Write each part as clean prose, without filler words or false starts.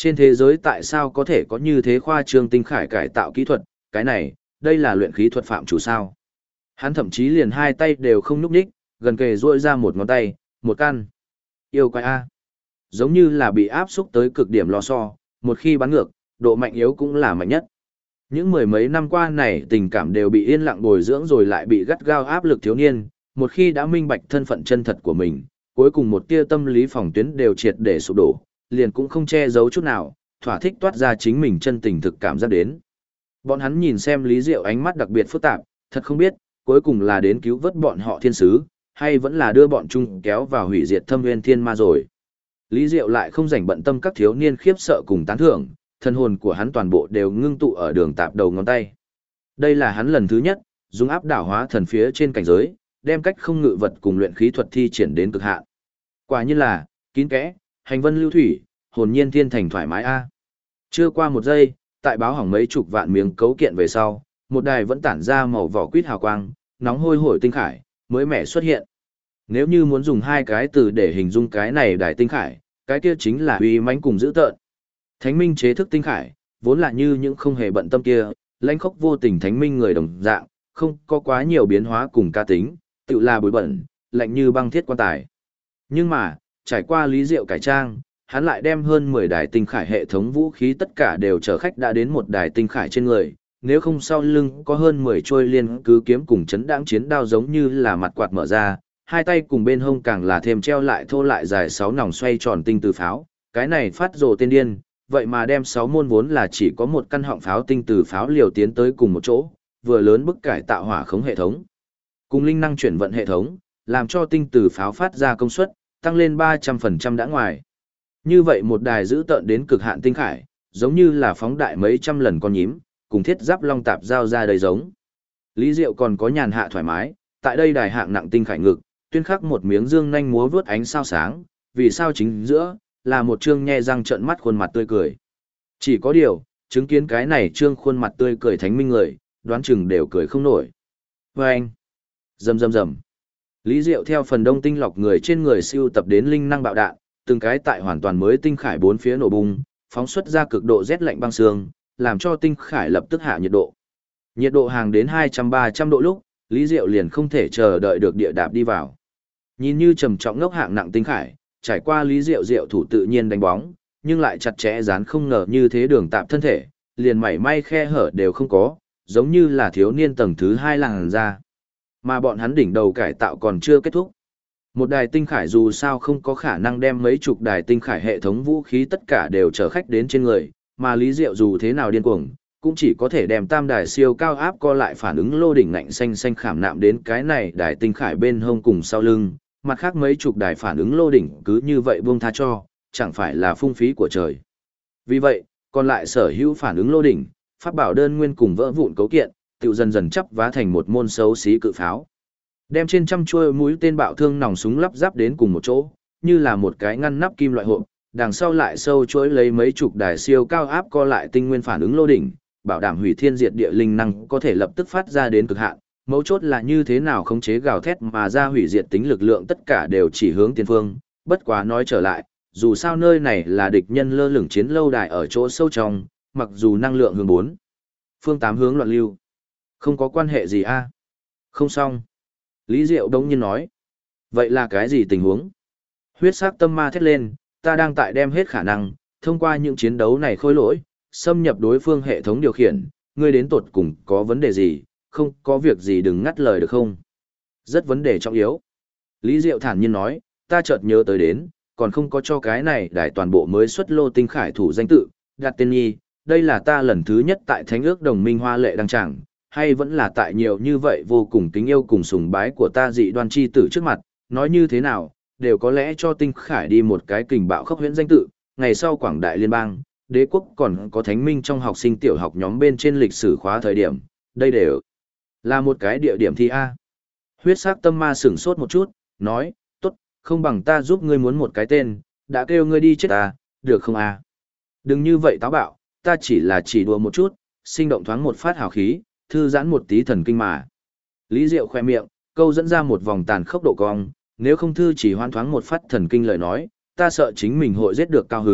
Trên thế giới tại sao có thể có như thế khoa trương tinh khải cải tạo kỹ thuật, cái này, đây là luyện khí thuật phạm chủ sao. Hắn thậm chí liền hai tay đều không nhúc nhích, gần kề duỗi ra một ngón tay, một căn. Yêu quái A. Giống như là bị áp xúc tới cực điểm lò xo, một khi bắn ngược, độ mạnh yếu cũng là mạnh nhất. Những mười mấy năm qua này tình cảm đều bị yên lặng bồi dưỡng rồi lại bị gắt gao áp lực thiếu niên, một khi đã minh bạch thân phận chân thật của mình, cuối cùng một tia tâm lý phòng tuyến đều triệt để sụp đổ, liền cũng không che giấu chút nào, thỏa thích toát ra chính mình chân tình thực cảm giác đến. Bọn hắn nhìn xem Lý Diệu ánh mắt đặc biệt phức tạp, thật không biết, cuối cùng là đến cứu vớt bọn họ thiên sứ, hay vẫn là đưa bọn chung kéo vào hủy diệt thâm nguyên thiên ma rồi. Lý Diệu lại không rảnh bận tâm các thiếu niên khiếp sợ cùng tán thưởng, thân hồn của hắn toàn bộ đều ngưng tụ ở đường tạp đầu ngón tay. Đây là hắn lần thứ nhất, dùng áp đảo hóa thần phía trên cảnh giới, đem cách không ngự vật cùng luyện khí thuật thi triển đến cực hạn. Quả nhiên là, kín kẽ, hành vân lưu thủy, hồn nhiên thiên thành thoải mái a. Chưa qua một giây, tại báo hỏng mấy chục vạn miếng cấu kiện về sau, một đài vẫn tản ra màu vỏ quýt hào quang, nóng hôi hổi tinh khải, mới mẻ xuất hiện. Nếu như muốn dùng hai cái từ để hình dung cái này đài tinh khải, cái kia chính là uy mãnh cùng dữ tợn. Thánh minh chế thức tinh khải, vốn là như những không hề bận tâm kia, lãnh khốc vô tình thánh minh người đồng dạng, không có quá nhiều biến hóa cùng ca tính, tự là bụi bẩn, lạnh như băng thiết quan tài. Nhưng mà, trải qua Lý Diệu cải trang, hắn lại đem hơn 10 đài tinh khải hệ thống vũ khí tất cả đều chở khách đã đến một đài tinh khải trên người, nếu không sau lưng có hơn 10 trôi liên cứ kiếm cùng chấn đãng chiến đao giống như là mặt quạt mở ra, hai tay cùng bên hông càng là thêm treo lại thô lại dài 6 nòng xoay tròn tinh từ pháo, cái này phát rồ tên điên, vậy mà đem 6 môn vốn là chỉ có một căn họng pháo tinh từ pháo liều tiến tới cùng một chỗ, vừa lớn bức cải tạo hỏa khống hệ thống, cùng linh năng chuyển vận hệ thống, làm cho tinh từ pháo phát ra công suất tăng lên 300% đã ngoài. Như vậy một đài giữ tợn đến cực hạn tinh khải, giống như là phóng đại mấy trăm lần con nhím, cùng thiết giáp long tạp giao ra đầy giống. Lý Diệu còn có nhàn hạ thoải mái, tại đây đài hạng nặng tinh khải ngực, tuyên khắc một miếng dương nhanh múa vướt ánh sao sáng, vì sao chính giữa, là một trương nhe răng trợn mắt khuôn mặt tươi cười. Chỉ có điều, chứng kiến cái này trương khuôn mặt tươi cười thánh minh người, đoán chừng đều cười không nổi. Và anh, rầm rầm rầm. Lý Diệu theo phần đông tinh lọc người trên người siêu tập đến linh năng bạo đạn, từng cái tại hoàn toàn mới tinh khải bốn phía nổ bung, phóng xuất ra cực độ rét lạnh băng xương, làm cho tinh khải lập tức hạ nhiệt độ. Nhiệt độ hàng đến 200-300 độ lúc, Lý Diệu liền không thể chờ đợi được địa đạp đi vào. Nhìn như trầm trọng ngốc hạng nặng tinh khải, trải qua Lý Diệu Diệu thủ tự nhiên đánh bóng, nhưng lại chặt chẽ dán không ngờ như thế đường tạm thân thể, liền mảy may khe hở đều không có, giống như là thiếu niên tầng thứ 2 làn ra. Mà bọn hắn đỉnh đầu cải tạo còn chưa kết thúc. Một đài tinh khải dù sao không có khả năng đem mấy chục đài tinh khải hệ thống vũ khí tất cả đều chở khách đến trên người, mà Lý Diệu dù thế nào điên cuồng, cũng chỉ có thể đem tam đài siêu cao áp co lại phản ứng lô đỉnh ngạnh xanh xanh khảm nạm đến cái này đài tinh khải bên hông cùng sau lưng, mặt khác mấy chục đài phản ứng lô đỉnh cứ như vậy buông tha cho, chẳng phải là phung phí của trời. Vì vậy, còn lại sở hữu phản ứng lô đỉnh, pháp bảo đơn nguyên cùng vỡ vụn cấu kiện, tự dần dần chắp vá thành một môn xấu xí cự pháo. Đem trên trăm chuôi mũi tên bạo thương nòng súng lắp ráp đến cùng một chỗ, như là một cái ngăn nắp kim loại hộp, đằng sau lại sâu chuỗi lấy mấy chục đài siêu cao áp co lại tinh nguyên phản ứng lô đỉnh, bảo đảm hủy thiên diệt địa linh năng có thể lập tức phát ra đến cực hạn. Mấu chốt là như thế nào khống chế gào thét mà ra hủy diệt tính lực lượng tất cả đều chỉ hướng tiền phương, bất quá nói trở lại, dù sao nơi này là địch nhân lơ lửng chiến lâu đài ở chỗ sâu trong, mặc dù năng lượng hướng 4 phương 8 hướng loạn lưu. Không có quan hệ gì a? Không xong. Lý Diệu đống nhiên nói. Vậy là cái gì tình huống? Huyết sắc tâm ma thét lên, ta đang tại đem hết khả năng, thông qua những chiến đấu này khôi lỗi, xâm nhập đối phương hệ thống điều khiển, ngươi đến tột cùng có vấn đề gì, không có việc gì đừng ngắt lời được không? Rất vấn đề trọng yếu. Lý Diệu thản nhiên nói, ta chợt nhớ tới đến, còn không có cho cái này đài toàn bộ mới xuất lô tinh khải thủ danh tự, đặt tên nhi, đây là ta lần thứ nhất tại Thánh ước đồng minh hoa lệ đăng tràng, hay vẫn là tại nhiều như vậy vô cùng kính yêu cùng sùng bái của ta dị đoan chi tử trước mặt, nói như thế nào, đều có lẽ cho tinh khải đi một cái kình bạo khốc huyễn danh tự, ngày sau quảng đại liên bang, đế quốc còn có thánh minh trong học sinh tiểu học nhóm bên trên lịch sử khóa thời điểm, đây đều là một cái địa điểm thi A. Huyết sắc tâm ma sửng sốt một chút, nói, tốt, không bằng ta giúp ngươi muốn một cái tên, đã kêu ngươi đi chết ta, được không A? Đừng như vậy táo bạo, ta chỉ đùa một chút, sinh động thoáng một phát hào khí, thư giãn một tí thần kinh mà. Lý Diệu khoe miệng, câu dẫn ra một vòng tàn khốc độ cong, nếu không thư chỉ hoan thoáng một phát thần kinh lời nói, ta sợ chính mình hội giết được cao hứng,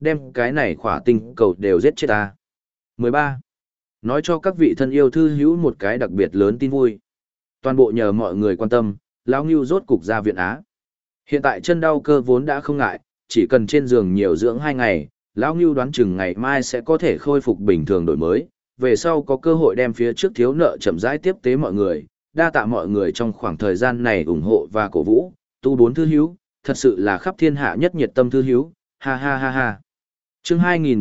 đem cái này khỏa tinh cầu đều giết chết ta. 13. Nói cho các vị thân yêu thư hữu một cái đặc biệt lớn tin vui. Toàn bộ nhờ mọi người quan tâm, lão Ngưu rốt cục ra viện Á. Hiện tại chân đau cơ vốn đã không ngại, chỉ cần trên giường nhiều dưỡng 2 ngày, lão Ngưu đoán chừng ngày mai sẽ có thể khôi phục bình thường đổi mới, về sau có cơ hội đem phía trước thiếu nợ chậm rãi tiếp tế mọi người, đa tạ mọi người trong khoảng thời gian này ủng hộ và cổ vũ, tu bốn thư hữu, thật sự là khắp thiên hạ nhất nhiệt tâm thư hữu, ha ha ha ha. Chương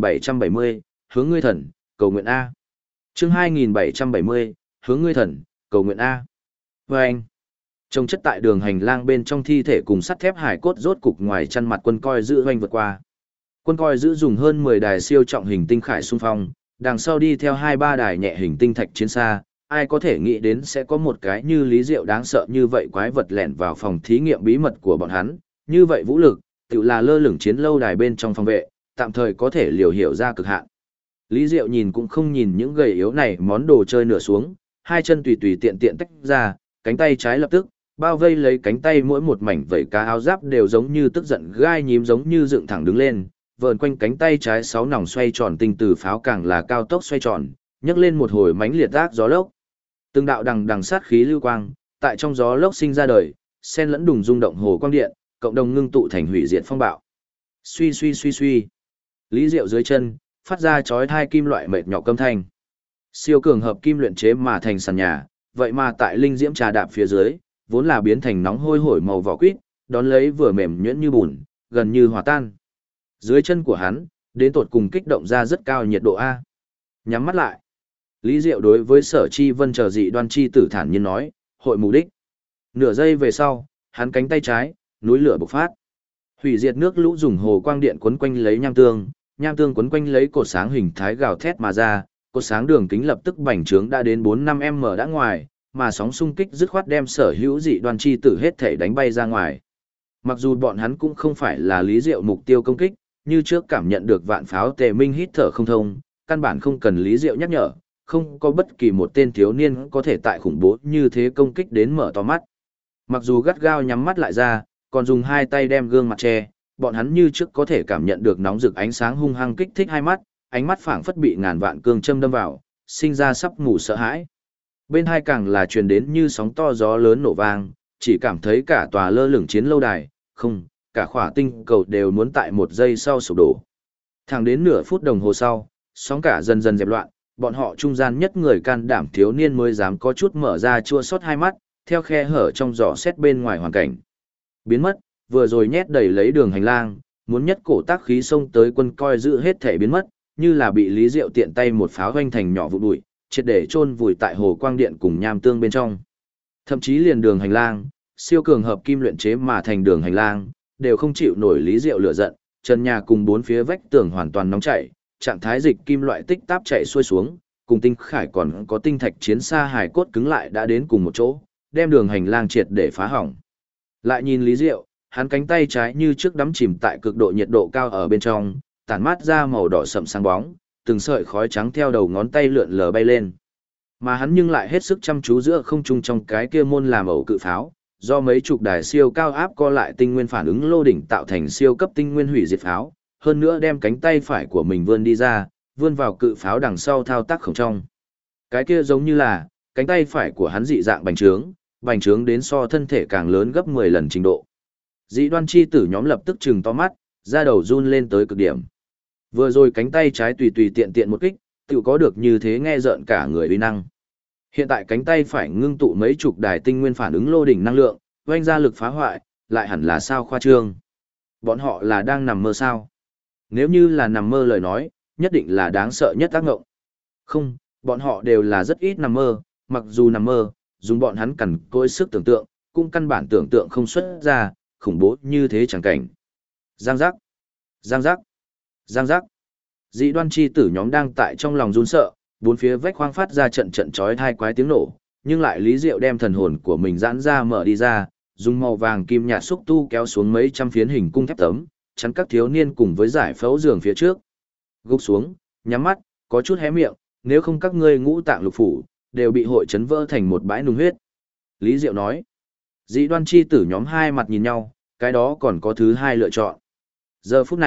2770, hướng ngươi thần, cầu nguyện A. Chương 2770, hướng ngươi thần, cầu nguyện A. Và anh, trông chất tại đường hành lang bên trong thi thể cùng sắt thép hải cốt rốt cục ngoài chăn mặt quân coi giữ hoành vượt qua. Quân coi giữ dùng hơn 10 đài siêu trọng hình tinh khải xung phong, đằng sau đi theo 2-3 đài nhẹ hình tinh thạch chiến xa, ai có thể nghĩ đến sẽ có một cái như Lý Diệu đáng sợ như vậy quái vật lẻn vào phòng thí nghiệm bí mật của bọn hắn, như vậy vũ lực, tự là lơ lửng chiến lâu đài bên trong phòng vệ, tạm thời có thể liều hiểu ra cực hạn. Lý Diệu nhìn cũng không nhìn những gầy yếu này món đồ chơi nửa xuống, hai chân tùy tùy tiện tiện tách ra, cánh tay trái lập tức bao vây lấy cánh tay, mỗi một mảnh vảy cá áo giáp đều giống như tức giận gai nhím giống như dựng thẳng đứng lên, vờn quanh cánh tay trái 6 nòng xoay tròn tinh từ pháo càng là cao tốc xoay tròn, nhấc lên một hồi mãnh liệt ác gió lốc. Từng đạo đằng đằng sát khí lưu quang, tại trong gió lốc sinh ra đời, xen lẫn đùng rung động hồ quang điện, cộng đồng ngưng tụ thành hủy diệt phong bạo. Suy suy suy suy. Lý Diệu dưới chân phát ra chói tai kim loại mệt nhọc âm thanh. Siêu cường hợp kim luyện chế mà thành sàn nhà, vậy mà tại linh diễm trà đạp phía dưới, vốn là biến thành nóng hôi hổi màu vỏ quýt, đón lấy vừa mềm nhuyễn như bùn, gần như hòa tan. Dưới chân của hắn, đến tột cùng kích động ra rất cao nhiệt độ A. Nhắm mắt lại. Lý Diệu đối với Sở Chi Vân chờ dị đoan chi tử thản nhiên nói, hội mục đích. Nửa giây về sau, hắn cánh tay trái, núi lửa bộc phát. Hủy diệt nước lũ dùng hồ quang điện quấn quanh lấy nham tương quấn quanh lấy cột sáng hình thái gào thét mà ra, cột sáng đường kính lập tức bành trướng đã đến 4-5m đã ngoài, mà sóng xung kích dứt khoát đem Sở Hữu dị đoan chi tử hết thể đánh bay ra ngoài. Mặc dù bọn hắn cũng không phải là Lý Diệu mục tiêu công kích, như trước cảm nhận được vạn pháo tề minh hít thở không thông, căn bản không cần Lý Diệu nhắc nhở, không có bất kỳ một tên thiếu niên có thể tại khủng bố như thế công kích đến mở to mắt. Mặc dù gắt gao nhắm mắt lại ra, còn dùng hai tay đem gương mặt che, bọn hắn như trước có thể cảm nhận được nóng rực ánh sáng hung hăng kích thích hai mắt, ánh mắt phảng phất bị ngàn vạn cương châm đâm vào, sinh ra sắp ngủ sợ hãi. Bên hai càng là truyền đến như sóng to gió lớn nổ vang, chỉ cảm thấy cả tòa lơ lửng chiến lâu đài, không, cả khỏa tinh cầu đều muốn tại một giây sau sụp đổ. Thẳng đến nửa phút đồng hồ sau, sóng cả dần dần dẹp loạn, bọn họ trung gian nhất người can đảm thiếu niên mới dám có chút mở ra chua xót hai mắt, theo khe hở trong giỏ xét bên ngoài hoàn cảnh. Biến mất, vừa rồi nhét đầy lấy đường hành lang, muốn nhất cổ tác khí xông tới quân coi giữ hết thể biến mất, như là bị Lý Diệu tiện tay một pháo hoanh thành nhỏ vụn bụi, triệt để chôn vùi tại hồ quang điện cùng nham tương bên trong. Thậm chí liền đường hành lang, siêu cường hợp kim luyện chế mà thành đường hành lang, đều không chịu nổi Lý Diệu lửa giận, trần nhà cùng bốn phía vách tường hoàn toàn nóng chảy, trạng thái dịch kim loại tích táp chạy xuôi xuống, cùng tinh khải còn có tinh thạch chiến xa hài cốt cứng lại đã đến cùng một chỗ, đem đường hành lang triệt để phá hỏng. Lại nhìn Lý Diệu, hắn cánh tay trái như trước đắm chìm tại cực độ nhiệt độ cao ở bên trong, tản mát ra màu đỏ sậm sáng bóng, từng sợi khói trắng theo đầu ngón tay lượn lờ bay lên. Mà hắn nhưng lại hết sức chăm chú giữa không trung trong cái kia môn làm ẩu cự pháo, do mấy chục đài siêu cao áp co lại tinh nguyên phản ứng lô đỉnh tạo thành siêu cấp tinh nguyên hủy diệt pháo, hơn nữa đem cánh tay phải của mình vươn đi ra, vươn vào cự pháo đằng sau thao tác khổng trong. Cái kia giống như là, cánh tay phải của hắn dị dạng bành trướng đến so thân thể càng lớn gấp 10 lần trình độ. Dị đoan chi tử nhóm lập tức trừng to mắt, da đầu run lên tới cực điểm. Vừa rồi cánh tay trái tùy tùy tiện tiện một kích, tự có được như thế nghe rợn cả người uy năng. Hiện tại cánh tay phải ngưng tụ mấy chục đài tinh nguyên phản ứng lô đỉnh năng lượng, oanh ra lực phá hoại, lại hẳn là sao khoa trương. Bọn họ là đang nằm mơ sao? Nếu như là nằm mơ lời nói, nhất định là đáng sợ nhất ác ngộng. Không, bọn họ đều là rất ít nằm mơ, mặc dù nằm mơ, dùng bọn hắn cằn cỗi sức tưởng tượng, cũng căn bản tưởng tượng không xuất ra, khủng bố như thế chẳng cảnh. Giang giác, giang giác, giang giác. Dị đoan chi tử nhóm đang tại trong lòng run sợ, bốn phía vách khoang phát ra trận trận chói tai quái tiếng nổ, nhưng lại Lý Diệu đem thần hồn của mình giãn ra mở đi ra, dùng màu vàng kim nhạt xúc tu kéo xuống mấy trăm phiến hình cung thép tấm, chắn các thiếu niên cùng với giải phẫu giường phía trước. Gục xuống, nhắm mắt, có chút hé miệng, nếu không các ngươi ngũ tạng lục phủ đều bị hội chấn vỡ thành một bãi nung huyết. Lý Diệu nói. Dị đoan chi tử nhóm hai mặt nhìn nhau, cái đó còn có thứ hai lựa chọn. Giờ phút này,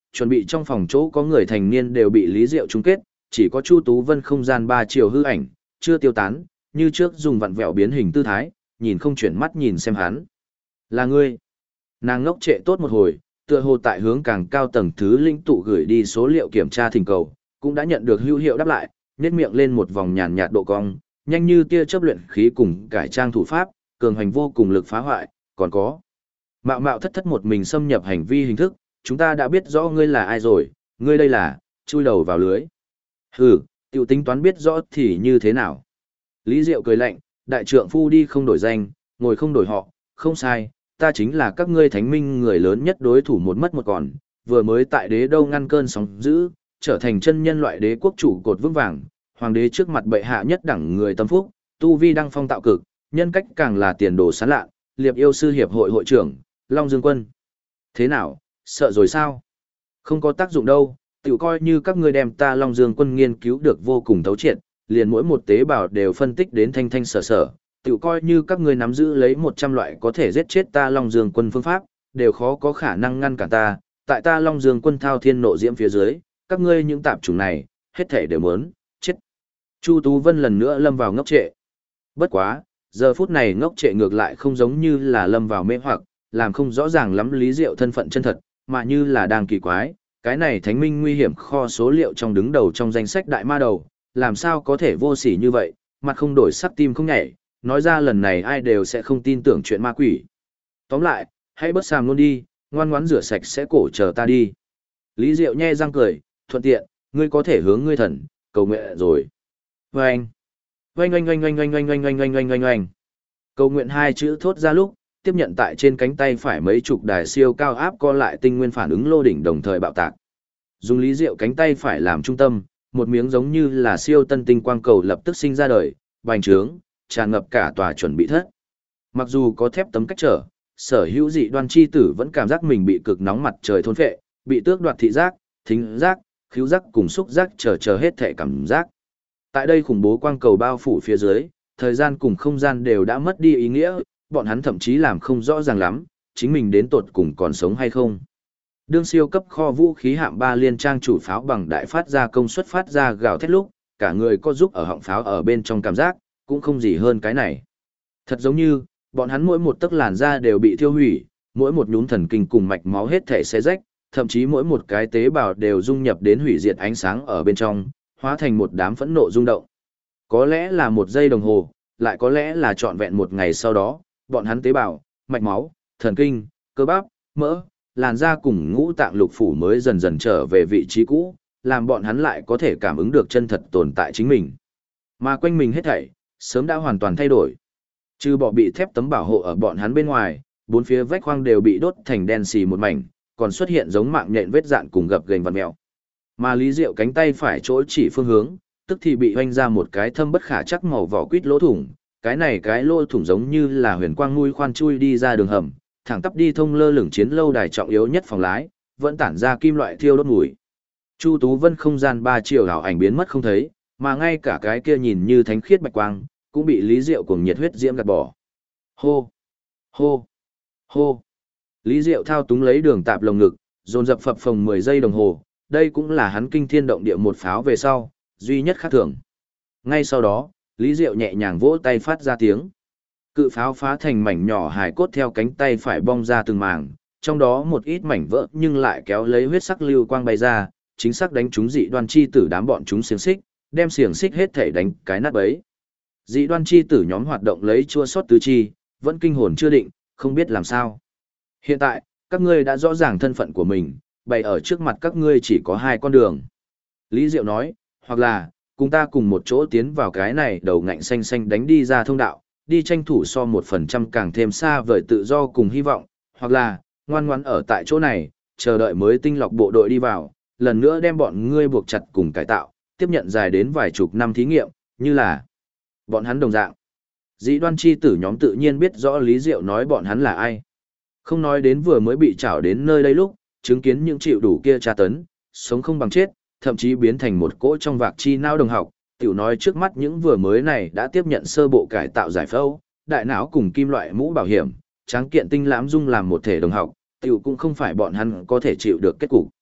chuẩn bị trong phòng chỗ có người thành niên đều bị Lý Diệu chung kết, chỉ có Chu Tú Vân không gian 3 chiều hư ảnh, chưa tiêu tán, như trước dùng vặn vẹo biến hình tư thái, nhìn không chuyển mắt nhìn xem hắn. Là ngươi. Nàng ngốc trệ tốt một hồi, tựa hồ tại hướng càng cao tầng thứ linh tụ gửi đi số liệu kiểm tra thỉnh cầu, cũng đã nhận được hữu hiệu đáp lại, nhếch miệng lên một vòng nhàn nhạt độ cong, nhanh như tia chớp luyện khí cùng cải trang thủ pháp, cường hành vô cùng lực phá hoại, còn có mạo mạo thất thất một mình xâm nhập hành vi hình thức, chúng ta đã biết rõ ngươi là ai rồi, ngươi đây là chui đầu vào lưới. Hừ, tiểu tính toán biết rõ thì như thế nào? Lý Diệu cười lạnh, đại trượng phu đi không đổi danh, ngồi không đổi họ, không sai, ta chính là các ngươi thánh minh người lớn nhất đối thủ một mất một còn, vừa mới tại đế đâu ngăn cơn sóng dữ, trở thành chân nhân loại đế quốc chủ cột vững vàng, hoàng đế trước mặt bệ hạ nhất đẳng người tâm phúc, tu vi đăng phong tạo cực, nhân cách càng là tiền đồ sáng lạ, liệp yêu sư hiệp hội hội trưởng, Long Dương Quân. Thế nào, sợ rồi sao? Không có tác dụng đâu, tiểu coi như các ngươi đem ta Long Dương Quân nghiên cứu được vô cùng thấu triệt, liền mỗi một tế bào đều phân tích đến thanh thanh sở sở, tiểu coi như các ngươi nắm giữ lấy 100 loại có thể giết chết ta Long Dương Quân phương pháp, đều khó có khả năng ngăn cản ta, tại ta Long Dương Quân thao thiên nộ diễm phía dưới, các ngươi những tạp chủng này, hết thể đều muốn chết. Chu Tú Vân lần nữa lâm vào ngốc trệ. Bất quá, giờ phút này ngốc trệ ngược lại không giống như là lâm vào mê hoặc, làm không rõ ràng lắm Lý Diệu thân phận chân thật, mà như là đang kỳ quái, cái này thánh minh nguy hiểm kho số liệu trong đứng đầu trong danh sách đại ma đầu, làm sao có thể vô sỉ như vậy, mặt không đổi sắc tim không nhảy, nói ra lần này ai đều sẽ không tin tưởng chuyện ma quỷ. Tóm lại, hãy bớt sàm luôn đi, ngoan ngoãn rửa sạch sẽ cổ chờ ta đi. Lý Diệu nhe răng cười, thuận tiện, ngươi có thể hướng ngươi thần, cầu nguyện rồi. Vâng! Oanh oanh oanh oanh oanh oanh oanh oanh oanh oanh oanh oanh. Cầu nguyện hai chữ thốt ra lúc, tiếp nhận tại trên cánh tay phải mấy chục đài siêu cao áp co lại tinh nguyên phản ứng lô đỉnh đồng thời bạo tạc. Dùng Lý Diệu cánh tay phải làm trung tâm, một miếng giống như là siêu tân tinh quang cầu lập tức sinh ra đời, bành trướng, tràn ngập cả tòa chuẩn bị thất. Mặc dù có thép tấm cách trở, sở hữu dị đoan chi tử vẫn cảm giác mình bị cực nóng mặt trời thôn phệ, bị tước đoạt thị giác, thính giác, khứu giác cùng xúc giác chờ hết thể cảm giác. Tại đây khủng bố quang cầu bao phủ phía dưới, thời gian cùng không gian đều đã mất đi ý nghĩa, bọn hắn thậm chí làm không rõ ràng lắm, chính mình đến tột cùng còn sống hay không. Đương siêu cấp kho vũ khí hạm 3 liên trang chủ pháo bằng đại phát ra công suất phát ra gào thét lúc, cả người có giúp ở họng pháo ở bên trong cảm giác, cũng không gì hơn cái này. Thật giống như, bọn hắn mỗi một tấc làn da đều bị thiêu hủy, mỗi một nhún thần kinh cùng mạch máu hết thể xé rách, thậm chí mỗi một cái tế bào đều dung nhập đến hủy diệt ánh sáng ở bên trong, hóa thành một đám phẫn nộ rung động. Có lẽ là một giây đồng hồ, lại có lẽ là trọn vẹn một ngày sau đó, bọn hắn tế bào, mạch máu, thần kinh, cơ bắp, mỡ, làn da cùng ngũ tạng lục phủ mới dần dần trở về vị trí cũ, làm bọn hắn lại có thể cảm ứng được chân thật tồn tại chính mình. Mà quanh mình hết thảy, sớm đã hoàn toàn thay đổi. Trừ bỏ bị thép tấm bảo hộ ở bọn hắn bên ngoài, bốn phía vách khoang đều bị đốt thành đen xì một mảnh, còn xuất hiện giống mạng nhện vết dạn cùng gập ghềnh vặn mèo. Mà Lý Diệu cánh tay phải chỗ chỉ phương hướng, tức thì bị hoanh ra một cái thâm bất khả chắc màu vỏ quýt lỗ thủng, cái lỗ thủng giống như là huyền quang mũi khoan chui đi ra đường hầm, thẳng tắp đi thông lơ lửng chiến lâu đài trọng yếu nhất phòng lái, vẫn tản ra kim loại thiêu đốt mùi. Chu Tú Vân không gian 3 chiều ảo ảnh biến mất không thấy, mà ngay cả cái kia nhìn như thánh khiết bạch quang, cũng bị Lý Diệu cuồng nhiệt huyết diễm gạt bỏ. Hô, hô, hô. Lý Diệu thao túng lấy đường tạp lồng ngực, dồn dập phập phồng 10 giây đồng hồ, đây cũng là hắn kinh thiên động địa một pháo về sau, duy nhất khác thường. Ngay sau đó, Lý Diệu nhẹ nhàng vỗ tay phát ra tiếng. Cự pháo phá thành mảnh nhỏ hài cốt theo cánh tay phải bong ra từng mảng, trong đó một ít mảnh vỡ nhưng lại kéo lấy huyết sắc lưu quang bay ra, chính xác đánh trúng dị đoan chi tử đám bọn chúng xiềng xích, đem xiềng xích hết thể đánh cái nát bấy. Dị đoan chi tử nhóm hoạt động lấy chua sót tứ chi, vẫn kinh hồn chưa định, không biết làm sao. Hiện tại, các ngươi đã rõ ràng thân phận của mình, bày ở trước mặt các ngươi chỉ có hai con đường. Lý Diệu nói, hoặc là, cùng ta cùng một chỗ tiến vào cái này đầu ngạnh xanh xanh đánh đi ra thông đạo, đi tranh thủ so 1% càng thêm xa vời tự do cùng hy vọng, hoặc là, ngoan ngoãn ở tại chỗ này, chờ đợi mới tinh lọc bộ đội đi vào, lần nữa đem bọn ngươi buộc chặt cùng cải tạo, tiếp nhận dài đến vài chục năm thí nghiệm, như là bọn hắn đồng dạng. Dĩ đoan chi tử nhóm tự nhiên biết rõ Lý Diệu nói bọn hắn là ai. Không nói đến vừa mới bị trảo đến nơi đây lúc, chứng kiến những chịu đủ kia tra tấn, sống không bằng chết, thậm chí biến thành một cỗ trong vạc chi não đồng học, tiểu nói trước mắt những vừa mới này đã tiếp nhận sơ bộ cải tạo giải phẫu, đại não cùng kim loại mũ bảo hiểm, tráng kiện tinh lãm dung làm một thể đồng học, tiểu cũng không phải bọn hắn có thể chịu được kết cục.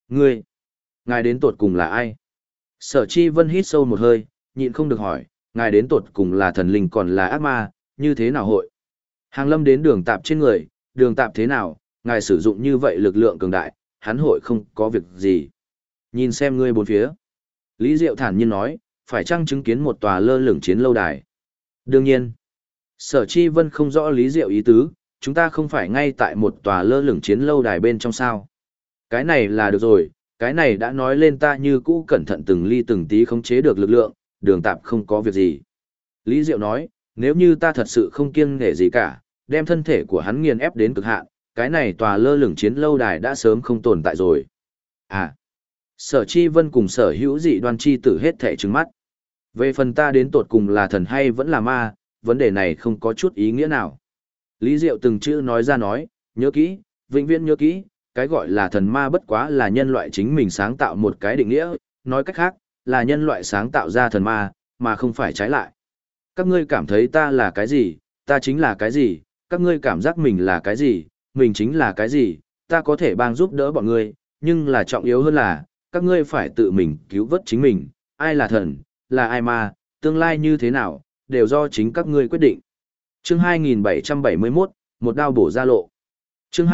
Ngươi, ngài đến tột cùng là ai? Sở Chi Vân hít sâu một hơi, nhịn không được hỏi, ngài đến tột cùng là thần linh còn là ác ma, như thế nào hội? Hàng Lâm đến đường tạp trên người, đường tạp thế nào, ngài sử dụng như vậy lực lượng cường đại, hắn hội không có việc gì. Nhìn xem ngươi bốn phía. Lý Diệu thản nhiên nói, phải chăng chứng kiến một tòa lơ lửng chiến lâu đài? Đương nhiên. Sở Chi Vân không rõ Lý Diệu ý tứ, chúng ta không phải ngay tại một tòa lơ lửng chiến lâu đài bên trong sao. Cái này là được rồi, cái này đã nói lên ta như cũ cẩn thận từng ly từng tí khống chế được lực lượng, đường tạp không có việc gì. Lý Diệu nói, nếu như ta thật sự không kiêng nể gì cả, đem thân thể của hắn nghiền ép đến cực hạn, cái này tòa lơ lửng chiến lâu đài đã sớm không tồn tại rồi. À, Sở Chi Vân cùng Sở Hữu Dị Đoan chi tử hết thảy trừng mắt. Về phần ta đến tột cùng là thần hay vẫn là ma, vấn đề này không có chút ý nghĩa nào. Lý Diệu từng chữ nói ra nói, nhớ kỹ, vĩnh viễn nhớ kỹ, cái gọi là thần ma bất quá là nhân loại chính mình sáng tạo một cái định nghĩa, nói cách khác, là nhân loại sáng tạo ra thần ma, mà không phải trái lại. Các ngươi cảm thấy ta là cái gì, ta chính là cái gì, các ngươi cảm giác mình là cái gì, mình chính là cái gì, ta có thể帮giúp đỡ bọn ngươi, nhưng là trọng yếu hơn là, các ngươi phải tự mình cứu vớt chính mình, ai là thần, là ai ma, tương lai như thế nào, đều do chính các ngươi quyết định. Chương 2771, một đao bổ ra lộ. Chương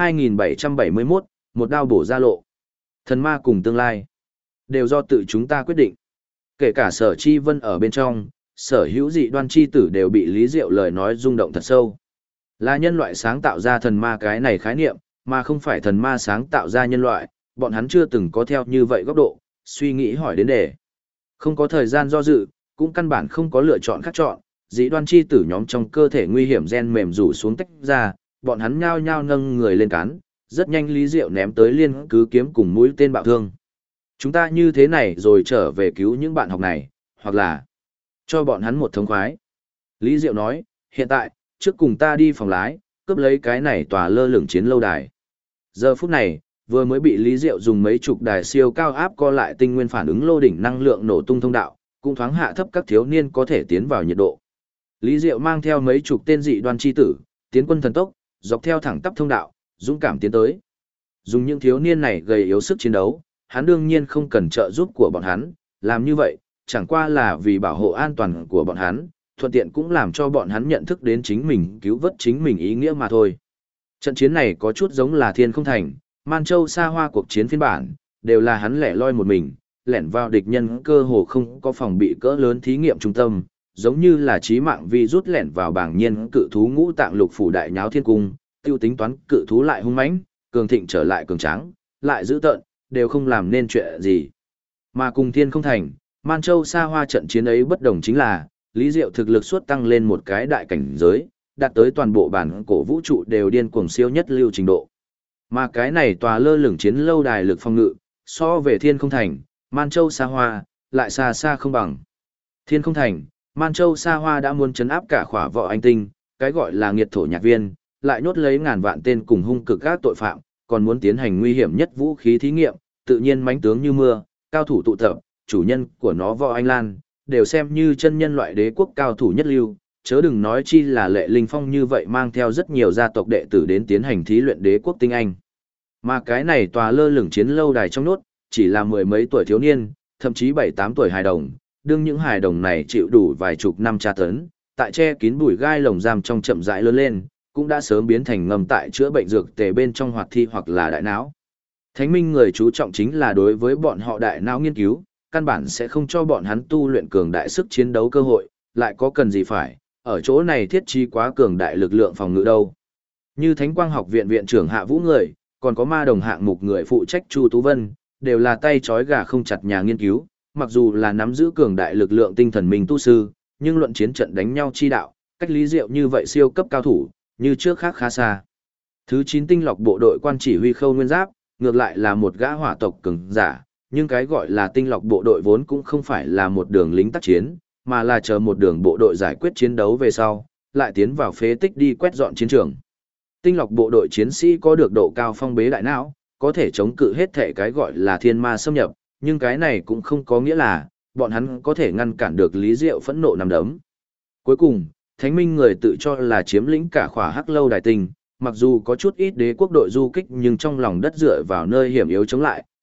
2771, một đao bổ ra lộ. Thần ma cùng tương lai, đều do tự chúng ta quyết định. Kể cả Sở Chi Vân ở bên trong, Sở Hữu Dị Đoan chi tử đều bị Lý Diệu lời nói rung động thật sâu. Là nhân loại sáng tạo ra thần ma cái này khái niệm, mà không phải thần ma sáng tạo ra nhân loại, bọn hắn chưa từng có theo như vậy góc độ, suy nghĩ hỏi đến đề. Không có thời gian do dự, cũng căn bản không có lựa chọn khác chọn, Dị Đoan chi tử nhóm trong cơ thể nguy hiểm gen mềm rủ xuống tách ra, bọn hắn nhao nhao nâng người lên cán, rất nhanh Lý Diệu ném tới liên cứ kiếm cùng mũi tên bạo thương. Chúng ta như thế này rồi trở về cứu những bạn học này, hoặc là cho bọn hắn một thống khoái. Lý Diệu nói, hiện tại, trước cùng ta đi phòng lái, cướp lấy cái này tòa lơ lửng chiến lâu đài. Giờ phút này, vừa mới bị Lý Diệu dùng mấy chục đài siêu cao áp co lại tinh nguyên phản ứng lô đỉnh năng lượng nổ tung thông đạo, cũng thoáng hạ thấp các thiếu niên có thể tiến vào nhiệt độ. Lý Diệu mang theo mấy chục tên dị đoan chi tử, tiến quân thần tốc, dọc theo thẳng tắp thông đạo, dũng cảm tiến tới. Dùng những thiếu niên này gầy yếu sức chiến đấu, hắn đương nhiên không cần trợ giúp của bọn hắn, làm như vậy, chẳng qua là vì bảo hộ an toàn của bọn hắn, thuận tiện cũng làm cho bọn hắn nhận thức đến chính mình cứu vớt chính mình ý nghĩa mà thôi. Trận chiến này có chút giống là Thiên Không Thành, Man Châu Sa Hoa cuộc chiến phiên bản, đều là hắn lẻ loi một mình, lẻn vào địch nhân cơ hồ không có phòng bị cỡ lớn thí nghiệm trung tâm, giống như là chí mạng vi rút lẻn vào bảng nhiên cự thú ngũ tạng lục phủ đại nháo thiên cung, tiêu tính toán cự thú lại hung mãnh, cường thịnh trở lại cường tráng, lại dữ tợn, đều không làm nên chuyện gì. Mà cùng Thiên Không Thành, Man Châu Sa Hoa trận chiến ấy bất đồng chính là, Lý Diệu thực lực suốt tăng lên một cái đại cảnh giới, đạt tới toàn bộ bản cổ vũ trụ đều điên cuồng siêu nhất lưu trình độ. Mà cái này tòa lơ lửng chiến lâu đài lực phòng ngự, so về Thiên Không Thành, Man Châu Sa Hoa, lại xa xa không bằng. Thiên Không Thành, Man Châu Sa Hoa đã muốn trấn áp cả khỏa võ anh tinh, cái gọi là nghiệt thổ nhạc viên, lại nhốt lấy ngàn vạn tên cùng hung cực các tội phạm, còn muốn tiến hành nguy hiểm nhất vũ khí thí nghiệm, tự nhiên mãnh tướng như mưa, cao thủ tụ tập, chủ nhân của nó Võ Anh Lan, đều xem như chân nhân loại đế quốc cao thủ nhất lưu, chớ đừng nói chi là Lệ Linh Phong như vậy mang theo rất nhiều gia tộc đệ tử đến tiến hành thí luyện đế quốc tinh anh. Mà cái này tòa lơ lửng chiến lâu đài trong nốt, chỉ là mười mấy tuổi thiếu niên, thậm chí 7-8 tuổi hài đồng, đương những hài đồng này chịu đủ vài chục năm tra tấn, tại che kín bụi gai lồng giam trong chậm rãi lớn lên, cũng đã sớm biến thành ngầm tại chữa bệnh dược tề bên trong hoạt thi hoặc là đại não. Thánh minh người chú trọng chính là đối với bọn họ đại não nghiên cứu, căn bản sẽ không cho bọn hắn tu luyện cường đại sức chiến đấu cơ hội, lại có cần gì phải, ở chỗ này thiết trí quá cường đại lực lượng phòng ngự đâu. Như Thánh Quang Học viện viện trưởng Hạ Vũ người, còn có ma đồng hạng mục người phụ trách Chu Tú Vân, đều là tay trói gà không chặt nhà nghiên cứu, mặc dù là nắm giữ cường đại lực lượng tinh thần mình tu sư, nhưng luận chiến trận đánh nhau chi đạo, cách Lý Diệu như vậy siêu cấp cao thủ, như trước khác khá xa. Thứ 9 tinh lọc bộ đội quan chỉ huy Khâu Nguyên Giáp, ngược lại là một gã hỏa tộc cường giả, nhưng cái gọi là tinh lọc bộ đội vốn cũng không phải là một đường lính tác chiến, mà là chờ một đường bộ đội giải quyết chiến đấu về sau, lại tiến vào phế tích đi quét dọn chiến trường. Tinh lọc bộ đội chiến sĩ có được độ cao phong bế đại não, có thể chống cự hết thể cái gọi là thiên ma xâm nhập, nhưng cái này cũng không có nghĩa là bọn hắn có thể ngăn cản được Lý Diệu phẫn nộ nằm đấm. Cuối cùng, Thánh Minh người tự cho là chiếm lĩnh cả khỏa Hắc Lâu Đài Tinh, mặc dù có chút ít đế quốc đội du kích nhưng trong lòng đất dựa vào nơi hiểm yếu chống lại,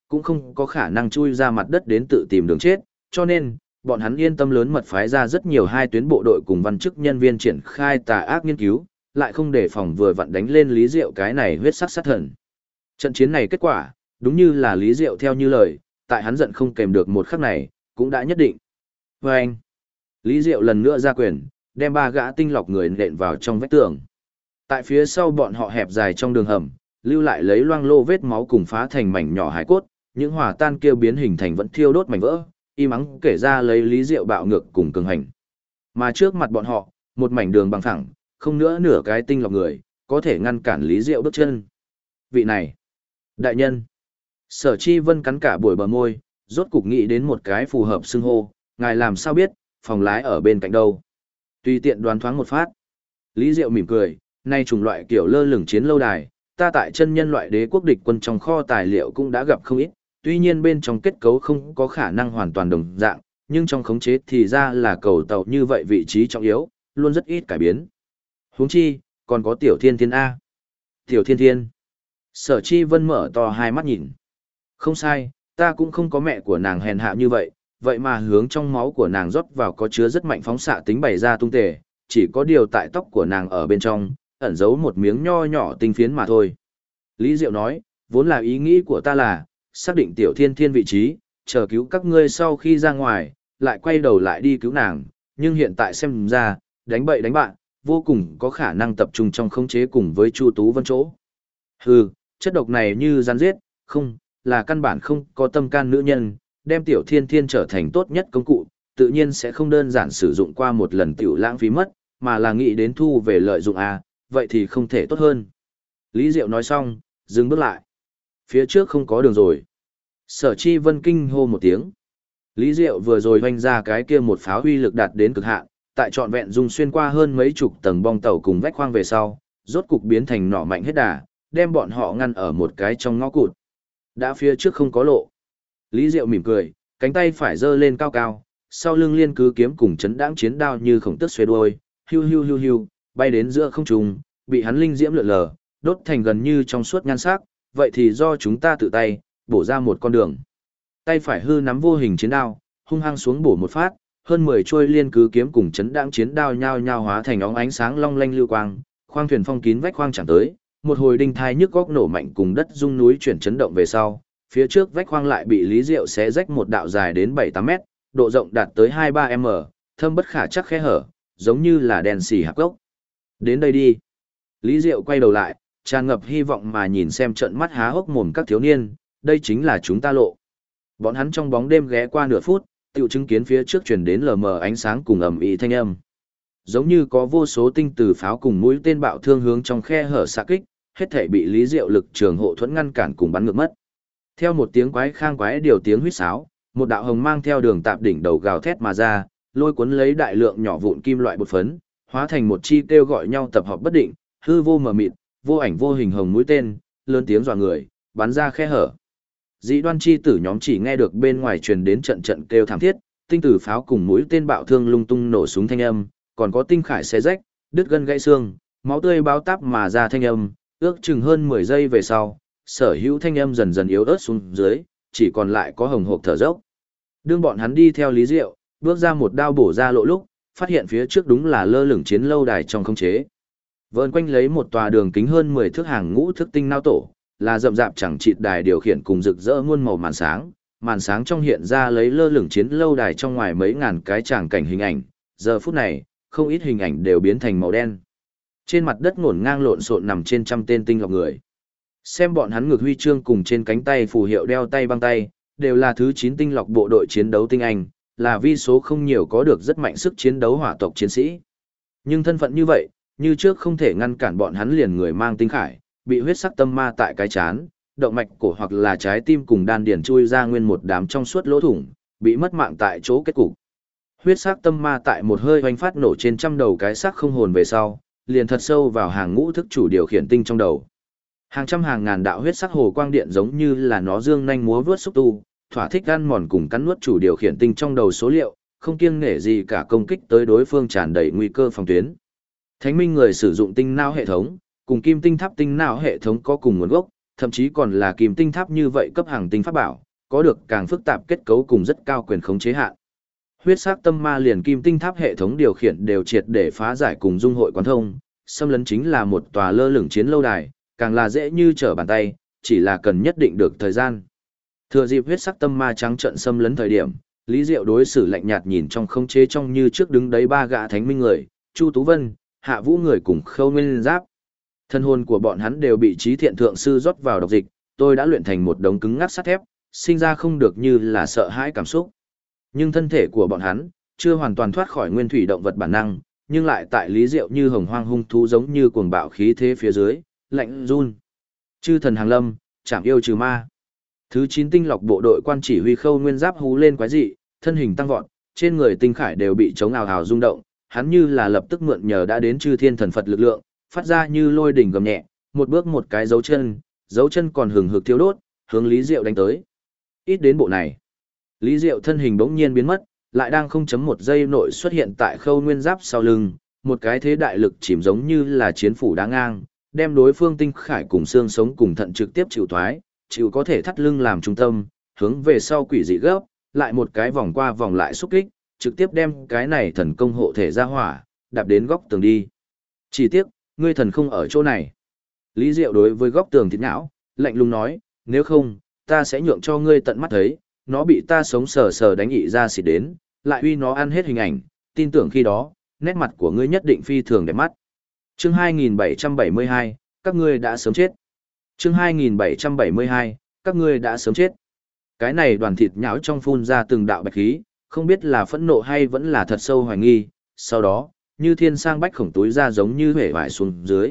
cũng không có khả năng chui ra mặt đất đến tự tìm đường chết, cho nên, bọn hắn yên tâm lớn mật phái ra rất nhiều hai tuyến bộ đội cùng văn chức nhân viên triển khai tà ác nghiên cứu, lại không để phòng vừa vặn đánh lên Lý Diệu cái này huyết sắc sát thần. Trận chiến này kết quả, đúng như là Lý Diệu theo như lời, tại hắn giận không kèm được một khắc này, cũng đã nhất định. Và anh, Lý Diệu lần nữa ra quyền, đem 3 gã tinh lọc người nện vào trong vách tường. Tại phía sau bọn họ hẹp dài trong đường hầm, lưu lại lấy loang lô vết máu cùng phá thành mảnh nhỏ hải cốt, những hỏa tan kêu biến hình thành vẫn thiêu đốt mảnh vỡ, im ắng kể ra lấy Lý Diệu bạo ngược cùng cường hành. Mà trước mặt bọn họ, một mảnh đường bằng phẳng, không nữa nửa cái tinh lọc người, có thể ngăn cản Lý Diệu bước chân. Vị này, đại nhân. Sở Chi Vân cắn cả buổi bờ môi, rốt cục nghĩ đến một cái phù hợp xưng hô, ngài làm sao biết, phòng lái ở bên cạnh đâu. Tùy tiện đoán thoáng một phát. Lý Diệu mỉm cười, nay chủng loại kiểu lơ lửng chiến lâu đài, ta tại chân nhân loại đế quốc địch quân trong kho tài liệu cũng đã gặp không ít, tuy nhiên bên trong kết cấu không có khả năng hoàn toàn đồng dạng, nhưng trong khống chế thì ra là cầu tàu như vậy vị trí trọng yếu, luôn rất ít cải biến. Huống chi, còn có Tiểu Thiên Thiên A. Tiểu Thiên Thiên. Sở Chi Vân mở to hai mắt nhìn. Không sai, ta cũng không có mẹ của nàng hèn hạ như vậy, vậy mà hướng trong máu của nàng rót vào có chứa rất mạnh phóng xạ tính bày ra tung tề, chỉ có điều tại tóc của nàng ở bên trong, ẩn giấu một miếng nho nhỏ tinh phiến mà thôi. Lý Diệu nói, vốn là ý nghĩ của ta là, xác định Tiểu Thiên Thiên vị trí, chờ cứu các ngươi sau khi ra ngoài, lại quay đầu lại đi cứu nàng, nhưng hiện tại xem ra, đánh bậy đánh bạn, vô cùng có khả năng tập trung trong khống chế cùng với Chu Tú Vân chỗ. Hừ, chất độc này như rắn giết, không, là căn bản không có tâm can nữ nhân, đem Tiểu Thiên Thiên trở thành tốt nhất công cụ, tự nhiên sẽ không đơn giản sử dụng qua một lần tiểu lãng phí mất, mà là nghĩ đến thu về lợi dụng à, vậy thì không thể tốt hơn. Lý Diệu nói xong, dừng bước lại. Phía trước không có đường rồi. Sở Chi Vân kinh hô một tiếng. Lý Diệu vừa rồi hoanh ra cái kia một pháo huy lực đạt đến cực hạn, tại trọn vẹn dung xuyên qua hơn mấy chục tầng bong tàu cùng vách khoang về sau, rốt cục biến thành nỏ mạnh hết đà, đem bọn họ ngăn ở một cái trong ngõ cụt. Đã phía trước không có lộ. Lý Diệu mỉm cười, cánh tay phải giơ lên cao cao, sau lưng liên cứ kiếm cùng chấn đãng chiến đao như khổng tước xuê đuôi, hiu hiu hiu hiu, bay đến giữa không trung, bị hắn linh diễm lượn lờ, đốt thành gần như trong suốt nhan sắc, vậy thì do chúng ta tự tay bổ ra một con đường. Tay phải hư nắm vô hình chiến đao, hung hăng xuống bổ một phát, hơn 10 chuôi liên cứ kiếm cùng chấn đãng chiến đao nhao nhao hóa thành óng ánh sáng long lanh lưu quang, khoang thuyền phong kín vách khoang chẳng tới, một hồi đinh thai nhức góc nổ mạnh cùng đất rung núi chuyển chấn động về sau, phía trước vách khoang lại bị Lý Diệu xé rách một đạo dài đến 7-8 mét, độ rộng đạt tới 2-3 m, thâm bất khả chắc khe hở, giống như là đèn xì hạp gốc. Đến đây đi. Lý Diệu quay đầu lại, tràn ngập hy vọng mà nhìn xem trận mắt há hốc mồm các thiếu niên, đây chính là chúng ta lộ. Bọn hắn trong bóng đêm ghé qua nửa phút, tiểu chứng kiến phía trước truyền đến lờ mờ ánh sáng cùng ầm ĩ thanh âm. Giống như có vô số tinh từ pháo cùng mũi tên bạo thương hướng trong khe hở xạ kích, hết thảy bị Lý Diệu lực trường hộ thuẫn ngăn cản cùng bắn ngược mất. Theo một tiếng quái khang quái điều tiếng huýt sáo, một đạo hồng mang theo đường tạp đỉnh đầu gào thét mà ra, lôi cuốn lấy đại lượng nhỏ vụn kim loại bột phấn, hóa thành một chi kêu gọi nhau tập hợp bất định, hư vô mờ mịt, vô ảnh vô hình hồng mũi tên, lớn tiếng dọa người, bắn ra khe hở. Dĩ Đoan chi tử nhóm chỉ nghe được bên ngoài truyền đến trận trận kêu thảm thiết, tinh tử pháo cùng mũi tên bạo thương lung tung nổ súng thanh âm, còn có tinh khải xé rách, đứt gân gãy xương, máu tươi báo táp mà ra thanh âm, ước chừng hơn 10 giây về sau, sở hữu thanh âm dần dần yếu ớt xuống dưới, chỉ còn lại có hồng hộc thở dốc. Đương bọn hắn đi theo Lý Diệu, bước ra một đao bổ ra lộ lúc, phát hiện phía trước đúng là lơ lửng chiến lâu đài trong không chế. Vờn quanh lấy một tòa đường kính hơn 10 thước hàng ngũ thước tinh nao tổ, là rậm rạp chẳng chịt đài điều khiển cùng rực rỡ muôn màu màn sáng trong hiện ra lấy lơ lửng chiến lâu đài trong ngoài mấy ngàn cái tràng cảnh hình ảnh, giờ phút này, không ít hình ảnh đều biến thành màu đen. Trên mặt đất ngổn ngang lộn xộn nằm trên trăm tên tinh lọc người. Xem bọn hắn ngược huy chương cùng trên cánh tay phù hiệu đeo tay băng tay, đều là thứ 9 tinh lọc bộ đội chiến đấu tinh anh, là vi số không nhiều có được rất mạnh sức chiến đấu hỏa tộc chiến sĩ. Nhưng thân phận như vậy, như trước không thể ngăn cản bọn hắn liền người mang tinh khải, bị huyết sắc tâm ma tại cái chán, động mạch cổ hoặc là trái tim cùng đan điền chui ra nguyên một đám trong suốt lỗ thủng, bị mất mạng tại chỗ kết cục. Huyết sắc tâm ma tại một hơi hoành phát nổ trên trăm đầu cái xác không hồn về sau, liền thật sâu vào hàng ngũ thức chủ điều khiển tinh trong đầu. Hàng trăm hàng ngàn đạo huyết sắc hồ quang điện giống như là nó dương nhanh múa vướt xúc tu, thỏa thích ăn mòn cùng cắn nuốt chủ điều khiển tinh trong đầu số liệu, không kiêng nể gì cả công kích tới đối phương tràn đầy nguy cơ phòng tuyến. Thánh minh người sử dụng tinh não hệ thống, cùng kim tinh tháp tinh não hệ thống có cùng nguồn gốc, thậm chí còn là kim tinh tháp như vậy cấp hàng tinh pháp bảo, có được càng phức tạp kết cấu cùng rất cao quyền khống chế hạn. Huyết sắc tâm ma liền kim tinh tháp hệ thống điều khiển đều triệt để phá giải cùng dung hội quán thông, xâm lấn chính là một tòa lơ lửng chiến lâu đài, càng là dễ như trở bàn tay, chỉ là cần nhất định được thời gian. Thừa dịp huyết sắc tâm ma trắng trận xâm lấn thời điểm, Lý Diệu đối xử lạnh nhạt nhìn trong không chế trong như trước đứng đấy ba gã thánh minh người, Chu Tú Vân, Hạ Vũ người cùng Khâu Nguyên Giáp. Thân hồn của bọn hắn đều bị trí thiện thượng sư rót vào độc dịch, tôi đã luyện thành một đống cứng ngắc sắt thép, sinh ra không được như là sợ hãi cảm xúc. Nhưng thân thể của bọn hắn chưa hoàn toàn thoát khỏi nguyên thủy động vật bản năng, nhưng lại tại Lý Diệu như hồng hoang hung thú giống như cuồng bạo khí thế phía dưới, lạnh run. Chư thần hàng lâm, chảm yêu trừ ma. Thứ 9 tinh lọc bộ đội quan chỉ huy Khâu Nguyên Giáp hú lên quái dị, thân hình tăng vọt, trên người tinh khải đều bị chống ào ào rung động, hắn như là lập tức mượn nhờ đã đến chư thiên thần Phật lực lượng, phát ra như lôi đỉnh gầm nhẹ, một bước một cái dấu chân còn hừng hực thiêu đốt, hướng Lý Diệu đánh tới. Ít đến bộ này. Lý Diệu thân hình bỗng nhiên biến mất, lại đang 0.1 giây nội xuất hiện tại Khâu Nguyên Giáp sau lưng, một cái thế đại lực chìm giống như là chiến phủ đá ngang, đem đối phương tinh khải cùng xương sống cùng thận trực tiếp chịu thoái, chịu có thể thắt lưng làm trung tâm, hướng về sau quỷ dị gấp, lại một cái vòng qua vòng lại xúc kích, trực tiếp đem cái này thần công hộ thể ra hỏa, đạp đến góc tường đi. Chỉ tiếc, ngươi thần không ở chỗ này. Lý Diệu đối với góc tường thịt não, lạnh lùng nói, nếu không, ta sẽ nhượng cho ngươi tận mắt thấy, nó bị ta sống sờ sờ đánh ị ra xịt đến, lại uy nó ăn hết hình ảnh, tin tưởng khi đó, nét mặt của ngươi nhất định phi thường đẹp mắt. Chương 2772, các ngươi đã sớm chết. Chương 2772, các ngươi đã sớm chết. Cái này đoàn thịt nhão trong phun ra từng đạo bạch khí, không biết là phẫn nộ hay vẫn là thật sâu hoài nghi, sau đó, như thiên sang bách khổng túi ra giống như hể vải xuống dưới.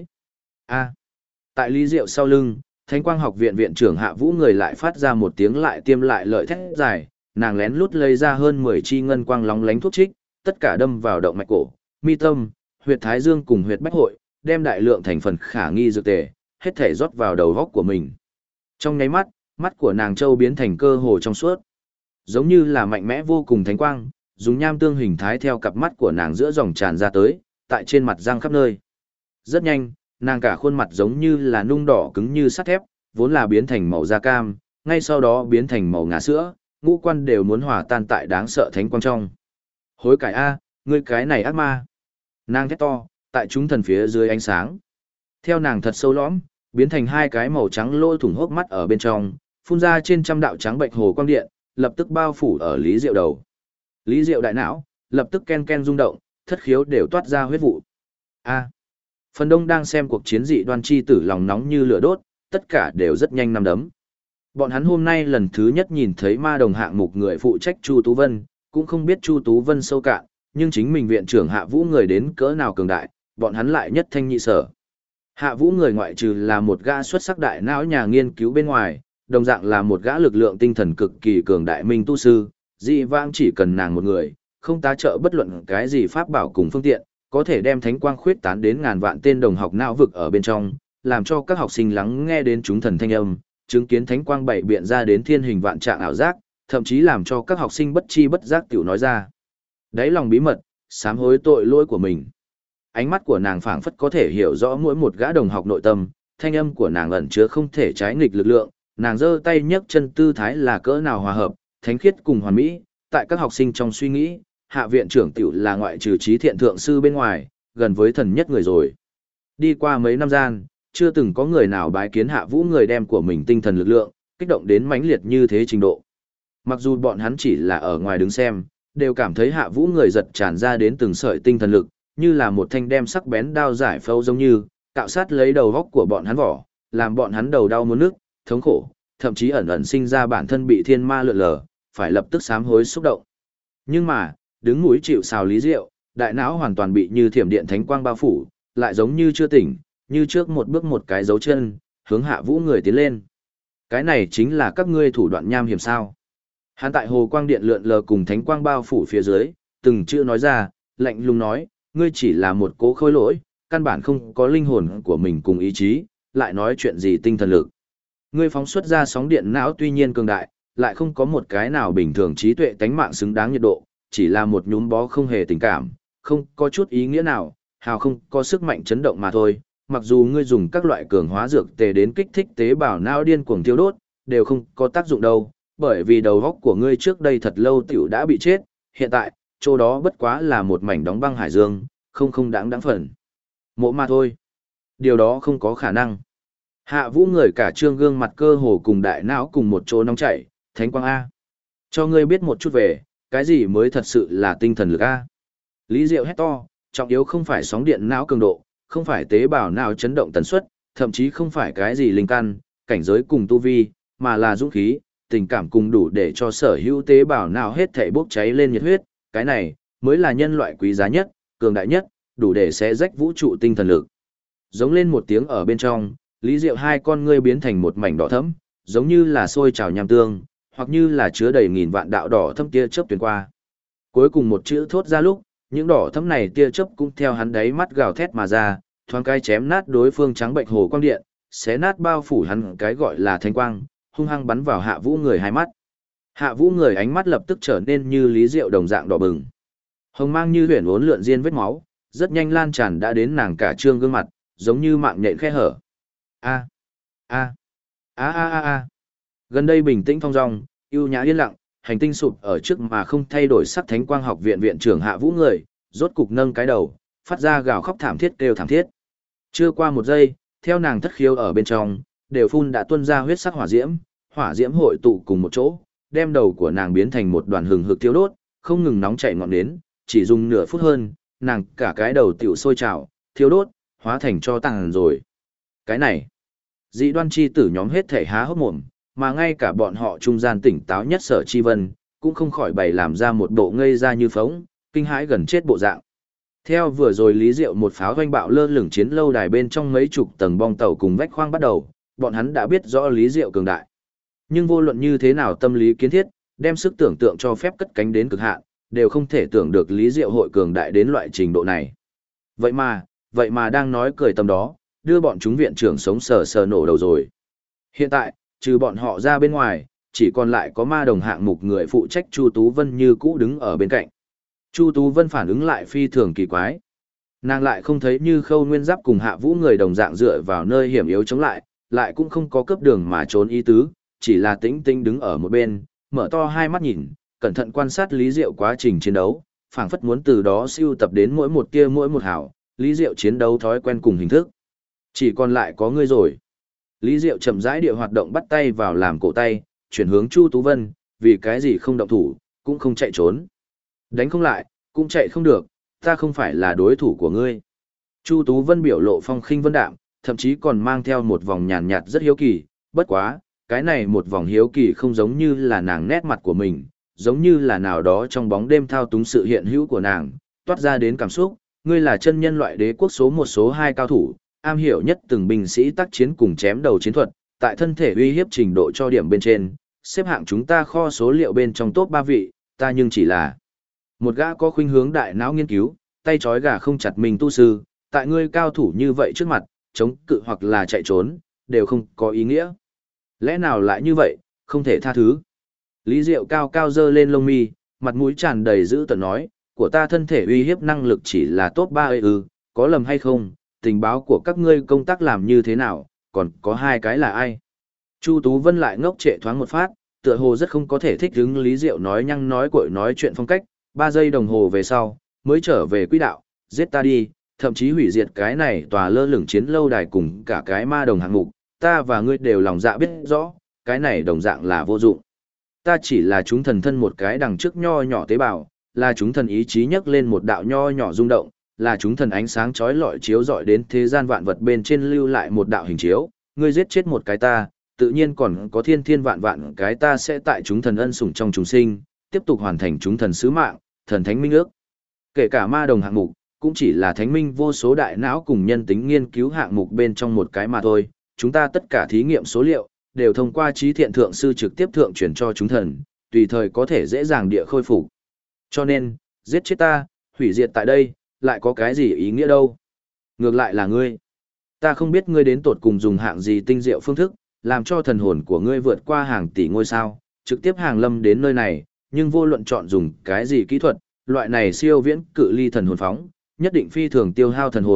Tại Lý Diệu sau lưng, Thánh Quang Học viện viện trưởng Hạ Vũ người lại phát ra một tiếng lại tiêm lại lợi thét dài, nàng lén lút lấy ra hơn 10 chi ngân quang lóng lánh thuốc trích, tất cả đâm vào động mạch cổ, mi tâm, huyệt thái dương cùng huyệt bách hội, đem đại lượng thành phần khả nghi dược tề, hết thể rót vào đầu góc của mình. Trong nháy mắt, mắt của nàng châu biến thành cơ hồ trong suốt, giống như là mạnh mẽ vô cùng thánh quang, dùng nham tương hình thái theo cặp mắt của nàng giữa dòng tràn ra tới, tại trên mặt răng khắp nơi. Rất nhanh, nàng cả khuôn mặt giống như là nung đỏ cứng như sắt thép, vốn là biến thành màu da cam, ngay sau đó biến thành màu ngà sữa, ngũ quan đều muốn hòa tan tại đáng sợ thánh quang trong. Hối cải a, ngươi cái này ác ma. Nàng thét to, tại chúng thần phía dưới ánh sáng. Theo nàng thật sâu lõm, biến thành hai cái màu trắng lỗ thủng hốc mắt ở bên trong, phun ra trên trăm đạo trắng bệnh hồ quang điện, lập tức bao phủ ở Lý Diệu đầu. Lý Diệu đại não, lập tức ken ken rung động, thất khiếu đều toát ra huyết vụ. Phần đông đang xem cuộc chiến dị đoan chi tử lòng nóng như lửa đốt, tất cả đều rất nhanh nắm đấm. Bọn hắn hôm nay lần thứ nhất nhìn thấy ma đồng hạng mục người phụ trách Chu Tú Vân, cũng không biết Chu Tú Vân sâu cạn, nhưng chính mình viện trưởng Hạ Vũ người đến cỡ nào cường đại, bọn hắn lại nhất thanh nhị sở. Hạ Vũ người ngoại trừ là một gã xuất sắc đại não nhà nghiên cứu bên ngoài, đồng dạng là một gã lực lượng tinh thần cực kỳ cường đại minh tu sư, dị vãng chỉ cần nàng một người, không tá trợ bất luận cái gì pháp bảo cùng phương tiện, có thể đem thánh quang khuyết tán đến ngàn vạn tên đồng học não vực ở bên trong, làm cho các học sinh lắng nghe đến chúng thần thanh âm, chứng kiến thánh quang bảy biện ra đến thiên hình vạn trạng ảo giác, thậm chí làm cho các học sinh bất chi bất giác tiểu nói ra. Đấy lòng bí mật, sám hối tội lỗi của mình. Ánh mắt của nàng phảng phất có thể hiểu rõ mỗi một gã đồng học nội tâm, thanh âm của nàng ẩn chứa không thể trái nghịch lực lượng, nàng giơ tay nhấc chân tư thái là cỡ nào hòa hợp, thánh khiết cùng hoàn mỹ, tại các học sinh trong suy nghĩ, hạ viện trưởng tiểu là ngoại trừ trí thiện thượng sư bên ngoài, gần với thần nhất người rồi. Đi qua mấy năm gian, chưa từng có người nào bái kiến Hạ Vũ người đem của mình tinh thần lực lượng, kích động đến mãnh liệt như thế trình độ. Mặc dù bọn hắn chỉ là ở ngoài đứng xem, đều cảm thấy Hạ Vũ người giật tràn ra đến từng sợi tinh thần lực, như là một thanh đem sắc bén đao giải phẫu giống như, cạo sát lấy đầu góc của bọn hắn vỏ, làm bọn hắn đầu đau muốn nức, thống khổ, thậm chí ẩn ẩn sinh ra bản thân bị thiên ma lượn lờ, phải lập tức sám hối xúc động. Nhưng mà, đứng mũi chịu sào Lý Diệu, đại não hoàn toàn bị như thiểm điện thánh quang bao phủ, lại giống như chưa tỉnh, như trước một bước một cái dấu chân, hướng Hạ Vũ người tiến lên. Cái này chính là các ngươi thủ đoạn nham hiểm sao? Hắn tại hồ quang điện lượn lờ cùng thánh quang bao phủ phía dưới, từng chữ nói ra, lạnh lùng nói, ngươi chỉ là một cố khối lỗi, căn bản không có linh hồn của mình cùng ý chí, lại nói chuyện gì tinh thần lực. Ngươi phóng xuất ra sóng điện não tuy nhiên cường đại, lại không có một cái nào bình thường trí tuệ tánh mạng xứng đáng nhiệt độ, chỉ là một nhúm bó không hề tình cảm, không có chút ý nghĩa nào, hào không có sức mạnh chấn động mà thôi, mặc dù ngươi dùng các loại cường hóa dược tề đến kích thích tế bào não điên cuồng tiêu đốt, đều không có tác dụng đâu, bởi vì đầu óc của ngươi trước đây thật lâu tiểu đã bị chết, hiện tại, chỗ đó bất quá là một mảnh đóng băng hải dương, không đáng phần. Mộ mà thôi. Điều đó không có khả năng. Hạ Vũ người cả trương gương mặt cơ hồ cùng đại não cùng một chỗ nóng chảy, Thánh Quang A. Cho ngươi biết một chút về, cái gì mới thật sự là tinh thần lực A. Lý Diệu hét to, trọng yếu không phải sóng điện não cường độ, không phải tế bào não chấn động tần suất, thậm chí không phải cái gì linh căn, cảnh giới cùng tu vi, mà là dũng khí, tình cảm cùng đủ để cho sở hữu tế bào não hết thảy bốc cháy lên nhiệt huyết, cái này mới là nhân loại quý giá nhất, cường đại nhất, đủ để xé rách vũ trụ tinh thần lực. Giống lên một tiếng ở bên trong, Lý Diệu hai con ngươi biến thành một mảnh đỏ thẫm, giống như là sôi trào nham tương, hoặc như là chứa đầy nghìn vạn đạo đỏ thẫm tia chớp truyền qua. Cuối cùng một chữ thốt ra lúc, những đỏ thẫm này tia chớp cũng theo hắn đáy mắt gào thét mà ra, thoáng cái chém nát đối phương trắng bệnh hồ quang điện, xé nát bao phủ hắn cái gọi là thánh quang, hung hăng bắn vào Hạ Vũ người hai mắt. Hạ Vũ người ánh mắt lập tức trở nên như Lý Diệu đồng dạng đỏ bừng. Hồng mang như huyền uốn lượn diên vết máu, rất nhanh lan tràn đã đến nàng cả trương gương mặt, giống như mạng nhện khe hở. A a a a a a. Gần đây bình tĩnh thong dong, ưu nhã yên lặng, hành tinh sụp ở trước mà không thay đổi sắc Thánh Quang học viện viện trưởng Hạ Vũ người, rốt cục nâng cái đầu, phát ra gào khóc thảm thiết kêu thảm thiết. Chưa qua một giây, theo nàng thất khiếu ở bên trong, đều phun đã tuôn ra huyết sắc hỏa diễm hội tụ cùng một chỗ, đem đầu của nàng biến thành một đoàn hừng hực thiêu đốt, không ngừng nóng chảy ngọn nến, chỉ dùng nửa phút hơn, nàng cả cái đầu tiểu sôi trào, thiêu đốt, hóa thành cho tàn rồi. Cái này, dị đoan chi tử nhóm hết thể há hốc mồm, mà ngay cả bọn họ trung gian tỉnh táo nhất Sở Chi Vân, cũng không khỏi bày làm ra một bộ ngây ra như phóng, kinh hãi gần chết bộ dạng. Theo vừa rồi Lý Diệu một pháo hoanh bạo lơ lửng chiến lâu đài bên trong mấy chục tầng bong tàu cùng vách khoang bắt đầu, bọn hắn đã biết rõ Lý Diệu cường đại. Nhưng vô luận như thế nào tâm lý kiến thiết, đem sức tưởng tượng cho phép cất cánh đến cực hạn, đều không thể tưởng được Lý Diệu hội cường đại đến loại trình độ này. Vậy mà đang nói cười tầm đó, đưa bọn chúng viện trưởng sống sờ sờ nổ đầu rồi. Hiện tại, trừ bọn họ ra bên ngoài, chỉ còn lại có ma đồng hạng mục người phụ trách Chu Tú Vân như cũ đứng ở bên cạnh. Chu Tú Vân phản ứng lại phi thường kỳ quái. Nàng lại không thấy như Khâu Nguyên Giáp cùng Hạ Vũ người đồng dạng dựa vào nơi hiểm yếu chống lại cũng không có cấp đường mà trốn ý tứ, chỉ là tĩnh tĩnh đứng ở một bên, mở to hai mắt nhìn, cẩn thận quan sát Lý Diệu quá trình chiến đấu, phảng phất muốn từ đó siêu tập đến mỗi một tia mỗi một hào, Lý Diệu chiến đấu thói quen cùng hình thức. Chỉ còn lại có ngươi rồi. Lý Diệu chậm rãi địa hoạt động bắt tay vào làm cổ tay, chuyển hướng Chu Tú Vân, vì cái gì không động thủ, cũng không chạy trốn. Đánh không lại, cũng chạy không được, ta không phải là đối thủ của ngươi. Chu Tú Vân biểu lộ phong khinh vân đạm, thậm chí còn mang theo một vòng nhàn nhạt rất hiếu kỳ, bất quá, cái này một vòng hiếu kỳ không giống như là nàng nét mặt của mình, giống như là nào đó trong bóng đêm thao túng sự hiện hữu của nàng, toát ra đến cảm xúc, ngươi là chân nhân loại đế quốc số một số hai cao thủ, am hiểu nhất từng binh sĩ tác chiến cùng chém đầu chiến thuật, tại thân thể uy hiếp trình độ cho điểm bên trên, xếp hạng chúng ta kho số liệu bên trong top 3 vị, ta nhưng chỉ là một gã có khuynh hướng đại não nghiên cứu, tay trói gà không chặt mình tu sư, tại ngươi cao thủ như vậy trước mặt, chống cự hoặc là chạy trốn, đều không có ý nghĩa. Lẽ nào lại như vậy, không thể tha thứ. Lý Diệu cao cao dơ lên lông mi, mặt mũi tràn đầy dữ tợn nói, của ta thân thể uy hiếp năng lực chỉ là top 3 ư, có lầm hay không, tình báo của các ngươi công tác làm như thế nào, còn có hai cái là ai. Chu Tú Vân lại ngốc trệ thoáng một phát, tựa hồ rất không có thể thích hứng Lý Diệu nói nhăng nói cuội nói chuyện phong cách, 3 giây đồng hồ về sau, mới trở về quỹ đạo, giết ta đi, thậm chí hủy diệt cái này tòa lơ lửng chiến lâu đài cùng cả cái ma đồng hạng mục, ta và ngươi đều lòng dạ biết rõ, cái này đồng dạng là vô dụng. Ta chỉ là chúng thần thân một cái đằng trước nho nhỏ tế bào, là chúng thần ý chí nhấc lên một đạo nho nhỏ rung động, là chúng thần ánh sáng chói lọi chiếu rọi đến thế gian vạn vật bên trên lưu lại một đạo hình chiếu, ngươi giết chết một cái ta, tự nhiên còn có thiên thiên vạn vạn cái ta sẽ tại chúng thần ân sủng trong chúng sinh, tiếp tục hoàn thành chúng thần sứ mạng, thần thánh minh ước. Kể cả ma đồng hạng mục, cũng chỉ là thánh minh vô số đại não cùng nhân tính nghiên cứu hạng mục bên trong một cái mà thôi, chúng ta tất cả thí nghiệm số liệu, đều thông qua trí thiện thượng sư trực tiếp thượng truyền cho chúng thần, tùy thời có thể dễ dàng địa khôi phục. Cho nên, giết chết ta, hủy diệt tại đây, lại có cái gì ý nghĩa đâu. Ngược lại là ngươi. Ta không biết ngươi đến tột cùng dùng hạng gì tinh diệu phương thức, làm cho thần hồn của ngươi vượt qua hàng tỷ ngôi sao, trực tiếp hàng lâm đến nơi này, nhưng vô luận chọn dùng cái gì kỹ thuật, loại này siêu viễn cự ly thần hồn phóng, nhất định phi thường tiêu hao thần hồn,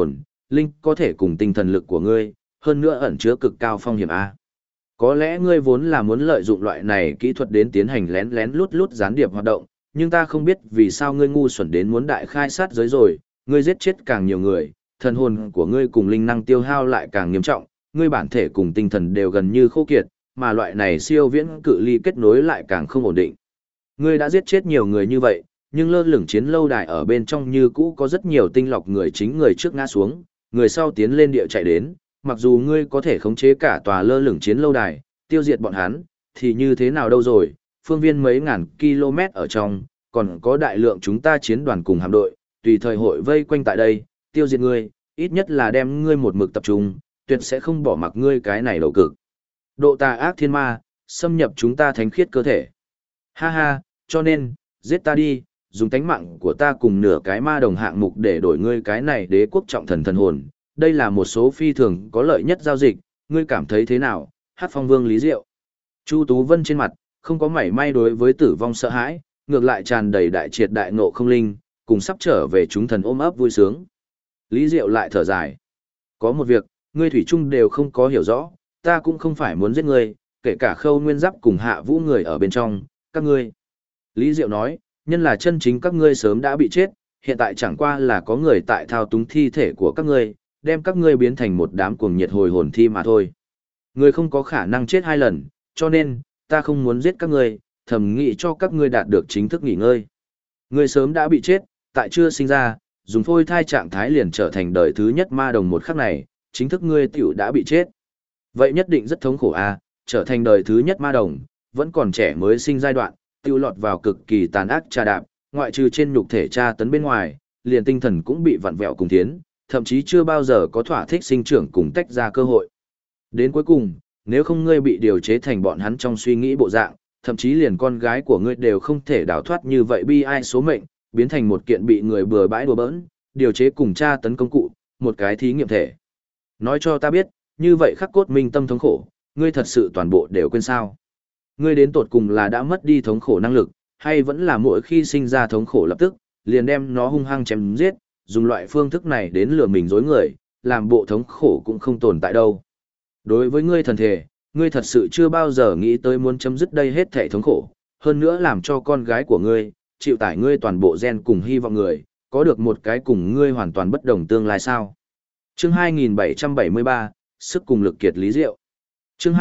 linh có thể cùng tinh thần lực của ngươi, hơn nữa ẩn chứa cực cao phong hiểm A. Có lẽ ngươi vốn là muốn lợi dụng loại này kỹ thuật đến tiến hành lén lén lút lút gián điệp hoạt động, nhưng ta không biết vì sao ngươi ngu xuẩn đến muốn đại khai sát giới rồi, ngươi giết chết càng nhiều người, thần hồn của ngươi cùng linh năng tiêu hao lại càng nghiêm trọng, ngươi bản thể cùng tinh thần đều gần như khô kiệt, mà loại này siêu viễn cự ly kết nối lại càng không ổn định. Ngươi đã giết chết nhiều người như vậy, nhưng lơ lửng chiến lâu đài ở bên trong như cũ có rất nhiều tinh lọc người chính người trước ngã xuống, người sau tiến lên địa chạy đến, mặc dù ngươi có thể khống chế cả tòa lơ lửng chiến lâu đài, tiêu diệt bọn hắn, thì như thế nào đâu rồi, phương viên mấy ngàn km ở trong, còn có đại lượng chúng ta chiến đoàn cùng hạm đội, tùy thời hội vây quanh tại đây, tiêu diệt ngươi, ít nhất là đem ngươi một mực tập trung, tuyệt sẽ không bỏ mặc ngươi cái này đầu cực. Độ tà ác thiên ma, xâm nhập chúng ta thánh khiết cơ thể. Ha ha, cho nên, giết ta đi, dùng tánh mạng của ta cùng nửa cái ma đồng hạng mục để đổi ngươi cái này đế quốc trọng thần thần hồn. Đây là một số phi thường có lợi nhất giao dịch, ngươi cảm thấy thế nào, Hát Phong Vương Lý Diệu. Chu Tú Vân trên mặt, không có mảy may đối với tử vong sợ hãi, ngược lại tràn đầy đại triệt đại ngộ không linh, cùng sắp trở về chúng thần ôm ấp vui sướng. Lý Diệu lại thở dài. Có một việc, ngươi thủy chung đều không có hiểu rõ, ta cũng không phải muốn giết ngươi, kể cả Khâu Nguyên Giáp cùng Hạ Vũ người ở bên trong, các ngươi. Lý Diệu nói, nhân là chân chính các ngươi sớm đã bị chết, hiện tại chẳng qua là có người tại thao túng thi thể của các ngươi, đem các ngươi biến thành một đám cuồng nhiệt hồi hồn thi mà thôi. Ngươi không có khả năng chết hai lần, cho nên, ta không muốn giết các ngươi, thầm nghĩ cho các ngươi đạt được chính thức nghỉ ngơi. Ngươi sớm đã bị chết, tại chưa sinh ra, dùng phôi thai trạng thái liền trở thành đời thứ nhất ma đồng một khắc này, chính thức ngươi tiểu đã bị chết. Vậy nhất định rất thống khổ a, trở thành đời thứ nhất ma đồng, vẫn còn trẻ mới sinh giai đoạn, tiêu lọt vào cực kỳ tàn ác trà đạp, ngoại trừ trên nhục thể tra tấn bên ngoài, liền tinh thần cũng bị vặn vẹo cùng tiến, thậm chí chưa bao giờ có thỏa thích sinh trưởng cùng tách ra cơ hội. Đến cuối cùng, nếu không ngươi bị điều chế thành bọn hắn trong suy nghĩ bộ dạng, thậm chí liền con gái của ngươi đều không thể đào thoát như vậy bi ai số mệnh, biến thành một kiện bị người bừa bãi đùa bỡn, điều chế cùng tra tấn công cụ, một cái thí nghiệm thể. Nói cho ta biết, như vậy khắc cốt minh tâm thống khổ, ngươi thật sự toàn bộ đều quên sao? Ngươi đến tột cùng là đã mất đi thống khổ năng lực, hay vẫn là mỗi khi sinh ra thống khổ lập tức, liền đem nó hung hăng chém giết, dùng loại phương thức này đến lừa mình dối người, làm bộ thống khổ cũng không tồn tại đâu. Đối với ngươi thần thể, ngươi thật sự chưa bao giờ nghĩ tới muốn chấm dứt đây hết thể thống khổ, hơn nữa làm cho con gái của ngươi, chịu tải ngươi toàn bộ gen cùng hy vọng người, có được một cái cùng ngươi hoàn toàn bất đồng tương lai sao? Chương 2773, sức cùng lực kiệt lý diệu. Chương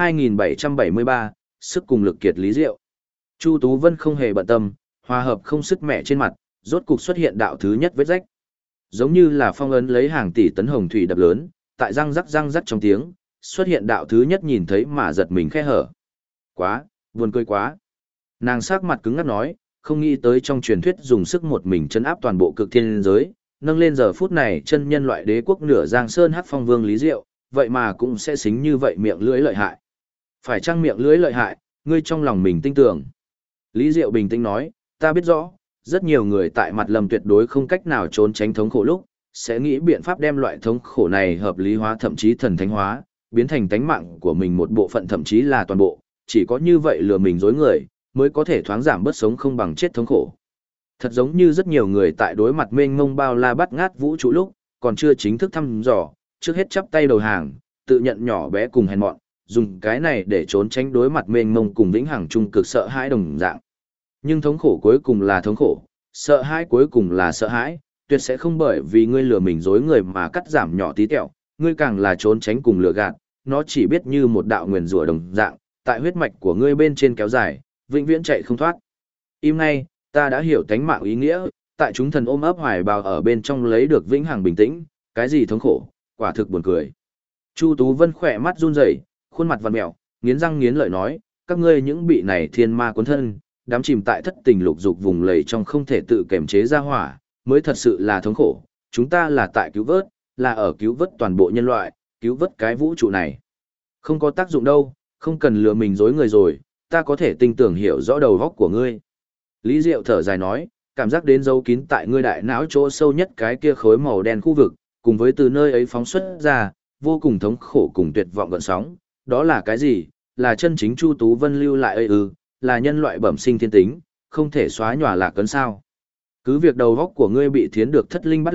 2773, sức cùng lực kiệt lý diệu. Chu Tú Vân không hề bận tâm, hòa hợp không sức mẹ trên mặt, rốt cục xuất hiện đạo thứ nhất vết rách. Giống như là phong ấn lấy hàng tỷ tấn hồng thủy đập lớn, tại răng rắc trong tiếng, xuất hiện đạo thứ nhất nhìn thấy mà giật mình khe hở. Quá, buồn cười quá. Nàng sắc mặt cứng ngắc nói, không nghĩ tới trong truyền thuyết dùng sức một mình chấn áp toàn bộ cực thiên giới, nâng lên giờ phút này chân nhân loại đế quốc nửa Giang Sơn Hát Phong Vương Lý Diệu, vậy mà cũng sẽ xính như vậy miệng lưỡi lợi hại. Phải chăng miệng lưỡi lợi hại, ngươi trong lòng mình tin tưởng. Lý Diệu bình tĩnh nói, ta biết rõ, rất nhiều người tại mặt lầm tuyệt đối không cách nào trốn tránh thống khổ lúc, sẽ nghĩ biện pháp đem loại thống khổ này hợp lý hóa thậm chí thần thánh hóa, biến thành tánh mạng của mình một bộ phận thậm chí là toàn bộ, chỉ có như vậy lừa mình dối người, mới có thể thoáng giảm bớt sống không bằng chết thống khổ. Thật giống như rất nhiều người tại đối mặt mênh mông bao la bắt ngát vũ trụ lúc, còn chưa chính thức thăm dò, trước hết chắp tay đầu hàng, tự nhận nhỏ bé cùng hèn mọn, dùng cái này để trốn tránh đối mặt mênh mông cùng vĩnh hằng trung cực sợ hãi đồng dạng. Nhưng thống khổ cuối cùng là thống khổ, sợ hãi cuối cùng là sợ hãi, tuyệt sẽ không bởi vì ngươi lừa mình dối người mà cắt giảm nhỏ tí tẹo, ngươi càng là trốn tránh cùng lừa gạt, nó chỉ biết như một đạo nguyền rủa đồng dạng, tại huyết mạch của ngươi bên trên kéo dài, vĩnh viễn chạy không thoát. Im ngay, ta đã hiểu tánh mạng ý nghĩa, tại chúng thần ôm ấp hoài bào ở bên trong lấy được vĩnh hằng bình tĩnh, cái gì thống khổ, quả thực buồn cười. Chu Tú Vân khỏe mắt run rẩy, khuôn mặt vặn mèo, nghiến răng nghiến lợi nói, các ngươi những bị này thiên ma cuốn thân, đám chìm tại thất tình lục dục vùng lầy trong không thể tự kiềm chế ra hỏa, mới thật sự là thống khổ, chúng ta là tại cứu vớt, là ở cứu vớt toàn bộ nhân loại, cứu vớt cái vũ trụ này. Không có tác dụng đâu, không cần lừa mình dối người rồi, ta có thể tinh tưởng hiểu rõ đầu óc của ngươi. Lý Diệu thở dài nói, cảm giác đến dấu kín tại ngươi đại não chỗ sâu nhất cái kia khối màu đen khu vực, cùng với từ nơi ấy phóng xuất ra, vô cùng thống khổ cùng tuyệt vọng gợn sóng, đó là cái gì? Là chân chính Chu Tú Vân lưu lại ấy ư, là nhân loại bẩm sinh thiên tính, không thể xóa nhòa lạc cấn sao. Cứ việc đầu óc của ngươi bị thiến được thất linh bắt lạc,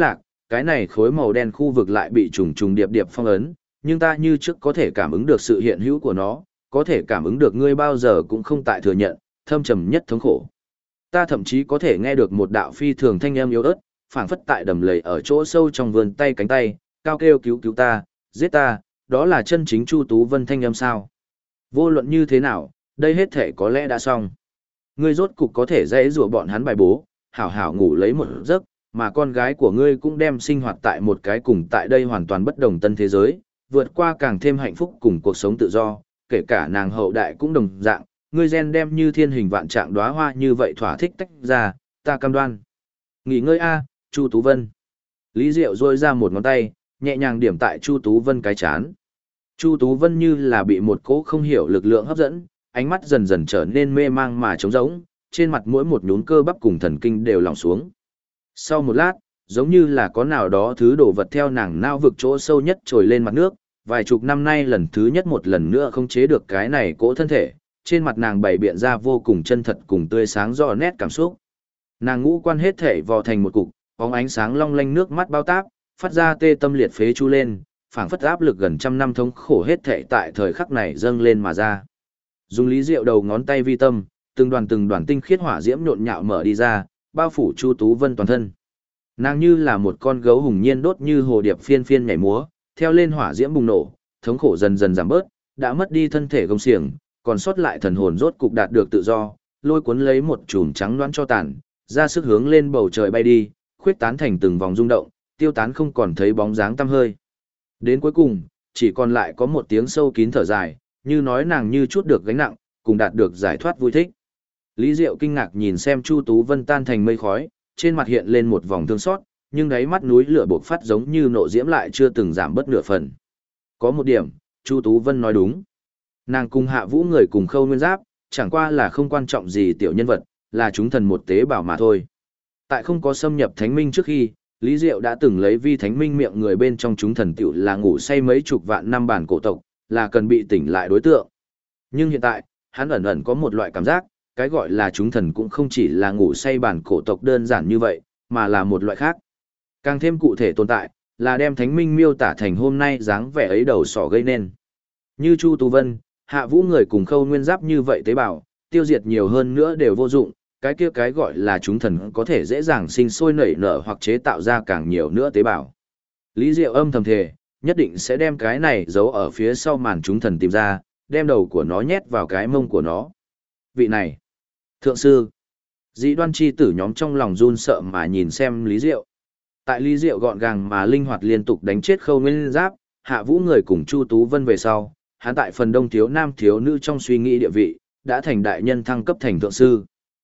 cái này khối màu đen khu vực lại bị trùng trùng điệp điệp phong ấn, nhưng ta như trước có thể cảm ứng được sự hiện hữu của nó, có thể cảm ứng được ngươi bao giờ cũng không tại thừa nhận, thâm trầm nhất thống khổ. Ta thậm chí có thể nghe được một đạo phi thường thanh âm yếu ớt, phảng phất tại đầm lầy ở chỗ sâu trong vườn tay cánh tay, cao kêu cứu cứu ta, giết ta, đó là chân chính Chu Tú Vân thanh âm sao? Vô luận như thế nào, đây hết thể có lẽ đã xong. Ngươi rốt cục có thể dễ rủa bọn hắn bài bố, hảo hảo ngủ lấy một giấc, mà con gái của ngươi cũng đem sinh hoạt tại một cái cùng tại đây hoàn toàn bất đồng tân thế giới, vượt qua càng thêm hạnh phúc cùng cuộc sống tự do, kể cả nàng hậu đại cũng đồng dạng, ngươi gen đem như thiên hình vạn trạng đóa hoa như vậy thỏa thích tách ra, ta cam đoan. Nghỉ ngơi a, Chu Tú Vân. Lý Diệu rôi ra một ngón tay, nhẹ nhàng điểm tại Chu Tú Vân cái chán. Chu Tú Vân như là bị một cỗ không hiểu lực lượng hấp dẫn, ánh mắt dần dần trở nên mê mang mà trống rỗng, trên mặt mỗi một nhún cơ bắp cùng thần kinh đều lỏng xuống. Sau một lát, giống như là có nào đó thứ đổ vật theo nàng nao vực chỗ sâu nhất trồi lên mặt nước, vài chục năm nay lần thứ nhất một lần nữa không chế được cái này cỗ thân thể, trên mặt nàng bày biện ra vô cùng chân thật cùng tươi sáng rõ nét cảm xúc. Nàng ngũ quan hết thể vò thành một cục, bóng ánh sáng long lanh nước mắt bao táp, phát ra tê tâm liệt phế chu lên, phảng phất áp lực gần trăm năm thống khổ hết thể tại thời khắc này dâng lên mà ra. Dùng Lý Diệu đầu ngón tay vi tâm, từng đoàn tinh khiết hỏa diễm nhộn nhạo mở đi ra, bao phủ Chu Tú Vân toàn thân. Nàng như là một con gấu hùng nhiên đốt như hồ điệp phiên phiên nhảy múa, theo lên hỏa diễm bùng nổ, thống khổ dần dần giảm bớt, đã mất đi thân thể gông xiềng, còn sót lại thần hồn rốt cục đạt được tự do, lôi cuốn lấy một chùm trắng loãng cho tàn, ra sức hướng lên bầu trời bay đi, khuyết tán thành từng vòng rung động, tiêu tán không còn thấy bóng dáng tăm hơi. Đến cuối cùng, chỉ còn lại có một tiếng sâu kín thở dài, như nói nàng như chút được gánh nặng, cùng đạt được giải thoát vui thích. Lý Diệu kinh ngạc nhìn xem Chu Tú Vân tan thành mây khói, trên mặt hiện lên một vòng thương xót, nhưng đáy mắt núi lửa bộc phát giống như nộ diễm lại chưa từng giảm bớt nửa phần. Có một điểm, Chu Tú Vân nói đúng. Nàng cùng Hạ Vũ người cùng Khâu Nguyên Giáp, chẳng qua là không quan trọng gì tiểu nhân vật, là chúng thần một tế bào mà thôi. Tại không có xâm nhập thánh minh trước khi, Lý Diệu đã từng lấy vi thánh minh miệng người bên trong chúng thần tiểu là ngủ say mấy chục vạn năm bản cổ tộc, là cần bị tỉnh lại đối tượng. Nhưng hiện tại, hắn ẩn ẩn có một loại cảm giác, cái gọi là chúng thần cũng không chỉ là ngủ say bản cổ tộc đơn giản như vậy, mà là một loại khác. Càng thêm cụ thể tồn tại, là đem thánh minh miêu tả thành hôm nay dáng vẻ ấy đầu sỏ gây nên. Như Chu Tú Vân, Hạ Vũ người cùng Khâu Nguyên Giáp như vậy tế bào, tiêu diệt nhiều hơn nữa đều vô dụng, cái kia cái gọi là chúng thần có thể dễ dàng sinh sôi nảy nở hoặc chế tạo ra càng nhiều nữa tế bào. Lý Diệu âm thầm thề, nhất định sẽ đem cái này giấu ở phía sau màn chúng thần tìm ra, đem đầu của nó nhét vào cái mông của nó. Vị này, thượng sư, Dĩ Đoan chi tử nhóm trong lòng run sợ mà nhìn xem Lý Diệu. Tại Lý Diệu gọn gàng mà linh hoạt liên tục đánh chết Khâu Nguyên Giáp, Hạ Vũ người cùng Chu Tú Vân về sau, hắn tại phần đông thiếu nam thiếu nữ trong suy nghĩ địa vị, đã thành đại nhân thăng cấp thành thượng sư.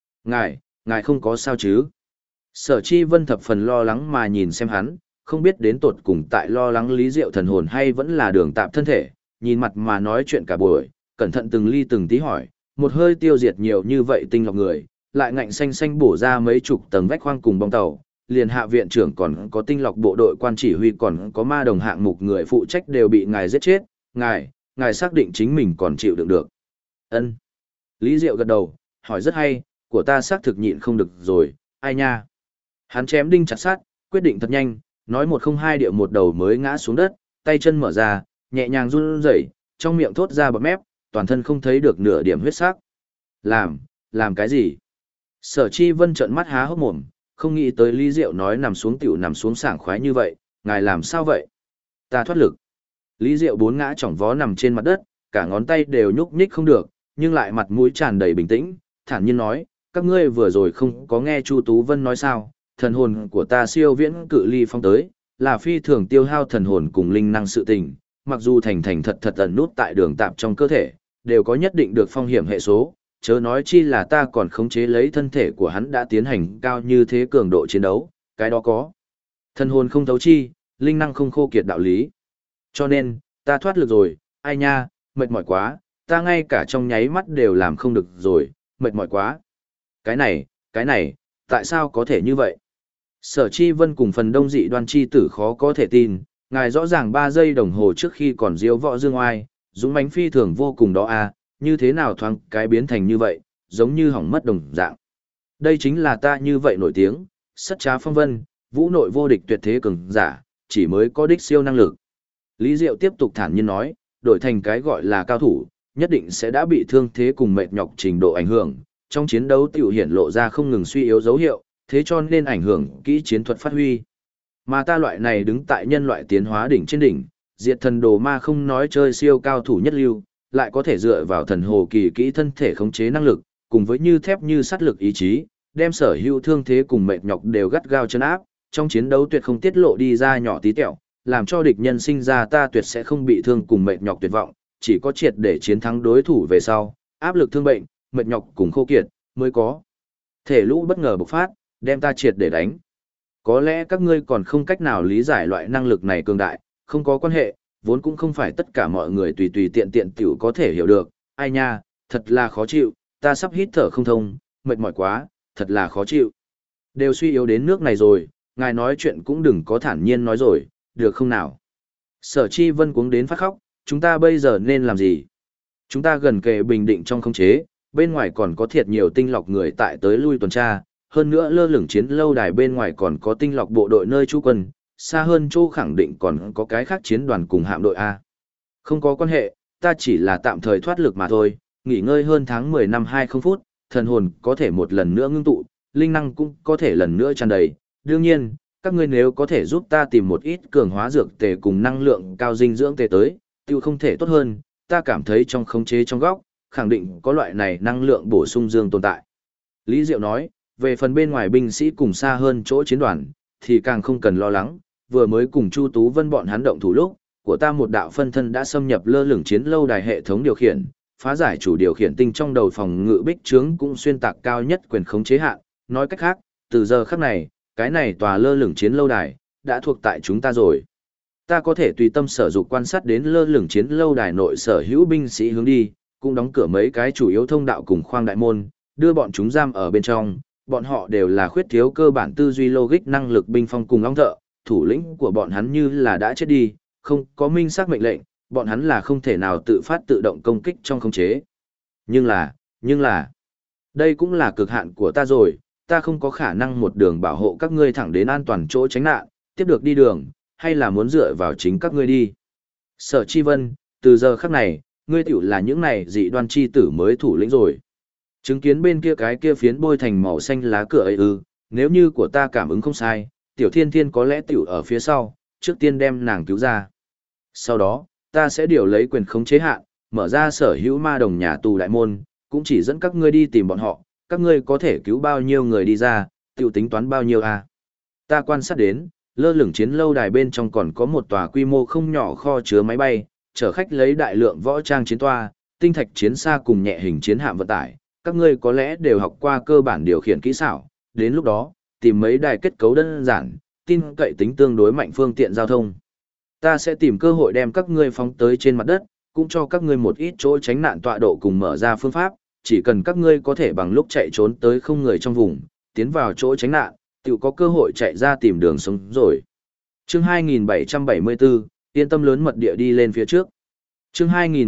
Ngài không có sao chứ? Sở Chi Vân thập phần lo lắng mà nhìn xem hắn, không biết đến tột cùng tại lo lắng Lý Diệu thần hồn hay vẫn là đường tạm thân thể, nhìn mặt mà nói chuyện cả buổi, cẩn thận từng ly từng tí hỏi, một hơi tiêu diệt nhiều như vậy tinh lọc người, lại ngạnh xanh xanh bổ ra mấy chục tầng vách khoang cùng bong tàu, liền hạ viện trưởng còn có tinh lọc bộ đội quan chỉ huy còn có ma đồng hạng mục người phụ trách đều bị ngài giết chết, ngài xác định chính mình còn chịu đựng được. Ân. Lý Diệu gật đầu, hỏi rất hay, của ta xác thực nhịn không được rồi, ai nha. Hắn chém đinh chặt sắt, quyết định thật nhanh, nói một không hai điệu một đầu mới ngã xuống đất, tay chân mở ra, nhẹ nhàng run rẩy, trong miệng thốt ra bọt mép, toàn thân không thấy được nửa điểm huyết sắc. Làm cái gì? Sở Chi Vân trợn mắt há hốc mồm, không nghĩ tới Lý Diệu nói nằm xuống tiểu nằm xuống sảng khoái như vậy, ngài làm sao vậy? Ta thoát lực. Lý Diệu bốn ngã chỏng vó nằm trên mặt đất, cả ngón tay đều nhúc nhích không được, nhưng lại mặt mũi tràn đầy bình tĩnh, thản nhiên nói, các ngươi vừa rồi không có nghe Chu Tú Vân nói sao, thần hồn của ta siêu viễn cự ly phong tới, là phi thường tiêu hao thần hồn cùng linh năng sự tình, mặc dù thành thật ẩn nút tại đường tạp trong cơ thể, đều có nhất định được phong hiểm hệ số, chớ nói chi là ta còn khống chế lấy thân thể của hắn đã tiến hành cao như thế cường độ chiến đấu, cái đó có. Thần hồn không thấu chi, linh năng không khô kiệt đạo lý. Cho nên, ta thoát lực rồi, ai nha, mệt mỏi quá, ta ngay cả trong nháy mắt đều làm không được rồi, mệt mỏi quá. Cái này, tại sao có thể như vậy? Sở Chi Vân cùng phần đông dị đoan chi tử khó có thể tin, ngài rõ ràng 3 giây đồng hồ trước khi còn diếu võ dương oai, dũng mãnh phi thường vô cùng đó à, như thế nào thoáng cái biến thành như vậy, giống như hỏng mất đồng dạng. Đây chính là ta như vậy nổi tiếng, sất trá phong vân, vũ nội vô địch tuyệt thế cường giả, chỉ mới có đích siêu năng lực. Lý Diệu tiếp tục thản nhiên nói, đổi thành cái gọi là cao thủ, nhất định sẽ đã bị thương thế cùng mệt nhọc trình độ ảnh hưởng, trong chiến đấu tiểu hiển lộ ra không ngừng suy yếu dấu hiệu, thế cho nên ảnh hưởng kỹ chiến thuật phát huy. Mà ta loại này đứng tại nhân loại tiến hóa đỉnh trên đỉnh, diệt thần đồ ma không nói chơi siêu cao thủ nhất lưu, lại có thể dựa vào thần hồ kỳ kỹ thân thể khống chế năng lực, cùng với như thép như sắt lực ý chí, đem sở hữu thương thế cùng mệt nhọc đều gắt gao chân áp, trong chiến đấu tuyệt không tiết lộ đi ra nhỏ tí tẹo, làm cho địch nhân sinh ra ta tuyệt sẽ không bị thương cùng mệt nhọc tuyệt vọng, chỉ có triệt để chiến thắng đối thủ về sau, áp lực thương bệnh, mệt nhọc cùng khô kiệt, mới có thể lũ bất ngờ bộc phát, đem ta triệt để đánh. Có lẽ các ngươi còn không cách nào lý giải loại năng lực này cường đại, không có quan hệ, vốn cũng không phải tất cả mọi người tùy tùy tiện tiện tiểu có thể hiểu được, ai nha, thật là khó chịu, ta sắp hít thở không thông, mệt mỏi quá, thật là khó chịu. Đều suy yếu đến nước này rồi, ngài nói chuyện cũng đừng có thản nhiên nói rồi, được không nào? Sở Chi Vân cuống đến phát khóc, chúng ta bây giờ nên làm gì? Chúng ta gần kề Bình Định trong khống chế, bên ngoài còn có thiệt nhiều tinh lọc người tại tới lui tuần tra, hơn nữa lơ lửng chiến lâu đài bên ngoài còn có tinh lọc bộ đội nơi trú quân, xa hơn chỗ khẳng định còn có cái khác chiến đoàn cùng hạm đội A. Không có quan hệ, ta chỉ là tạm thời thoát lực mà thôi, nghỉ ngơi hơn tháng 10 năm 20 phút, thần hồn có thể một lần nữa ngưng tụ, linh năng cũng có thể lần nữa tràn đầy. Đương nhiên, các ngươi nếu có thể giúp ta tìm một ít cường hóa dược tề cùng năng lượng cao dinh dưỡng tề tới, tiêu không thể tốt hơn, ta cảm thấy trong khống chế trong góc, khẳng định có loại này năng lượng bổ sung dương tồn tại. Lý Diệu nói, về phần bên ngoài binh sĩ cùng xa hơn chỗ chiến đoàn, thì càng không cần lo lắng, vừa mới cùng Chu Tú Vân bọn hắn động thủ lúc, của ta một đạo phân thân đã xâm nhập lơ lửng chiến lâu đài hệ thống điều khiển, phá giải chủ điều khiển tinh trong đầu phòng ngự bích trướng cũng xuyên tạc cao nhất quyền khống chế hạn, nói cách khác, từ giờ khắc này, cái này tòa lơ lửng chiến lâu đài đã thuộc tại chúng ta rồi. Ta có thể tùy tâm sở dục quan sát đến lơ lửng chiến lâu đài nội sở hữu binh sĩ hướng đi, cũng đóng cửa mấy cái chủ yếu thông đạo cùng khoang đại môn, đưa bọn chúng giam ở bên trong. Bọn họ đều là khuyết thiếu cơ bản tư duy logic năng lực binh phong cùng ong thợ, thủ lĩnh của bọn hắn như là đã chết đi, không có minh xác mệnh lệnh, bọn hắn là không thể nào tự phát tự động công kích trong khống chế. Nhưng là, đây cũng là cực hạn của ta rồi, ta không có khả năng một đường bảo hộ các ngươi thẳng đến an toàn chỗ tránh nạn, tiếp được đi đường, hay là muốn dựa vào chính các ngươi đi. Sở Chi Vân, từ giờ khắc này, ngươi tiểu là những này dị đoan chi tử mới thủ lĩnh rồi. Chứng kiến bên kia cái kia phiến bôi thành màu xanh lá cửa ấy nếu như của ta cảm ứng không sai, tiểu thiên thiên có lẽ tiểu ở phía sau, trước tiên đem nàng cứu ra. Sau đó, ta sẽ điều lấy quyền khống chế hạn, mở ra sở hữu ma đồng nhà tù đại môn, cũng chỉ dẫn các ngươi đi tìm bọn họ, các ngươi có thể cứu bao nhiêu người đi ra, tiểu tính toán bao nhiêu à. Ta quan sát đến, lơ lửng chiến lâu đài bên trong còn có một tòa quy mô không nhỏ kho chứa máy bay, chở khách lấy đại lượng võ trang chiến toa, tinh thạch chiến xa cùng nhẹ hình chiến hạm vận tải. Các ngươi có lẽ đều học qua cơ bản điều khiển kỹ xảo, đến lúc đó, tìm mấy đài kết cấu đơn giản, tin cậy tính tương đối mạnh phương tiện giao thông. Ta sẽ tìm cơ hội đem các ngươi phóng tới trên mặt đất, cũng cho các ngươi một ít chỗ tránh nạn tọa độ cùng mở ra phương pháp, chỉ cần các ngươi có thể bằng lúc chạy trốn tới không người trong vùng, tiến vào chỗ tránh nạn, tự có cơ hội chạy ra tìm đường sống rồi. Chương 2774, yên tâm lớn mật địa đi lên phía trước. Chương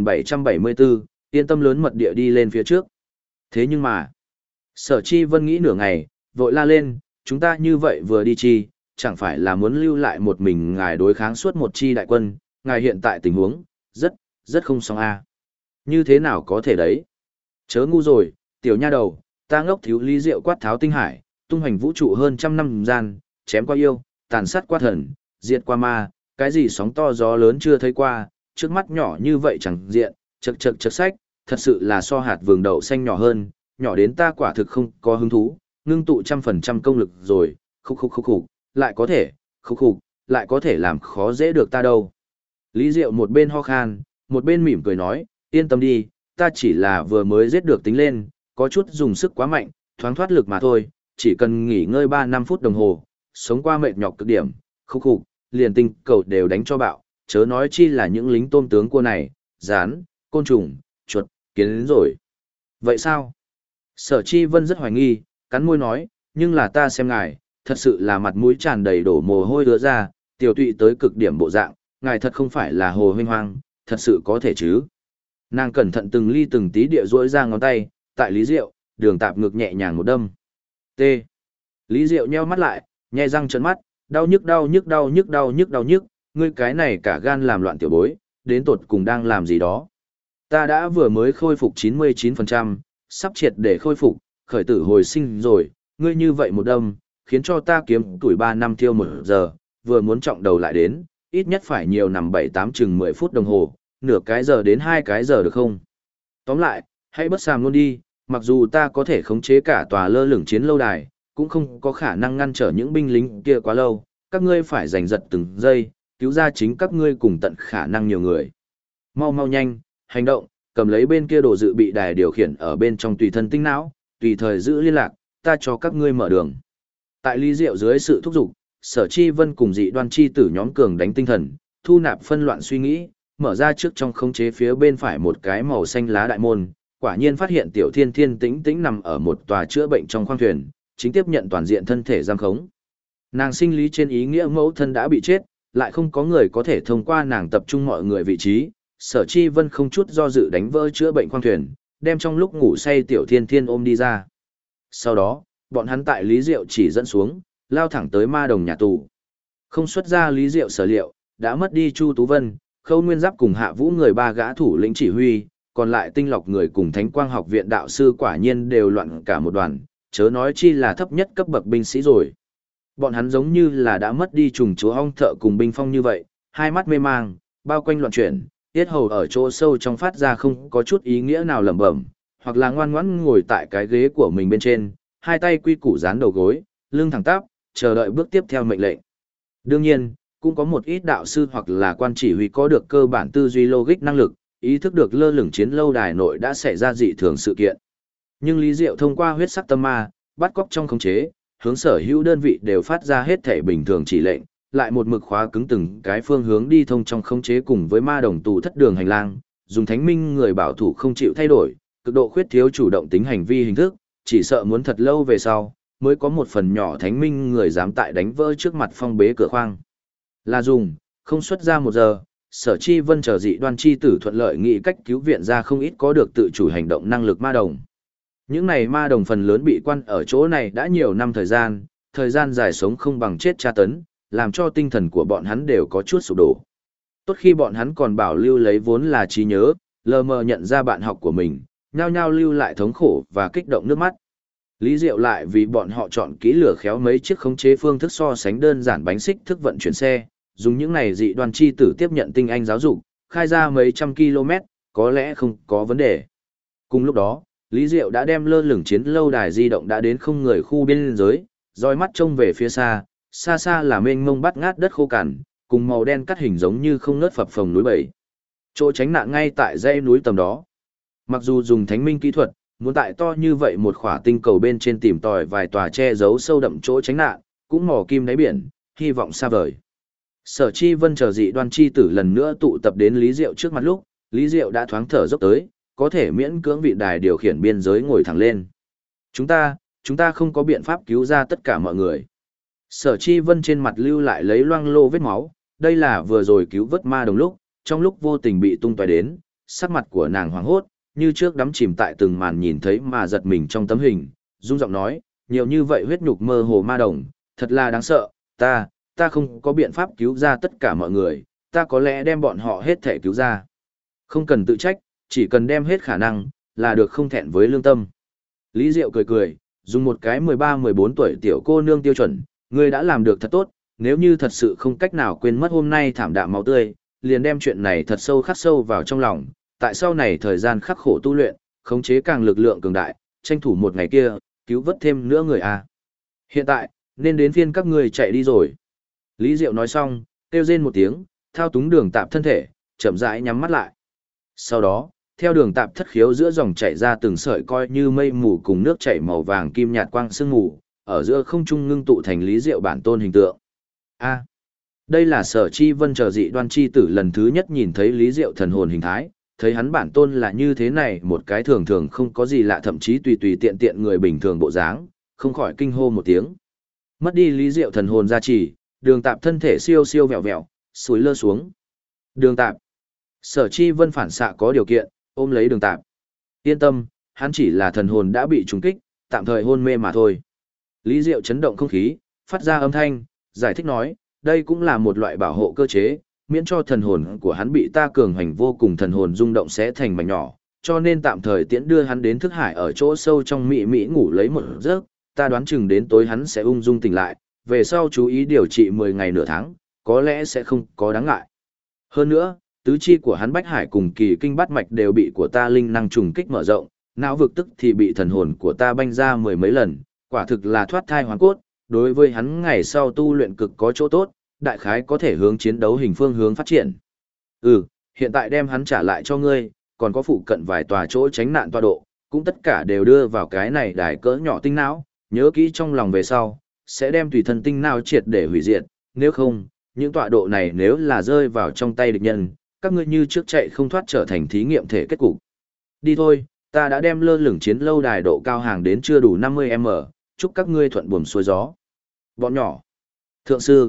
2774, yên tâm lớn mật địa đi lên phía trước. Thế nhưng mà, Sở Chi Vân nghĩ nửa ngày, vội la lên, chúng ta như vậy vừa đi chi, chẳng phải là muốn lưu lại một mình ngài đối kháng suốt một chi đại quân, ngài hiện tại tình huống, rất không xong a. Như thế nào có thể đấy? Chớ ngu rồi, tiểu nha đầu, ta ngốc thiếu Lý Diệu quát tháo tinh hải, tung hoành vũ trụ hơn trăm năm gian, chém qua yêu, tàn sát qua thần, diệt qua ma, cái gì sóng to gió lớn chưa thấy qua, trước mắt nhỏ như vậy chẳng diện, chật sách, thật sự là so hạt vườn đậu xanh nhỏ hơn, nhỏ đến ta quả thực không có hứng thú, ngưng tụ 100% công lực rồi, khục, lại có thể làm khó dễ được ta đâu. Lý Diệu một bên ho khan, một bên mỉm cười nói, yên tâm đi, ta chỉ là vừa mới giết được tính lên, có chút dùng sức quá mạnh, thoáng thoát lực mà thôi, chỉ cần nghỉ ngơi 3-5 phút đồng hồ, sống qua mệt nhọc cực điểm, khục, liền tinh cầu đều đánh cho bạo, chớ nói chi là những lính tôm tướng cua này, rán, côn trùng, chuột, kiến đến rồi. Vậy sao? Sở Chi Vân rất hoài nghi, cắn môi nói, nhưng là ta xem ngài, thật sự là mặt mũi tràn đầy đổ mồ hôi đứa ra, tiểu tụy tới cực điểm bộ dạng, ngài thật không phải là hồ huynh hoang, thật sự có thể chứ. Nàng cẩn thận từng ly từng tí địa duỗi ra ngón tay, tại Lý Diệu, đường tạp ngực nhẹ nhàng một đâm. T. Lý Diệu nheo mắt lại, nhe răng trợn mắt, đau nhức đau nhức đau nhức đau nhức đau nhức, ngươi cái này cả gan làm loạn tiểu bối, đến tột cùng đang làm gì đó. Ta đã vừa mới khôi phục 99%, sắp triệt để khôi phục, khởi tử hồi sinh rồi, ngươi như vậy một đâm, khiến cho ta kiếm tuổi 3 năm tiêu 1 giờ, vừa muốn trọng đầu lại đến, ít nhất phải nhiều nằm 7-8 chừng 10 phút đồng hồ, nửa cái giờ đến 2 cái giờ được không? Tóm lại, hãy bất sàm luôn đi, mặc dù ta có thể khống chế cả tòa lơ lửng chiến lâu đài, cũng không có khả năng ngăn trở những binh lính kia quá lâu, các ngươi phải giành giật từng giây, cứu ra chính các ngươi cùng tận khả năng nhiều người. Mau mau nhanh, hành động, cầm lấy bên kia đồ dự bị đài điều khiển ở bên trong tùy thân tinh não, tùy thời giữ liên lạc, ta cho các ngươi mở đường. Tại Lý Diệu dưới sự thúc giục, Sở Chi Vân cùng Dị Đoan chi tử nhóm cường đánh tinh thần, thu nạp phân loạn suy nghĩ, mở ra trước trong khống chế phía bên phải một cái màu xanh lá đại môn, quả nhiên phát hiện Tiểu Thiên Thiên tĩnh tĩnh nằm ở một tòa chữa bệnh trong khoang thuyền, chính tiếp nhận toàn diện thân thể giam khống. Nàng sinh lý trên ý nghĩa mẫu thân đã bị chết, lại không có người có thể thông qua nàng tập trung mọi người vị trí. Sở Chi Vân không chút do dự đánh vỡ chữa bệnh khoang thuyền, đem trong lúc ngủ say Tiểu Thiên Thiên ôm đi ra. Sau đó, bọn hắn tại Lý Diệu chỉ dẫn xuống, lao thẳng tới ma đồng nhà tù. Không xuất ra Lý Diệu sở liệu, đã mất đi Chu Tú Vân, Khâu Nguyên Giáp cùng Hạ Vũ người ba gã thủ lĩnh chỉ huy, còn lại tinh lọc người cùng Thánh Quang học viện đạo sư quả nhiên đều loạn cả một đoàn, chớ nói chi là thấp nhất cấp bậc binh sĩ rồi. Bọn hắn giống như là đã mất đi trùng chúa ong thợ cùng binh phong như vậy, hai mắt mê mang, bao quanh loạn chuyển, tiết hầu ở chỗ sâu trong phát ra không có chút ý nghĩa nào lẩm bẩm, hoặc là ngoan ngoãn ngồi tại cái ghế của mình bên trên, hai tay quy củ dán đầu gối, lưng thẳng tắp, chờ đợi bước tiếp theo mệnh lệnh. Đương nhiên, cũng có một ít đạo sư hoặc là quan chỉ huy có được cơ bản tư duy logic năng lực, ý thức được lơ lửng chiến lâu đài nội đã xảy ra dị thường sự kiện. Nhưng Lý Diệu thông qua huyết sắc tâm ma, bắt cóc trong khống chế, hướng sở hữu đơn vị đều phát ra hết thể bình thường chỉ lệnh, lại một mực khóa cứng từng cái phương hướng đi thông trong khống chế cùng với ma đồng tù thất đường hành lang, dùng thánh minh người bảo thủ không chịu thay đổi, cực độ khuyết thiếu chủ động tính hành vi hình thức, chỉ sợ muốn thật lâu về sau, mới có một phần nhỏ thánh minh người dám tại đánh vỡ trước mặt phong bế cửa khoang. Là dùng, không xuất ra 1 giờ, Sở Chi Vân chờ Dị Đoan chi tử thuận lợi nghĩ cách cứu viện ra không ít có được tự chủ hành động năng lực ma đồng. Những này ma đồng phần lớn bị quan ở chỗ này đã nhiều năm thời gian dài sống không bằng chết tra tấn, làm cho tinh thần của bọn hắn đều có chút sụp đổ. Tốt khi bọn hắn còn bảo lưu lấy vốn là trí nhớ, lờ mờ nhận ra bạn học của mình, nhao nhao lưu lại thống khổ và kích động nước mắt. Lý Diệu lại vì bọn họ chọn kỹ lửa khéo mấy chiếc khống chế phương thức so sánh đơn giản bánh xích thức vận chuyển xe, dùng những này Dị Đoan chi tử tiếp nhận tinh anh giáo dục, khai ra mấy trăm km, có lẽ không có vấn đề. Cùng lúc đó, Lý Diệu đã đem lơ lửng chiến lâu đài di động đã đến không người khu biên giới, dõi mắt trông về phía xa, xa xa là mênh mông bát ngát đất khô cằn, cùng màu đen cắt hình giống như không ngớt phập phồng núi bầy. Chỗ tránh nạn ngay tại dãy núi tầm đó. Mặc dù dùng thánh minh kỹ thuật, muốn tại to như vậy một khỏa tinh cầu bên trên tìm tòi vài tòa che giấu sâu đậm chỗ tránh nạn, cũng mò kim đáy biển, hy vọng xa vời. Sở Chi Vân chờ Dị Đoan chi tử lần nữa tụ tập đến Lý Diệu trước mặt lúc, Lý Diệu đã thoáng thở dốc tới, có thể miễn cưỡng vị đài điều khiển biên giới ngồi thẳng lên. Chúng ta không có biện pháp cứu ra tất cả mọi người. Sở Chi Vân trên mặt lưu lại lấy loang lô vết máu, đây là vừa rồi cứu vớt ma đồng lúc, trong lúc vô tình bị tung tóe đến, sắc mặt của nàng hoảng hốt, như trước đắm chìm tại từng màn nhìn thấy mà giật mình trong tấm hình, rung giọng nói, nhiều như vậy huyết nhục mơ hồ ma đồng, thật là đáng sợ, ta không có biện pháp cứu ra tất cả mọi người, ta có lẽ đem bọn họ hết thể cứu ra. Không cần tự trách, chỉ cần đem hết khả năng, là được không thẹn với lương tâm. Lý Diệu cười cười, dùng một cái 13-14 tuổi tiểu cô nương tiêu chuẩn, ngươi đã làm được thật tốt, nếu như thật sự không cách nào quên mất hôm nay thảm đạm máu tươi, liền đem chuyện này thật sâu khắc sâu vào trong lòng, tại sau này thời gian khắc khổ tu luyện, khống chế càng lực lượng cường đại, tranh thủ một ngày kia, cứu vớt thêm nữa người à. Hiện tại, nên đến phiên các ngươi chạy đi rồi. Lý Diệu nói xong, kêu rên một tiếng, thao túng đường tạp thân thể, chậm rãi nhắm mắt lại. Sau đó, theo đường tạp thất khiếu giữa dòng chảy ra từng sợi coi như mây mù cùng nước chảy màu vàng kim nhạt quang sương mù, ở giữa không trung ngưng tụ thành Lý Diệu bản tôn hình tượng. A, đây là Sở Chi Vân chờ Dị Đoan chi tử lần thứ nhất nhìn thấy Lý Diệu thần hồn hình thái, thấy hắn bản tôn là như thế này, một cái thường thường không có gì lạ, thậm chí tùy tùy tiện tiện người bình thường bộ dáng, không khỏi kinh hô một tiếng. Mất đi Lý Diệu thần hồn gia trì, đường tạp thân thể siêu siêu vẹo vẹo, xúi lơ xuống. Đường tạp. Sở Chi Vân phản xạ có điều kiện, ôm lấy đường tạp. Yên tâm, hắn chỉ là thần hồn đã bị trúng kích, tạm thời hôn mê mà thôi. Lý Diệu chấn động không khí, phát ra âm thanh, giải thích nói, đây cũng là một loại bảo hộ cơ chế, miễn cho thần hồn của hắn bị ta cường hành vô cùng thần hồn rung động sẽ thành mảnh nhỏ, cho nên tạm thời tiễn đưa hắn đến thức hải ở chỗ sâu trong mị ngủ lấy một giấc, ta đoán chừng đến tối hắn sẽ ung dung tỉnh lại, về sau chú ý điều trị 10 ngày nửa tháng, có lẽ sẽ không có đáng ngại. Hơn nữa, tứ chi của hắn bách hải cùng kỳ kinh bát mạch đều bị của ta linh năng trùng kích mở rộng, não vực tức thì bị thần hồn của ta banh ra 10 mấy lần, quả thực là thoát thai hoàn cốt, đối với hắn ngày sau tu luyện cực có chỗ tốt, đại khái có thể hướng chiến đấu hình phương hướng phát triển. Hiện tại đem hắn trả lại cho ngươi, còn có phụ cận vài tòa chỗ tránh nạn tọa độ, cũng tất cả đều đưa vào cái này đài cỡ nhỏ tinh não, nhớ kỹ trong lòng về sau, sẽ đem tùy thân tinh não triệt để hủy diệt, nếu không, những tọa độ này nếu là rơi vào trong tay địch nhân, các ngươi như trước chạy không thoát trở thành thí nghiệm thể kết cục. Đi thôi, ta đã đem lơ lửng chiến lâu đài độ cao hàng đến chưa đủ 50m, chúc các ngươi thuận buồm xuôi gió. Bọn nhỏ. Thượng sư.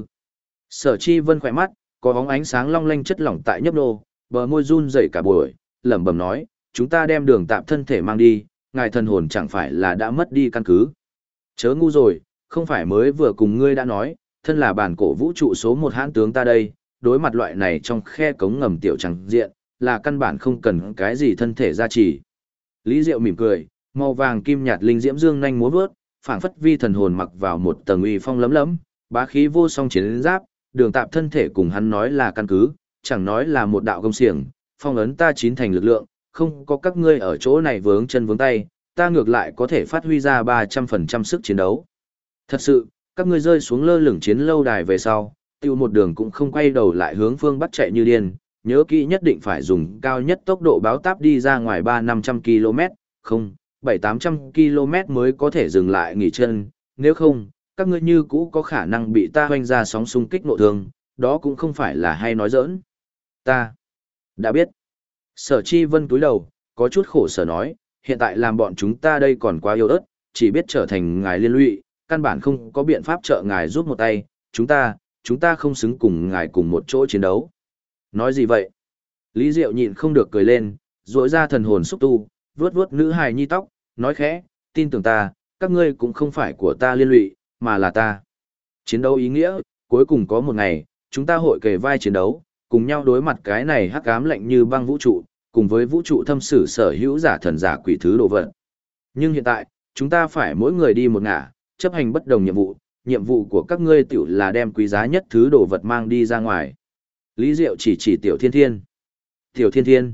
Sở Chi Vân khỏe mắt, có bóng ánh sáng long lanh chất lỏng tại nhấp nô, bờ môi run rẩy cả buổi, lẩm bẩm nói, chúng ta đem Đường Tạp thân thể mang đi, ngài thần hồn chẳng phải là đã mất đi căn cứ. Chớ ngu rồi, không phải mới vừa cùng ngươi đã nói, thân là bản cổ vũ trụ số 1 hãn tướng ta đây, đối mặt loại này trong khe cống ngầm tiểu chẳng diện, là căn bản không cần cái gì thân thể gia trì. Lý Diệu mỉm cười, màu vàng kim nhạt linh diễm dương nhanh múa vớt, phảng phất vi thần hồn mặc vào một tầng uy phong lấm lấm, bá khí vô song chiến giáp, Đường Tạp thân thể cùng hắn nói là căn cứ, chẳng nói là một đạo công xiềng, phong ấn ta chín thành lực lượng, không có các ngươi ở chỗ này vướng chân vướng tay, ta ngược lại có thể phát huy ra 300% sức chiến đấu. Thật sự, các ngươi rơi xuống lơ lửng chiến lâu đài về sau, tiêu một đường cũng không quay đầu lại hướng phương bắc chạy như điên, nhớ kỹ nhất định phải dùng cao nhất tốc độ báo táp đi ra ngoài 300-500 km, không, 700-800 km mới có thể dừng lại nghỉ chân, nếu không, các ngươi như cũ có khả năng bị ta hoanh ra sóng xung kích nội thương, đó cũng không phải là hay nói giỡn. Ta đã biết. Sở Chi Vân cúi đầu, có chút khổ sở nói, hiện tại làm bọn chúng ta đây còn quá yếu ớt, chỉ biết trở thành ngài liên lụy, căn bản không có biện pháp trợ ngài giúp một tay, chúng ta không xứng cùng ngài cùng một chỗ chiến đấu. Nói gì vậy? Lý Diệu nhịn không được cười lên, rỗi ra thần hồn xúc tu, vuốt vuốt nữ hài nhi tóc, nói khẽ, tin tưởng ta, các ngươi cũng không phải của ta liên lụy, mà là ta. Chiến đấu ý nghĩa, cuối cùng có một ngày, chúng ta hội kề vai chiến đấu, cùng nhau đối mặt cái này hắc ám lạnh như băng vũ trụ, cùng với vũ trụ thâm sử sở hữu giả thần giả quỷ thứ đồ vật. Nhưng hiện tại, chúng ta phải mỗi người đi một ngả, chấp hành bất đồng nhiệm vụ của các ngươi tiểu là đem quý giá nhất thứ đồ vật mang đi ra ngoài. Lý Diệu chỉ Tiểu Thiên Thiên. Tiểu Thiên Thiên.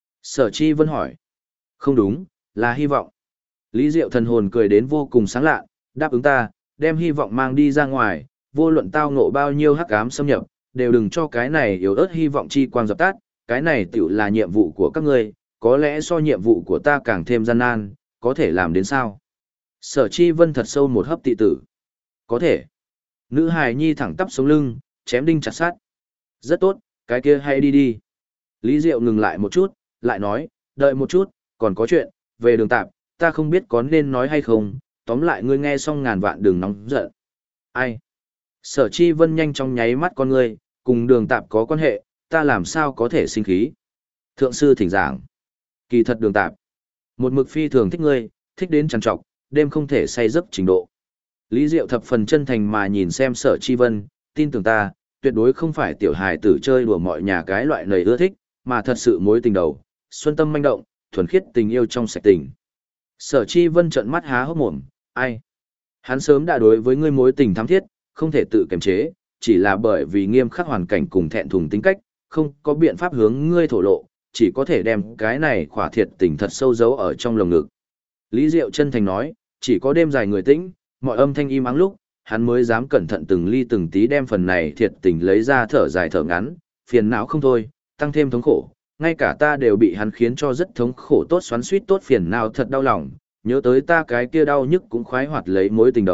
Sở Chi Vân hỏi. Không đúng, là hy vọng. Lý Diệu thần hồn cười đến vô cùng sáng lạ, đáp ứng ta, đem hy vọng mang đi ra ngoài, vô luận tao ngộ bao nhiêu hắc ám xâm nhập, đều đừng cho cái này yếu ớt hy vọng chi quang dập tắt, cái này tiểu là nhiệm vụ của các ngươi, có lẽ so nhiệm vụ của ta càng thêm gian nan, có thể làm đến sao? Sở Chi Vân thật sâu một hấp tị tử. Có thể. Nữ hài nhi thẳng tắp sống lưng, chém đinh chặt sắt. Rất tốt, cái kia hay đi đi. Lý Diệu ngừng lại một chút, lại nói, đợi một chút, còn có chuyện, về Đường Tạp, ta không biết có nên nói hay không, tóm lại ngươi nghe xong ngàn vạn đừng nóng giận. Ai? Sở Chi Vân nhanh chóng nháy mắt con ngươi, cùng Đường Tạp có quan hệ, ta làm sao có thể sinh khí. Thượng sư thỉnh giảng. Kỳ thật Đường Tạp. Một mực phi thường thích ngươi, thích đến trằn trọc, đêm không thể say giấc trình độ. Lý Diệu thập phần chân thành mà nhìn xem Sở Chi Vân, tin tưởng ta, tuyệt đối không phải tiểu hài tử chơi đùa mọi nhà cái loại nầy ưa thích, mà thật sự mối tình đầu, xuân tâm manh động, thuần khiết tình yêu trong sạch tình. Sở Chi Vân trợn mắt há hốc mồm, ai? Hắn sớm đã đối với ngươi mối tình thắm thiết, không thể tự kiềm chế, chỉ là bởi vì nghiêm khắc hoàn cảnh cùng thẹn thùng tính cách, không có biện pháp hướng ngươi thổ lộ, chỉ có thể đem cái này khỏa thiệt tình thật sâu giấu ở trong lồng ngực. Lý Diệu chân thành nói, chỉ có đêm dài người tĩnh, mọi âm thanh im ắng lúc, hắn mới dám cẩn thận từng ly từng tí đem phần này thiệt tình lấy ra thở dài thở ngắn, phiền não không thôi, tăng thêm thống khổ, ngay cả ta đều bị hắn khiến cho rất thống khổ tốt xoắn suýt tốt phiền não thật đau lòng, nhớ tới ta cái kia đau nhức cũng khoái hoạt lấy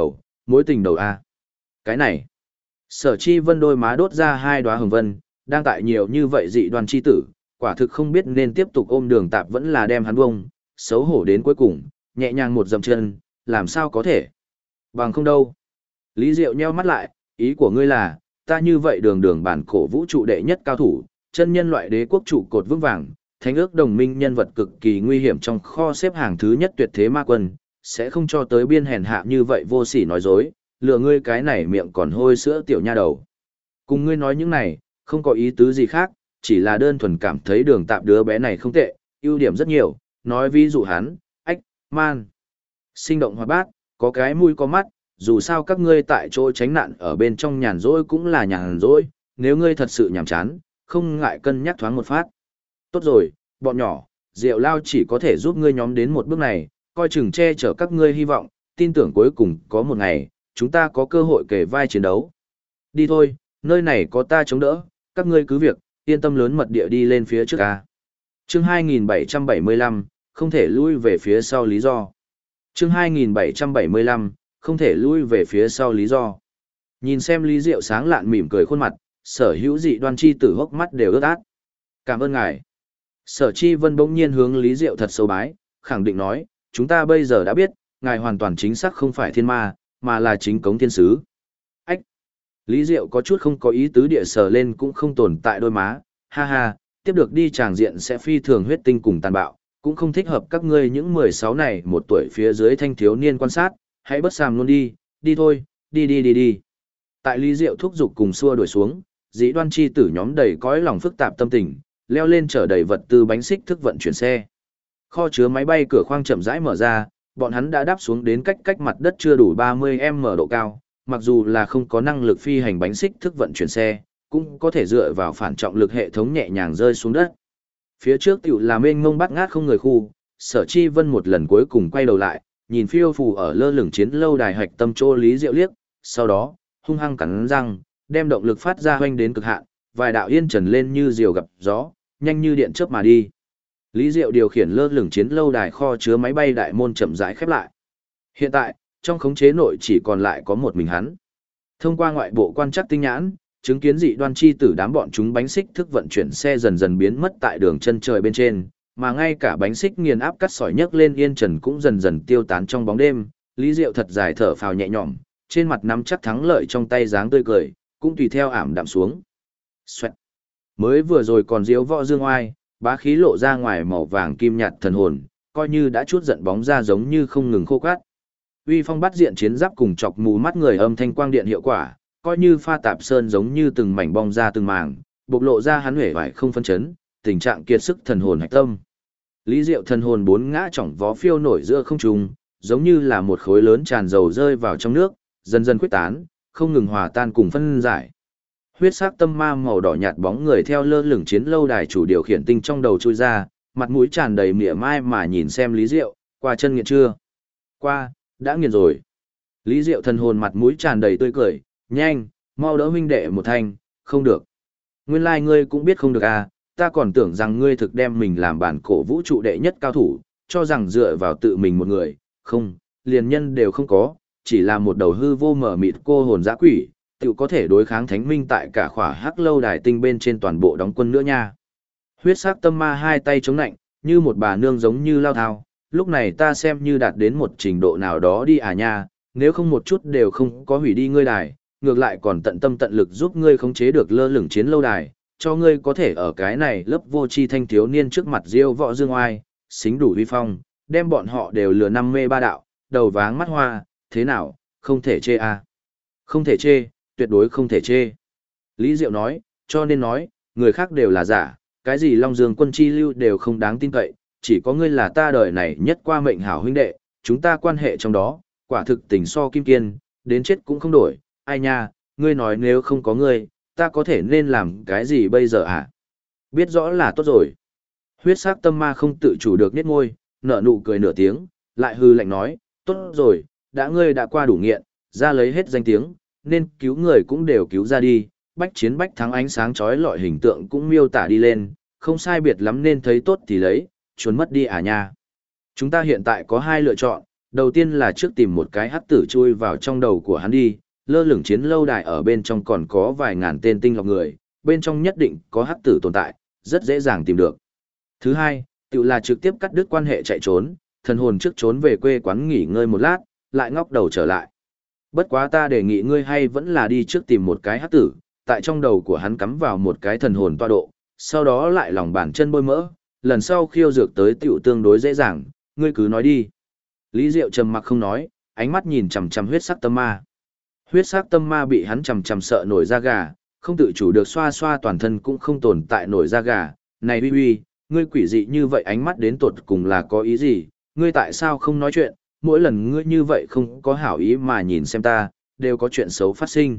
mối tình đầu a. Cái này, Sở Chi Vân đôi má đốt ra hai đóa hồng vân, đang tại nhiều như vậy dị đoan chi tử, quả thực không biết nên tiếp tục ôm Đường Tạp vẫn là đem hắn bông, xấu hổ đến cuối cùng, nhẹ nhàng một dậm chân, làm sao có thể. Bằng không đâu. Lý Diệu nheo mắt lại, ý của ngươi là, ta như vậy đường bản cổ vũ trụ đệ nhất cao thủ, chân nhân loại đế quốc trụ cột vững vàng, thánh ước đồng minh nhân vật cực kỳ nguy hiểm trong kho xếp hàng thứ nhất tuyệt thế ma quân, sẽ không cho tới biên hèn hạ như vậy vô sỉ nói dối, lừa ngươi cái này miệng còn hôi sữa tiểu nha đầu. Cùng ngươi nói những này, không có ý tứ gì khác, chỉ là đơn thuần cảm thấy Đường Tạp đứa bé này không tệ, ưu điểm rất nhiều, nói ví dụ hắn, ách, man. Sinh động hoạt bát, có cái mũi có mắt, dù sao các ngươi tại chỗ tránh nạn ở bên trong nhàn rỗi cũng là nhàn rỗi, nếu ngươi thật sự nhàm chán, không ngại cân nhắc thoáng một phát. Tốt rồi, bọn nhỏ, Diệu Lao chỉ có thể giúp ngươi nhóm đến một bước này, coi chừng che chở các ngươi hy vọng, tin tưởng cuối cùng có một ngày, chúng ta có cơ hội kề vai chiến đấu. Đi thôi, nơi này có ta chống đỡ, các ngươi cứ việc, yên tâm lớn mật địa đi lên phía trước ca. Chương 2775, không thể lui về phía sau lý do. Chương 2775, không thể lui về phía sau lý do. Nhìn xem Lý Diệu sáng lạn mỉm cười khuôn mặt, Sở Hữu Dị Đoan chi tử hốc mắt đều ướt át. Cảm ơn ngài. Sở Chi Vân bỗng nhiên hướng Lý Diệu thật sâu bái, khẳng định nói, chúng ta bây giờ đã biết, ngài hoàn toàn chính xác không phải thiên ma, mà là chính cống thiên sứ. Ách! Lý Diệu có chút không có ý tứ địa sở lên cũng không tồn tại đôi má, ha ha, tiếp được đi tràng diện sẽ phi thường huyết tinh cùng tàn bạo, cũng không thích hợp các ngươi những 16 này một tuổi phía dưới thanh thiếu niên quan sát, hãy bất sàm luôn đi, đi thôi, đi. Tại Lý Diệu thúc giục cùng xua đuổi xuống, Dĩ Đoan chi tử nhóm đầy cõi lòng phức tạp tâm tình, leo lên chở đầy vật tư bánh xích thức vận chuyển xe. Kho chứa máy bay cửa khoang chậm rãi mở ra, bọn hắn đã đáp xuống đến cách mặt đất chưa đủ 30m độ cao, mặc dù là không có năng lực phi hành bánh xích thức vận chuyển xe, cũng có thể dựa vào phản trọng lực hệ thống nhẹ nhàng rơi xuống đất. Phía trước tiểu là mênh mông bát ngát không người khu, Sở Chi Vân một lần cuối cùng quay đầu lại, nhìn phiêu phù ở lơ lửng chiến lâu đài hạch tâm chỗ Lý Diệu liếc, sau đó, hung hăng cắn răng, đem động lực phát ra hoanh đến cực hạn, vài đạo yên trần lên như diều gặp gió, nhanh như điện chớp mà đi. Lý Diệu điều khiển lơ lửng chiến lâu đài kho chứa máy bay đại môn chậm rãi khép lại. Hiện tại, trong khống chế nội chỉ còn lại có một mình hắn. Thông qua ngoại bộ quan trắc tinh nhãn, chứng kiến Dị Đoan chi tử đám bọn chúng bánh xích thức vận chuyển xe dần dần biến mất tại đường chân trời bên trên, mà ngay cả bánh xích nghiền áp cắt sỏi nhấc lên yên trần cũng dần dần tiêu tán trong bóng đêm. Lý Diệu thật dài thở phào nhẹ nhõm, trên mặt nắm chắc thắng lợi trong tay dáng tươi cười, cũng tùy theo ảm đạm xuống. Xoẹt. Mới vừa rồi còn diếu võ dương oai, bá khí lộ ra ngoài màu vàng kim nhạt thần hồn, coi như đã chút giận bóng ra giống như không ngừng khô cát. Uy phong bắt diện chiến giáp cùng chọc mù mắt người âm thanh quang điện hiệu quả, coi như pha tạp sơn giống như từng mảnh bong ra từng màng, bộc lộ ra hắn huệ vải không phân chấn, tình trạng kiệt sức thần hồn hạch tâm. Lý Diệu thần hồn bốn ngã chỏng vó phiêu nổi giữa không trung, giống như là một khối lớn tràn dầu rơi vào trong nước, dần dần khuếch tán, không ngừng hòa tan cùng phân giải. Huyết sắc tâm ma màu đỏ nhạt bóng người theo lơ lửng chiến lâu đài chủ điều khiển tinh trong đầu chui ra, mặt mũi tràn đầy mỉa mai mà nhìn xem Lý Diệu, qua chân nghiện chưa? Qua, đã nghiền rồi. Lý Diệu thần hồn mặt mũi tràn đầy tươi cười, nhanh, mau đỡ huynh đệ một thanh, không được. Nguyên lai ngươi cũng biết không được à, ta còn tưởng rằng ngươi thực đem mình làm bản cổ vũ trụ đệ nhất cao thủ, cho rằng dựa vào tự mình một người, không, liền nhân đều không có, chỉ là một đầu hư vô mở mịt cô hồn dã quỷ, tự có thể đối kháng thánh minh tại cả khỏa hắc lâu đài tinh bên trên toàn bộ đóng quân nữa nha. Huyết sắc tâm ma hai tay chống nạnh, như một bà nương giống như lao thao, lúc này ta xem như đạt đến một trình độ nào đó đi à nha, nếu không một chút đều không có hủy đi ngươi đài, ngược lại còn tận tâm tận lực giúp ngươi khống chế được lơ lửng chiến lâu đài, cho ngươi có thể ở cái này lớp vô tri thanh thiếu niên trước mặt diêu võ dương oai, xính đủ uy phong, đem bọn họ đều lừa năm mê ba đạo, đầu váng mắt hoa, thế nào, không thể chê à. Không thể chê, tuyệt đối không thể chê. Lý Diệu nói, cho nên nói, người khác đều là giả, cái gì Long Dương quân chi lưu đều không đáng tin cậy, chỉ có ngươi là ta đời này nhất qua mệnh hảo huynh đệ, chúng ta quan hệ trong đó, quả thực tình so kim kiên, đến chết cũng không đổi, ai nha, ngươi nói nếu không có ngươi, ta có thể nên làm cái gì bây giờ à? Biết rõ là tốt rồi. Huyết sắc tâm ma không tự chủ được nhếch môi, nở nụ cười nửa tiếng, lại hư lạnh nói, tốt rồi, đã ngươi đã qua đủ nghiện, ra lấy hết danh tiếng, nên cứu người cũng đều cứu ra đi, bách chiến bách thắng ánh sáng chói lọi hình tượng cũng miêu tả đi lên, không sai biệt lắm nên thấy tốt thì lấy, trốn mất đi à nha. Chúng ta hiện tại có hai lựa chọn, đầu tiên là trước tìm một cái hắc tử chui vào trong đầu của hắn đi, lơ lửng chiến lâu đài ở bên trong còn có vài ngàn tên tinh lọc người, bên trong nhất định có hắc tử tồn tại, rất dễ dàng tìm được. Thứ hai, tự là trực tiếp cắt đứt quan hệ chạy trốn, thần hồn trước trốn về quê quán nghỉ ngơi một lát, lại ngóc đầu trở lại. Bất quá ta đề nghị ngươi hay vẫn là đi trước tìm một cái hắc tử, tại trong đầu của hắn cắm vào một cái thần hồn toa độ, sau đó lại lòng bàn chân bôi mỡ, lần sau khiêu dược tới tiểu tương đối dễ dàng, ngươi cứ nói đi. Lý Diệu trầm mặc không nói, ánh mắt nhìn chằm chằm huyết sắc tâm ma. Huyết sắc tâm ma bị hắn chầm chầm sợ nổi da gà, không tự chủ được xoa xoa toàn thân cũng không tồn tại nổi da gà. Này uy uy, ngươi quỷ dị như vậy ánh mắt đến tột cùng là có ý gì, ngươi tại sao không nói chuyện, mỗi lần ngươi như vậy không có hảo ý mà nhìn xem ta, đều có chuyện xấu phát sinh.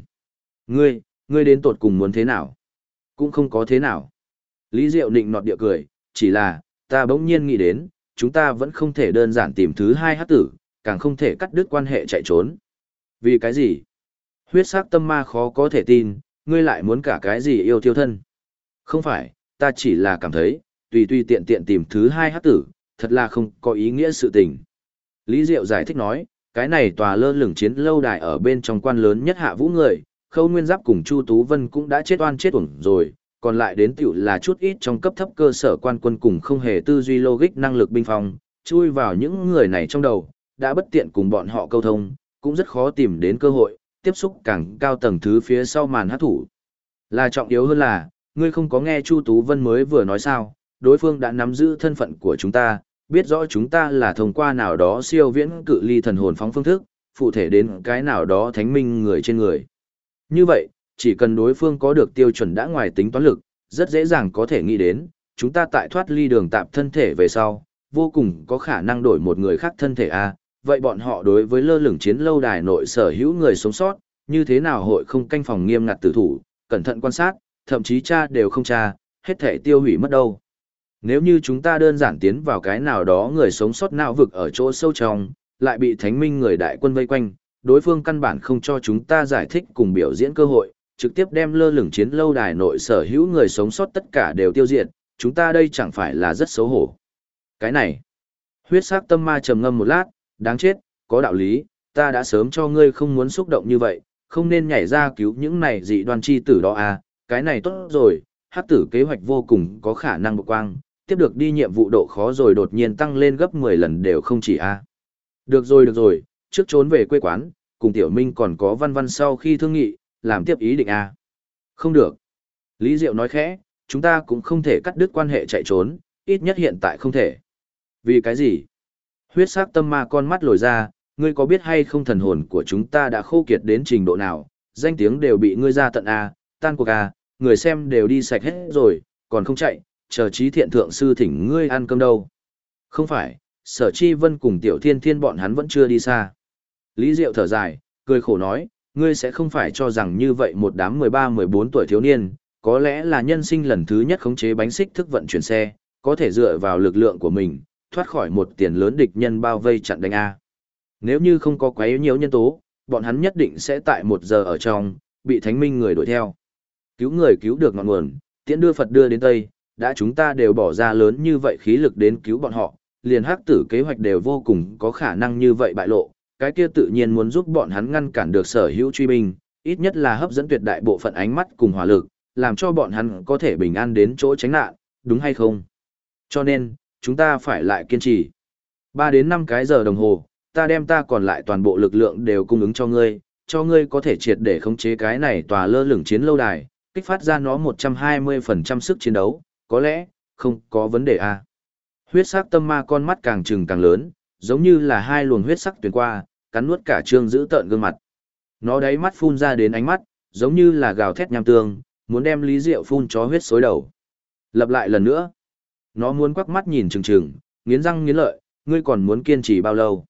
Ngươi đến tột cùng muốn thế nào? Cũng không có thế nào. Lý Diệu nịnh nọt địa cười, chỉ là, ta bỗng nhiên nghĩ đến, chúng ta vẫn không thể đơn giản tìm thứ hai hắc tử, càng không thể cắt đứt quan hệ chạy trốn. Vì cái gì? Huyết sắc tâm ma khó có thể tin, ngươi lại muốn cả cái gì yêu tiêu thân. Không phải, ta chỉ là cảm thấy, tùy tùy tiện tiện tìm thứ hai hắc tử, thật là không có ý nghĩa sự tình. Lý Diệu giải thích nói, cái này tòa lơ lửng chiến lâu đài ở bên trong quan lớn nhất Hạ Vũ người, Khâu Nguyên Giáp cùng Chu Tú Vân cũng đã chết oan chết uổng rồi, còn lại đến tiểu là chút ít trong cấp thấp cơ sở quan quân cùng không hề tư duy logic năng lực binh phòng, chui vào những người này trong đầu, đã bất tiện cùng bọn họ câu thông, cũng rất khó tìm đến cơ hội, tiếp xúc càng cao tầng thứ phía sau màn hát thủ. Là trọng yếu hơn là, ngươi không có nghe Chu Tú Vân mới vừa nói sao, đối phương đã nắm giữ thân phận của chúng ta, biết rõ chúng ta là thông qua nào đó siêu viễn cự ly thần hồn phóng phương thức, phụ thể đến cái nào đó thánh minh người trên người. Như vậy, chỉ cần đối phương có được tiêu chuẩn đã ngoài tính toán lực, rất dễ dàng có thể nghĩ đến, chúng ta tại thoát ly đường tạp thân thể về sau, vô cùng có khả năng đổi một người khác thân thể a. Vậy bọn họ đối với lơ lửng chiến lâu đài nội sở hữu người sống sót, như thế nào hội không canh phòng nghiêm ngặt tử thủ, cẩn thận quan sát, thậm chí tra đều không tra, hết thể tiêu hủy mất đâu. Nếu như chúng ta đơn giản tiến vào cái nào đó người sống sót não vực ở chỗ sâu trong, lại bị thánh minh người đại quân vây quanh, đối phương căn bản không cho chúng ta giải thích cùng biểu diễn cơ hội, trực tiếp đem lơ lửng chiến lâu đài nội sở hữu người sống sót tất cả đều tiêu diệt, chúng ta đây chẳng phải là rất xấu hổ. Cái này, huyết sắc tâm ma trầm ngâm một lát, đáng chết, có đạo lý, ta đã sớm cho ngươi không muốn xúc động như vậy, không nên nhảy ra cứu những này dị đoan chi tử đó à, cái này tốt rồi, hắc tử kế hoạch vô cùng có khả năng bộc quang, tiếp được đi nhiệm vụ độ khó rồi đột nhiên tăng lên gấp 10 lần đều không chỉ a. Được rồi, trước trốn về quê quán, cùng Tiểu Minh còn có văn văn sau khi thương nghị, làm tiếp ý định a. Không được. Lý Diệu nói khẽ, chúng ta cũng không thể cắt đứt quan hệ chạy trốn, ít nhất hiện tại không thể. Vì cái gì? Huyết sắc tâm ma con mắt lồi ra, ngươi có biết hay không thần hồn của chúng ta đã khô kiệt đến trình độ nào, danh tiếng đều bị ngươi ra tận a, tan cuộc a, người xem đều đi sạch hết rồi, còn không chạy, chờ trí thiện thượng sư thỉnh ngươi ăn cơm đâu. Không phải, Sở Chi Vân cùng Tiểu Thiên Thiên bọn hắn vẫn chưa đi xa. Lý Diệu thở dài, cười khổ nói, ngươi sẽ không phải cho rằng như vậy một đám 13-14 tuổi thiếu niên, có lẽ là nhân sinh lần thứ nhất khống chế bánh xích thức vận chuyển xe, có thể dựa vào lực lượng của mình, thoát khỏi một tiền lớn địch nhân bao vây chặn đánh A. Nếu như không có quá yếu nhiều nhân tố, bọn hắn nhất định sẽ tại 1 giờ ở trong, bị thánh minh người đuổi theo. Cứu người cứu được ngọn nguồn, tiễn đưa Phật đưa đến Tây, đã chúng ta đều bỏ ra lớn như vậy khí lực đến cứu bọn họ, liền hắc tử kế hoạch đều vô cùng có khả năng như vậy bại lộ, cái kia tự nhiên muốn giúp bọn hắn ngăn cản được sở hữu truy binh, ít nhất là hấp dẫn tuyệt đại bộ phận ánh mắt cùng hỏa lực, làm cho bọn hắn có thể bình an đến chỗ tránh nạn, đúng hay không? Cho nên, chúng ta phải lại kiên trì. 3 đến 5 cái giờ đồng hồ, ta đem ta còn lại toàn bộ lực lượng đều cung ứng cho ngươi có thể triệt để khống chế cái này tòa lơ lửng chiến lâu đài, kích phát ra nó 120% sức chiến đấu, có lẽ, không có vấn đề à. Huyết sắc tâm ma con mắt càng trừng càng lớn, giống như là hai luồng huyết sắc tuyển qua, cắn nuốt cả trương giữ tợn gương mặt. Nó đáy mắt phun ra đến ánh mắt, giống như là gào thét nham tương, muốn đem Lý Diệu phun chó huyết xối đầu. Lặp lại lần nữa. Nó muốn quắc mắt nhìn trừng trừng, nghiến răng nghiến lợi, ngươi còn muốn kiên trì bao lâu?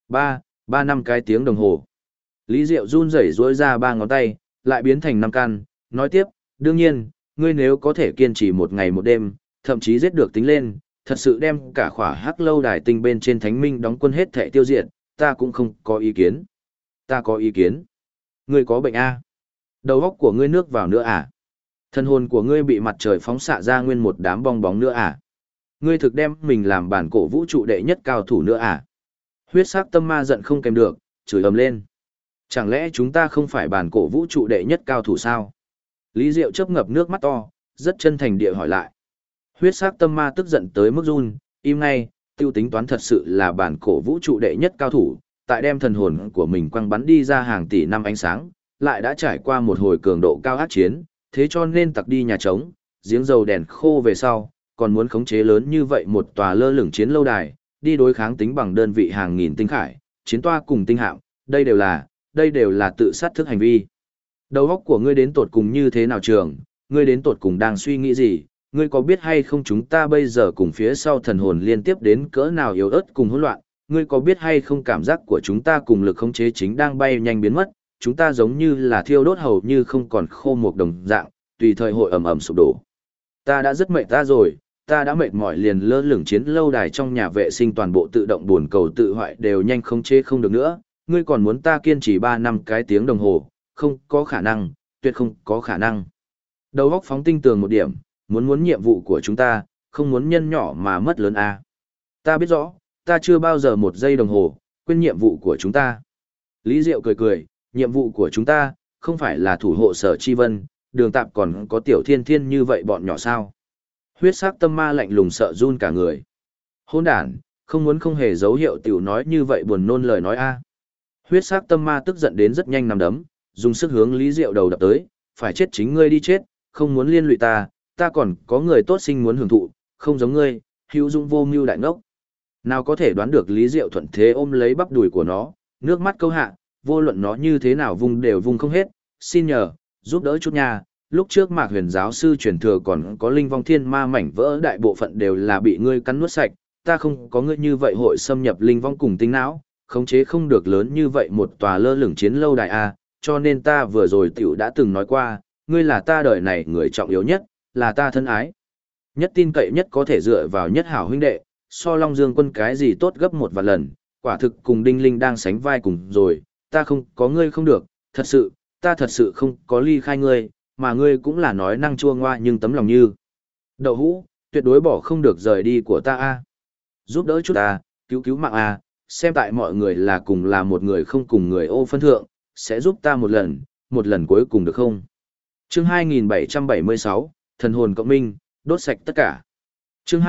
3 năm cái tiếng đồng hồ. Lý Diệu run rẩy duỗi ra 3 ngón tay, lại biến thành 5 căn, nói tiếp, đương nhiên, ngươi nếu có thể kiên trì 1 ngày 1 đêm, thậm chí giết được tính lên, thật sự đem cả khỏa hắc lâu đài tinh bên trên thánh minh đóng quân hết thệ tiêu diệt, ta cũng không có ý kiến. Ta có ý kiến. Ngươi có bệnh a? Đầu óc của ngươi nước vào nữa à? Thân hồn của ngươi bị mặt trời phóng xạ ra nguyên một đám bong bóng nữa à? Ngươi thực đem mình làm bản cổ vũ trụ đệ nhất cao thủ nữa à? Huyết sắc tâm ma giận không kèm được, chửi ầm lên. Chẳng lẽ chúng ta không phải bản cổ vũ trụ đệ nhất cao thủ sao? Lý Diệu chớp ngập nước mắt to, rất chân thành địa hỏi lại. Huyết sắc tâm ma tức giận tới mức run, im ngay, tiêu tính toán thật sự là bản cổ vũ trụ đệ nhất cao thủ, tại đem thần hồn của mình quăng bắn đi ra hàng tỷ năm ánh sáng, lại đã trải qua một hồi cường độ cao ác chiến, thế cho nên tặc đi nhà trống, giếng dầu đèn khô về sau, còn muốn khống chế lớn như vậy một tòa lơ lửng chiến lâu đài, đi đối kháng tính bằng đơn vị hàng nghìn tinh khải, chiến toa cùng tinh hạm, đây đây đều là tự sát thức hành vi. Đầu óc của ngươi đến tột cùng như thế nào trường, ngươi đến tột cùng đang suy nghĩ gì, ngươi có biết hay không chúng ta bây giờ cùng phía sau thần hồn liên tiếp đến cỡ nào yếu ớt cùng hỗn loạn, ngươi có biết hay không cảm giác của chúng ta cùng lực khống chế chính đang bay nhanh biến mất, chúng ta giống như là thiêu đốt hầu như không còn khô một đồng dạng, tùy thời hội ầm ầm sụp đổ. Ta đã rất mệt ta rồi, ta đã mệt mỏi liền lơ lửng chiến lâu đài trong nhà vệ sinh toàn bộ tự động buồn cầu tự hoại đều nhanh khống chế không được nữa, ngươi còn muốn ta kiên trì 3 năm cái tiếng đồng hồ, không có khả năng, tuyệt không có khả năng. Đầu óc phóng tinh tường một điểm, muốn nhiệm vụ của chúng ta, không muốn nhân nhỏ mà mất lớn a. Ta biết rõ, ta chưa bao giờ một giây đồng hồ, quên nhiệm vụ của chúng ta. Lý Diệu cười cười, nhiệm vụ của chúng ta, không phải là thủ hộ Sở Chi Vân, Đường Tạp còn có Tiểu Thiên Thiên như vậy bọn nhỏ sao. Huyết sắc tâm ma lạnh lùng sợ run cả người. Hôn đản, không muốn không hề dấu hiệu tiểu nói như vậy buồn nôn lời nói a. Huyết sắc tâm ma tức giận đến rất nhanh nằm đấm, dùng sức hướng Lý Diệu đầu đập tới, phải chết chính ngươi đi chết, không muốn liên lụy ta, ta còn có người tốt sinh muốn hưởng thụ, không giống ngươi, hữu dụng vô mưu đại ngốc. Nào có thể đoán được Lý Diệu thuận thế ôm lấy bắp đùi của nó, nước mắt câu hạ, vô luận nó như thế nào vung đều vung không hết, xin nhờ, giúp đỡ chút nha. Lúc trước Mạc Huyền giáo sư truyền thừa còn có linh vong thiên ma mảnh vỡ đại bộ phận đều là bị ngươi cắn nuốt sạch, ta không có ngươi như vậy hội xâm nhập linh vong cùng tinh não, khống chế không được lớn như vậy một tòa lơ lửng chiến lâu đài a, cho nên ta vừa rồi tiểu đã từng nói qua, ngươi là ta đời này người trọng yếu nhất, là ta thân ái. Nhất tin cậy nhất có thể dựa vào nhất hảo huynh đệ, so Long Dương Quân cái gì tốt gấp 1 vạn lần, quả thực cùng Đinh Linh đang sánh vai cùng rồi, ta không có ngươi không được, thật sự, ta thật sự không có ly khai ngươi, mà ngươi cũng là nói năng chua ngoa nhưng tấm lòng như. Đậu hũ, tuyệt đối bỏ không được rời đi của ta a. Giúp đỡ chút ta, cứu cứu mạng a, xem tại mọi người là cùng là một người không cùng người ô phân thượng, sẽ giúp ta một lần cuối cùng được không? Chương 2776, Thần hồn cộng minh, đốt sạch tất cả. Chương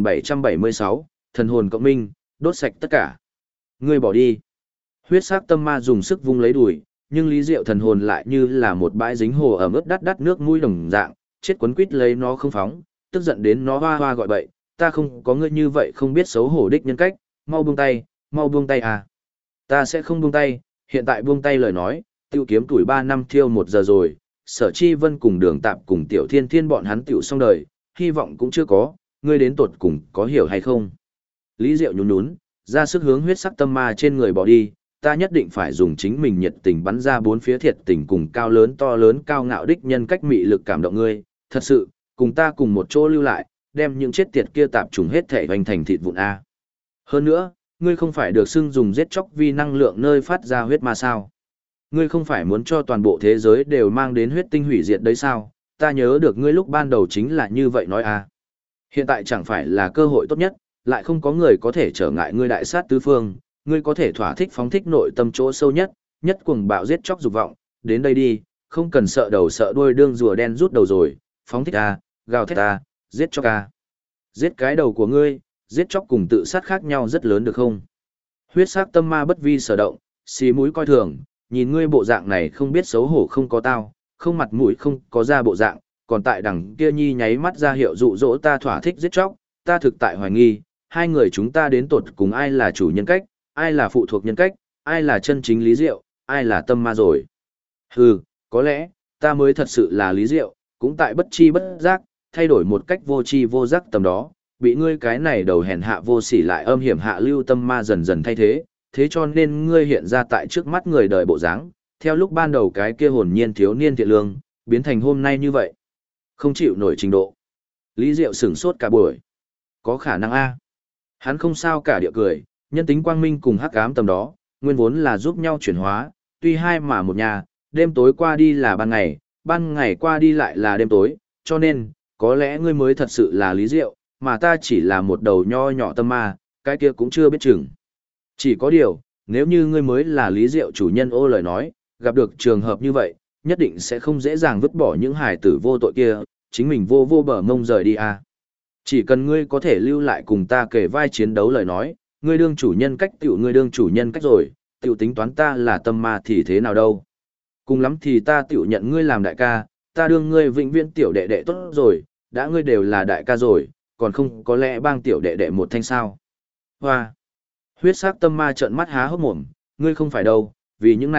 2776, Thần hồn cộng minh, đốt sạch tất cả. Ngươi bỏ đi. Huyết sắc tâm ma dùng sức vung lấy đùi, nhưng Lý Diệu thần hồn lại như là một bãi dính hồ ẩm ướt đắt nước mũi đồng dạng, chết quấn quýt lấy nó không phóng, tức giận đến nó hoa hoa gọi bậy, ta không có ngươi như vậy không biết xấu hổ đích nhân cách, mau buông tay à. Ta sẽ không buông tay, hiện tại buông tay lời nói, tiêu kiếm tuổi 3 năm thiêu 1 giờ rồi, Sở Chi Vân cùng Đường Tạp cùng Tiểu Thiên Thiên bọn hắn tiểu xong đời, hy vọng cũng chưa có, ngươi đến tột cùng có hiểu hay không. Lý Diệu nhún nhún, ra sức hướng huyết sắc tâm ma trên người bỏ đi, ta nhất định phải dùng chính mình nhiệt tình bắn ra 4 phía thiệt tình cùng cao lớn to lớn cao ngạo đích nhân cách mị lực cảm động ngươi, thật sự, cùng ta cùng một chỗ lưu lại, đem những chết tiệt kia tạp trùng hết thể hoành thành thịt vụn A. Hơn nữa, ngươi không phải được xưng dùng giết chóc vì năng lượng nơi phát ra huyết ma sao? Ngươi không phải muốn cho toàn bộ thế giới đều mang đến huyết tinh hủy diệt đấy sao? Ta nhớ được ngươi lúc ban đầu chính là như vậy nói a. Hiện tại chẳng phải là cơ hội tốt nhất, lại không có người có thể trở ngại ngươi đại sát tứ phương, ngươi có thể thỏa thích phóng thích nội tâm chỗ sâu nhất, nhất cuồng bạo giết chóc dục vọng, đến đây đi, không cần sợ đầu sợ đuôi đương rùa đen rút đầu rồi, phóng thích a, gào thét a, giết chóc a. Giết cái đầu của ngươi, giết chóc cùng tự sát khác nhau rất lớn được không? Huyết sắc tâm ma bất vi sở động, xì mũi coi thường, nhìn ngươi bộ dạng này không biết xấu hổ không có tao, không mặt mũi không có da bộ dạng, còn tại đằng kia nhi nháy mắt ra hiệu dụ dỗ ta thỏa thích giết chóc, ta thực tại hoài nghi, hai người chúng ta đến tột cùng ai là chủ nhân cách, ai là phụ thuộc nhân cách, ai là chân chính Lý Diệu, ai là tâm ma rồi. Hừ, có lẽ, ta mới thật sự là Lý Diệu, cũng tại bất chi bất giác, thay đổi một cách vô chi vô giác tầm đó, bị ngươi cái này đầu hèn hạ vô sỉ lại âm hiểm hạ lưu tâm ma dần dần thay thế, thế cho nên ngươi hiện ra tại trước mắt người đời bộ dáng, theo lúc ban đầu cái kia hồn nhiên thiếu niên thiện lương, biến thành hôm nay như vậy. Không chịu nổi trình độ. Lý Diệu sửng sốt cả buổi. Có khả năng a. Hắn không sao cả địa cười, nhân tính quang minh cùng hắc ám tầm đó, nguyên vốn là giúp nhau chuyển hóa, tuy hai mà một nhà, đêm tối qua đi là ban ngày qua đi lại là đêm tối, cho nên, có lẽ ngươi mới thật sự là Lý Diệu, mà ta chỉ là một đầu nho nhỏ tâm ma, cái kia cũng chưa biết chừng. Chỉ có điều, nếu như ngươi mới là Lý Diệu chủ nhân ô lời nói, gặp được trường hợp như vậy, nhất định sẽ không dễ dàng vứt bỏ những hài tử vô tội kia, chính mình vô bờ mông rời đi à. Chỉ cần ngươi có thể lưu lại cùng ta kể vai chiến đấu lời nói, ngươi đương chủ nhân cách tiểu ngươi đương chủ nhân cách rồi, tiểu tính toán ta là tâm ma thì thế nào đâu. Cùng lắm thì ta tiểu nhận ngươi làm đại ca, ta đương ngươi vĩnh viễn tiểu đệ đệ tốt rồi, đã ngươi đều là đại ca rồi, còn không có lẽ bang tiểu đệ đệ một thanh sao. Hoa! Huyết sắc tâm ma trợn mắt há hốc mồm, ngươi không phải đâu, vì những này,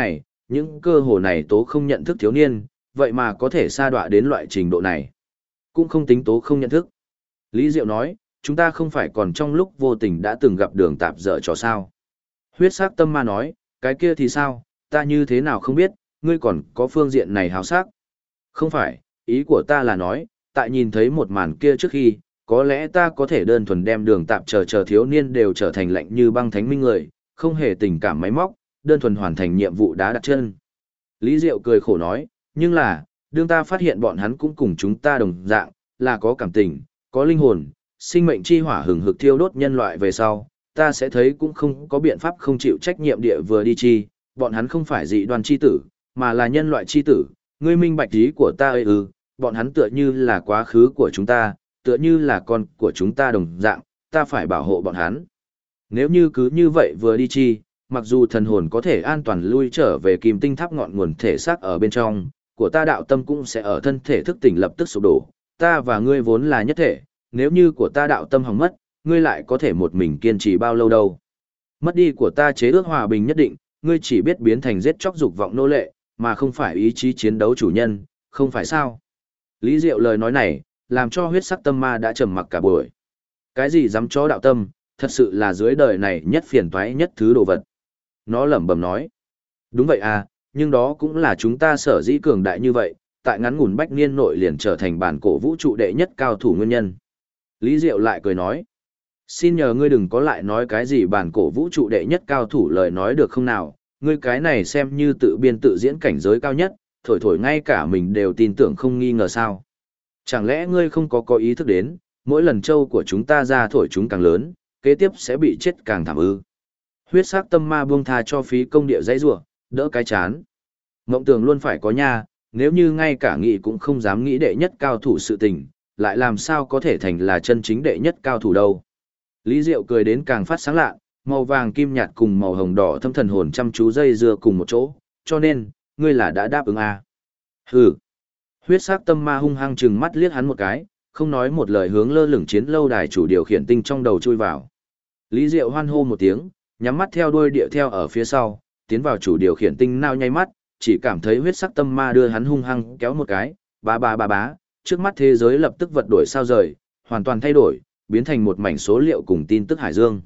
những cơ hồ này tố không nhận thức thiếu niên, vậy mà có thể sa đọa đến loại trình độ này. Cũng không tính tố không nhận thức. Lý Diệu nói, chúng ta không phải còn trong lúc vô tình đã từng gặp đường tạp dở trò sao. Huyết sắc tâm ma nói, cái kia thì sao, ta như thế nào không biết, ngươi còn có phương diện này hào sắc. Không phải, ý của ta là nói, tại nhìn thấy một màn kia trước khi, có lẽ ta có thể đơn thuần đem đường tạp chờ thiếu niên đều trở thành lạnh như băng thánh minh người, không hề tình cảm máy móc, đơn thuần hoàn thành nhiệm vụ đá đặt chân. Lý Diệu cười khổ nói, nhưng là, đương ta phát hiện bọn hắn cũng cùng chúng ta đồng dạng, là có cảm tình, có linh hồn, sinh mệnh chi hỏa hừng hực thiêu đốt nhân loại về sau, ta sẽ thấy cũng không có biện pháp không chịu trách nhiệm địa vừa đi chi, bọn hắn không phải dị đoan chi tử, mà là nhân loại chi tử, ngươi minh bạch ý của ta bọn hắn tựa như là quá khứ của chúng ta, tựa như là con của chúng ta đồng dạng, ta phải bảo hộ bọn hắn. Nếu như cứ như vậy vừa đi chi, mặc dù thần hồn có thể an toàn lui trở về kim tinh tháp ngọn nguồn thể xác ở bên trong, của ta đạo tâm cũng sẽ ở thân thể thức tỉnh lập tức sụp đổ, ta và ngươi vốn là nhất thể, nếu như của ta đạo tâm hỏng mất, ngươi lại có thể một mình kiên trì bao lâu đâu. Mất đi của ta chế ước hòa bình nhất định, ngươi chỉ biết biến thành giết chóc dục vọng nô lệ, mà không phải ý chí chiến đấu chủ nhân, không phải sao. Lý Diệu lời nói này, làm cho huyết sắc tâm ma đã trầm mặc cả buổi. Cái gì dám cho đạo tâm, thật sự là dưới đời này nhất phiền toái nhất thứ đồ vật. Nó lẩm bẩm nói. Đúng vậy à, nhưng đó cũng là chúng ta sở dĩ cường đại như vậy, tại ngắn ngủn bách niên nội liền trở thành bản cổ vũ trụ đệ nhất cao thủ nguyên nhân. Lý Diệu lại cười nói. Xin nhờ ngươi đừng có lại nói cái gì bản cổ vũ trụ đệ nhất cao thủ lời nói được không nào, ngươi cái này xem như tự biên tự diễn cảnh giới cao nhất, thổi thổi ngay cả mình đều tin tưởng không nghi ngờ sao. Chẳng lẽ ngươi không có ý thức đến, mỗi lần châu của chúng ta ra thổi chúng càng lớn, kế tiếp sẽ bị chết càng thảm ư. Huyết sắc tâm ma buông tha cho phí công địa dãy rủa, đỡ cái chán. Mộng tưởng luôn phải có nha, nếu như ngay cả nghĩ cũng không dám nghĩ đệ nhất cao thủ sự tình, lại làm sao có thể thành là chân chính đệ nhất cao thủ đâu. Lý Diệu cười đến càng phát sáng lạ, màu vàng kim nhạt cùng màu hồng đỏ thâm thần hồn chăm chú dây dưa cùng một chỗ, cho nên, ngươi là đã đáp ứng à. Hừ. Huyết sắc tâm ma hung hăng trừng mắt liếc hắn một cái, không nói một lời hướng lơ lửng chiến lâu đài chủ điều khiển tinh trong đầu chui vào. Lý Diệu hoan hô một tiếng, nhắm mắt theo đuôi điệu theo ở phía sau, tiến vào chủ điều khiển tinh nao nháy mắt, chỉ cảm thấy huyết sắc tâm ma đưa hắn hung hăng kéo một cái, bá, trước mắt thế giới lập tức vật đổi sao rời, hoàn toàn thay đổi, biến thành một mảnh số liệu cùng tin tức hải dương.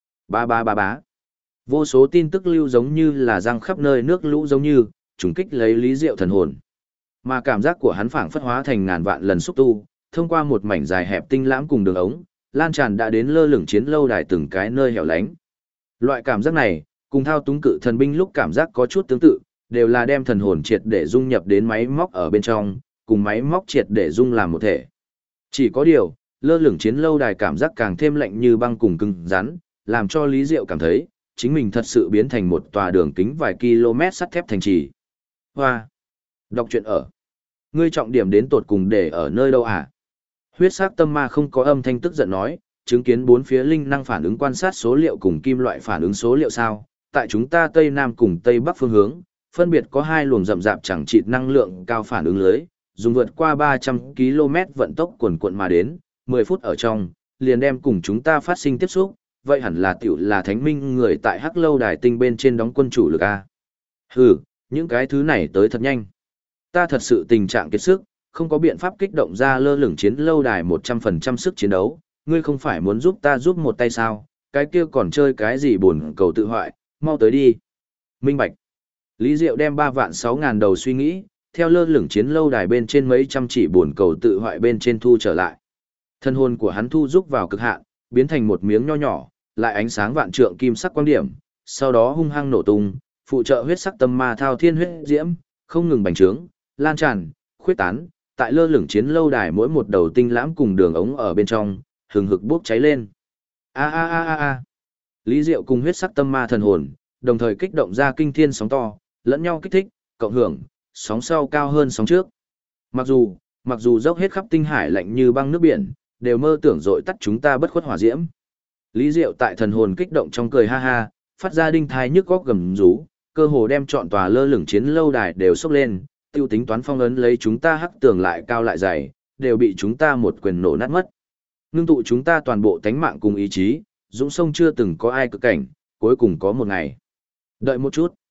Bá. Vô số tin tức lưu giống như là giăng khắp nơi nước lũ giống như, trùng kích lấy Lý Diệu thần hồn. Mà cảm giác của hắn phảng phất hóa thành ngàn vạn lần xúc tu, thông qua một mảnh dài hẹp tinh lãm cùng đường ống, lan tràn đã đến lơ lửng chiến lâu đài từng cái nơi hẻo lánh. Loại cảm giác này, cùng thao túng cự thần binh lúc cảm giác có chút tương tự, đều là đem thần hồn triệt để dung nhập đến máy móc ở bên trong, cùng máy móc triệt để dung làm một thể. Chỉ có điều, lơ lửng chiến lâu đài cảm giác càng thêm lạnh như băng cùng cứng rắn, làm cho Lý Diệu cảm thấy, chính mình thật sự biến thành một tòa đường kính vài km sắt thép thành trì. Hoa! Đọc truyện ở. Ngươi trọng điểm đến tột cùng để ở nơi đâu à? Huyết sắc tâm ma không có âm thanh tức giận nói, chứng kiến bốn phía linh năng phản ứng quan sát số liệu cùng kim loại phản ứng số liệu sao? Tại chúng ta Tây Nam cùng Tây Bắc phương hướng, phân biệt có hai luồng rậm rạp chẳng chịt năng lượng cao phản ứng lưới, dùng vượt qua 300 km vận tốc quần cuộn mà đến, 10 phút ở trong, liền đem cùng chúng ta phát sinh tiếp xúc, vậy hẳn là tiểu là thánh minh người tại Hắc Lâu Đài Tinh bên trên đóng quân chủ lực a. Hừ, những cái thứ này tới thật nhanh. Ta thật sự tình trạng kiệt sức, không có biện pháp kích động ra lơ lửng chiến lâu đài 100% sức chiến đấu, ngươi không phải muốn giúp ta giúp một tay sao, cái kia còn chơi cái gì buồn cầu tự hoại, mau tới đi. Minh Bạch. Lý Diệu đem 3.600.000 đầu suy nghĩ, theo lơ lửng chiến lâu đài bên trên mấy trăm chỉ buồn cầu tự hoại bên trên thu trở lại. Thân hồn của hắn thu rút vào cực hạn, biến thành một miếng nho nhỏ, lại ánh sáng vạn trượng kim sắc quang điểm, sau đó hung hăng nổ tung, phụ trợ huyết sắc tâm ma thao thiên huyết diễm, không ngừng bành trướng, lan tràn, khuyết tán, tại lơ lửng chiến lâu đài mỗi một đầu tinh lãm cùng đường ống ở bên trong, hừng hực bốc cháy lên. A. Lý Diệu cùng huyết sắc tâm ma thần hồn, đồng thời kích động ra kinh thiên sóng to, lẫn nhau kích thích, cộng hưởng, sóng sau cao hơn sóng trước. Mặc dù dốc hết khắp tinh hải lạnh như băng nước biển, đều mơ tưởng dội tắt chúng ta bất khuất hỏa diễm. Lý Diệu tại thần hồn kích động trong cười ha ha, phát ra đinh thai nhức góc gầm rú, cơ hồ đem trọn tòa lơ lửng chiến lâu đài đều sốc lên, tiêu tính toán phong ấn lấy chúng ta hắc tường lại cao lại dày, đều bị chúng ta một quyền nổ nát mất. Ngưng tụ chúng ta toàn bộ tánh mạng cùng ý chí, dũng sông chưa từng có ai cực cảnh, cuối cùng có một ngày. Đợi một chút.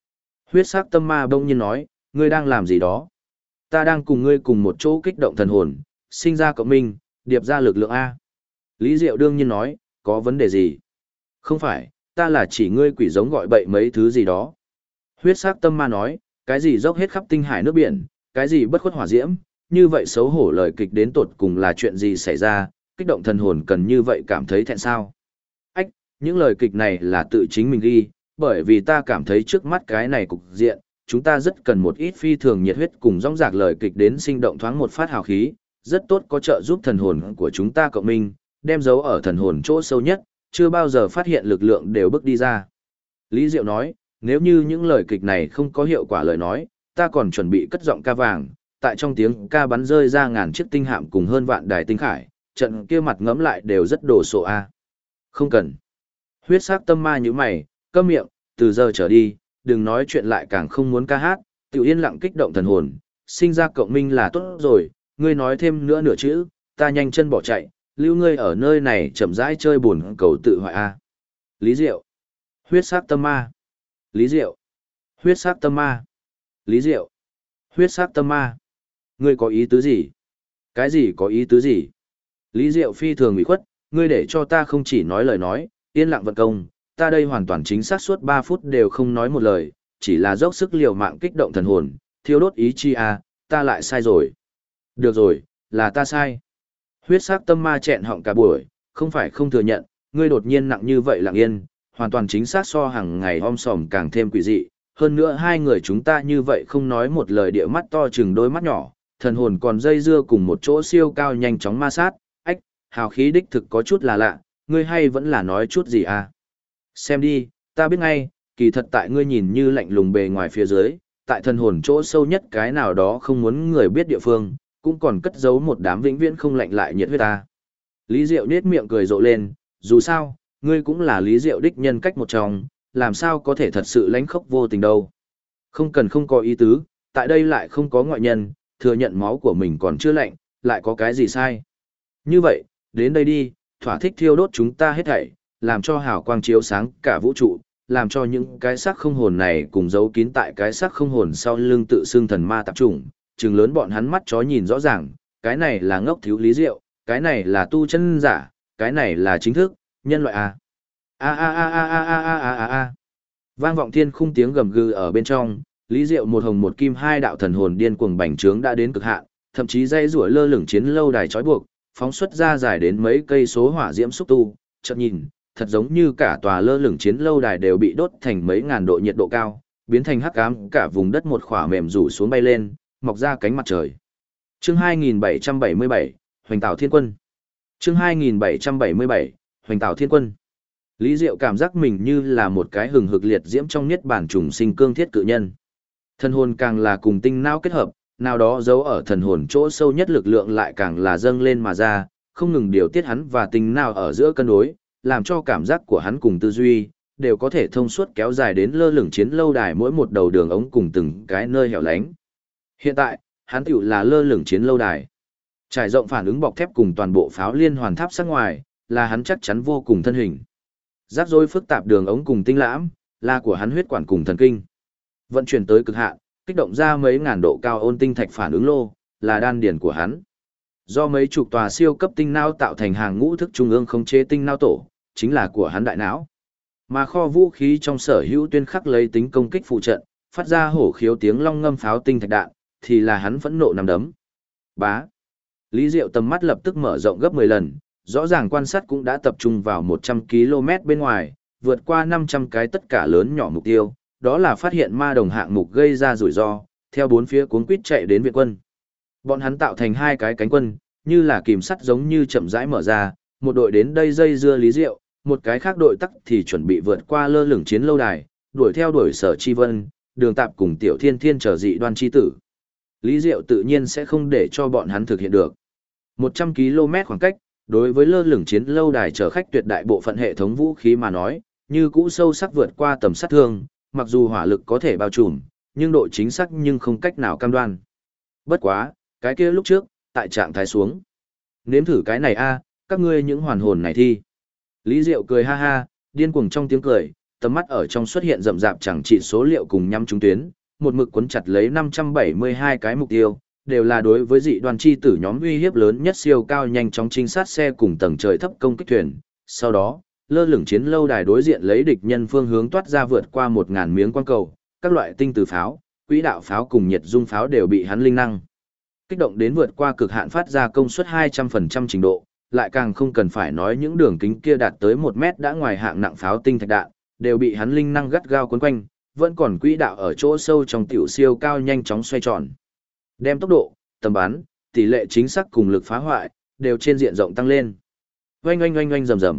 Huyết sắc tâm ma bỗng nhiên nói, ngươi đang làm gì đó? Ta đang cùng ngươi cùng một chỗ kích động thần hồn, sinh ra cộng minh, điệp ra lực lượng A. Lý Diệu đương nhiên nói, có vấn đề gì? Không phải, ta là chỉ ngươi quỷ giống gọi bậy mấy thứ gì đó. Huyết sắc tâm ma nói, cái gì dốc hết khắp tinh hải nước biển, cái gì bất khuất hỏa diễm, như vậy xấu hổ lời kịch đến tột cùng là chuyện gì xảy ra, kích động thần hồn cần như vậy cảm thấy thẹn sao? Ách, những lời kịch này là tự chính mình ghi, bởi vì ta cảm thấy trước mắt cái này cục diện, chúng ta rất cần một ít phi thường nhiệt huyết cùng rong rạc lời kịch đến sinh động thoáng một phát hào khí, rất tốt có trợ giúp thần hồn của chúng ta cộng minh, đem dấu ở thần hồn chỗ sâu nhất, chưa bao giờ phát hiện lực lượng đều bước đi ra. Lý Diệu nói, nếu như những lời kịch này không có hiệu quả lời nói, ta còn chuẩn bị cất giọng ca vàng, tại trong tiếng ca bắn rơi ra ngàn chiếc tinh hạm cùng hơn vạn đài tinh khải, trận kia mặt ngẫm lại đều rất đồ sộ a. Không cần. Huyết sắc tâm ma như mày, câm miệng, từ giờ trở đi, đừng nói chuyện lại càng không muốn ca hát, tiểu yên lặng kích động thần hồn, sinh ra cộng minh là tốt rồi, ngươi nói thêm nữa nửa chữ, ta nhanh chân bỏ chạy, lưu ngươi ở nơi này chậm rãi chơi buồn cầu tự hoại a. Lý Diệu. Huyết sắc tâm ma. Lý Diệu. Huyết sắc tâm ma. Lý Diệu. Huyết sắc tâm ma. Ngươi có ý tứ gì? Cái gì có ý tứ gì? Lý Diệu phi thường ủy khuất, ngươi để cho ta không chỉ nói lời nói, yên lặng vận công, ta đây hoàn toàn chính xác suốt 3 phút đều không nói một lời, chỉ là dốc sức liều mạng kích động thần hồn, thiêu đốt ý chi a, ta lại sai rồi. Được rồi, là ta sai. Huyết sắc tâm ma chẹn họng cả buổi, không phải không thừa nhận, ngươi đột nhiên nặng như vậy lặng yên, hoàn toàn chính xác so hàng ngày om sòm càng thêm quỷ dị. Hơn nữa hai người chúng ta như vậy không nói một lời địa mắt to chừng đôi mắt nhỏ, thần hồn còn dây dưa cùng một chỗ siêu cao nhanh chóng ma sát, ách, hào khí đích thực có chút là lạ, ngươi hay vẫn là nói chút gì à? Xem đi, ta biết ngay, kỳ thật tại ngươi nhìn như lạnh lùng bề ngoài phía dưới, tại thần hồn chỗ sâu nhất cái nào đó không muốn người biết địa phương, cũng còn cất giấu một đám vĩnh viễn không lạnh lại nhiệt huyết ta. Lý Diệu nết miệng cười rộ lên, dù sao, ngươi cũng là Lý Diệu đích nhân cách một trong, làm sao có thể thật sự lánh khóc vô tình đâu. Không cần không có ý tứ, tại đây lại không có ngoại nhân, thừa nhận máu của mình còn chưa lạnh, lại có cái gì sai. Như vậy, đến đây đi, thỏa thích thiêu đốt chúng ta hết thảy, làm cho hào quang chiếu sáng cả vũ trụ, làm cho những cái xác không hồn này cùng giấu kín tại cái xác không hồn sau lưng tự xưng thần ma tạp chủng, trừng lớn bọn hắn mắt chó nhìn rõ ràng, cái này là ngốc thiếu Lý Diệu, cái này là tu chân giả, cái này là chính thức, nhân loại a. A. Vang vọng thiên khung tiếng gầm gừ ở bên trong, Lý Diệu một hồng một kim hai đạo thần hồn điên cuồng bành trướng đã đến cực hạn, thậm chí dây rủa lơ lửng chiến lâu đài trói buộc, phóng xuất ra dài đến mấy cây số hỏa diễm xúc tu, chợt nhìn, thật giống như cả tòa lơ lửng chiến lâu đài đều bị đốt thành mấy ngàn độ nhiệt độ cao, biến thành hắc ám, cả vùng đất một khỏa mềm rủ xuống bay lên, mọc ra cánh mặt trời. Chương 2777, Hoành Tạo Thiên Quân. Chương 2777, Hoành Tạo Thiên Quân. Lý Diệu cảm giác mình như là một cái hừng hực liệt diễm trong niết bàn trùng sinh cương thiết cự nhân. Thần hồn càng là cùng tinh não kết hợp, nào đó giấu ở thần hồn chỗ sâu nhất lực lượng lại càng là dâng lên mà ra, không ngừng điều tiết hắn và tinh não ở giữa cân đối, làm cho cảm giác của hắn cùng tư duy đều có thể thông suốt kéo dài đến lơ lửng chiến lâu đài mỗi một đầu đường ống cùng từng cái nơi hẻo lánh. Hiện tại, hắn tiểu là lơ lửng chiến lâu đài. Trải rộng phản ứng bọc thép cùng toàn bộ pháo liên hoàn tháp sát ngoài, là hắn chắc chắn vô cùng thân hình. Rắc rối phức tạp đường ống cùng tinh lãm, là của hắn huyết quản cùng thần kinh. Vận chuyển tới cực hạn, kích động ra mấy ngàn độ cao ôn tinh thạch phản ứng lô, là đan điển của hắn. Do mấy chục tòa siêu cấp tinh não tạo thành hàng ngũ thức trung ương khống chế tinh não tổ, chính là của hắn đại não. Mà kho vũ khí trong sở hữu tuyên khắc lấy tính công kích phụ trận, phát ra hổ khiếu tiếng long ngâm pháo tinh thạch đạn, thì là hắn phẫn nộ nằm đấm. Bá. Lý Diệu tầm mắt lập tức mở rộng gấp 10 lần, rõ ràng quan sát cũng đã tập trung vào 100 km bên ngoài, vượt qua 500 cái tất cả lớn nhỏ mục tiêu, đó là phát hiện ma đồng hạng mục gây ra rủi ro, theo bốn phía cuốn quýt chạy đến viện quân. Bọn hắn tạo thành hai cái cánh quân, như là kìm sắt giống như chậm rãi mở ra, một đội đến đây dây dưa Lý Diệu, một cái khác đội tắc thì chuẩn bị vượt qua lơ lửng chiến lâu đài, đuổi theo đuổi Sở Chi Vân, Đường Tạp cùng Tiểu Thiên Thiên trở dị đoan chi tử. Lý Diệu tự nhiên sẽ không để cho bọn hắn thực hiện được. 100 km khoảng cách, đối với lơ lửng chiến lâu đài chở khách tuyệt đại bộ phận hệ thống vũ khí mà nói, như cũ sâu sắc vượt qua tầm sát thương, mặc dù hỏa lực có thể bao trùm, nhưng độ chính xác nhưng không cách nào cam đoan. Bất quá, cái kia lúc trước, tại trạng thái xuống. Nếm thử cái này a, các ngươi những hoàn hồn này thi. Lý Diệu cười ha ha, điên cuồng trong tiếng cười, tầm mắt ở trong xuất hiện rậm rạp chẳng trị số liệu cùng nhắm trúng tuyến, một mực cuốn chặt lấy 572 cái mục tiêu, đều là đối với dị đoan chi tử nhóm uy hiếp lớn nhất siêu cao nhanh chóng trinh sát xe cùng tầng trời thấp công kích thuyền. Sau đó, lơ lửng chiến lâu đài đối diện lấy địch nhân phương hướng toát ra vượt qua 1000 miếng quang cầu, các loại tinh từ pháo, quỹ đạo pháo cùng nhiệt dung pháo đều bị hắn linh năng kích động đến vượt qua cực hạn phát ra công suất 200% trình độ, lại càng không cần phải nói những đường kính kia đạt tới 1 mét đã ngoài hạng nặng pháo tinh thạch đạn, đều bị hắn linh năng gắt gao quấn quanh, vẫn còn quỹ đạo ở chỗ sâu trong tiểu siêu cao nhanh chóng xoay tròn. Đem tốc độ, tầm bắn, tỷ lệ chính xác cùng lực phá hoại đều trên diện rộng tăng lên. Oanh oanh oanh oanh rầm rầm.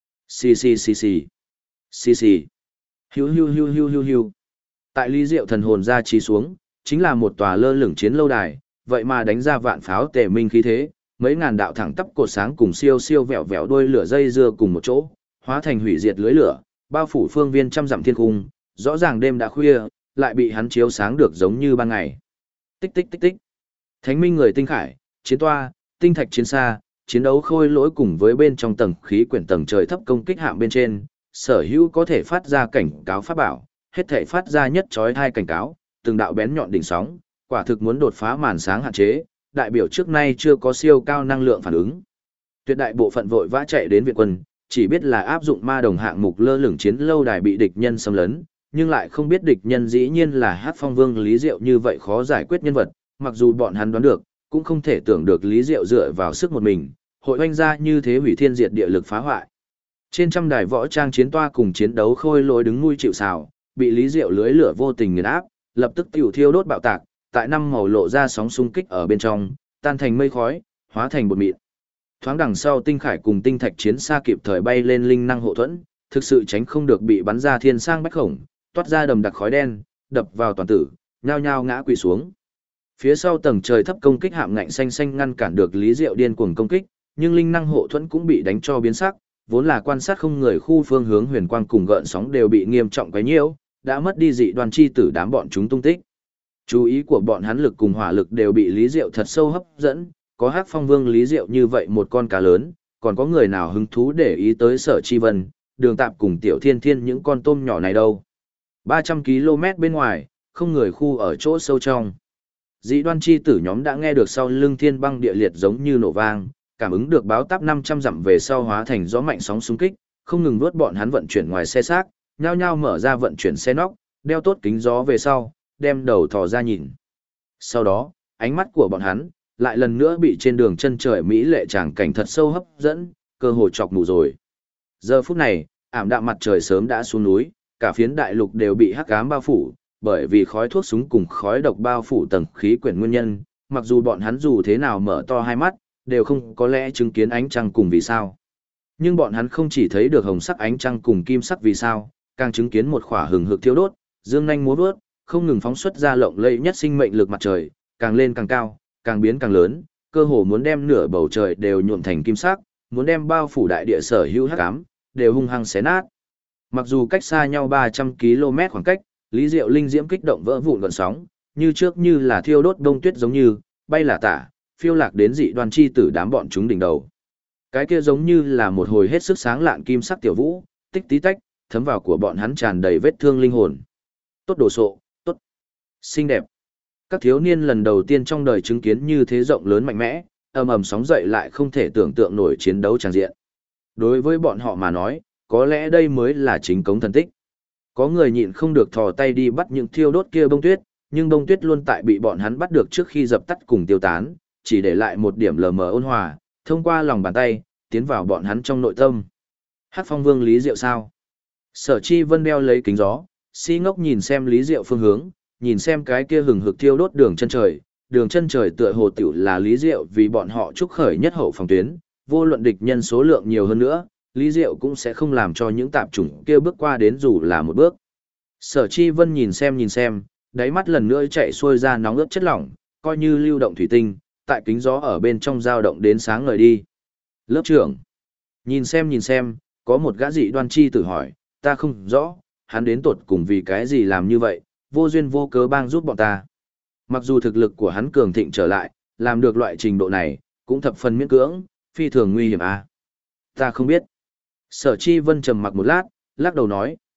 Xì xì xì xì. Xì xì. Hiu hiu hiu hiu hiu hiu. Tại Lý Diệu thần hồn ra trí xuống, chính là một tòa lơ lửng chiến lâu đài, vậy mà đánh ra vạn pháo tề minh khí thế, mấy ngàn đạo thẳng tắp cột sáng cùng siêu siêu vẹo vẹo đuôi lửa dây dưa cùng một chỗ, hóa thành hủy diệt lưới lửa, bao phủ phương viên trăm dặm thiên cung, rõ ràng đêm đã khuya, lại bị hắn chiếu sáng được giống như ban ngày. Tích tích tích tích. Thánh minh người tinh khải, chiến toa, tinh thạch chiến xa, chiến đấu khôi lỗi cùng với bên trong tầng khí quyển tầng trời thấp công kích hạm bên trên, sở hữu có thể phát ra cảnh cáo pháp bảo, hết thể phát ra nhất chói hai cảnh cáo, từng đạo bén nhọn đỉnh sóng, quả thực muốn đột phá màn sáng hạn chế, đại biểu trước nay chưa có siêu cao năng lượng phản ứng. Tuyệt đại bộ phận vội vã chạy đến viện quân, chỉ biết là áp dụng ma đồng hạng mục lơ lửng chiến lâu đài bị địch nhân xâm lấn, nhưng lại không biết địch nhân dĩ nhiên là Hắc Phong Vương Lý Diệu như vậy khó giải quyết nhân vật, mặc dù bọn hắn đoán được, cũng không thể tưởng được Lý Diệu dựa vào sức một mình, hội oanh ra như thế hủy thiên diệt địa lực phá hoại. Trên trăm đài võ trang chiến toa cùng chiến đấu khôi lỗi đứng nuôi chịu sào, bị Lý Diệu lưới lửa vô tình nghiền áp, lập tức tiểu thiêu đốt bạo tạc, tại năm màu lộ ra sóng xung kích ở bên trong, tan thành mây khói, hóa thành bột mịn. Thoáng đằng sau tinh khải cùng tinh thạch chiến xa kịp thời bay lên linh năng hộ thuẫn, thực sự tránh không được bị bắn ra thiên sang bách khổng, toát ra đầm đặc khói đen, đập vào toàn tử, nhao nhao ngã quỵ xuống. Phía sau tầng trời thấp công kích hạm ngạnh xanh xanh ngăn cản được Lý Diệu điên cuồng công kích, nhưng linh năng hộ thuẫn cũng bị đánh cho biến sắc, vốn là quan sát không người khu phương hướng huyền quang cùng gợn sóng đều bị nghiêm trọng quấy nhiễu, đã mất đi dị đoan chi tử đám bọn chúng tung tích. Chú ý của bọn hắn lực cùng hỏa lực đều bị Lý Diệu thật sâu hấp dẫn, có Hắc Phong Vương Lý Diệu như vậy một con cá lớn, còn có người nào hứng thú để ý tới Sở Chi Vân, Đường Tạp cùng Tiểu Thiên Thiên những con tôm nhỏ này đâu. 300 km bên ngoài, không người khu ở chỗ sâu trong. Dị đoan chi tử nhóm đã nghe được sau lưng thiên băng địa liệt giống như nổ vang, cảm ứng được báo táp 500 dặm về sau hóa thành gió mạnh sóng xung kích, không ngừng nuốt bọn hắn vận chuyển ngoài xe xác, nhao nhao mở ra vận chuyển xe nóc, đeo tốt kính gió về sau, đem đầu thò ra nhìn. Sau đó, ánh mắt của bọn hắn lại lần nữa bị trên đường chân trời mỹ lệ tràng cảnh thật sâu hấp dẫn, cơ hồ chọc mù rồi. Giờ phút này, ảm đạm mặt trời sớm đã xuống núi, cả phiến đại lục đều bị hắc ám bao phủ, bởi vì khói thuốc súng cùng khói độc bao phủ tầng khí quyển nguyên nhân, mặc dù bọn hắn dù thế nào mở to hai mắt, đều không có lẽ chứng kiến ánh trăng cùng vì sao. Nhưng bọn hắn không chỉ thấy được hồng sắc ánh trăng cùng kim sắc vì sao, càng chứng kiến một khỏa hừng hực thiêu đốt, dương nhanh múa vớt, không ngừng phóng xuất ra lộng lẫy nhất sinh mệnh lực mặt trời, càng lên càng cao, càng biến càng lớn, cơ hồ muốn đem nửa bầu trời đều nhuộm thành kim sắc, muốn đem bao phủ đại địa sở hữu hắc ám đều hung hăng xé nát. Mặc dù cách xa nhau 300 km khoảng cách, Lý Diệu linh diễm kích động vỡ vụn gợn sóng, như trước như là thiêu đốt đông tuyết giống như, bay là tả, phiêu lạc đến dị đoan chi tử đám bọn chúng đỉnh đầu. Cái kia giống như là một hồi hết sức sáng lạn kim sắc tiểu vũ, tích tí tách, thấm vào của bọn hắn tràn đầy vết thương linh hồn. Tốt đồ sộ, tốt, xinh đẹp. Các thiếu niên lần đầu tiên trong đời chứng kiến như thế rộng lớn mạnh mẽ, ầm ầm sóng dậy lại không thể tưởng tượng nổi chiến đấu tràn diện. Đối với bọn họ mà nói, có lẽ đây mới là chính cống thần tích. Có người nhịn không được thò tay đi bắt những thiêu đốt kia bông tuyết, nhưng bông tuyết luôn tại bị bọn hắn bắt được trước khi dập tắt cùng tiêu tán, chỉ để lại một điểm lờ mờ ôn hòa, thông qua lòng bàn tay, tiến vào bọn hắn trong nội tâm. Hắc Phong Vương Lý Diệu sao? Sở Chi Vân đeo lấy kính gió, si ngốc nhìn xem Lý Diệu phương hướng, nhìn xem cái kia hừng hực thiêu đốt đường chân trời tựa hồ tiểu là Lý Diệu vì bọn họ trúc khởi nhất hậu phòng tuyến, vô luận địch nhân số lượng nhiều hơn nữa, Lý Diệu cũng sẽ không làm cho những tạp chủng kia bước qua đến dù là một bước. Sở Chi Vân nhìn xem, đáy mắt lần nữa chạy xuôi ra nóng ướt chất lỏng, coi như lưu động thủy tinh, tại kính gió ở bên trong dao động đến sáng ngời đi. Lớp trưởng, nhìn xem, có một gã dị đoan chi tử hỏi, ta không rõ, hắn đến tột cùng vì cái gì làm như vậy, vô duyên vô cớ bang giúp bọn ta. Mặc dù thực lực của hắn cường thịnh trở lại, làm được loại trình độ này, cũng thập phần miễn cưỡng, phi thường nguy hiểm à. Ta không biết. Sở Chi Vân trầm mặc một lát, lắc đầu nói,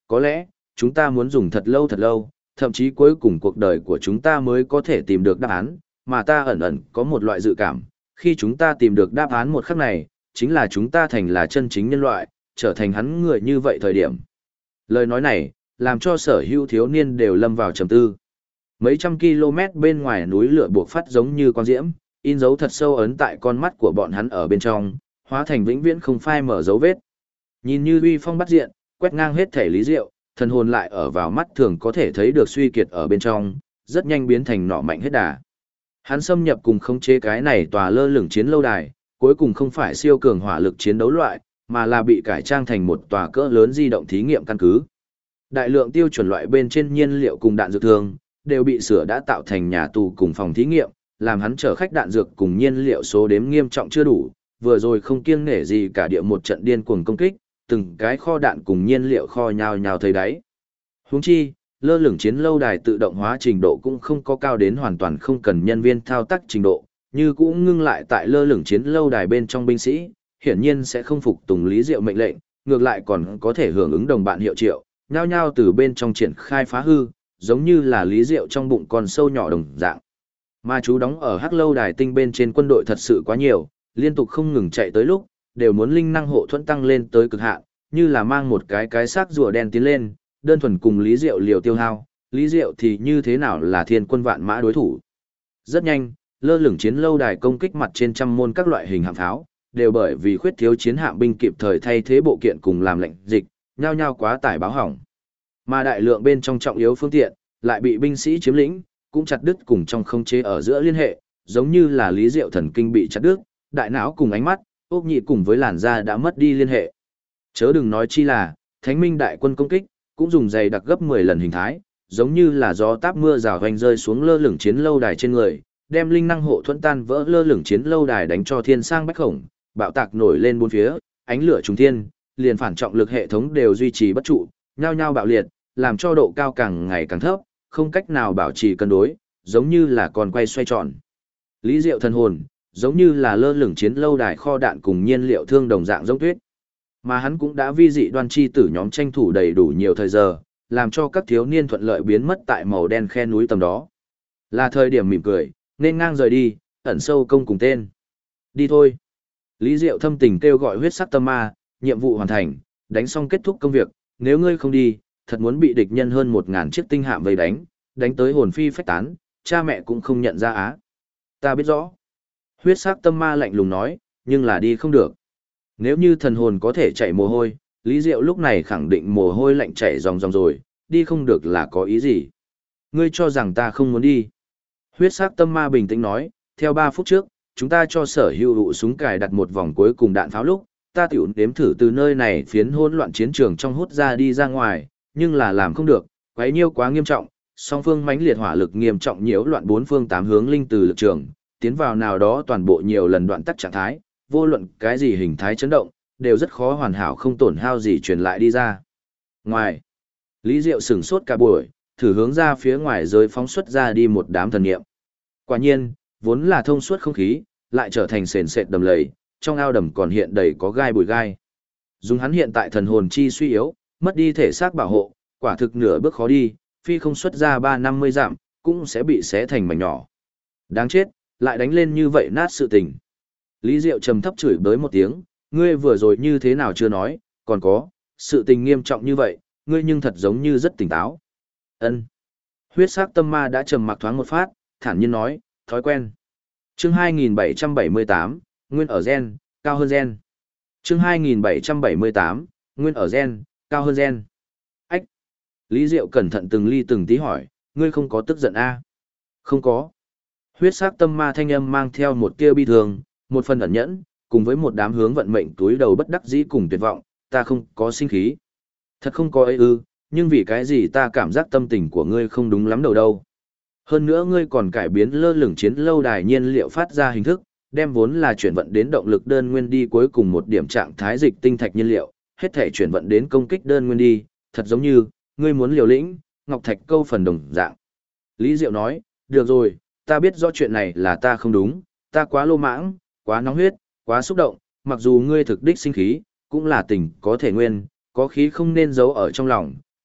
có lẽ, chúng ta muốn dùng thật lâu, thậm chí cuối cùng cuộc đời của chúng ta mới có thể tìm được đáp án, mà ta ẩn ẩn có một loại dự cảm, khi chúng ta tìm được đáp án một khắc này, chính là chúng ta thành là chân chính nhân loại, trở thành hắn người như vậy thời điểm. Lời nói này, làm cho sở hữu thiếu niên đều lâm vào trầm tư. Mấy trăm km bên ngoài núi lửa buộc phát giống như con diễm, in dấu thật sâu ấn tại con mắt của bọn hắn ở bên trong, hóa thành vĩnh viễn không phai mở dấu vết. Nhìn như uy phong bắt diện, quét ngang hết thể lý diệu, thần hồn lại ở vào mắt thường có thể thấy được suy kiệt ở bên trong, rất nhanh biến thành nọ mạnh hết đà. Hắn xâm nhập cùng khống chế cái này tòa lơ lửng chiến lâu đài, cuối cùng không phải siêu cường hỏa lực chiến đấu loại, mà là bị cải trang thành một tòa cỡ lớn di động thí nghiệm căn cứ. Đại lượng tiêu chuẩn loại bên trên nhiên liệu cùng đạn dược thường, đều bị sửa đã tạo thành nhà tù cùng phòng thí nghiệm, làm hắn chở khách đạn dược cùng nhiên liệu số đếm nghiêm trọng chưa đủ, vừa rồi không kiêng nể gì cả địa một trận điên cuồng công kích, từng cái kho đạn cùng nhiên liệu kho nhào nhào thấy đáy. Huống chi, lơ lửng chiến lâu đài tự động hóa trình độ cũng không có cao đến hoàn toàn không cần nhân viên thao tác trình độ, như cũng ngưng lại tại lơ lửng chiến lâu đài bên trong binh sĩ, hiển nhiên sẽ không phục tùng Lý Diệu mệnh lệnh, ngược lại còn có thể hưởng ứng đồng bạn hiệu triệu, nhao nhao từ bên trong triển khai phá hư, giống như là Lý Diệu trong bụng con sâu nhỏ đồng dạng. Mà chú đóng ở Hắc lâu đài tinh bên trên quân đội thật sự quá nhiều, liên tục không ngừng chạy tới lúc, đều muốn linh năng hộ thuẫn tăng lên tới cực hạn, như là mang một cái xác rùa đen tiến lên, đơn thuần cùng Lý Diệu liều tiêu hao, Lý Diệu thì như thế nào là thiên quân vạn mã đối thủ. Rất nhanh, lơ lửng chiến lâu đài công kích mặt trên trăm môn các loại hình hạm pháo, đều bởi vì khuyết thiếu chiến hạm binh kịp thời thay thế bộ kiện cùng làm lệnh dịch, nhao nhao quá tải báo hỏng. Mà đại lượng bên trong trọng yếu phương tiện, lại bị binh sĩ chiếm lĩnh, cũng chặt đứt cùng trong không chế ở giữa liên hệ, giống như là Lý Diệu thần kinh bị chặt đứt, đại não cùng ánh mắt, ốc nhị cùng với làn da đã mất đi liên hệ. Chớ đừng nói chi là, Thánh Minh đại quân công kích, cũng dùng dày đặc gấp 10 lần hình thái, giống như là gió táp mưa rào hoành rơi xuống lơ lửng chiến lâu đài trên người, đem linh năng hộ thuẫn tan vỡ lơ lửng chiến lâu đài đánh cho thiên sang bách khổng, bạo tạc nổi lên bốn phía, ánh lửa trùng thiên, liền phản trọng lực hệ thống đều duy trì bất trụ, nhao nhao bạo liệt, làm cho độ cao càng ngày càng thấp, không cách nào bảo trì cân đối, giống như là con quay xoay tròn. Lý Diệu thần hồn, giống như là lơ lửng chiến lâu đài kho đạn cùng nhiên liệu thương đồng dạng giống tuyết. Mà hắn cũng đã vi dị đoan chi tử nhóm tranh thủ đầy đủ nhiều thời giờ, làm cho các thiếu niên thuận lợi biến mất tại màu đen khe núi tầm đó. Là thời điểm mỉm cười, nên ngang rời đi, ẩn sâu công cùng tên. Đi thôi. Lý Diệu thâm tình kêu gọi huyết sắc tâm ma, nhiệm vụ hoàn thành, đánh xong kết thúc công việc, nếu ngươi không đi, thật muốn bị địch nhân hơn 1000 chiếc tinh hạm vây đánh tới hồn phi phách tán, cha mẹ cũng không nhận ra á. Ta biết rõ. Huyết sắc tâm ma lạnh lùng nói, nhưng là đi không được. Nếu như thần hồn có thể chạy mồ hôi, Lý Diệu lúc này khẳng định mồ hôi lạnh chảy ròng ròng rồi, đi không được là có ý gì? Ngươi cho rằng ta không muốn đi. Huyết sắc tâm ma bình tĩnh nói, theo 3 phút trước, chúng ta cho sở hữu hụ súng cài đặt một vòng cuối cùng đạn pháo lúc, ta tiểu đếm thử từ nơi này phiến hỗn loạn chiến trường trong hút ra đi ra ngoài, nhưng là làm không được, quấy nhiêu quá nghiêm trọng, song phương mãnh liệt hỏa lực nghiêm trọng nhiễu loạn bốn phương tám hướng linh từ lực trường, tiến vào nào đó toàn bộ nhiều lần đoạn tắc trạng thái, vô luận cái gì hình thái chấn động, đều rất khó hoàn hảo không tổn hao gì truyền lại đi ra. Ngoài, Lý Diệu sửng sốt cả buổi, thử hướng ra phía ngoài rồi phóng xuất ra đi một đám thần niệm. Quả nhiên, vốn là thông suốt không khí, lại trở thành sền sệt đầm lầy, trong ao đầm còn hiện đầy có gai bụi gai. Dùng hắn hiện tại thần hồn chi suy yếu, mất đi thể xác bảo hộ, quả thực nửa bước khó đi, phi không xuất ra 350 dặm, cũng sẽ bị xé thành mảnh nhỏ. Đáng chết, lại đánh lên như vậy nát sự tình. Lý Diệu trầm thấp chửi bới một tiếng, ngươi vừa rồi như thế nào chưa nói, còn có, sự tình nghiêm trọng như vậy, ngươi nhưng thật giống như rất tỉnh táo. Ân. Huyết sắc tâm ma đã trầm mặc thoáng một phát, thản nhiên nói, thói quen. Chương 2778, nguyên ở gen, cao hơn gen. Chương 2778, nguyên ở gen, cao hơn gen. Ách. Lý Diệu cẩn thận từng ly từng tí hỏi, ngươi không có tức giận a? Không có. Huyết sắc tâm ma thanh âm mang theo một tia bi thường, một phần ẩn nhẫn, cùng với một đám hướng vận mệnh túi đầu bất đắc dĩ cùng tuyệt vọng, ta không có sinh khí. Thật không có ấy ư, nhưng vì cái gì ta cảm giác tâm tình của ngươi không đúng lắm đầu đâu. Hơn nữa ngươi còn cải biến lơ lửng chiến lâu đài nhiên liệu phát ra hình thức, đem vốn là chuyển vận đến động lực đơn nguyên đi cuối cùng một điểm trạng thái dịch tinh thạch nhiên liệu, hết thể chuyển vận đến công kích đơn nguyên đi, thật giống như, ngươi muốn liều lĩnh, ngọc thạch câu phần đồng dạng. Lý Diệu nói, được rồi, ta biết rõ chuyện này là ta không đúng, ta quá lô mãng, quá nóng huyết, quá xúc động, mặc dù ngươi thực đích sinh khí, cũng là tình có thể nguyên, có khí không nên giấu ở trong lòng,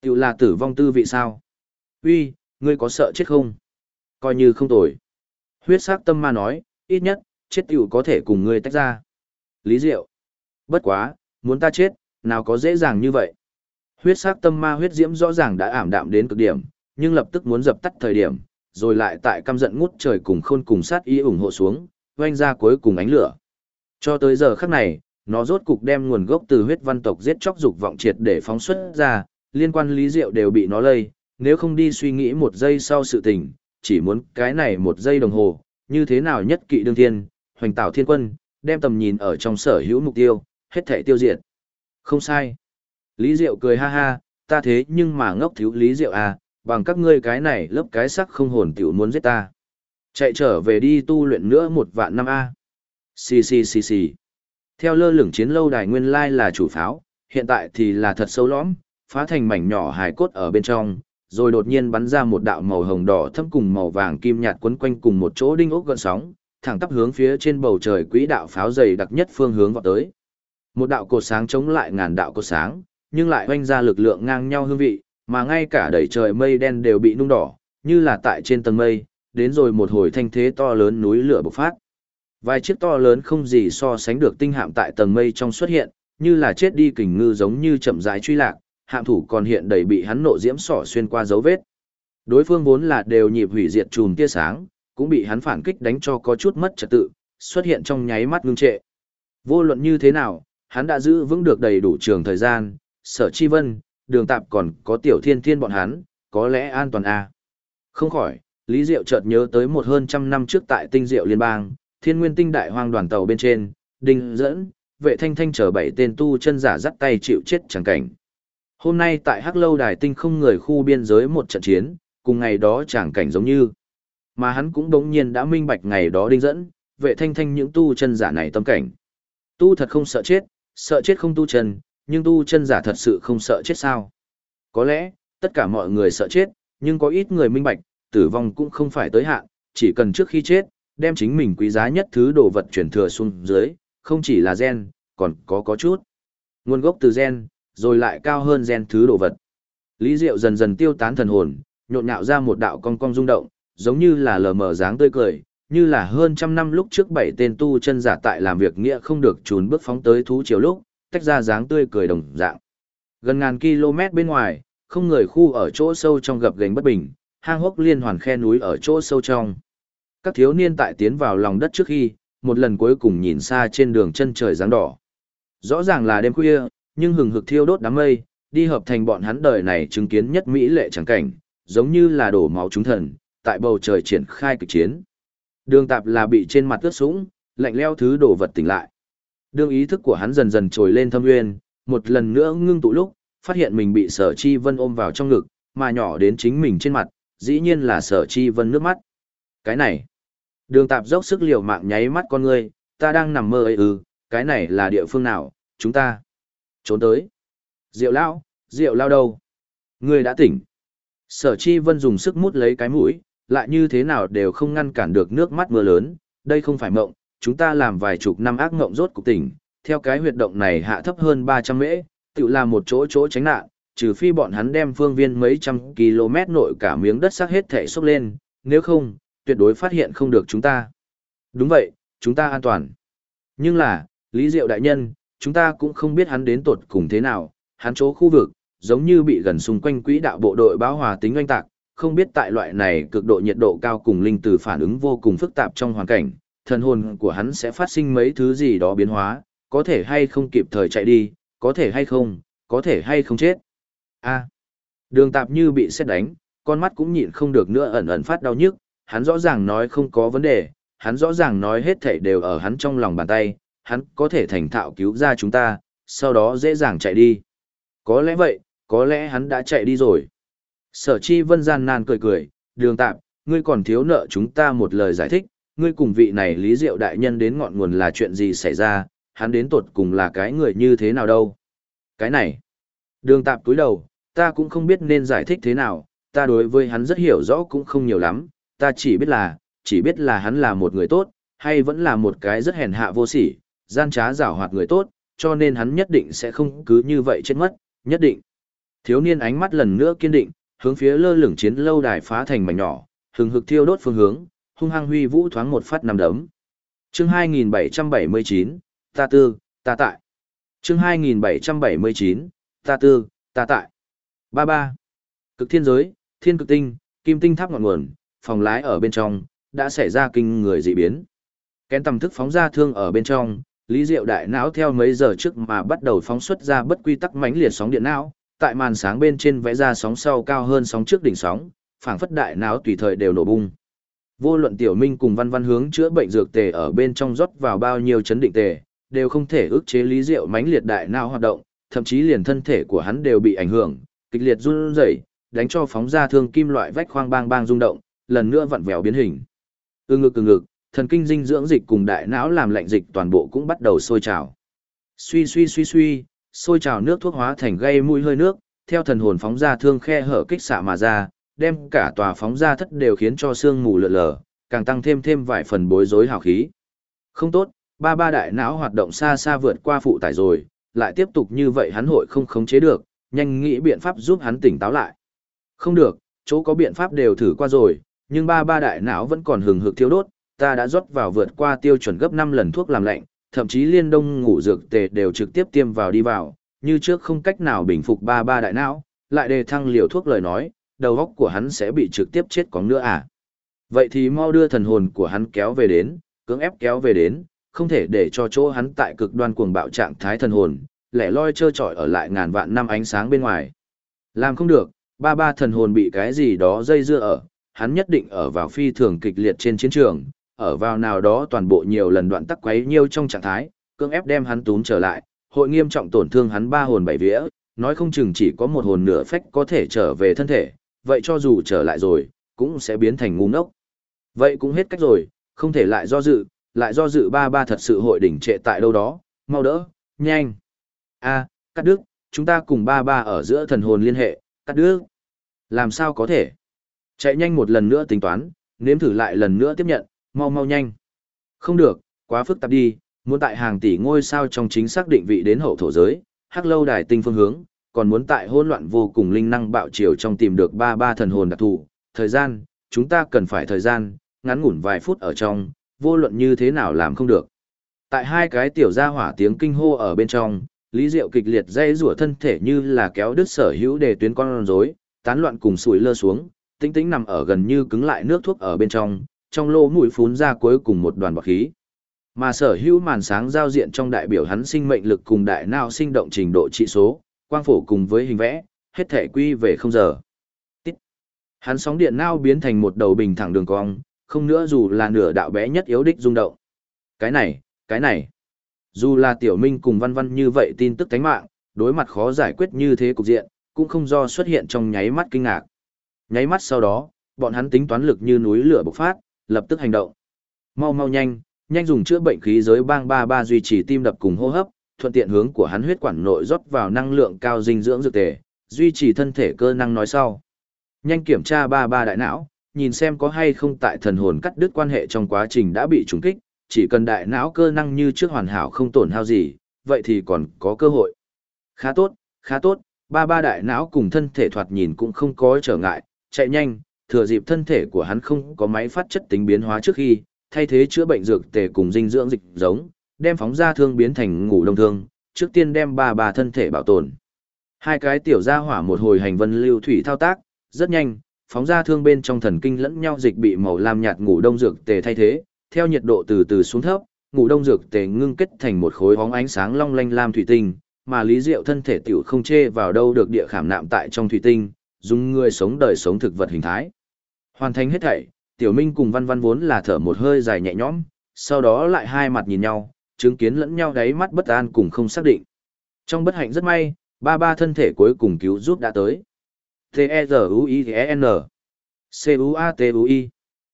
Tiểu là tử vong tư vị sao? Uy, ngươi có sợ chết không? Coi như không tồi. Huyết sắc tâm ma nói, ít nhất, chết tiểu có thể cùng ngươi tách ra. Lý Diệu. Bất quá, muốn ta chết, nào có dễ dàng như vậy. Huyết sắc tâm ma huyết diễm rõ ràng đã ảm đạm đến cực điểm, nhưng lập tức muốn dập tắt thời điểm, rồi lại tại căm giận ngút trời cùng khôn cùng sát ý ủng hộ xuống, oanh ra cuối cùng ánh lửa. Cho tới giờ khắc này, nó rốt cục đem nguồn gốc từ huyết văn tộc giết chóc dục vọng triệt để phóng xuất ra, liên quan Lý Diệu đều bị nó lây, nếu không đi suy nghĩ một giây sau sự tình, chỉ muốn cái này một giây đồng hồ, như thế nào nhất kỵ đương thiên, hoành tạo thiên quân, đem tầm nhìn ở trong sở hữu mục tiêu, hết thể tiêu diệt. Không sai. Lý Diệu cười ha ha, ta thế nhưng mà ngốc thiếu Lý Diệu à, bằng các ngươi cái này lớp cái sắc không hồn tiểu muốn giết ta. Chạy trở về đi tu luyện nữa 1 vạn năm a. Xì xì xì xì. Theo lơ lửng chiến lâu đài nguyên lai là chủ pháo, hiện tại thì là thật sâu lõm, phá thành mảnh nhỏ hài cốt ở bên trong, rồi đột nhiên bắn ra một đạo màu hồng đỏ thâm cùng màu vàng kim nhạt quấn quanh cùng một chỗ đinh ốc gợn sóng, thẳng tắp hướng phía trên bầu trời quỹ đạo pháo dày đặc nhất phương hướng vọt tới. Một đạo cột sáng chống lại ngàn đạo cột sáng, nhưng lại oanh ra lực lượng ngang nhau hương vị, mà ngay cả đầy trời mây đen đều bị nung đỏ, như là tại trên tầng mây, đến rồi một hồi thanh thế to lớn núi lửa bộc phát. Vài chiếc to lớn không gì so sánh được tinh hạm tại tầng mây trong xuất hiện, như là chết đi kình ngư giống như chậm rãi truy lạc, hạm thủ còn hiện đầy bị hắn nộ diễm sỏ xuyên qua dấu vết. Đối phương vốn là đều nhịp hủy diệt chùm tia sáng, cũng bị hắn phản kích đánh cho có chút mất trật tự, xuất hiện trong nháy mắt ngưng trệ. Vô luận như thế nào, hắn đã giữ vững được đầy đủ trường thời gian, Sở Chi Vân, Đường Tạp còn có Tiểu Thiên Thiên bọn hắn, có lẽ an toàn à. Không khỏi, Lý Diệu chợt nhớ tới một hơn trăm năm trước tại Tinh Diệu Liên bang, Thiên Nguyên Tinh Đại Hoang đoàn tàu bên trên, Đinh Dẫn, Vệ Thanh Thanh chở 7 tên tu chân giả dắt tay chịu chết chẳng cảnh. Hôm nay tại Hắc Lâu Đài Tinh không người khu biên giới một trận chiến, cùng ngày đó chẳng cảnh giống như. Mà hắn cũng đống nhiên đã minh bạch ngày đó Đinh Dẫn, Vệ Thanh Thanh những tu chân giả này tâm cảnh. Tu thật không sợ chết không tu chân, nhưng tu chân giả thật sự không sợ chết sao? Có lẽ, tất cả mọi người sợ chết, nhưng có ít người minh bạch, tử vong cũng không phải tới hạn, chỉ cần trước khi chết, đem chính mình quý giá nhất thứ đồ vật chuyển thừa xuống dưới, không chỉ là gen, còn có chút. Nguồn gốc từ gen, rồi lại cao hơn gen thứ đồ vật. Lý Diệu dần dần tiêu tán thần hồn, nhộn nhạo ra một đạo cong cong rung động, giống như là lờ mờ dáng tươi cười, như là hơn trăm năm lúc trước 7 tên tu chân giả tại làm việc nghĩa không được trốn bước phóng tới thú chiều lúc, tách ra dáng tươi cười đồng dạng. Gần ngàn km bên ngoài, không người khu ở chỗ sâu trong gập ghềnh bất bình, hang hốc liên hoàn khe núi ở chỗ sâu trong. Các thiếu niên tại tiến vào lòng đất trước khi, một lần cuối cùng nhìn xa trên đường chân trời dáng đỏ. Rõ ràng là đêm khuya, nhưng hừng hực thiêu đốt đám mây, đi hợp thành bọn hắn đời này chứng kiến nhất mỹ lệ chẳng cảnh, giống như là đổ máu chúng thần, tại bầu trời triển khai kịch chiến. Đường Tạp là bị trên mặt ướt sũng, lạnh leo thứ đổ vật tỉnh lại. Đương ý thức của hắn dần dần trồi lên thâm nguyên, một lần nữa ngưng tụ lúc, phát hiện mình bị Sở Chi Vân ôm vào trong ngực, mà nhỏ đến chính mình trên mặt, dĩ nhiên là Sở Chi Vân nước mắt. Cái này, Đường Tạp dốc sức liều mạng nháy mắt con ngươi, ta đang nằm mơ ấy cái này là địa phương nào, chúng ta trốn tới. Diệu Lao đâu? Ngươi đã tỉnh. Sở Chi Vân dùng sức mút lấy cái mũi, lại như thế nào đều không ngăn cản được nước mắt mưa lớn, đây không phải mộng, chúng ta làm vài chục năm ác mộng rốt cục tỉnh, theo cái huyệt động này hạ thấp hơn 300 mễ, tự làm một chỗ tránh nạn, trừ phi bọn hắn đem phương viên mấy trăm km nội cả miếng đất xác hết thể xốc lên, nếu không, tuyệt đối phát hiện không được chúng ta. Đúng vậy, chúng ta an toàn. Nhưng là, Lý Diệu đại nhân, chúng ta cũng không biết hắn đến tột cùng thế nào, hắn chỗ khu vực, giống như bị gần xung quanh quỹ đạo bộ đội báo hòa tính oanh tạc, không biết tại loại này cực độ nhiệt độ cao cùng linh từ phản ứng vô cùng phức tạp trong hoàn cảnh, thần hồn của hắn sẽ phát sinh mấy thứ gì đó biến hóa, có thể hay không kịp thời chạy đi, có thể hay không chết. Đường Tạp như bị sét đánh, con mắt cũng nhịn không được nữa ẩn ẩn phát đau nhức, hắn rõ ràng nói không có vấn đề, hắn rõ ràng nói hết thảy đều ở hắn trong lòng bàn tay, hắn có thể thành thạo cứu ra chúng ta, sau đó dễ dàng chạy đi. Có lẽ vậy, có lẽ hắn đã chạy đi rồi. Sở Chi Vân gian nan cười, Đường Tạp, ngươi còn thiếu nợ chúng ta một lời giải thích, ngươi cùng vị này Lý Diệu đại nhân đến ngọn nguồn là chuyện gì xảy ra, hắn đến tột cùng là cái người như thế nào đâu. Cái này, Đường Tạp túi đầu, ta cũng không biết nên giải thích thế nào, ta đối với hắn rất hiểu rõ cũng không nhiều lắm, ta chỉ biết là hắn là một người tốt, hay vẫn là một cái rất hèn hạ vô sỉ, gian trá giảo hoạt người tốt, cho nên hắn nhất định sẽ không cứ như vậy chết mất, nhất định. Thiếu niên ánh mắt lần nữa kiên định, hướng phía lơ lửng chiến lâu đài phá thành mảnh nhỏ, hừng hực thiêu đốt phương hướng, hung hăng huy vũ thoáng một phát nằm đấm. Chương 2779, ta tư, ta tại. Chương 2779, ta tư, ta tại. Ba ba. Cực thiên giới, thiên cực tinh, kim tinh tháp ngọn nguồn, phòng lái ở bên trong, đã xảy ra kinh người dị biến. Kén tầm thức phóng ra thương ở bên trong, Lý Diệu đại não theo mấy giờ trước mà bắt đầu phóng xuất ra bất quy tắc mãnh liệt sóng điện não, tại màn sáng bên trên vẽ ra sóng sau cao hơn sóng trước đỉnh sóng, phảng phất đại não tùy thời đều nổ bung. Vô luận Tiểu Minh cùng Văn Văn hướng chữa bệnh dược tề ở bên trong rót vào bao nhiêu chấn định tề, đều không thể ức chế Lý Diệu mãnh liệt đại não hoạt động, thậm chí liền thân thể của hắn đều bị ảnh hưởng, kịch liệt run rẩy, đánh cho phóng ra thương kim loại vách khoang bang bang rung động, lần nữa vặn vẹo biến hình. Từ ngực, thần kinh dinh dưỡng dịch cùng đại não làm lạnh dịch toàn bộ cũng bắt đầu sôi trào. Suy, sôi trào nước thuốc hóa thành gây mũi hơi nước, theo thần hồn phóng ra thương khe hở kích xạ mà ra, đem cả tòa phóng ra thất đều khiến cho sương mù lượn lờ, càng tăng thêm vài phần bối rối hào khí. Không tốt, ba đại não hoạt động xa xa vượt qua phụ tải rồi, lại tiếp tục như vậy hắn hội không khống chế được, nhanh nghĩ biện pháp giúp hắn tỉnh táo lại. Không được, chỗ có biện pháp đều thử qua rồi, nhưng ba đại não vẫn còn hừng hực thiêu đốt, ta đã rót vào vượt qua tiêu chuẩn gấp 5 lần thuốc làm lạnh, thậm chí liên đông ngủ dược tề đều trực tiếp tiêm vào đi vào, như trước không cách nào bình phục ba đại não, lại đề thăng liều thuốc lời nói, đầu óc của hắn sẽ bị trực tiếp chết cóng nữa à. Vậy thì mau đưa thần hồn của hắn kéo về đến, cưỡng ép kéo về đến, không thể để cho chỗ hắn tại cực đoan cuồng bạo trạng thái thần hồn, lẻ loi trơ trọi ở lại ngàn vạn năm ánh sáng bên ngoài. Làm không được, ba thần hồn bị cái gì đó dây dưa ở, hắn nhất định ở vào phi thường kịch liệt trên chiến trường, ở vào nào đó toàn bộ nhiều lần đoạn tắc quấy nhiêu trong trạng thái, cưỡng ép đem hắn túm trở lại, hội nghiêm trọng tổn thương hắn 3 hồn 7 vía, nói không chừng chỉ có một hồn nửa phách có thể trở về thân thể, vậy cho dù trở lại rồi, cũng sẽ biến thành ngu ngốc. Vậy cũng hết cách rồi, không thể lại do dự ba thật sự hội đỉnh trệ tại đâu đó, mau đỡ, nhanh. Cắt đứt, chúng ta cùng ba ở giữa thần hồn liên hệ, cắt đứt. Làm sao có thể? Chạy nhanh một lần nữa tính toán, nếm thử lại lần nữa tiếp nhận, mau nhanh. Không được, quá phức tạp đi, muốn tại hàng tỷ ngôi sao trong chính xác định vị đến hậu thổ giới, hắc lâu đài tinh phương hướng, còn muốn tại hỗn loạn vô cùng linh năng bạo chiều trong tìm được ba thần hồn đặc thù, thời gian, chúng ta cần phải thời gian, ngắn ngủn vài phút ở trong, vô luận như thế nào làm không được. Tại hai cái tiểu gia hỏa tiếng kinh hô ở bên trong, Lý Diệu kịch liệt dây rủa thân thể như là kéo đứt sở hữu để tuyến con rối, tán loạn cùng sủi lơ xuống, tĩnh nằm ở gần như cứng lại nước thuốc ở bên trong lỗ mũi phún ra cuối cùng một đoàn bọt khí. Mà sở hữu màn sáng giao diện trong đại biểu hắn sinh mệnh lực cùng đại não sinh động trình độ trị số, quang phổ cùng với hình vẽ, hết thể quy về 0 giờ. Tít. Hắn sóng điện não biến thành một đầu bình thẳng đường cong, không nữa dù là nửa đạo bé nhất yếu đích rung động. Cái này. Dù là Tiểu Minh cùng Văn Văn như vậy tin tức tánh mạng, đối mặt khó giải quyết như thế cục diện, cũng không do xuất hiện trong nháy mắt kinh ngạc. Nháy mắt sau đó, bọn hắn tính toán lực như núi lửa bộc phát, lập tức hành động. Mau nhanh dùng chữa bệnh khí giới bang ba duy trì tim đập cùng hô hấp, thuận tiện hướng của hắn huyết quản nội rót vào năng lượng cao dinh dưỡng dược tề, duy trì thân thể cơ năng nói sau. Nhanh kiểm tra ba đại não, nhìn xem có hay không tại thần hồn cắt đứt quan hệ trong quá trình đã bị trùng kích, chỉ cần đại não cơ năng như trước hoàn hảo không tổn hao gì, vậy thì còn có cơ hội. Khá tốt, ba đại não cùng thân thể thoạt nhìn cũng không có trở ngại, chạy nhanh, thừa dịp thân thể của hắn không có máy phát chất tính biến hóa trước khi, thay thế chữa bệnh dược tề cùng dinh dưỡng dịch giống, đem phóng ra thương biến thành ngủ đông thương, trước tiên đem ba thân thể bảo tồn. Hai cái tiểu gia hỏa một hồi hành vân lưu thủy thao tác, rất nhanh, phóng ra thương bên trong thần kinh lẫn nhau dịch bị màu lam nhạt ngủ đông dược tề thay thế, theo nhiệt độ từ từ xuống thấp, ngủ đông dược tề ngưng kết thành một khối bóng ánh sáng long lanh lam thủy tinh, mà Lý Diệu thân thể tiểu không chê vào đâu được địa khảm nạm tại trong thủy tinh, dùng người sống đời sống thực vật hình thái. Hoàn thành hết thảy, Tiểu Minh cùng Văn Văn vốn là thở một hơi dài nhẹ nhõm, sau đó lại hai mặt nhìn nhau, chứng kiến lẫn nhau đáy mắt bất an cùng không xác định. Trong bất hạnh rất may, ba thân thể cuối cùng cứu giúp đã tới. T-E-Z-U-I-N C-U-A-T-U-I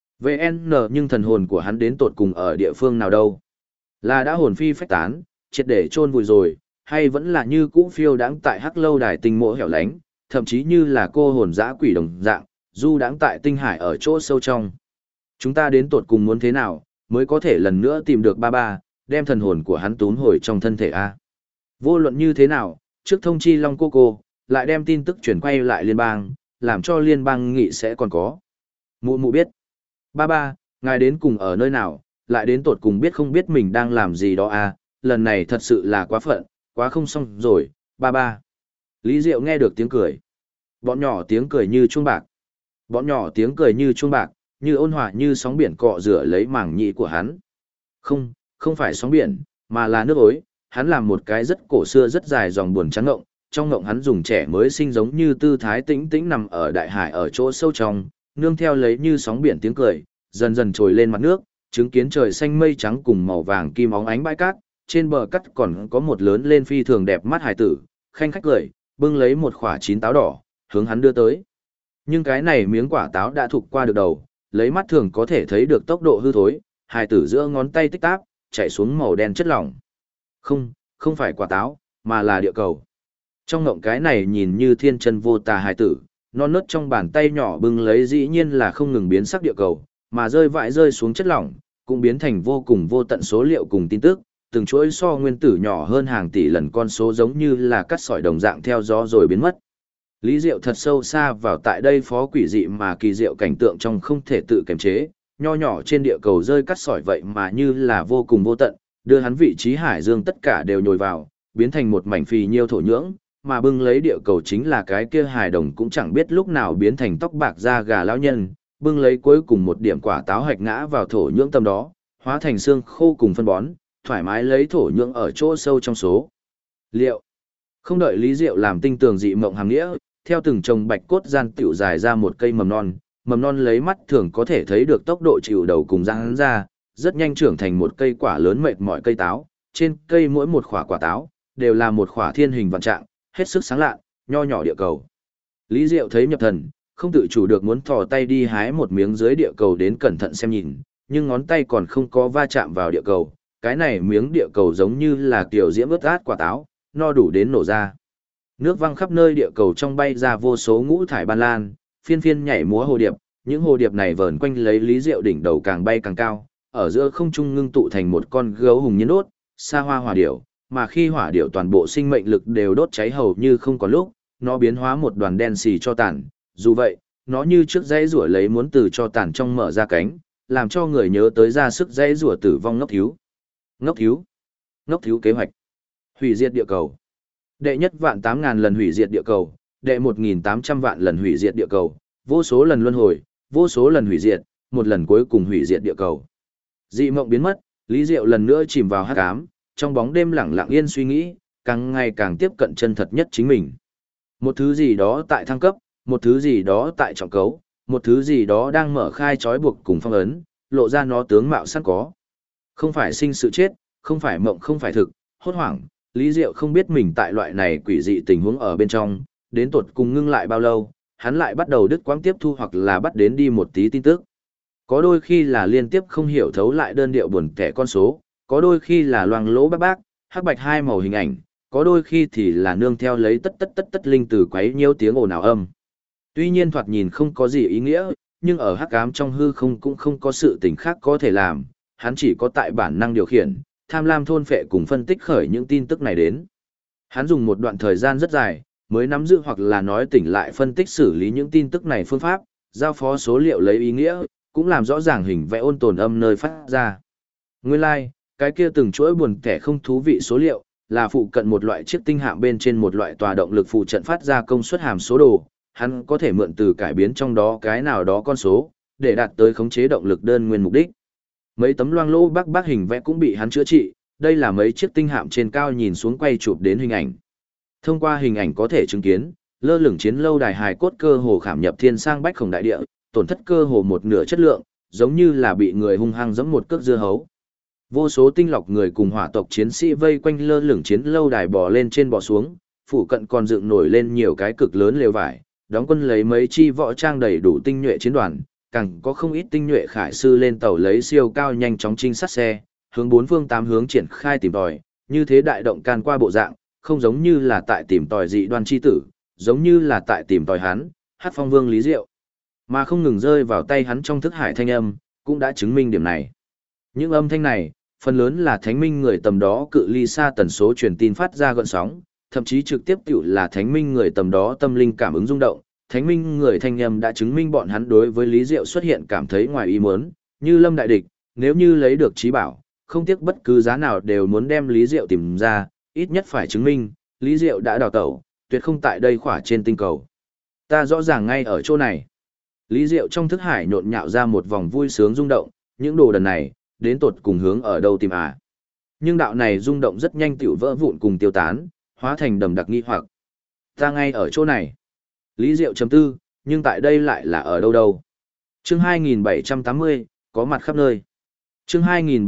VN nhưng thần hồn của hắn đến tột cùng ở địa phương nào đâu? Là đã hồn phi phách tán, triệt để chôn vùi rồi, hay vẫn là như cũ phiêu đãng tại hắc lâu đài tinh mộ hẻo lánh, thậm chí như là cô hồn dã quỷ đồng dạng, du đãng tại tinh hải ở chỗ sâu trong. Chúng ta đến tột cùng muốn thế nào, mới có thể lần nữa tìm được ba, đem thần hồn của hắn tún hồi trong thân thể a? Vô luận như thế nào, trước thông chi Long cô cô, lại đem tin tức chuyển quay lại liên bang, làm cho liên bang nghị sẽ còn có. Mụ mụ biết. Ba ba, ngài đến cùng ở nơi nào, lại đến tột cùng biết không biết mình đang làm gì đó à, lần này thật sự là quá phận, quá không xong rồi, ba ba. Lý Diệu nghe được tiếng cười. Bọn nhỏ tiếng cười như chuông bạc. Bọn nhỏ tiếng cười như chuông bạc, như ôn hòa như sóng biển cọ rửa lấy màng nhĩ của hắn. Không, không phải sóng biển, mà là nước ối. Hắn làm một cái rất cổ xưa rất dài dòng buồn trắng ngộng. Trong ngộng hắn dùng trẻ mới sinh giống như tư thái tĩnh tĩnh nằm ở đại hải ở chỗ sâu trong, nương theo lấy như sóng biển tiếng cười, dần dần trồi lên mặt nước, chứng kiến trời xanh mây trắng cùng màu vàng kim óng ánh bãi cát, trên bờ cát còn có một lớn lên phi thường đẹp mắt hải tử, khanh khách cười, bưng lấy một quả chín táo đỏ, hướng hắn đưa tới. Nhưng cái này miếng quả táo đã thụt qua được đầu, lấy mắt thường có thể thấy được tốc độ hư thối, hải tử giữa ngón tay tích táp, chạy xuống màu đen chất lỏng. Không, không phải quả táo, mà là địa cầu. Trong ngộng cái này nhìn như thiên chân vô tà hải tử, non nớt trong bàn tay nhỏ bưng lấy dĩ nhiên là không ngừng biến sắc địa cầu, mà rơi vãi rơi xuống chất lỏng, cũng biến thành vô cùng vô tận số liệu cùng tin tức, từng chuỗi so nguyên tử nhỏ hơn hàng tỷ lần con số giống như là cắt sỏi đồng dạng theo gió rồi biến mất. Lý Diệu thật sâu xa vào tại đây phó quỷ dị mà kỳ diệu cảnh tượng trong không thể tự kiềm chế, nho nhỏ trên địa cầu rơi cắt sỏi vậy mà như là vô cùng vô tận, đưa hắn vị trí hải dương tất cả đều nhồi vào, biến thành một mảnh phì nhiêu thổ nhưỡng, mà bưng lấy địa cầu chính là cái kia hài đồng cũng chẳng biết lúc nào biến thành tóc bạc da gà lão nhân, bưng lấy cuối cùng một điểm quả táo hạch ngã vào thổ nhưỡng tâm đó, hóa thành xương khô cùng phân bón, thoải mái lấy thổ nhưỡng ở chỗ sâu trong số liệu. Không đợi Lý Diệu làm tinh tường dị mộng hàng nghĩa, theo từng chồng bạch cốt gian tiểu dài ra một cây mầm non lấy mắt thường có thể thấy được tốc độ chịu đầu cùng răng ra, rất nhanh trưởng thành một cây quả lớn mệt mỏi cây táo, trên cây mỗi một quả táo đều là một quả thiên hình vạn trạng, hết sức sáng lạ, nho nhỏ địa cầu. Lý Diệu thấy nhập thần, không tự chủ được muốn thò tay đi hái một miếng dưới địa cầu đến cẩn thận xem nhìn, nhưng ngón tay còn không có va chạm vào địa cầu, cái này miếng địa cầu giống như là kiểu diễm ướt át quả táo, no đủ đến nổ ra. Nước văng khắp nơi địa cầu trong bay ra vô số ngũ thải ban lan, phiên phiên nhảy múa hồ điệp, những hồ điệp này vờn quanh lấy Lý Diệu đỉnh đầu càng bay càng cao, ở giữa không trung ngưng tụ thành một con gấu hùng nhiên đốt, xa hoa hỏa điểu, mà khi hỏa điểu toàn bộ sinh mệnh lực đều đốt cháy hầu như không có lúc, nó biến hóa một đoàn đen xì cho tàn, dù vậy, nó như trước dãy rủa lấy muốn từ cho tàn trong mở ra cánh, làm cho người nhớ tới ra sức dãy rủa tử vong ngốc thiếu. Ngốc thiếu kế hoạch. Hủy diệt địa cầu. Đệ nhất vạn 8.000 lần hủy diệt địa cầu, đệ 1.800 vạn lần hủy diệt địa cầu, vô số lần luân hồi, vô số lần hủy diệt, một lần cuối cùng hủy diệt địa cầu. Dị mộng biến mất, Lý Diệu lần nữa chìm vào hắc ám, trong bóng đêm lặng lặng yên suy nghĩ, càng ngày càng tiếp cận chân thật nhất chính mình. Một thứ gì đó tại thăng cấp, một thứ gì đó tại trọng cấu, một thứ gì đó đang mở khai trói buộc cùng phong ấn, lộ ra nó tướng mạo sẵn có. Không phải sinh sự chết, không phải mộng không phải thực, hốt hoảng, Lý Diệu không biết mình tại loại này quỷ dị tình huống ở bên trong, đến tột cùng ngưng lại bao lâu, hắn lại bắt đầu đứt quãng tiếp thu hoặc là bắt đến đi một tí tin tức. Có đôi khi là liên tiếp không hiểu thấu lại đơn điệu buồn kẻ con số, có đôi khi là loang lỗ bác bác, hắc bạch hai màu hình ảnh, có đôi khi thì là nương theo lấy tất linh từ quấy nhiêu tiếng ồn ào âm. Tuy nhiên thoạt nhìn không có gì ý nghĩa, nhưng ở hắc ám trong hư không cũng không có sự tình khác có thể làm, hắn chỉ có tại bản năng điều khiển, tham lam thôn phệ cùng phân tích khởi những tin tức này đến. Hắn dùng một đoạn thời gian rất dài, mới nắm giữ hoặc là nói tỉnh lại phân tích xử lý những tin tức này phương pháp, giao phó số liệu lấy ý nghĩa, cũng làm rõ ràng hình vẽ ôn tồn âm nơi phát ra. Nguyên lai, cái kia từng chuỗi buồn kẻ không thú vị số liệu, là phụ cận một loại chiếc tinh hạm bên trên một loại tòa động lực phụ trận phát ra công suất hàm số đồ, hắn có thể mượn từ cải biến trong đó cái nào đó con số, để đạt tới khống chế động lực đơn nguyên mục đích. Mấy tấm loang lỗ bác hình vẽ cũng bị hắn chữa trị, đây là mấy chiếc tinh hạm trên cao nhìn xuống quay chụp đến hình ảnh. Thông qua hình ảnh có thể chứng kiến, lơ lửng chiến lâu đài hài cốt cơ hồ khảm nhập thiên sang bách khổng đại địa, tổn thất cơ hồ một nửa chất lượng, giống như là bị người hung hăng giẫm một cước dưa hấu. Vô số tinh lọc người cùng hỏa tộc chiến sĩ vây quanh lơ lửng chiến lâu đài bò lên trên bò xuống, phủ cận còn dựng nổi lên nhiều cái cực lớn lều vải, đóng quân lấy mấy chi võ trang đầy đủ tinh nhuệ chiến đoàn, càng có không ít tinh nhuệ khải sư lên tàu lấy siêu cao nhanh chóng trinh sát xe, hướng bốn phương tám hướng triển khai tìm tòi, như thế đại động can qua bộ dạng, không giống như là tại tìm tòi dị đoan chi tử, giống như là tại tìm tòi hắn, Hắc Phong Vương Lý Diệu. Mà không ngừng rơi vào tay hắn trong thức hải thanh âm, cũng đã chứng minh điểm này. Những âm thanh này, phần lớn là thánh minh người tầm đó cự ly xa tần số truyền tin phát ra gợn sóng, thậm chí trực tiếp tiểu là thánh minh người tầm đó tâm linh cảm ứng rung động, thánh minh người thanh âm đã chứng minh bọn hắn đối với Lý Diệu xuất hiện cảm thấy ngoài ý muốn, như lâm đại địch, nếu như lấy được trí bảo, không tiếc bất cứ giá nào đều muốn đem Lý Diệu tìm ra, ít nhất phải chứng minh, Lý Diệu đã đào tẩu, tuyệt không tại đây khỏa trên tinh cầu. Ta rõ ràng ngay ở chỗ này. Lý Diệu trong thức hải nhộn nhạo ra một vòng vui sướng rung động, những đồ đần này, đến tột cùng hướng ở đâu tìm à. Nhưng đạo này rung động rất nhanh tiểu vỡ vụn cùng tiêu tán, hóa thành đầm đặc nghi hoặc. Ta ngay ở chỗ này. Lý Diệu chấm tư, nhưng tại đây lại là ở đâu đâu. Chương 2780, có mặt khắp nơi. Chương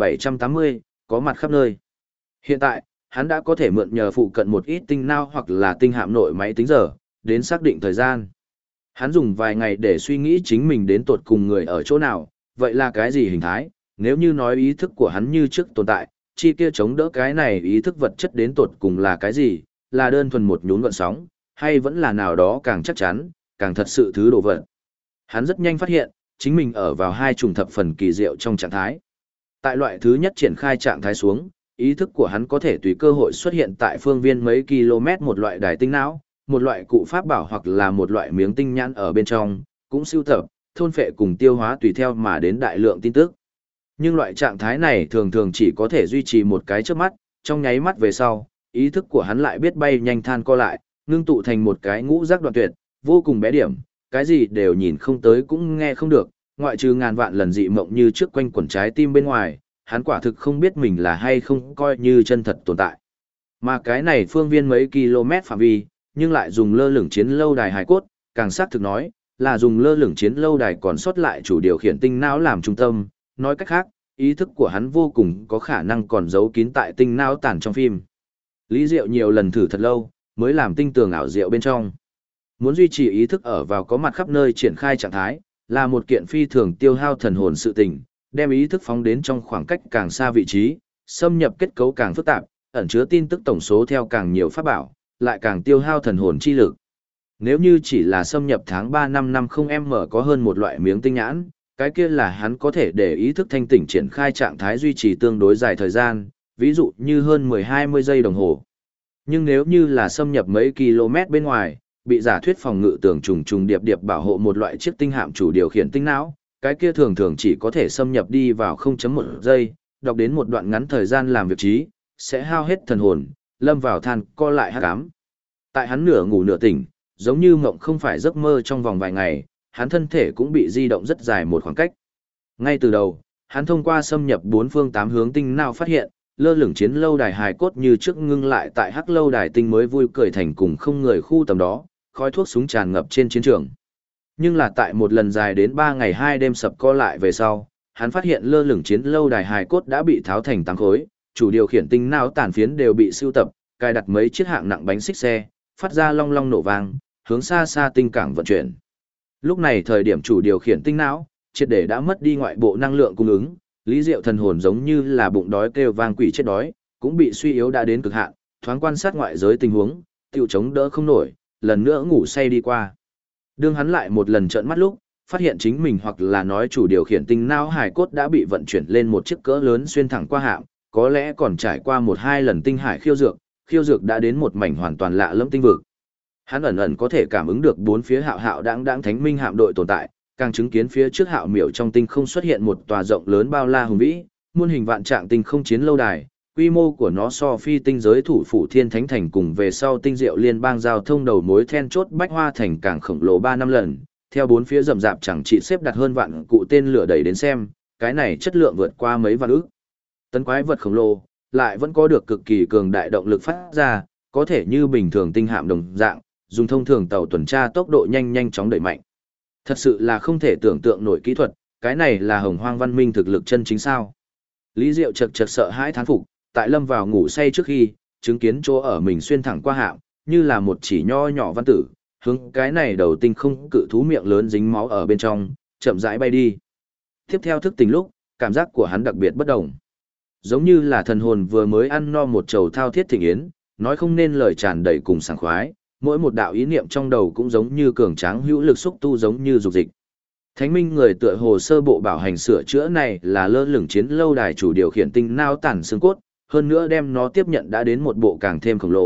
2780, có mặt khắp nơi. Hiện tại, hắn đã có thể mượn nhờ phụ cận một ít tinh nao hoặc là tinh hạm nội máy tính giờ, đến xác định thời gian. Hắn dùng vài ngày để suy nghĩ chính mình đến tột cùng người ở chỗ nào, vậy là cái gì hình thái, nếu như nói ý thức của hắn như trước tồn tại, chi kia chống đỡ cái này ý thức vật chất đến tột cùng là cái gì, là đơn thuần một nhún gợn sóng, hay vẫn là nào đó càng chắc chắn, càng thật sự thứ đồ vật. Hắn rất nhanh phát hiện, chính mình ở vào hai trùng thập phần kỳ diệu trong trạng thái. Tại loại thứ nhất triển khai trạng thái xuống, ý thức của hắn có thể tùy cơ hội xuất hiện tại phương viên mấy km một loại đài tinh não, một loại cụ pháp bảo hoặc là một loại miếng tinh nhãn ở bên trong, cũng sưu tập, thôn phệ cùng tiêu hóa tùy theo mà đến đại lượng tin tức. Nhưng loại trạng thái này thường thường chỉ có thể duy trì một cái trước mắt, trong nháy mắt về sau, ý thức của hắn lại biết bay nhanh than co lại, ngưng tụ thành một cái ngũ giác đoạn tuyệt, vô cùng bé điểm, cái gì đều nhìn không tới cũng nghe không được, ngoại trừ ngàn vạn lần dị mộng như trước quanh quẩn trái tim bên ngoài, hắn quả thực không biết mình là hay không coi như chân thật tồn tại. Mà cái này phương viên mấy km phạm vi, nhưng lại dùng lơ lửng chiến lâu đài hài cốt, càng xác thực nói, là dùng lơ lửng chiến lâu đài còn sót lại chủ điều khiển tinh não làm trung tâm, nói cách khác, ý thức của hắn vô cùng có khả năng còn giấu kín tại tinh não tản trong phim. Lý Diệu nhiều lần thử thật lâu, mới làm tinh tường ảo diệu bên trong. Muốn duy trì ý thức ở vào có mặt khắp nơi triển khai trạng thái, là một kiện phi thường tiêu hao thần hồn sự tình, đem ý thức phóng đến trong khoảng cách càng xa vị trí, xâm nhập kết cấu càng phức tạp, ẩn chứa tin tức tổng số theo càng nhiều pháp bảo, lại càng tiêu hao thần hồn chi lực. Nếu như chỉ là xâm nhập tháng 3 năm 50M có hơn một loại miếng tinh nhãn, cái kia là hắn có thể để ý thức thanh tỉnh triển khai trạng thái duy trì tương đối dài thời gian, ví dụ như hơn 10-20 giây đồng hồ. Nhưng nếu như là xâm nhập mấy km bên ngoài, bị giả thuyết phòng ngự tưởng trùng trùng điệp điệp bảo hộ một loại chiếc tinh hạm chủ điều khiển tinh não, cái kia thường thường chỉ có thể xâm nhập đi vào 0.1 giây, đọc đến một đoạn ngắn thời gian làm việc trí, sẽ hao hết thần hồn, lâm vào than co lại hắc ám. Tại hắn nửa ngủ nửa tỉnh, giống như mộng không phải giấc mơ trong vòng vài ngày, hắn thân thể cũng bị di động rất dài một khoảng cách. Ngay từ đầu, hắn thông qua xâm nhập bốn phương tám hướng tinh não phát hiện, lơ lửng chiến lâu đài hài cốt như trước ngưng lại tại hắc lâu đài tinh mới vui cười thành cùng không người khu tầm đó, khói thuốc súng tràn ngập trên chiến trường. Nhưng là tại một lần dài đến 3 ngày 2 đêm sập co lại về sau, hắn phát hiện lơ lửng chiến lâu đài hài cốt đã bị tháo thành 8 khối, chủ điều khiển tinh não tàn phiến đều bị sưu tập, cài đặt mấy chiếc hạng nặng bánh xích xe, phát ra long long nổ vang, hướng xa xa tinh cảng vận chuyển. Lúc này thời điểm chủ điều khiển tinh não, triệt để đã mất đi ngoại bộ năng lượng cung ứng, Lý Diệu thần hồn giống như là bụng đói kêu vang quỷ chết đói, cũng bị suy yếu đã đến cực hạn, thoáng quan sát ngoại giới tình huống, tiêu chống đỡ không nổi, lần nữa ngủ say đi qua. Đương hắn lại một lần trợn mắt lúc, phát hiện chính mình hoặc là nói chủ điều khiển tinh não hải cốt đã bị vận chuyển lên một chiếc cỡ lớn xuyên thẳng qua hạm, có lẽ còn trải qua 1-2 lần tinh hải khiêu dược đã đến một mảnh hoàn toàn lạ lẫm tinh vực. Hắn ẩn ẩn có thể cảm ứng được bốn phía hạo hạo đãng thánh minh hạm đội tồn tại, càng chứng kiến phía trước hạo miểu trong tinh không xuất hiện một tòa rộng lớn bao la hùng vĩ, muôn hình vạn trạng tinh không chiến lâu đài, quy mô của nó so phi tinh giới thủ phủ Thiên Thánh Thành cùng về sau tinh diệu liên bang giao thông đầu mối then chốt Bách Hoa Thành càng khổng lồ 3 năm lần, theo bốn phía rậm rạp chẳng chỉ xếp đặt hơn vạn cụ tên lửa đẩy đến xem, cái này chất lượng vượt qua mấy vạn ức. Tấn quái vật khổng lồ, lại vẫn có được cực kỳ cường đại động lực phát ra, có thể như bình thường tinh hạm đồng dạng, dùng thông thường tàu tuần tra tốc độ nhanh chóng đẩy mạnh. Thật sự là không thể tưởng tượng nổi kỹ thuật, cái này là Hồng Hoang văn minh thực lực chân chính sao. Lý Diệu chật sợ hãi thán phục, tại lâm vào ngủ say trước khi, chứng kiến chỗ ở mình xuyên thẳng qua hạm, như là một chỉ nho nhỏ văn tử, hướng cái này đầu tinh không cự thú miệng lớn dính máu ở bên trong, chậm rãi bay đi. Tiếp theo thức tỉnh lúc, cảm giác của hắn đặc biệt bất đồng. Giống như là thần hồn vừa mới ăn no một chầu thao thiết thịnh yến, nói không nên lời tràn đầy cùng sảng khoái, mỗi một đạo ý niệm trong đầu cũng giống như cường tráng hữu lực xúc tu giống như dục dịch. Thánh minh người tựa hồ sơ bộ bảo hành sửa chữa này là lơ lửng chiến lâu đài chủ điều khiển tinh não tản xương cốt, hơn nữa đem nó tiếp nhận đã đến một bộ càng thêm khổng lồ,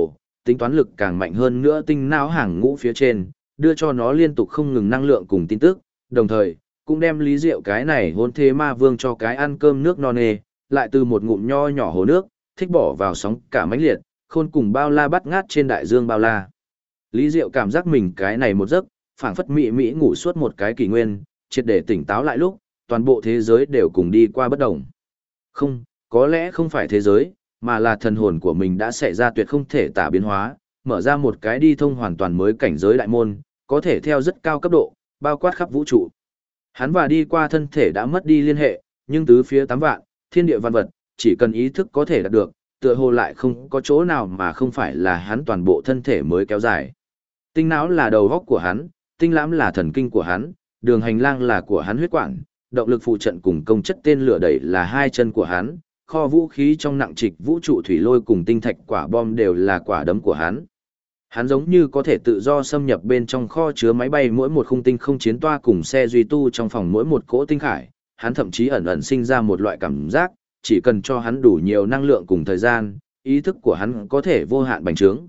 tính toán lực càng mạnh hơn nữa tinh não hàng ngũ phía trên, đưa cho nó liên tục không ngừng năng lượng cùng tin tức, đồng thời, cũng đem Lý Diệu cái này hôn thế ma vương cho cái ăn cơm nước no nê, lại từ một ngụm nho nhỏ hồ nước, thích bỏ vào sóng cả mãnh liệt, khôn cùng bao la bắt ngát trên đại dương bao la. Lý Diệu cảm giác mình cái này một giấc, phảng phất mị mỹ ngủ suốt một cái kỷ nguyên, triệt để tỉnh táo lại lúc, toàn bộ thế giới đều cùng đi qua bất động. Không, có lẽ không phải thế giới, mà là thần hồn của mình đã xảy ra tuyệt không thể tả biến hóa, mở ra một cái đi thông hoàn toàn mới cảnh giới đại môn, có thể theo rất cao cấp độ, bao quát khắp vũ trụ. Hắn và đi qua thân thể đã mất đi liên hệ, nhưng tứ phía 8 vạn, thiên địa văn vật, chỉ cần ý thức có thể đạt được, tựa hồ lại không có chỗ nào mà không phải là hắn toàn bộ thân thể mới kéo dài. Tinh não là đầu góc của hắn, tinh lãm là thần kinh của hắn, đường hành lang là của hắn huyết quản, động lực phụ trận cùng công chất tên lửa đẩy là hai chân của hắn, kho vũ khí trong nặng trịch vũ trụ thủy lôi cùng tinh thạch quả bom đều là quả đấm của hắn. Hắn giống như có thể tự do xâm nhập bên trong kho chứa máy bay mỗi một khung tinh không chiến toa cùng xe duy tu trong phòng mỗi một cỗ tinh khải, hắn thậm chí ẩn ẩn sinh ra một loại cảm giác, chỉ cần cho hắn đủ nhiều năng lượng cùng thời gian, ý thức của hắn có thể vô hạn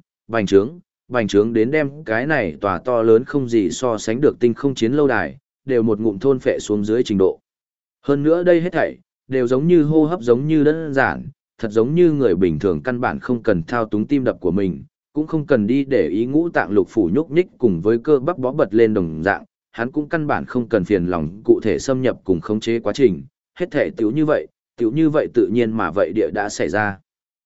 bành trướng đến đem cái này tòa to lớn không gì so sánh được tinh không chiến lâu đài, đều một ngụm thôn phệ xuống dưới trình độ. Hơn nữa đây hết thảy, đều giống như hô hấp giống như đơn giản, thật giống như người bình thường căn bản không cần thao túng tim đập của mình, cũng không cần đi để ý ngũ tạng lục phủ nhúc nhích cùng với cơ bắp bó bật lên đồng dạng, hắn cũng căn bản không cần phiền lòng cụ thể xâm nhập cùng khống chế quá trình, hết thảy tiểu như vậy tự nhiên mà vậy địa đã xảy ra.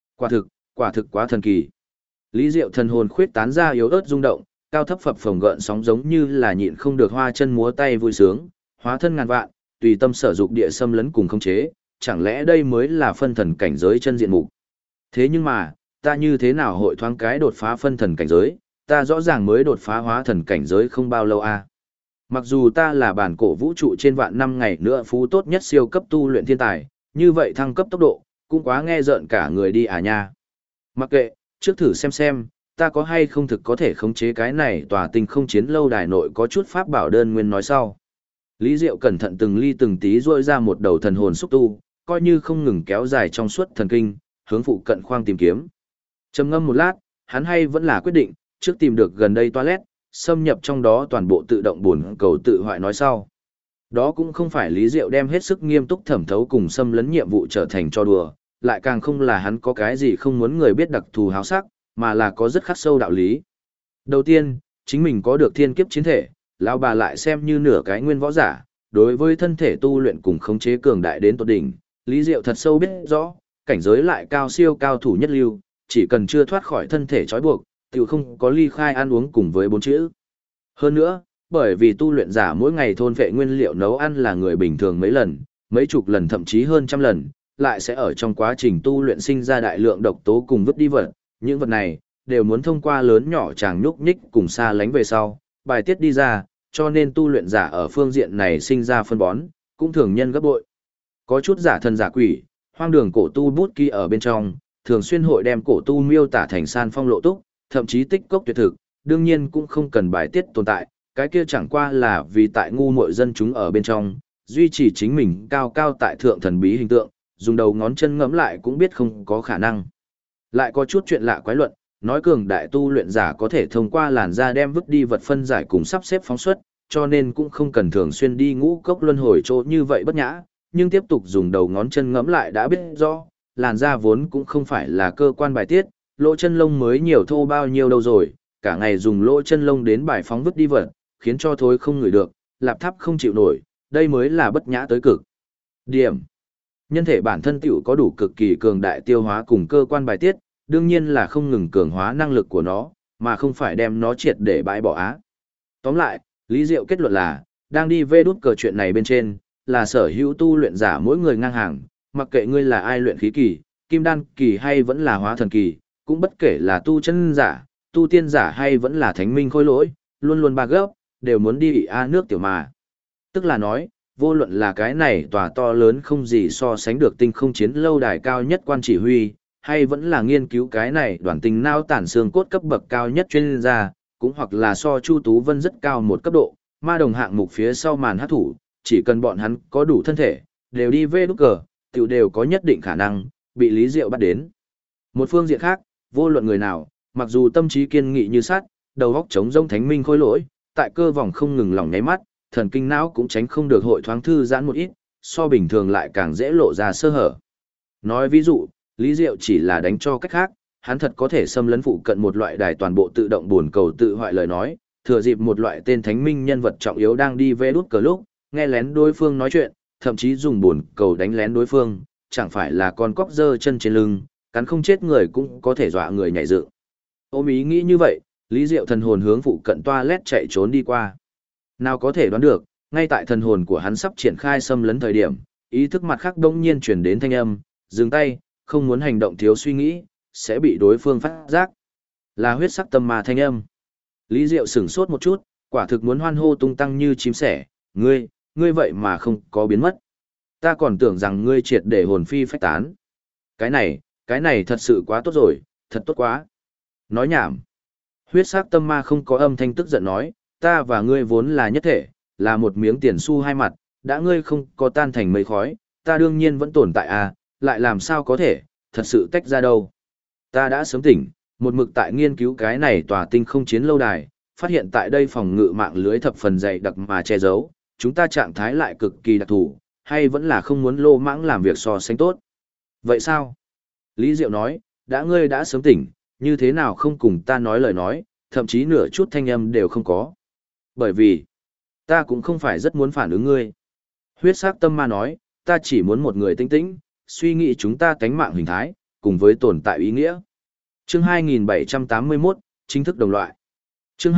Quả thực quá thần kỳ. Lý Diệu thần hồn khuyết tán ra yếu ớt rung động, cao thấp phập phồng gợn sóng giống như là nhịn không được hoa chân múa tay vui sướng, hóa thân ngàn vạn, tùy tâm sở dục địa xâm lấn cùng khống chế, chẳng lẽ đây mới là phân thần cảnh giới chân diện mục. Thế nhưng mà, ta như thế nào hội thoáng cái đột phá phân thần cảnh giới, ta rõ ràng mới đột phá hóa thần cảnh giới không bao lâu à. Mặc dù ta là bản cổ vũ trụ trên vạn năm ngày nữa phú tốt nhất siêu cấp tu luyện thiên tài, như vậy thăng cấp tốc độ, cũng quá nghe rợn cả người đi à nha. Mặc kệ, trước thử xem, ta có hay không thực có thể khống chế cái này tòa tinh không chiến lâu đài nội có chút pháp bảo đơn nguyên nói sau. Lý Diệu cẩn thận từng ly từng tí rôi ra một đầu thần hồn xúc tu, coi như không ngừng kéo dài trong suốt thần kinh, hướng phụ cận khoang tìm kiếm. Trầm ngâm một lát, hắn hay vẫn là quyết định, trước tìm được gần đây toilet, xâm nhập trong đó toàn bộ tự động buồn cầu tự hoại nói sau. Đó cũng không phải Lý Diệu đem hết sức nghiêm túc thẩm thấu cùng xâm lấn nhiệm vụ trở thành cho đùa, lại càng không là hắn có cái gì không muốn người biết đặc thù háo sắc, mà là có rất khắc sâu đạo lý. Đầu tiên, chính mình có được thiên kiếp chiến thể, lão bà lại xem như nửa cái nguyên võ giả, đối với thân thể tu luyện cùng khống chế cường đại đến tột đỉnh, Lý Diệu thật sâu biết rõ, cảnh giới lại cao siêu cao thủ nhất lưu, chỉ cần chưa thoát khỏi thân thể trói buộc, tiểu không có ly khai ăn uống cùng với 4 chữ. Hơn nữa, bởi vì tu luyện giả mỗi ngày thôn phệ nguyên liệu nấu ăn là người bình thường mấy lần, mấy chục lần thậm chí hơn trăm lần, lại sẽ ở trong quá trình tu luyện sinh ra đại lượng độc tố cùng vứt đi vật, những vật này đều muốn thông qua lớn nhỏ chàng nhúc nhích cùng xa lánh về sau, bài tiết đi ra, cho nên tu luyện giả ở phương diện này sinh ra phân bón, cũng thường nhân gấp bội. Có chút giả thần giả quỷ, hoang đường cổ tu bút ký ở bên trong, thường xuyên hội đem cổ tu miêu tả thành san phong lộ túc, thậm chí tích cốc tuyệt thực, đương nhiên cũng không cần bài tiết tồn tại, cái kia chẳng qua là vì tại ngu muội dân chúng ở bên trong, duy trì chính mình cao cao tại thượng thần bí hình tượng, dùng đầu ngón chân ngẫm lại cũng biết không có khả năng. Lại có chút chuyện lạ quái luận, nói cường đại tu luyện giả có thể thông qua làn da đem vứt đi vật phân giải cùng sắp xếp phóng xuất, cho nên cũng không cần thường xuyên đi ngũ cốc luân hồi chỗ như vậy bất nhã, nhưng tiếp tục dùng đầu ngón chân ngẫm lại đã biết rõ, làn da vốn cũng không phải là cơ quan bài tiết, lỗ chân lông mới nhiều thô bao nhiêu đâu rồi, cả ngày dùng lỗ chân lông đến bài phóng vứt đi vật, khiến cho thối không ngửi được, lạp tháp không chịu nổi, đây mới là bất nhã tới cực. Điểm. Nhân thể bản thân tiểu có đủ cực kỳ cường đại tiêu hóa cùng cơ quan bài tiết, đương nhiên là không ngừng cường hóa năng lực của nó, mà không phải đem nó triệt để bãi bỏ á. Tóm lại, Lý Diệu kết luận là, đang đi vê đút cờ chuyện này bên trên, là sở hữu tu luyện giả mỗi người ngang hàng, mặc kệ ngươi là ai luyện khí kỳ, kim đan kỳ hay vẫn là hóa thần kỳ, cũng bất kể là tu chân giả, tu tiên giả hay vẫn là thánh minh khôi lỗi, luôn luôn ba gấp, đều muốn đi a nước tiểu mà. Tức là nói, vô luận là cái này tòa to lớn không gì so sánh được tinh không chiến lâu đài cao nhất quan chỉ huy, hay vẫn là nghiên cứu cái này đoàn tinh nao tản xương cốt cấp bậc cao nhất chuyên gia, cũng hoặc là so Chu Tú Vân rất cao một cấp độ, ma đồng hạng mục phía sau màn hát thủ, chỉ cần bọn hắn có đủ thân thể, đều đi về nút cờ, tiểu đều có nhất định khả năng, bị Lý Diệu bắt đến. Một phương diện khác, vô luận người nào, mặc dù tâm trí kiên nghị như sắt, đầu óc trống rỗng thánh minh khôi lỗi, tại cơ vòng không ngừng lỏng nháy mắt, thần kinh não cũng tránh không được hội thoáng thư giãn một ít, so bình thường lại càng dễ lộ ra sơ hở. Nói ví dụ, Lý Diệu chỉ là đánh cho cách khác, hắn thật có thể xâm lấn phụ cận một loại đài toàn bộ tự động buồn cầu tự hoại lời nói, thừa dịp một loại tên thánh minh nhân vật trọng yếu đang đi về đút cờ lúc, nghe lén đối phương nói chuyện, thậm chí dùng buồn cầu đánh lén đối phương, chẳng phải là con cóc giơ chân trên lưng, cắn không chết người cũng có thể dọa người nhảy dựng. Ôm ý nghĩ như vậy, Lý Diệu thần hồn hướng phụ cận toilet chạy trốn đi qua. Nào có thể đoán được, ngay tại thần hồn của hắn sắp triển khai xâm lấn thời điểm, ý thức mặt khác đông nhiên chuyển đến thanh âm, dừng tay, không muốn hành động thiếu suy nghĩ, sẽ bị đối phương phát giác. Là huyết sắc tâm ma thanh âm. Lý Diệu sửng sốt một chút, quả thực muốn hoan hô tung tăng như chim sẻ, ngươi vậy mà không có biến mất. Ta còn tưởng rằng ngươi triệt để hồn phi phách tán. Cái này thật sự quá tốt rồi, thật tốt quá. Nói nhảm. Huyết sắc tâm ma không có âm thanh tức giận nói, ta và ngươi vốn là nhất thể, là một miếng tiền xu hai mặt, đã ngươi không có tan thành mây khói, ta đương nhiên vẫn tồn tại à, lại làm sao có thể, thật sự tách ra đâu. Ta đã sớm tỉnh, một mực tại nghiên cứu cái này tòa tinh không chiến lâu đài, phát hiện tại đây phòng ngự mạng lưới thập phần dày đặc mà che giấu, chúng ta trạng thái lại cực kỳ đặc thù, hay vẫn là không muốn lô mãng làm việc so sánh tốt. Vậy sao? Lý Diệu nói, đã ngươi đã sớm tỉnh, như thế nào không cùng ta nói lời nói, thậm chí nửa chút thanh âm đều không có. Bởi vì, ta cũng không phải rất muốn phản ứng ngươi. Huyết sắc tâm ma nói, ta chỉ muốn một người tinh tĩnh, suy nghĩ chúng ta tánh mạng hình thái, cùng với tồn tại ý nghĩa. Chương 2781, chính thức đồng loại. Chương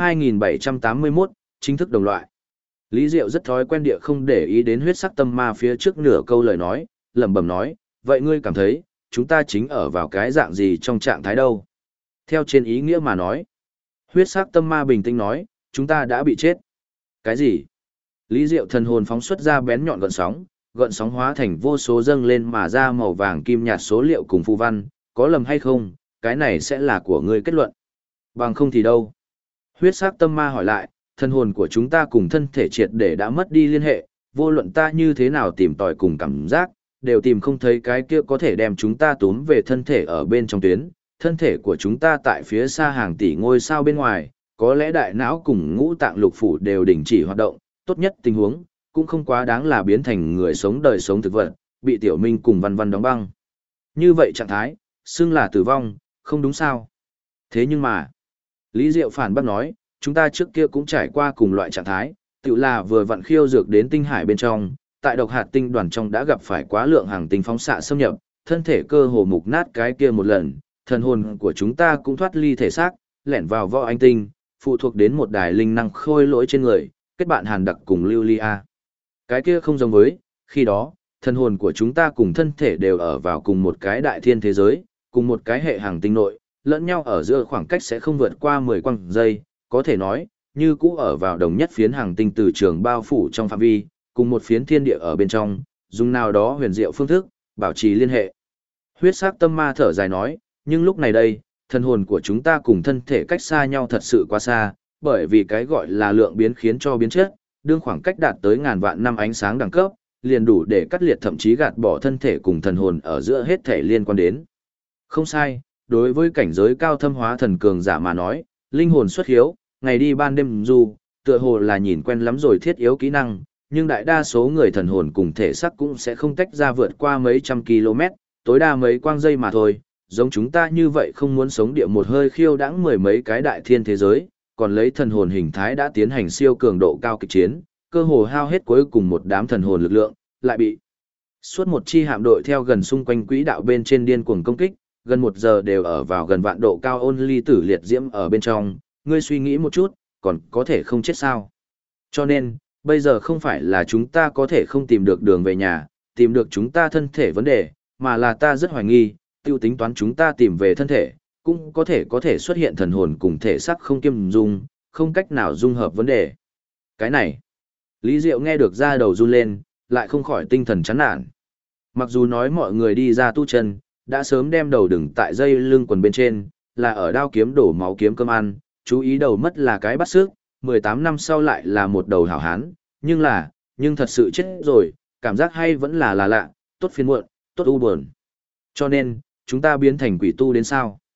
2781, chính thức đồng loại. Lý Diệu rất thói quen địa không để ý đến huyết sắc tâm ma phía trước nửa câu lời nói, lẩm bẩm nói, vậy ngươi cảm thấy, chúng ta chính ở vào cái dạng gì trong trạng thái đâu? Theo trên ý nghĩa mà nói. Huyết sắc tâm ma bình tĩnh nói, chúng ta đã bị chết. Cái gì? Lý Diệu thần hồn phóng xuất ra bén nhọn gợn sóng hóa thành vô số dâng lên mà ra màu vàng kim nhạt số liệu cùng phù văn, có lầm hay không, cái này sẽ là của ngươi kết luận. Bằng không thì đâu? Huyết sắc tâm ma hỏi lại, thần hồn của chúng ta cùng thân thể triệt để đã mất đi liên hệ, vô luận ta như thế nào tìm tòi cùng cảm giác, đều tìm không thấy cái kia có thể đem chúng ta túm về thân thể ở bên trong tuyến, thân thể của chúng ta tại phía xa hàng tỷ ngôi sao bên ngoài, có lẽ đại não cùng ngũ tạng lục phủ đều đình chỉ hoạt động, tốt nhất tình huống, cũng không quá đáng là biến thành người sống đời sống thực vật, bị tiểu minh cùng văn văn đóng băng. Như vậy trạng thái, xưng là tử vong, không đúng sao? Thế nhưng mà, Lý Diệu phản bác nói, chúng ta trước kia cũng trải qua cùng loại trạng thái, tự là vừa vặn khiêu dược đến tinh hải bên trong, tại độc hạt tinh đoàn trong đã gặp phải quá lượng hàng tinh phóng xạ xâm nhập, thân thể cơ hồ mục nát cái kia một lần, thần hồn của chúng ta cũng thoát ly thể xác, lẻn vào võ anh tinh, phụ thuộc đến một đài linh năng khôi lỗi trên người, kết bạn hàn đặc cùng lưu ly a. Cái kia không giống với, khi đó, thần hồn của chúng ta cùng thân thể đều ở vào cùng một cái đại thiên thế giới, cùng một cái hệ hàng tinh nội, lẫn nhau ở giữa khoảng cách sẽ không vượt qua 10 quang giây, có thể nói, như cũ ở vào đồng nhất phiến hàng tinh từ trường bao phủ trong phạm vi, cùng một phiến thiên địa ở bên trong, dùng nào đó huyền diệu phương thức, bảo trì liên hệ. Huyết sắc tâm ma thở dài nói, nhưng lúc này đây, thần hồn của chúng ta cùng thân thể cách xa nhau thật sự quá xa, bởi vì cái gọi là lượng biến khiến cho biến chất, đương khoảng cách đạt tới ngàn vạn năm ánh sáng đẳng cấp, liền đủ để cắt liệt thậm chí gạt bỏ thân thể cùng thần hồn ở giữa hết thể liên quan đến. Không sai, đối với cảnh giới cao thâm hóa thần cường giả mà nói, linh hồn xuất hiếu, ngày đi ban đêm du, tựa hồ là nhìn quen lắm rồi thiết yếu kỹ năng, nhưng đại đa số người thần hồn cùng thể xác cũng sẽ không tách ra vượt qua mấy trăm km, tối đa mấy quang giây mà thôi, giống chúng ta như vậy không muốn sống địa một hơi khiêu đãng mười mấy cái đại thiên thế giới, còn lấy thần hồn hình thái đã tiến hành siêu cường độ cao kịch chiến, cơ hồ hao hết cuối cùng một đám thần hồn lực lượng, lại bị suốt một chi hạm đội theo gần xung quanh quỹ đạo bên trên điên cuồng công kích, gần 1 giờ đều ở vào gần vạn độ cao ôn ly tử liệt diễm ở bên trong, ngươi suy nghĩ một chút, còn có thể không chết sao. Cho nên, bây giờ không phải là chúng ta có thể không tìm được đường về nhà, tìm được chúng ta thân thể vấn đề, mà là ta rất hoài nghi, tiêu tính toán chúng ta tìm về thân thể, cũng có thể xuất hiện thần hồn cùng thể xác không kiêm dung, không cách nào dung hợp vấn đề. Cái này, Lý Diệu nghe được da đầu run lên, lại không khỏi tinh thần chán nản. Mặc dù nói mọi người đi ra tu chân, đã sớm đem đầu đừng tại dây lưng quần bên trên, là ở đao kiếm đổ máu kiếm cơm ăn, chú ý đầu mất là cái bắt sức, 18 năm sau lại là một đầu hảo hán, nhưng thật sự chết rồi, cảm giác hay vẫn là lạ, tốt phiền muộn, tốt u buồn. Cho nên, chúng ta biến thành quỷ tu đến sao?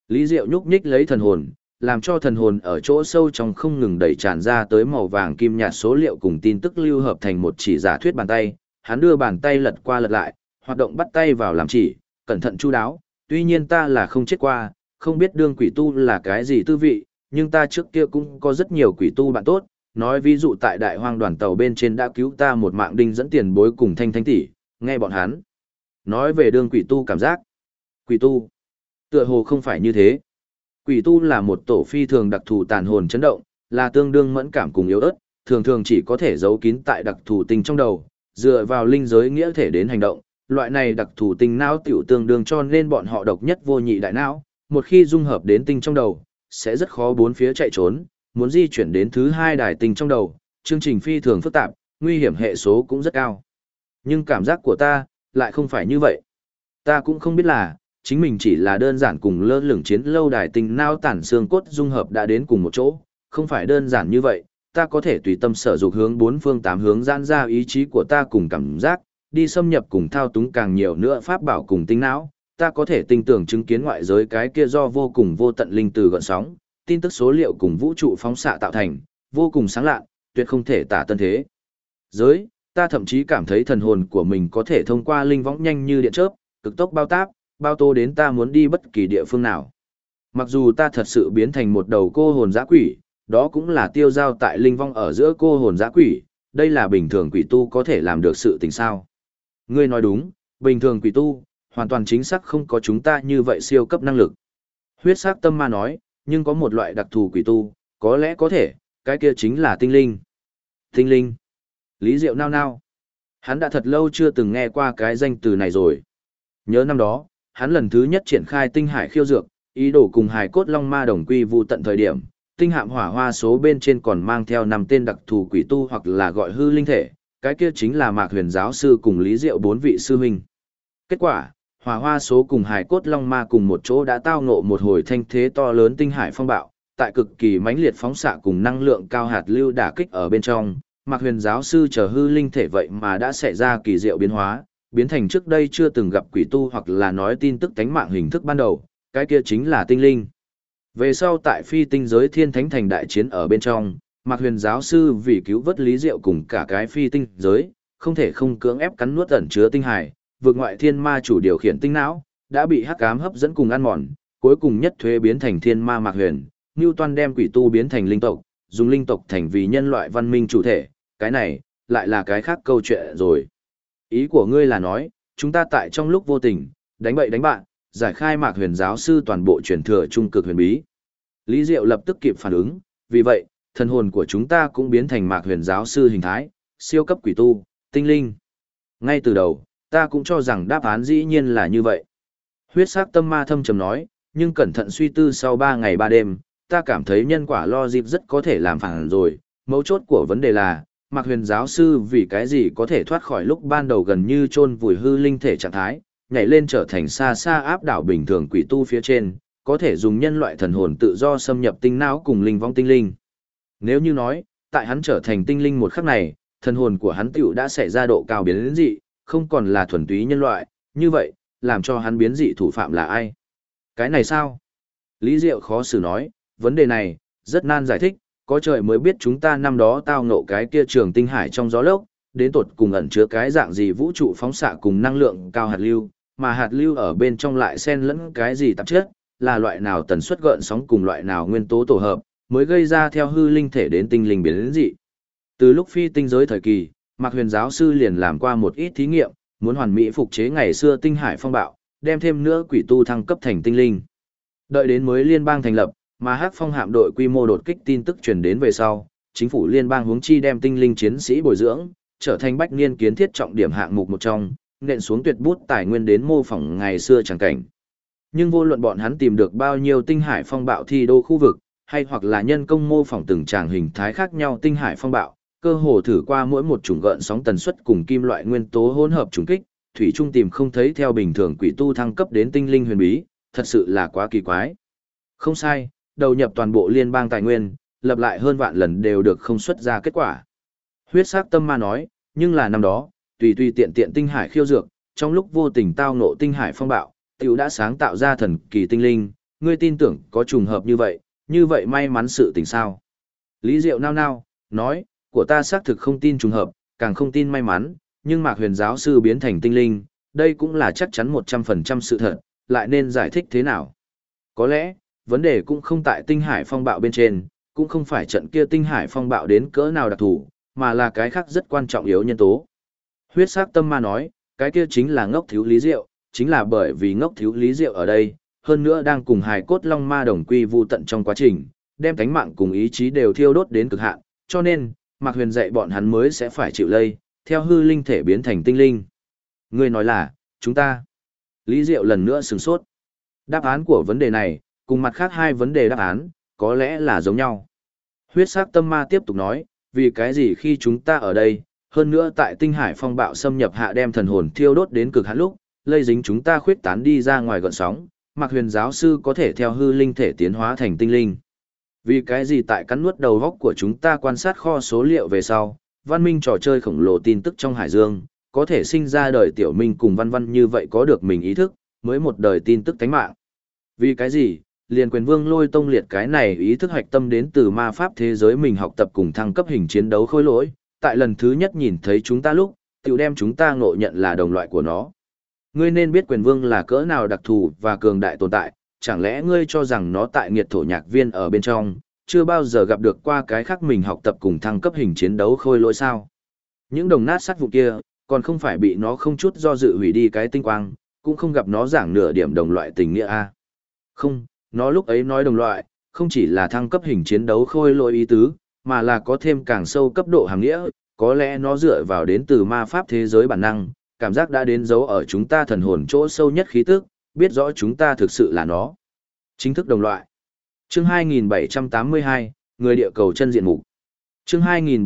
Lý Diệu nhúc nhích lấy thần hồn, làm cho thần hồn ở chỗ sâu trong không ngừng đẩy tràn ra tới màu vàng kim nhạt số liệu cùng tin tức lưu hợp thành một chỉ giả thuyết bàn tay. Hắn đưa bàn tay lật qua lật lại, hoạt động bắt tay vào làm chỉ, cẩn thận chu đáo. Tuy nhiên ta là không chết qua, không biết đương quỷ tu là cái gì tư vị, nhưng ta trước kia cũng có rất nhiều quỷ tu bạn tốt. Nói ví dụ tại đại hoang đoàn tàu bên trên đã cứu ta một mạng đinh dẫn tiền bối cùng thanh thanh tỷ, nghe bọn hắn nói về đương quỷ tu cảm giác. Quỷ tu, tựa hồ không phải như thế. Quỷ tu là một tổ phi thường đặc thù tàn hồn chấn động, là tương đương mẫn cảm cùng yếu ớt, thường thường chỉ có thể giấu kín tại đặc thù tinh trong đầu, dựa vào linh giới nghĩa thể đến hành động. Loại này đặc thù tinh não tiểu tương đương cho nên bọn họ độc nhất vô nhị đại não, một khi dung hợp đến tinh trong đầu, sẽ rất khó bốn phía chạy trốn, muốn di chuyển đến thứ hai đài tinh trong đầu, chương trình phi thường phức tạp, nguy hiểm hệ số cũng rất cao. Nhưng cảm giác của ta lại không phải như vậy. Ta cũng không biết là chính mình chỉ là đơn giản cùng lơ lửng chiến lâu đài tinh não tản xương cốt dung hợp đã đến cùng một chỗ, không phải đơn giản như vậy, ta có thể tùy tâm sở dục hướng bốn phương tám hướng giãn ra ý chí của ta cùng cảm giác, đi xâm nhập cùng thao túng càng nhiều nữa pháp bảo cùng tinh não, ta có thể tinh tưởng chứng kiến ngoại giới cái kia do vô cùng vô tận linh từ gợn sóng, tin tức số liệu cùng vũ trụ phóng xạ tạo thành, vô cùng sáng lạ, tuyệt không thể tả tân thế. Giới, ta thậm chí cảm thấy thần hồn của mình có thể thông qua linh võng nhanh như điện chớp, cực tốc bao táp, bao tô đến ta muốn đi bất kỳ địa phương nào. Mặc dù ta thật sự biến thành một đầu cô hồn dã quỷ, đó cũng là tiêu giao tại linh vong ở giữa cô hồn dã quỷ, đây là bình thường quỷ tu có thể làm được sự tình sao. Ngươi nói đúng, bình thường quỷ tu, hoàn toàn chính xác không có chúng ta như vậy siêu cấp năng lực. Huyết sắc tâm ma nói, nhưng có một loại đặc thù quỷ tu, có lẽ có thể, cái kia chính là tinh linh. Tinh linh. Lý Diệu nao nao. Hắn đã thật lâu chưa từng nghe qua cái danh từ này rồi. Nhớ năm đó, hắn lần thứ nhất triển khai tinh hải khiêu dược, ý đồ cùng hải cốt long ma đồng quy vu tận thời điểm, tinh hạm hỏa hoa số bên trên còn mang theo 5 tên đặc thù quỷ tu hoặc là gọi hư linh thể, cái kia chính là Mạc Huyền giáo sư cùng Lý Diệu 4 vị sư huynh. Kết quả, hỏa hoa số cùng hải cốt long ma cùng một chỗ đã tao ngộ một hồi thanh thế to lớn tinh hải phong bạo, tại cực kỳ mãnh liệt phóng xạ cùng năng lượng cao hạt lưu đả kích ở bên trong, Mạc Huyền giáo sư chờ hư linh thể vậy mà đã xảy ra kỳ diệu biến hóa, biến thành trước đây chưa từng gặp quỷ tu hoặc là nói tin tức tánh mạng hình thức ban đầu, cái kia chính là tinh linh. Về sau tại phi tinh giới thiên thánh thành đại chiến ở bên trong, Mạc Huyền giáo sư vì cứu vớt Lý Diệu cùng cả cái phi tinh giới, không thể không cưỡng ép cắn nuốt ẩn chứa tinh hải, vượt ngoại thiên ma chủ điều khiển tinh não, đã bị hắc ám hấp dẫn cùng ăn mòn, cuối cùng nhất thuế biến thành thiên ma Mạc Huyền, Newton đem quỷ tu biến thành linh tộc, dùng linh tộc thành vì nhân loại văn minh chủ thể, cái này lại là cái khác câu chuyện rồi. Ý của ngươi là nói, chúng ta tại trong lúc vô tình, đánh bậy đánh bạn, giải khai Mạc Huyền giáo sư toàn bộ truyền thừa trung cực huyền bí. Lý Diệu lập tức kịp phản ứng, vì vậy, thần hồn của chúng ta cũng biến thành Mạc Huyền giáo sư hình thái, siêu cấp quỷ tu, tinh linh. Ngay từ đầu, ta cũng cho rằng đáp án dĩ nhiên là như vậy. Huyết sắc tâm ma thâm trầm nói, nhưng cẩn thận suy tư sau 3 ngày 3 đêm, ta cảm thấy nhân quả logic rất có thể làm phản rồi. Mấu chốt của vấn đề là, Mạc Huyền giáo sư vì cái gì có thể thoát khỏi lúc ban đầu gần như chôn vùi hư linh thể trạng thái, nhảy lên trở thành xa xa áp đảo bình thường quỷ tu phía trên, có thể dùng nhân loại thần hồn tự do xâm nhập tinh não cùng linh vong tinh linh. Nếu như nói, tại hắn trở thành tinh linh một khắc này, thần hồn của hắn tiểu đã xảy ra độ cao biến dị, không còn là thuần túy nhân loại, như vậy, làm cho hắn biến dị thủ phạm là ai? Cái này sao? Lý Diệu khó xử nói, vấn đề này, rất nan giải thích, có trời mới biết chúng ta năm đó tao ngộ cái kia trường tinh hải trong gió lốc, đến tột cùng ẩn chứa cái dạng gì vũ trụ phóng xạ cùng năng lượng cao hạt lưu, mà hạt lưu ở bên trong lại xen lẫn cái gì tạp chất, là loại nào tần suất gợn sóng cùng loại nào nguyên tố tổ hợp, mới gây ra theo hư linh thể đến tinh linh biến dị. Từ lúc phi tinh giới thời kỳ, Mạc Huyền giáo sư liền làm qua một ít thí nghiệm, muốn hoàn mỹ phục chế ngày xưa tinh hải phong bạo, đem thêm nữa quỷ tu thăng cấp thành tinh linh. Đợi đến mới liên bang thành lập, mà Hắc Phong hạm đội quy mô đột kích tin tức truyền đến về sau, chính phủ liên bang huống chi đem tinh linh chiến sĩ bồi dưỡng, trở thành bách niên kiến thiết trọng điểm hạng mục một trong, nện xuống tuyệt bút tài nguyên đến mô phỏng ngày xưa chẳng cảnh. Nhưng vô luận bọn hắn tìm được bao nhiêu tinh hải phong bạo thi đô khu vực, hay hoặc là nhân công mô phỏng từng tràng hình thái khác nhau tinh hải phong bạo, cơ hồ thử qua mỗi một chủng gợn sóng tần suất cùng kim loại nguyên tố hỗn hợp trùng kích, thủy trung tìm không thấy theo bình thường quỷ tu thăng cấp đến tinh linh huyền bí, thật sự là quá kỳ quái. Không sai, đầu nhập toàn bộ liên bang tài nguyên, lập lại hơn vạn lần đều được không xuất ra kết quả. Huyết sắc tâm ma nói, nhưng là năm đó, tùy tùy tiện tiện tinh hải khiêu dược, trong lúc vô tình tao ngộ tinh hải phong bạo, tiểu đã sáng tạo ra thần kỳ tinh linh, ngươi tin tưởng có trùng hợp như vậy may mắn sự tình sao? Lý Diệu nao nao, nói, của ta xác thực không tin trùng hợp, càng không tin may mắn, nhưng Mạc Huyền giáo sư biến thành tinh linh, đây cũng là chắc chắn 100% sự thật, lại nên giải thích thế nào? Có lẽ, vấn đề cũng không tại tinh hải phong bạo bên trên, cũng không phải trận kia tinh hải phong bạo đến cỡ nào đặc thù, mà là cái khác rất quan trọng yếu nhân tố. Huyết sắc tâm ma nói, cái kia chính là ngốc thiếu Lý Diệu, chính là bởi vì ngốc thiếu Lý Diệu ở đây, hơn nữa đang cùng hài cốt long ma đồng quy vu tận trong quá trình, đem cánh mạng cùng ý chí đều thiêu đốt đến cực hạn, cho nên, Mạc Huyền dạy bọn hắn mới sẽ phải chịu lây, theo hư linh thể biến thành tinh linh. Ngươi nói là, chúng ta. Lý Diệu lần nữa sửng sốt. Đáp án của vấn đề này, cùng mặt khác hai vấn đề đáp án, có lẽ là giống nhau. Huyết sắc tâm ma tiếp tục nói, vì cái gì khi chúng ta ở đây, hơn nữa tại tinh hải phong bạo xâm nhập hạ đem thần hồn thiêu đốt đến cực hạn lúc, lây dính chúng ta khuyết tán đi ra ngoài gợn sóng, Mạc Huyền giáo sư có thể theo hư linh thể tiến hóa thành tinh linh. Vì cái gì tại cắn nuốt đầu góc của chúng ta quan sát kho số liệu về sau, văn minh trò chơi khổng lồ tin tức trong hải dương, có thể sinh ra đời tiểu minh cùng văn văn như vậy có được mình ý thức, mới một đời tin tức tánh mạng. Vì cái gì, liền quyền vương lôi tông liệt cái này ý thức hoạch tâm đến từ ma pháp thế giới mình học tập cùng thăng cấp hình chiến đấu khôi lỗi, tại lần thứ nhất nhìn thấy chúng ta lúc, tiểu đem chúng ta ngộ nhận là đồng loại của nó. Ngươi nên biết quyền vương là cỡ nào đặc thù và cường đại tồn tại, chẳng lẽ ngươi cho rằng nó tại nghiệt thổ nhạc viên ở bên trong, chưa bao giờ gặp được qua cái khác mình học tập cùng thăng cấp hình chiến đấu khôi lỗi sao? Những đồng nát sắt vụ kia, còn không phải bị nó không chút do dự hủy đi cái tinh quang, cũng không gặp nó giảng nửa điểm đồng loại tình nghĩa a. Không, nó lúc ấy nói đồng loại, không chỉ là thăng cấp hình chiến đấu khôi lỗi ý tứ, mà là có thêm càng sâu cấp độ hàng nghĩa, có lẽ nó dựa vào đến từ ma pháp thế giới bản năng, cảm giác đã đến dấu ở chúng ta thần hồn chỗ sâu nhất khí tức, biết rõ chúng ta thực sự là nó. Chính thức đồng loại. Chương 2782, người địa cầu chân diện mục. Chương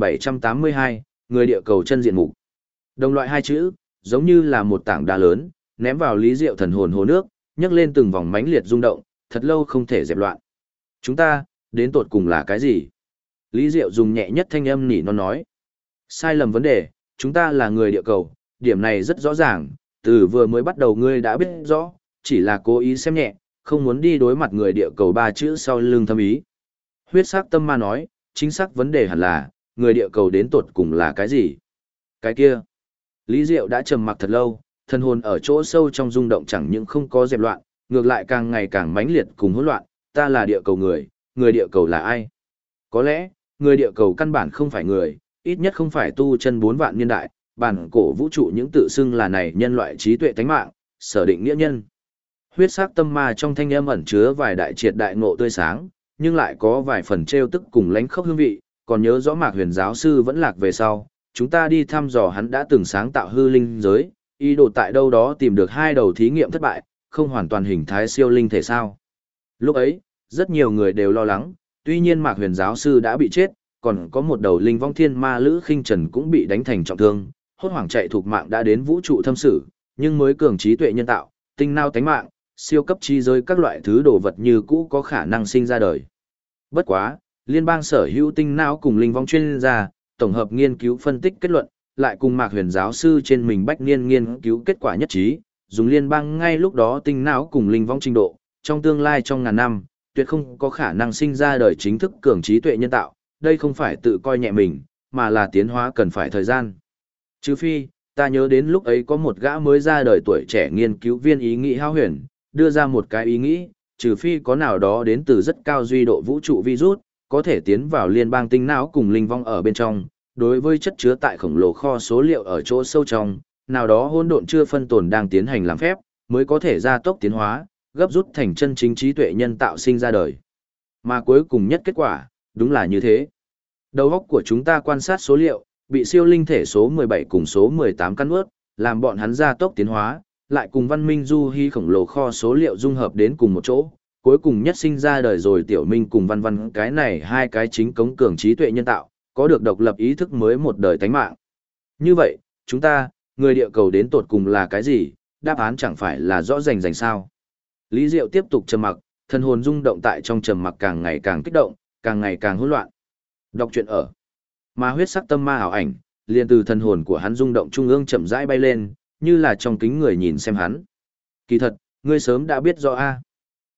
2782, người địa cầu chân diện mục. Đồng loại hai chữ, giống như là một tảng đá lớn, ném vào Lý Diệu thần hồn hồ nước, nhấc lên từng vòng mãnh liệt rung động, thật lâu không thể dẹp loạn. Chúng ta, đến tột cùng là cái gì? Lý Diệu dùng nhẹ nhất thanh âm nỉ non nói. Sai lầm vấn đề, chúng ta là người địa cầu, điểm này rất rõ ràng, từ vừa mới bắt đầu ngươi đã biết rõ, chỉ là cố ý xem nhẹ, không muốn đi đối mặt người địa cầu ba chữ sau lưng thâm ý. Huyết sắc tâm ma nói, chính xác vấn đề hẳn là, người địa cầu đến tột cùng là cái gì? Cái kia. Lý Diệu đã trầm mặc thật lâu, thân hồn ở chỗ sâu trong rung động chẳng những không có dẹp loạn, ngược lại càng ngày càng mãnh liệt cùng hỗn loạn, ta là địa cầu người địa cầu là ai? Có lẽ, người địa cầu căn bản không phải người, ít nhất không phải tu chân 4 vạn niên đại, bản cổ vũ trụ những tự xưng là này nhân loại trí tuệ tánh mạng, sở định nghĩa nhân. Huyết sắc tâm ma trong thanh âm ẩn chứa vài đại triệt đại ngộ tươi sáng, nhưng lại có vài phần trêu tức cùng lánh khốc hương vị, còn nhớ rõ Mạc Huyền giáo sư vẫn lạc về sau, chúng ta đi thăm dò hắn đã từng sáng tạo hư linh giới, ý đồ tại đâu đó tìm được 2 đầu thí nghiệm thất bại, không hoàn toàn hình thái siêu linh thể sao. Lúc ấy, rất nhiều người đều lo lắng, tuy nhiên Mạc Huyền giáo sư đã bị chết, còn có một đầu linh vong thiên ma Lữ Khinh Trần cũng bị đánh thành trọng thương, hốt hoảng chạy thuộc mạng đã đến vũ trụ thâm sử, nhưng mới cường trí tuệ nhân tạo, tinh nao tánh mạng, siêu cấp chi giới các loại thứ đồ vật như cũ có khả năng sinh ra đời. Bất quá, liên bang sở hữu tinh não cùng linh vong chuyên gia, tổng hợp nghiên cứu phân tích kết luận, lại cùng Mạc Huyền giáo sư trên mình bách niên nghiên cứu kết quả nhất trí, dùng liên bang ngay lúc đó tinh não cùng linh vong trình độ, trong tương lai trong ngàn năm, tuyệt không có khả năng sinh ra đời chính thức cường trí tuệ nhân tạo, đây không phải tự coi nhẹ mình, mà là tiến hóa cần phải thời gian. Trừ phi, ta nhớ đến lúc ấy có một gã mới ra đời tuổi trẻ nghiên cứu viên ý nghĩ hao huyền, đưa ra một cái ý nghĩ, trừ phi có nào đó đến từ rất cao duy độ vũ trụ virus, có thể tiến vào liên bang tinh não cùng linh vong ở bên trong, đối với chất chứa tại khổng lồ kho số liệu ở chỗ sâu trong, nào đó hỗn độn chưa phân tồn đang tiến hành làm phép, mới có thể gia tốc tiến hóa, gấp rút thành chân chính trí tuệ nhân tạo sinh ra đời. Mà cuối cùng nhất kết quả, đúng là như thế. Đầu óc của chúng ta quan sát số liệu, bị siêu linh thể số 17 cùng số 18 cắn ướt, làm bọn hắn gia tốc tiến hóa, lại cùng văn minh du hy khổng lồ kho số liệu dung hợp đến cùng một chỗ, cuối cùng nhất sinh ra đời rồi tiểu minh cùng văn văn cái này hai cái chính cống cường trí tuệ nhân tạo, có được độc lập ý thức mới một đời tánh mạng. Như vậy, chúng ta, người địa cầu đến tột cùng là cái gì, đáp án chẳng phải là rõ rành sao. Lý Diệu tiếp tục trầm mặc, thần hồn rung động tại trong trầm mặc càng ngày càng kích động, càng ngày càng hỗn loạn. Đọc truyện ở. Mà huyết sắc tâm ma ảo ảnh, liền từ thần hồn của hắn rung động trung ương chậm rãi bay lên, như là trong kính người nhìn xem hắn. Kỳ thật, ngươi sớm đã biết rõ a.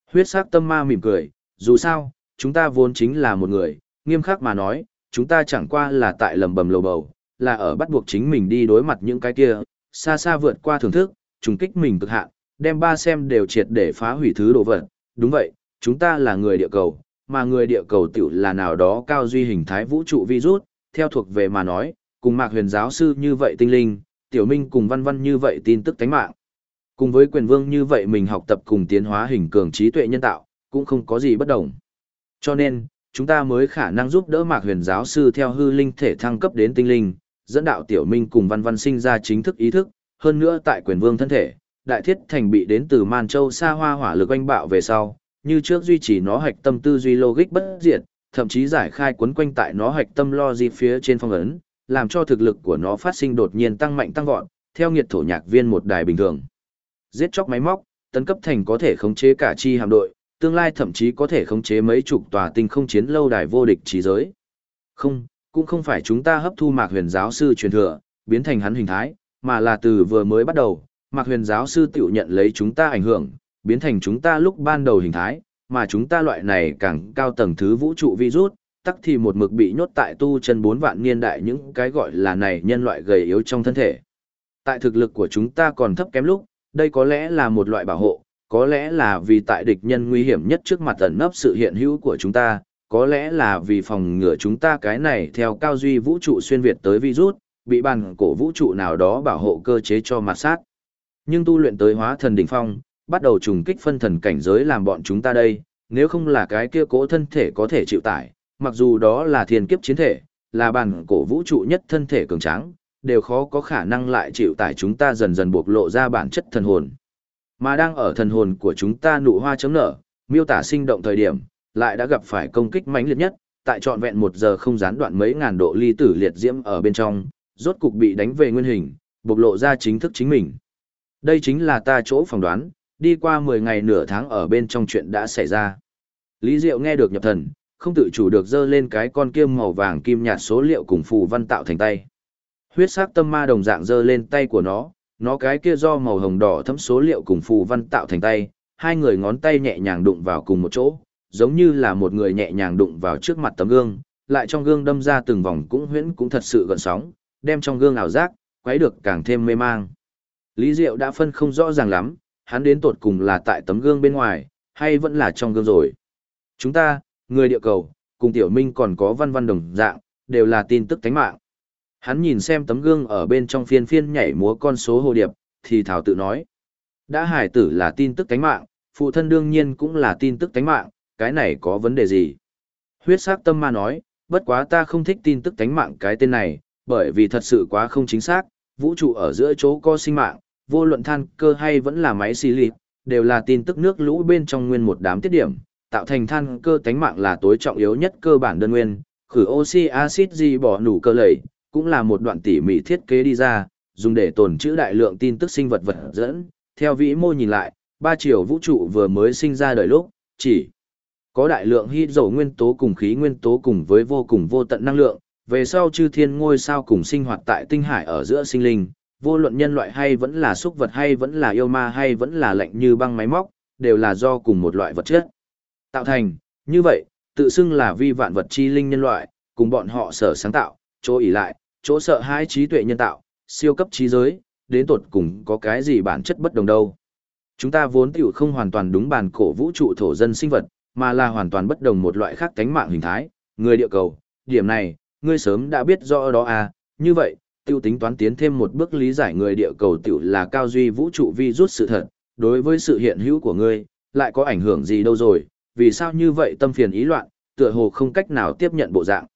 Huyết sắc tâm ma mỉm cười, dù sao, chúng ta vốn chính là một người, nghiêm khắc mà nói, chúng ta chẳng qua là tại lầm bầm lầu bầu, là ở bắt buộc chính mình đi đối mặt những cái kia, xa xa vượt qua thưởng thức, trùng kích mình cực hạn, đem ba xem đều triệt để phá hủy thứ đồ vật. Đúng vậy, chúng ta là người địa cầu, mà người địa cầu tiểu là nào đó cao duy hình thái vũ trụ virus, theo thuộc về mà nói, cùng Mạc Huyền giáo sư như vậy tinh linh, Tiểu Minh cùng Văn Văn như vậy tin tức tánh mạng. Cùng với Quyền Vương như vậy mình học tập cùng tiến hóa hình cường trí tuệ nhân tạo, cũng không có gì bất đồng. Cho nên, chúng ta mới khả năng giúp đỡ Mạc Huyền giáo sư theo hư linh thể thăng cấp đến tinh linh, dẫn đạo Tiểu Minh cùng Văn Văn sinh ra chính thức ý thức, hơn nữa tại Quyền Vương thân thể, Đại Thiết Thành bị đến từ Man Châu xa hoa hỏa lực oanh bạo về sau, như trước duy trì nó hạch tâm tư duy logic bất diệt, thậm chí giải khai quấn quanh tại nó hạch tâm logic phía trên phong ấn, làm cho thực lực của nó phát sinh đột nhiên tăng mạnh tăng vọt, theo nghiệt thổ nhạc viên một đài bình thường. Giết chóc máy móc, tấn cấp thành có thể khống chế cả chi hạm đội, tương lai thậm chí có thể khống chế mấy chục tòa tinh không chiến lâu đài vô địch trí giới. Không, cũng không phải chúng ta hấp thu Mạc Huyền giáo sư truyền thừa, biến thành hắn hình thái, mà là từ vừa mới bắt đầu, Mạc Huyền giáo sư tự nhận lấy chúng ta ảnh hưởng, biến thành chúng ta lúc ban đầu hình thái, mà chúng ta loại này càng cao tầng thứ vũ trụ virus, tắc thì một mực bị nhốt tại tu chân 4 vạn niên đại những cái gọi là này nhân loại gầy yếu trong thân thể. Tại thực lực của chúng ta còn thấp kém lúc, đây có lẽ là một loại bảo hộ, có lẽ là vì tại địch nhân nguy hiểm nhất trước mặt ẩn nấp sự hiện hữu của chúng ta, có lẽ là vì phòng ngừa chúng ta cái này theo cao duy vũ trụ xuyên việt tới virus, bị bàn cổ vũ trụ nào đó bảo hộ cơ chế cho mặt sát. Nhưng tu luyện tới hóa thần đỉnh phong, bắt đầu trùng kích phân thần cảnh giới làm bọn chúng ta đây, nếu không là cái kia cố thân thể có thể chịu tải, mặc dù đó là thiên kiếp chiến thể, là bàn cổ vũ trụ nhất thân thể cường tráng, đều khó có khả năng lại chịu tải chúng ta dần dần bộc lộ ra bản chất thần hồn. Mà đang ở thần hồn của chúng ta nụ hoa chấm nở, miêu tả sinh động thời điểm, lại đã gặp phải công kích mãnh liệt nhất, tại trọn vẹn 1 giờ không gián đoạn mấy ngàn độ ly tử liệt diễm ở bên trong, rốt cục bị đánh về nguyên hình, bộc lộ ra chính thức chính mình. Đây chính là ta chỗ phỏng đoán, đi qua 10 ngày nửa tháng ở bên trong chuyện đã xảy ra. Lý Diệu nghe được nhập thần, không tự chủ được dơ lên cái con kia màu vàng kim nhạt số liệu cùng phù văn tạo thành tay. Huyết sắc tâm ma đồng dạng dơ lên tay của nó cái kia do màu hồng đỏ thấm số liệu cùng phù văn tạo thành tay, hai người ngón tay nhẹ nhàng đụng vào cùng một chỗ, giống như là một người nhẹ nhàng đụng vào trước mặt tấm gương, lại trong gương đâm ra từng vòng cũng huyễn cũng thật sự gợn sóng, đem trong gương ảo giác, quấy được càng thêm mê mang. Lý Diệu đã phân không rõ ràng lắm, hắn đến tột cùng là tại tấm gương bên ngoài, hay vẫn là trong gương rồi. Chúng ta, người địa cầu, cùng Tiểu Minh còn có Văn Văn đồng dạng, đều là tin tức tánh mạng. Hắn nhìn xem tấm gương ở bên trong phiên phiên nhảy múa con số hồ điệp, thì thảo tự nói. Đã hải tử là tin tức tánh mạng, phụ thân đương nhiên cũng là tin tức tánh mạng, cái này có vấn đề gì? Huyết sắc tâm ma nói, bất quá ta không thích tin tức tánh mạng cái tên này, bởi vì thật sự quá không chính xác, vũ trụ ở giữa chỗ có sinh mạng, vô luận than cơ hay vẫn là máy xì lịp, đều là tin tức nước lũ bên trong nguyên một đám tiết điểm, tạo thành than cơ tánh mạng là tối trọng yếu nhất cơ bản đơn nguyên, khử oxy axit di bỏ nủ cơ lầy, cũng là một đoạn tỉ mỉ thiết kế đi ra, dùng để tồn trữ đại lượng tin tức sinh vật vật dẫn. Theo vĩ mô nhìn lại, 3 chiều vũ trụ vừa mới sinh ra đời lúc, chỉ có đại lượng hydro nguyên tố cùng khí nguyên tố cùng với vô cùng vô tận năng lượng, về sau chư thiên ngôi sao cùng sinh hoạt tại tinh hải ở giữa sinh linh, vô luận nhân loại hay vẫn là súc vật hay vẫn là yêu ma hay vẫn là lạnh như băng máy móc, đều là do cùng một loại vật chất tạo thành. Như vậy, tự xưng là vi vạn vật chi linh nhân loại, cùng bọn họ sở sáng tạo, chỗ ỷ lại, chỗ sợ hãi trí tuệ nhân tạo, siêu cấp trí giới, đến tột cùng có cái gì bản chất bất đồng đâu. Chúng ta vốn tiểu không hoàn toàn đúng bàn cổ vũ trụ thổ dân sinh vật, mà là hoàn toàn bất đồng một loại khác tánh mạng hình thái, người địa cầu. Điểm này, ngươi sớm đã biết rõ đó à, như vậy, tiêu tính toán tiến thêm một bước lý giải người địa cầu tiểu là cao duy vũ trụ vi rút sự thật, đối với sự hiện hữu của ngươi, lại có ảnh hưởng gì đâu rồi, vì sao như vậy tâm phiền ý loạn, tựa hồ không cách nào tiếp nhận bộ dạng.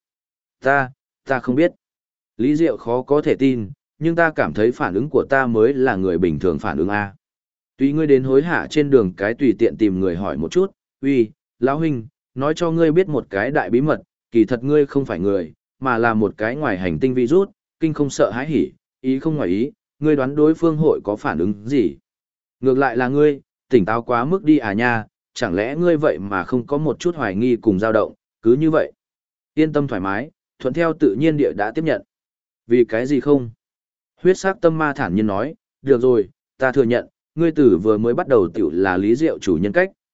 Ta không biết. Lý Diệu khó có thể tin, nhưng ta cảm thấy phản ứng của ta mới là người bình thường phản ứng A. Tuy ngươi đến hối hả trên đường cái tùy tiện tìm người hỏi một chút, uy, lão huynh, nói cho ngươi biết một cái đại bí mật, kỳ thật ngươi không phải người, mà là một cái ngoài hành tinh virus, kinh không sợ hãi hỉ, ý không ngoài ý, ngươi đoán đối phương hội có phản ứng gì. Ngược lại là ngươi, tỉnh táo quá mức đi à nha, chẳng lẽ ngươi vậy mà không có một chút hoài nghi cùng dao động, cứ như vậy. Yên tâm thoải mái, thuận theo tự nhiên địa đã tiếp nhận. Vì cái gì không? Huyết sắc tâm ma thản nhiên nói, được rồi, ta thừa nhận, ngươi tử vừa mới bắt đầu tiểu là Lý Diệu chủ nhân cách,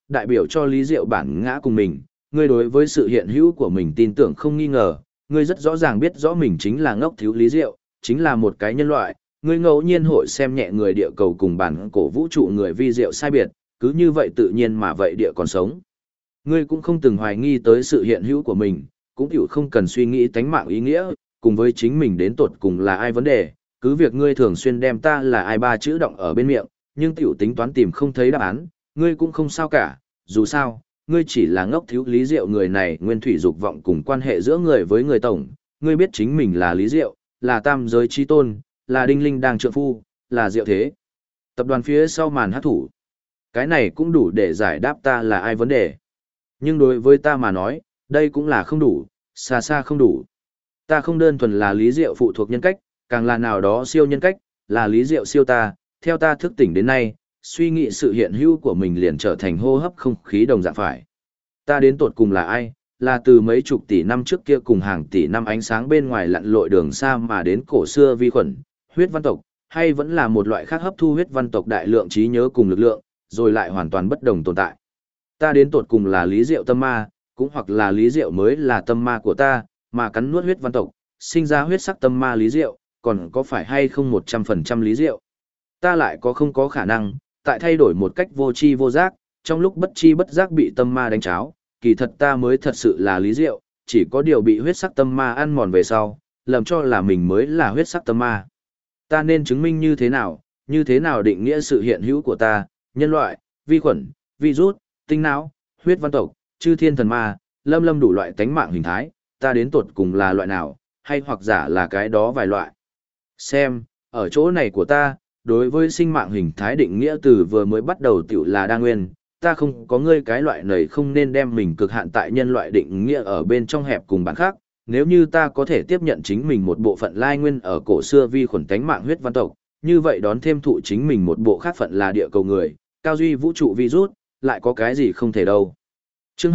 đại biểu cho Lý Diệu bản ngã cùng mình, ngươi đối với sự hiện hữu của mình tin tưởng không nghi ngờ, ngươi rất rõ ràng biết rõ mình chính là ngốc thiếu Lý Diệu, chính là một cái nhân loại, ngươi ngẫu nhiên hội xem nhẹ người địa cầu cùng bản cổ vũ trụ người vi diệu sai biệt, cứ như vậy tự nhiên mà vậy địa còn sống. Ngươi cũng không từng hoài nghi tới sự hiện hữu của mình, cũng hiểu không cần suy nghĩ tánh mạng ý nghĩa, cùng với chính mình đến tột cùng là ai vấn đề, cứ việc ngươi thường xuyên đem ta là ai ba chữ động ở bên miệng, nhưng tiểu tính toán tìm không thấy đáp án, ngươi cũng không sao cả, dù sao, ngươi chỉ là ngốc thiếu Lý Diệu người này nguyên thủy dục vọng cùng quan hệ giữa người với người tổng, ngươi biết chính mình là Lý Diệu, là tam giới chi tôn, là đinh linh đang trượng phu, là Diệu thế. Tập đoàn phía sau màn hát thủ. Cái này cũng đủ để giải đáp ta là ai vấn đề. Nhưng đối với ta mà nói, đây cũng là không đủ, xa xa không đủ. Ta không đơn thuần là Lý Diệu phụ thuộc nhân cách, càng là nào đó siêu nhân cách, là Lý Diệu siêu ta, theo ta thức tỉnh đến nay, suy nghĩ sự hiện hữu của mình liền trở thành hô hấp không khí đồng dạng phải. Ta đến tột cùng là ai, là từ mấy chục tỷ năm trước kia cùng hàng tỷ năm ánh sáng bên ngoài lặn lội đường xa mà đến cổ xưa vi khuẩn, huyết văn tộc, hay vẫn là một loại khác hấp thu huyết văn tộc đại lượng trí nhớ cùng lực lượng, rồi lại hoàn toàn bất đồng tồn tại. Ta đến tột cùng là Lý Diệu tâm ma, cũng hoặc là Lý Diệu mới là tâm ma của ta, mà cắn nuốt huyết văn tộc, sinh ra huyết sắc tâm ma Lý Diệu, còn có phải hay không 100% Lý Diệu? Ta lại có không có khả năng, tại thay đổi một cách vô tri vô giác, trong lúc bất chi bất giác bị tâm ma đánh cháo, kỳ thật ta mới thật sự là Lý Diệu, chỉ có điều bị huyết sắc tâm ma ăn mòn về sau, lầm cho là mình mới là huyết sắc tâm ma. Ta nên chứng minh như thế nào định nghĩa sự hiện hữu của ta, nhân loại, vi khuẩn, virus, tinh não, huyết văn tộc, chư thiên thần ma, lâm đủ loại tánh mạng hình thái, ta đến tột cùng là loại nào, hay hoặc giả là cái đó vài loại. Xem, ở chỗ này của ta, đối với sinh mạng hình thái định nghĩa từ vừa mới bắt đầu tiểu là đa nguyên, ta không có ngươi cái loại này không nên đem mình cực hạn tại nhân loại định nghĩa ở bên trong hẹp cùng bản khác, nếu như ta có thể tiếp nhận chính mình một bộ phận lai nguyên ở cổ xưa vi khuẩn tánh mạng huyết văn tộc, như vậy đón thêm thụ chính mình một bộ khác phận là địa cầu người, cao duy vũ trụ virus, lại có cái gì không thể đâu. Chương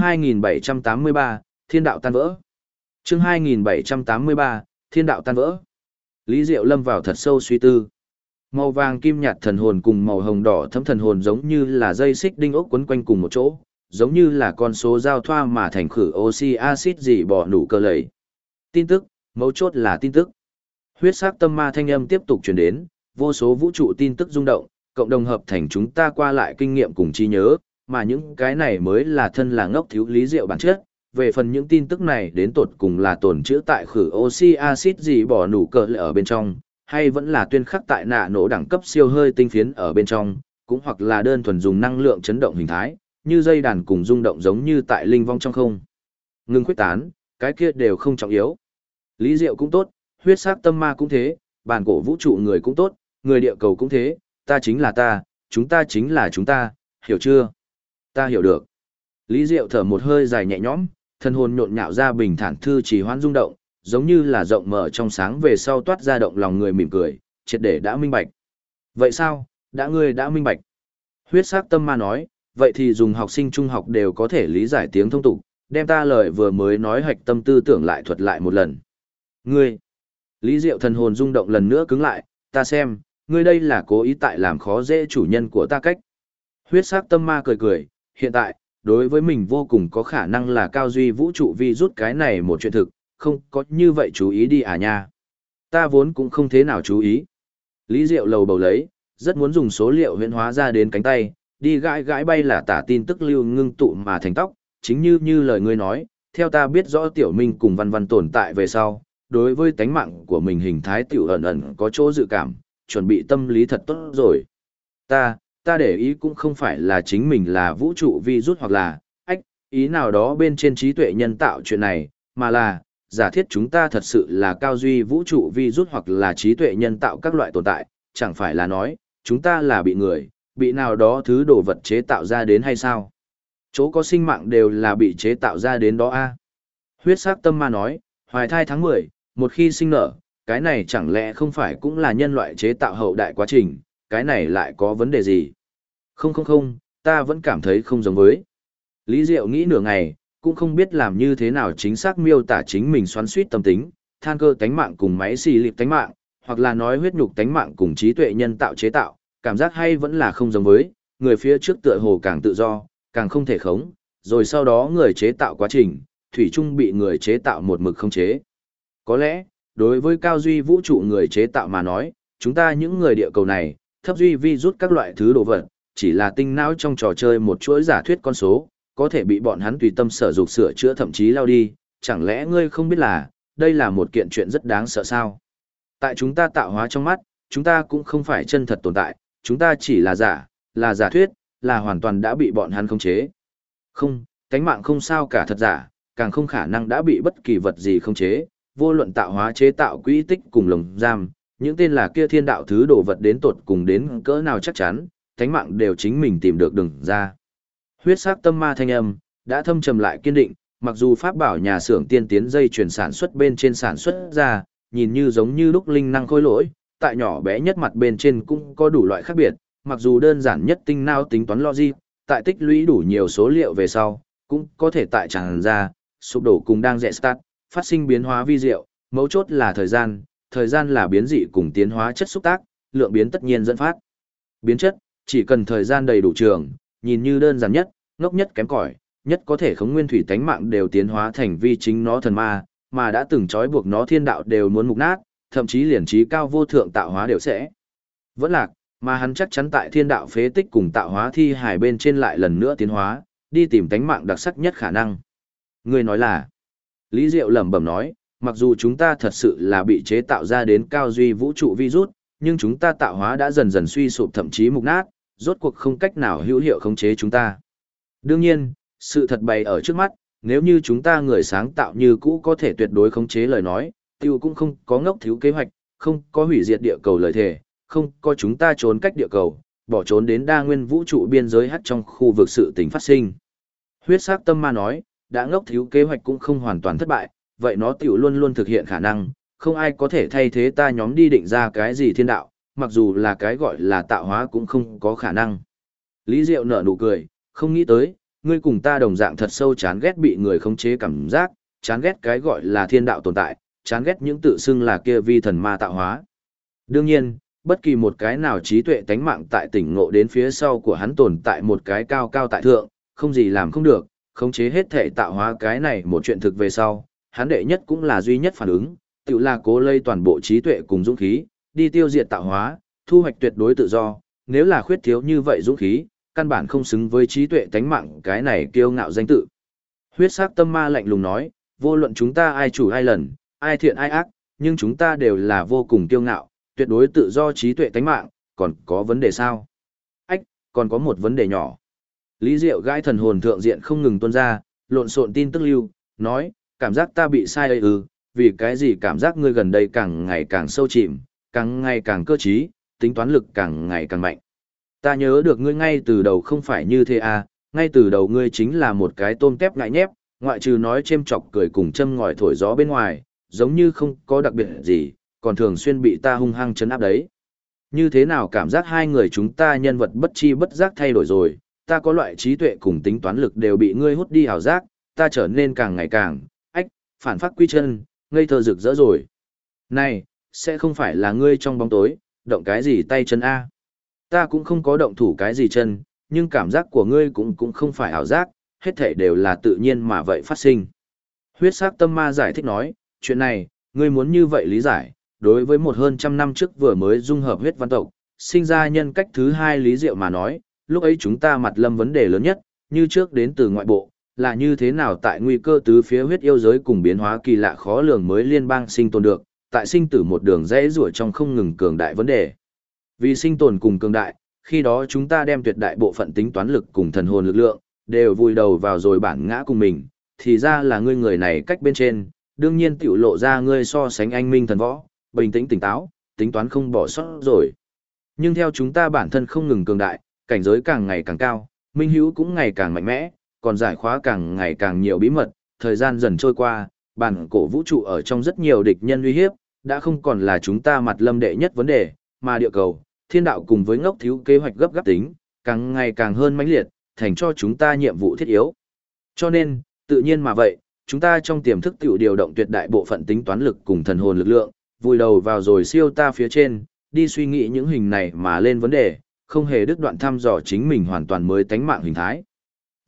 2783, Thiên đạo tan vỡ. Chương 2783, Thiên đạo tan vỡ. Lý Diệu lâm vào thật sâu suy tư. Màu vàng kim nhạt thần hồn cùng màu hồng đỏ thấm thần hồn giống như là dây xích đinh ốc quấn quanh cùng một chỗ, giống như là con số giao thoa mà thành khử oxy axit gì bỏ nụ cơ lầy. Tin tức, mấu chốt là tin tức. Huyết sắc tâm ma thanh âm tiếp tục truyền đến, vô số vũ trụ tin tức rung động, cộng đồng hợp thành chúng ta qua lại kinh nghiệm cùng trí nhớ, mà những cái này mới là thân là ngốc thiếu Lý Diệu bản chất. Về phần những tin tức này đến tột cùng là tồn trữ tại khử oxy axit gì bỏ nụ cỡ lệ ở bên trong, hay vẫn là tuyên khắc tại nạ nổ đẳng cấp siêu hơi tinh phiến ở bên trong, cũng hoặc là đơn thuần dùng năng lượng chấn động hình thái, như dây đàn cùng rung động giống như tại linh vong trong không. Ngừng khuyết tán, cái kia đều không trọng yếu. Lý Diệu cũng tốt, huyết sắc tâm ma cũng thế, bản cổ vũ trụ người cũng tốt, người địa cầu cũng thế, ta chính là ta, chúng ta chính là chúng ta, hiểu chưa? Ta hiểu được. Lý Diệu thở một hơi dài nhẹ nhõm, thân hồn nhộn nhạo ra bình thản thư trì hoãn rung động, giống như là rộng mở trong sáng về sau toát ra động lòng người mỉm cười, triệt để đã minh bạch. Vậy sao, ngươi đã minh bạch. Huyết sắc tâm ma nói, vậy thì dùng học sinh trung học đều có thể lý giải tiếng thông tục, đem ta lời vừa mới nói hạch tâm tư tưởng lại thuật lại một lần. Ngươi, Lý Diệu thần hồn rung động lần nữa cứng lại, ta xem, ngươi đây là cố ý tại làm khó dễ chủ nhân của ta cách. Huyết sắc tâm ma cười cười, hiện tại, đối với mình vô cùng có khả năng là cao duy vũ trụ vi rút cái này một chuyện thực, không có như vậy chú ý đi à nha. Ta vốn cũng không thế nào chú ý. Lý Diệu lầu bầu lấy, rất muốn dùng số liệu huyễn hóa ra đến cánh tay, đi gãi gãi bay là tả tin tức lưu ngưng tụ mà thành tóc, chính như lời ngươi nói, theo ta biết rõ Tiểu Minh cùng Văn Văn tồn tại về sau, đối với tánh mạng của mình hình thái tiểu ẩn ẩn có chỗ dự cảm, chuẩn bị tâm lý thật tốt rồi. Ta để ý cũng không phải là chính mình là vũ trụ vi rút hoặc là, ý nào đó bên trên trí tuệ nhân tạo chuyện này, mà là, giả thiết chúng ta thật sự là cao duy vũ trụ vi rút hoặc là trí tuệ nhân tạo các loại tồn tại, chẳng phải là nói, chúng ta là bị nào đó thứ đồ vật chế tạo ra đến hay sao? Chỗ có sinh mạng đều là bị chế tạo ra đến đó a. Huyết sắc tâm ma nói, hoài thai tháng 10, một khi sinh nở, cái này chẳng lẽ không phải cũng là nhân loại chế tạo hậu đại quá trình, cái này lại có vấn đề gì? Không, ta vẫn cảm thấy không giống với. Lý Diệu nghĩ nửa ngày, cũng không biết làm như thế nào chính xác miêu tả chính mình xoắn suýt tâm tính, than cơ tánh mạng cùng máy xì lịp tánh mạng, hoặc là nói huyết nhục tánh mạng cùng trí tuệ nhân tạo chế tạo, cảm giác hay vẫn là không giống với, người phía trước tựa hồ càng tự do, càng không thể khống, rồi sau đó người chế tạo quá trình, thủy chung bị người chế tạo một mực khống chế. Có lẽ, đối với cao duy vũ trụ người chế tạo mà nói, chúng ta những người địa cầu này, thấp duy vi rút các loại thứ đồ vật, chỉ là tinh não trong trò chơi một chuỗi giả thuyết con số, có thể bị bọn hắn tùy tâm sở dục sửa chữa thậm chí lao đi, chẳng lẽ ngươi không biết là, đây là một kiện chuyện rất đáng sợ sao? Tại chúng ta tạo hóa trong mắt, chúng ta cũng không phải chân thật tồn tại, chúng ta chỉ là giả thuyết, là hoàn toàn đã bị bọn hắn khống chế. Không, tánh mạng không sao cả thật giả, càng không khả năng đã bị bất kỳ vật gì khống chế, vô luận tạo hóa chế tạo quỹ tích cùng lồng giam, những tên là kia thiên đạo thứ đồ vật đến tột cùng đến cỡ nào chắc chắn, tánh mạng đều chính mình tìm được đường ra. Huyết sắc tâm ma thanh âm, đã thâm trầm lại kiên định, mặc dù pháp bảo nhà xưởng tiên tiến dây chuyển sản xuất bên trên sản xuất ra, nhìn như giống như lúc linh năng khôi lỗi, tại nhỏ bé nhất mặt bên trên cũng có đủ loại khác biệt, mặc dù đơn giản nhất tinh não tính toán logic, tại tích lũy đủ nhiều số liệu về sau, cũng có thể tại tràn ra, sụp đổ cùng đang rẽ start, phát sinh biến hóa vi diệu, mấu chốt là thời gian là biến dị cùng tiến hóa chất xúc tác, lượng biến tất nhiên dẫn phát. Biến chất, chỉ cần thời gian đầy đủ trường, nhìn như đơn giản nhất, ngốc nhất kém cỏi, nhất có thể khống nguyên thủy tánh mạng đều tiến hóa thành vi chính nó thần ma, mà đã từng trói buộc nó thiên đạo đều muốn mục nát, thậm chí liền trí cao vô thượng tạo hóa đều sẽ vẫn lạc, mà hắn chắc chắn tại thiên đạo phế tích cùng tạo hóa thi hải bên trên lại lần nữa tiến hóa, đi tìm tánh mạng đặc sắc nhất khả năng. Người nói là, Lý Diệu lẩm bẩm nói, mặc dù chúng ta thật sự là bị chế tạo ra đến cao duy vũ trụ virus, nhưng chúng ta tạo hóa đã dần dần suy sụp thậm chí mục nát, rốt cuộc không cách nào hữu hiệu khống chế chúng ta. Đương nhiên, sự thật bày ở trước mắt, nếu như chúng ta người sáng tạo như cũ có thể tuyệt đối khống chế lời nói, tiêu cũng không có ngốc thiếu kế hoạch, không có hủy diệt địa cầu lời thề, không có chúng ta trốn cách địa cầu, bỏ trốn đến đa nguyên vũ trụ biên giới hắt trong khu vực sự tình phát sinh. Huyết sắc tâm ma nói, đã ngốc thiếu kế hoạch cũng không hoàn toàn thất bại, vậy nó tiểu luôn luôn thực hiện khả năng, không ai có thể thay thế ta nhóm đi định ra cái gì thiên đạo, mặc dù là cái gọi là tạo hóa cũng không có khả năng. Lý Diệu nở nụ cười, không nghĩ tới, ngươi cùng ta đồng dạng thật sâu chán ghét bị người khống chế cảm giác, chán ghét cái gọi là thiên đạo tồn tại, chán ghét những tự xưng là kia vi thần ma tạo hóa. Đương nhiên, bất kỳ một cái nào trí tuệ tánh mạng tại tỉnh ngộ đến phía sau của hắn tồn tại một cái cao cao tại thượng, không gì làm không được, khống chế hết thể tạo hóa cái này một chuyện thực về sau, hắn đệ nhất cũng là duy nhất phản ứng, tự là cố lây toàn bộ trí tuệ cùng dũng khí, đi tiêu diệt tạo hóa, thu hoạch tuyệt đối tự do, nếu là khuyết thiếu như vậy dũng khí, căn bản không xứng với trí tuệ tánh mạng cái này kiêu ngạo danh tự. Huyết sắc tâm ma lạnh lùng nói, vô luận chúng ta ai chủ ai lần, ai thiện ai ác, nhưng chúng ta đều là vô cùng kiêu ngạo, tuyệt đối tự do trí tuệ tánh mạng, còn có vấn đề sao? Ách, còn có một vấn đề nhỏ. Lý Diệu gãi thần hồn thượng diện không ngừng tuôn ra, lộn xộn tin tức lưu, nói, cảm giác ta bị sai đây vì cái gì cảm giác ngươi gần đây càng ngày càng sâu chìm, càng ngày càng cơ trí, tính toán lực càng ngày càng mạnh. Ta nhớ được ngươi ngay từ đầu không phải như thế à, ngay từ đầu ngươi chính là một cái tôm tép ngại nhép, ngoại trừ nói chêm chọc cười cùng châm ngòi thổi gió bên ngoài, giống như không có đặc biệt gì, còn thường xuyên bị ta hung hăng chấn áp đấy. Như thế nào cảm giác hai người chúng ta nhân vật bất chi bất giác thay đổi rồi, ta có loại trí tuệ cùng tính toán lực đều bị ngươi hút đi hào giác, ta trở nên càng ngày càng, phản phát quy chân, ngây thơ rực rỡ rồi. Này, sẽ không phải là ngươi trong bóng tối, động cái gì tay chân A. Ta cũng không có động thủ cái gì chân, nhưng cảm giác của ngươi cũng không phải ảo giác, hết thể đều là tự nhiên mà vậy phát sinh. Huyết sắc tâm ma giải thích nói, chuyện này, ngươi muốn như vậy lý giải, đối với một hơn trăm năm trước vừa mới dung hợp huyết văn tộc, sinh ra nhân cách thứ hai Lý Diệu mà nói, lúc ấy chúng ta mặt lâm vấn đề lớn nhất, như trước đến từ ngoại bộ, là như thế nào tại nguy cơ tứ phía huyết yêu giới cùng biến hóa kỳ lạ khó lường mới liên bang sinh tồn được, tại sinh tử một đường rẽ rủa trong không ngừng cường đại vấn đề. Vì sinh tồn cùng cường đại, khi đó chúng ta đem tuyệt đại bộ phận tính toán lực cùng thần hồn lực lượng, đều vùi đầu vào rồi bản ngã cùng mình, thì ra là ngươi người này cách bên trên, đương nhiên tiểu lộ ra ngươi so sánh anh minh thần võ, bình tĩnh tỉnh táo, tính toán không bỏ sót rồi. Nhưng theo chúng ta bản thân không ngừng cường đại, cảnh giới càng ngày càng cao, minh hữu cũng ngày càng mạnh mẽ, còn giải khóa càng ngày càng nhiều bí mật, thời gian dần trôi qua, bản cổ vũ trụ ở trong rất nhiều địch nhân uy hiếp, đã không còn là chúng ta mặt lâm đệ nhất vấn đề, mà địa cầu, thiên đạo cùng với ngốc thiếu kế hoạch gấp gáp tính, càng ngày càng hơn mãnh liệt, thành cho chúng ta nhiệm vụ thiết yếu. Cho nên, tự nhiên mà vậy, chúng ta trong tiềm thức tiểu điều động tuyệt đại bộ phận tính toán lực cùng thần hồn lực lượng, vùi đầu vào rồi siêu ta phía trên, đi suy nghĩ những hình này mà lên vấn đề, không hề đứt đoạn thăm dò chính mình hoàn toàn mới tánh mạng hình thái.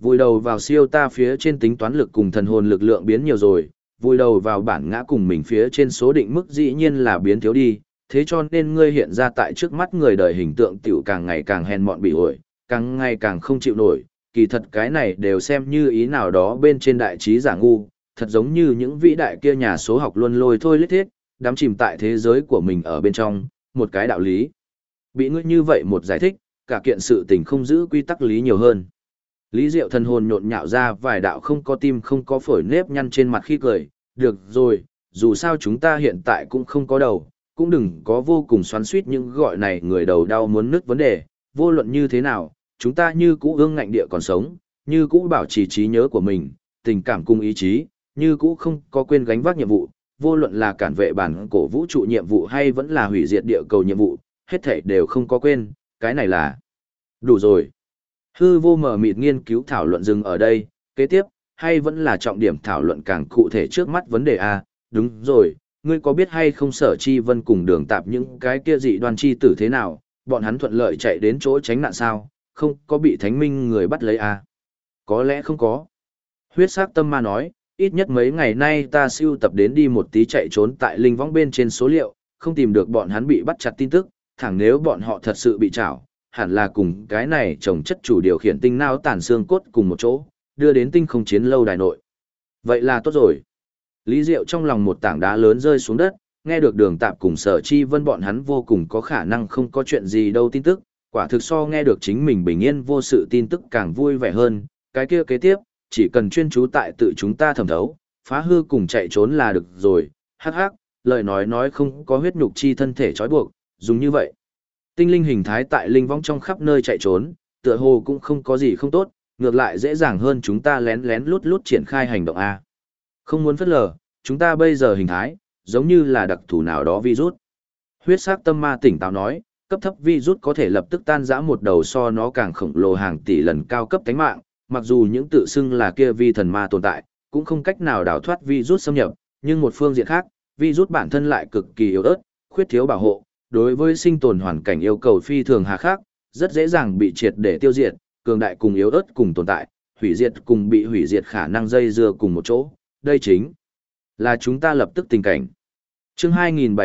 Vùi đầu vào siêu ta phía trên tính toán lực cùng thần hồn lực lượng biến nhiều rồi, vùi đầu vào bản ngã cùng mình phía trên số định mức dĩ nhiên là biến thiếu đi, thế cho nên ngươi hiện ra tại trước mắt người đời hình tượng tiểu càng ngày càng hèn mọn bị ổi, càng ngày càng không chịu nổi, kỳ thật cái này đều xem như ý nào đó bên trên đại trí giả ngu, thật giống như những vĩ đại kia nhà số học luôn lôi thôi lết thiết, đắm chìm tại thế giới của mình ở bên trong, một cái đạo lý. Bị ngươi như vậy một giải thích, cả kiện sự tình không giữ quy tắc lý nhiều hơn. Lý Diệu thần hồn nhộn nhạo ra vài đạo không có tim không có phổi nếp nhăn trên mặt khi cười, được rồi, dù sao chúng ta hiện tại cũng không có đầu, cũng đừng có vô cùng xoắn xuýt những gọi này người đầu đau muốn nứt vấn đề, vô luận như thế nào, chúng ta như cũ ương ngạnh địa còn sống, như cũ bảo trì trí nhớ của mình, tình cảm cùng ý chí, như cũ không có quên gánh vác nhiệm vụ, vô luận là cản vệ bản cổ vũ trụ nhiệm vụ hay vẫn là hủy diệt địa cầu nhiệm vụ, hết thảy đều không có quên, cái này là đủ rồi. Hư vô mờ mịt nghiên cứu thảo luận dừng ở đây, kế tiếp, hay vẫn là trọng điểm thảo luận càng cụ thể trước mắt vấn đề A, đúng rồi, ngươi có biết hay không Sở Chi Vân cùng Đường Tạp những cái kia dị đoan chi tử thế nào, bọn hắn thuận lợi chạy đến chỗ tránh nạn sao, không có bị thánh minh người bắt lấy A. Có lẽ không có. Huyết sắc tâm ma nói, ít nhất mấy ngày nay ta siêu tập đến đi một tí chạy trốn tại linh võng bên trên số liệu, không tìm được bọn hắn bị bắt chặt tin tức, thẳng nếu bọn họ thật sự bị trảo, hẳn là cùng cái này trồng chất chủ điều khiển tinh não tàn xương cốt cùng một chỗ, đưa đến tinh không chiến lâu đài nội. Vậy là tốt rồi. Lý Diệu trong lòng một tảng đá lớn rơi xuống đất, nghe được Đường Tạp cùng Sở Chi Vân bọn hắn vô cùng có khả năng không có chuyện gì đâu tin tức, quả thực so nghe được chính mình bình yên vô sự tin tức càng vui vẻ hơn, cái kia kế tiếp, chỉ cần chuyên chú tại tự chúng ta thẩm thấu, phá hư cùng chạy trốn là được rồi, hắc hắc, lời nói không có huyết nhục chi thân thể trói buộc, dùng như vậy. Tinh linh hình thái tại linh vong trong khắp nơi chạy trốn, tựa hồ cũng không có gì không tốt, ngược lại dễ dàng hơn chúng ta lén lén lút lút triển khai hành động A. Không muốn phớt lờ, chúng ta bây giờ hình thái, giống như là đặc thù nào đó virus. Huyết sắc tâm ma tỉnh táo nói, cấp thấp virus có thể lập tức tan rã một đầu so nó càng khổng lồ hàng tỷ lần cao cấp tánh mạng, mặc dù những tự xưng là kia vi thần ma tồn tại, cũng không cách nào đào thoát virus xâm nhập, nhưng một phương diện khác, virus bản thân lại cực kỳ yếu ớt, khuyết thiếu bảo hộ, đối với sinh tồn hoàn cảnh yêu cầu phi thường hà khắc, rất dễ dàng bị triệt để tiêu diệt, cường đại cùng yếu ớt cùng tồn tại, hủy diệt cùng bị hủy diệt khả năng dây dưa cùng một chỗ, đây chính là chúng ta lập tức tình cảnh. Chương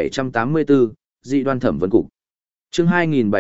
2784, dị đoan thẩm vấn cục. Chương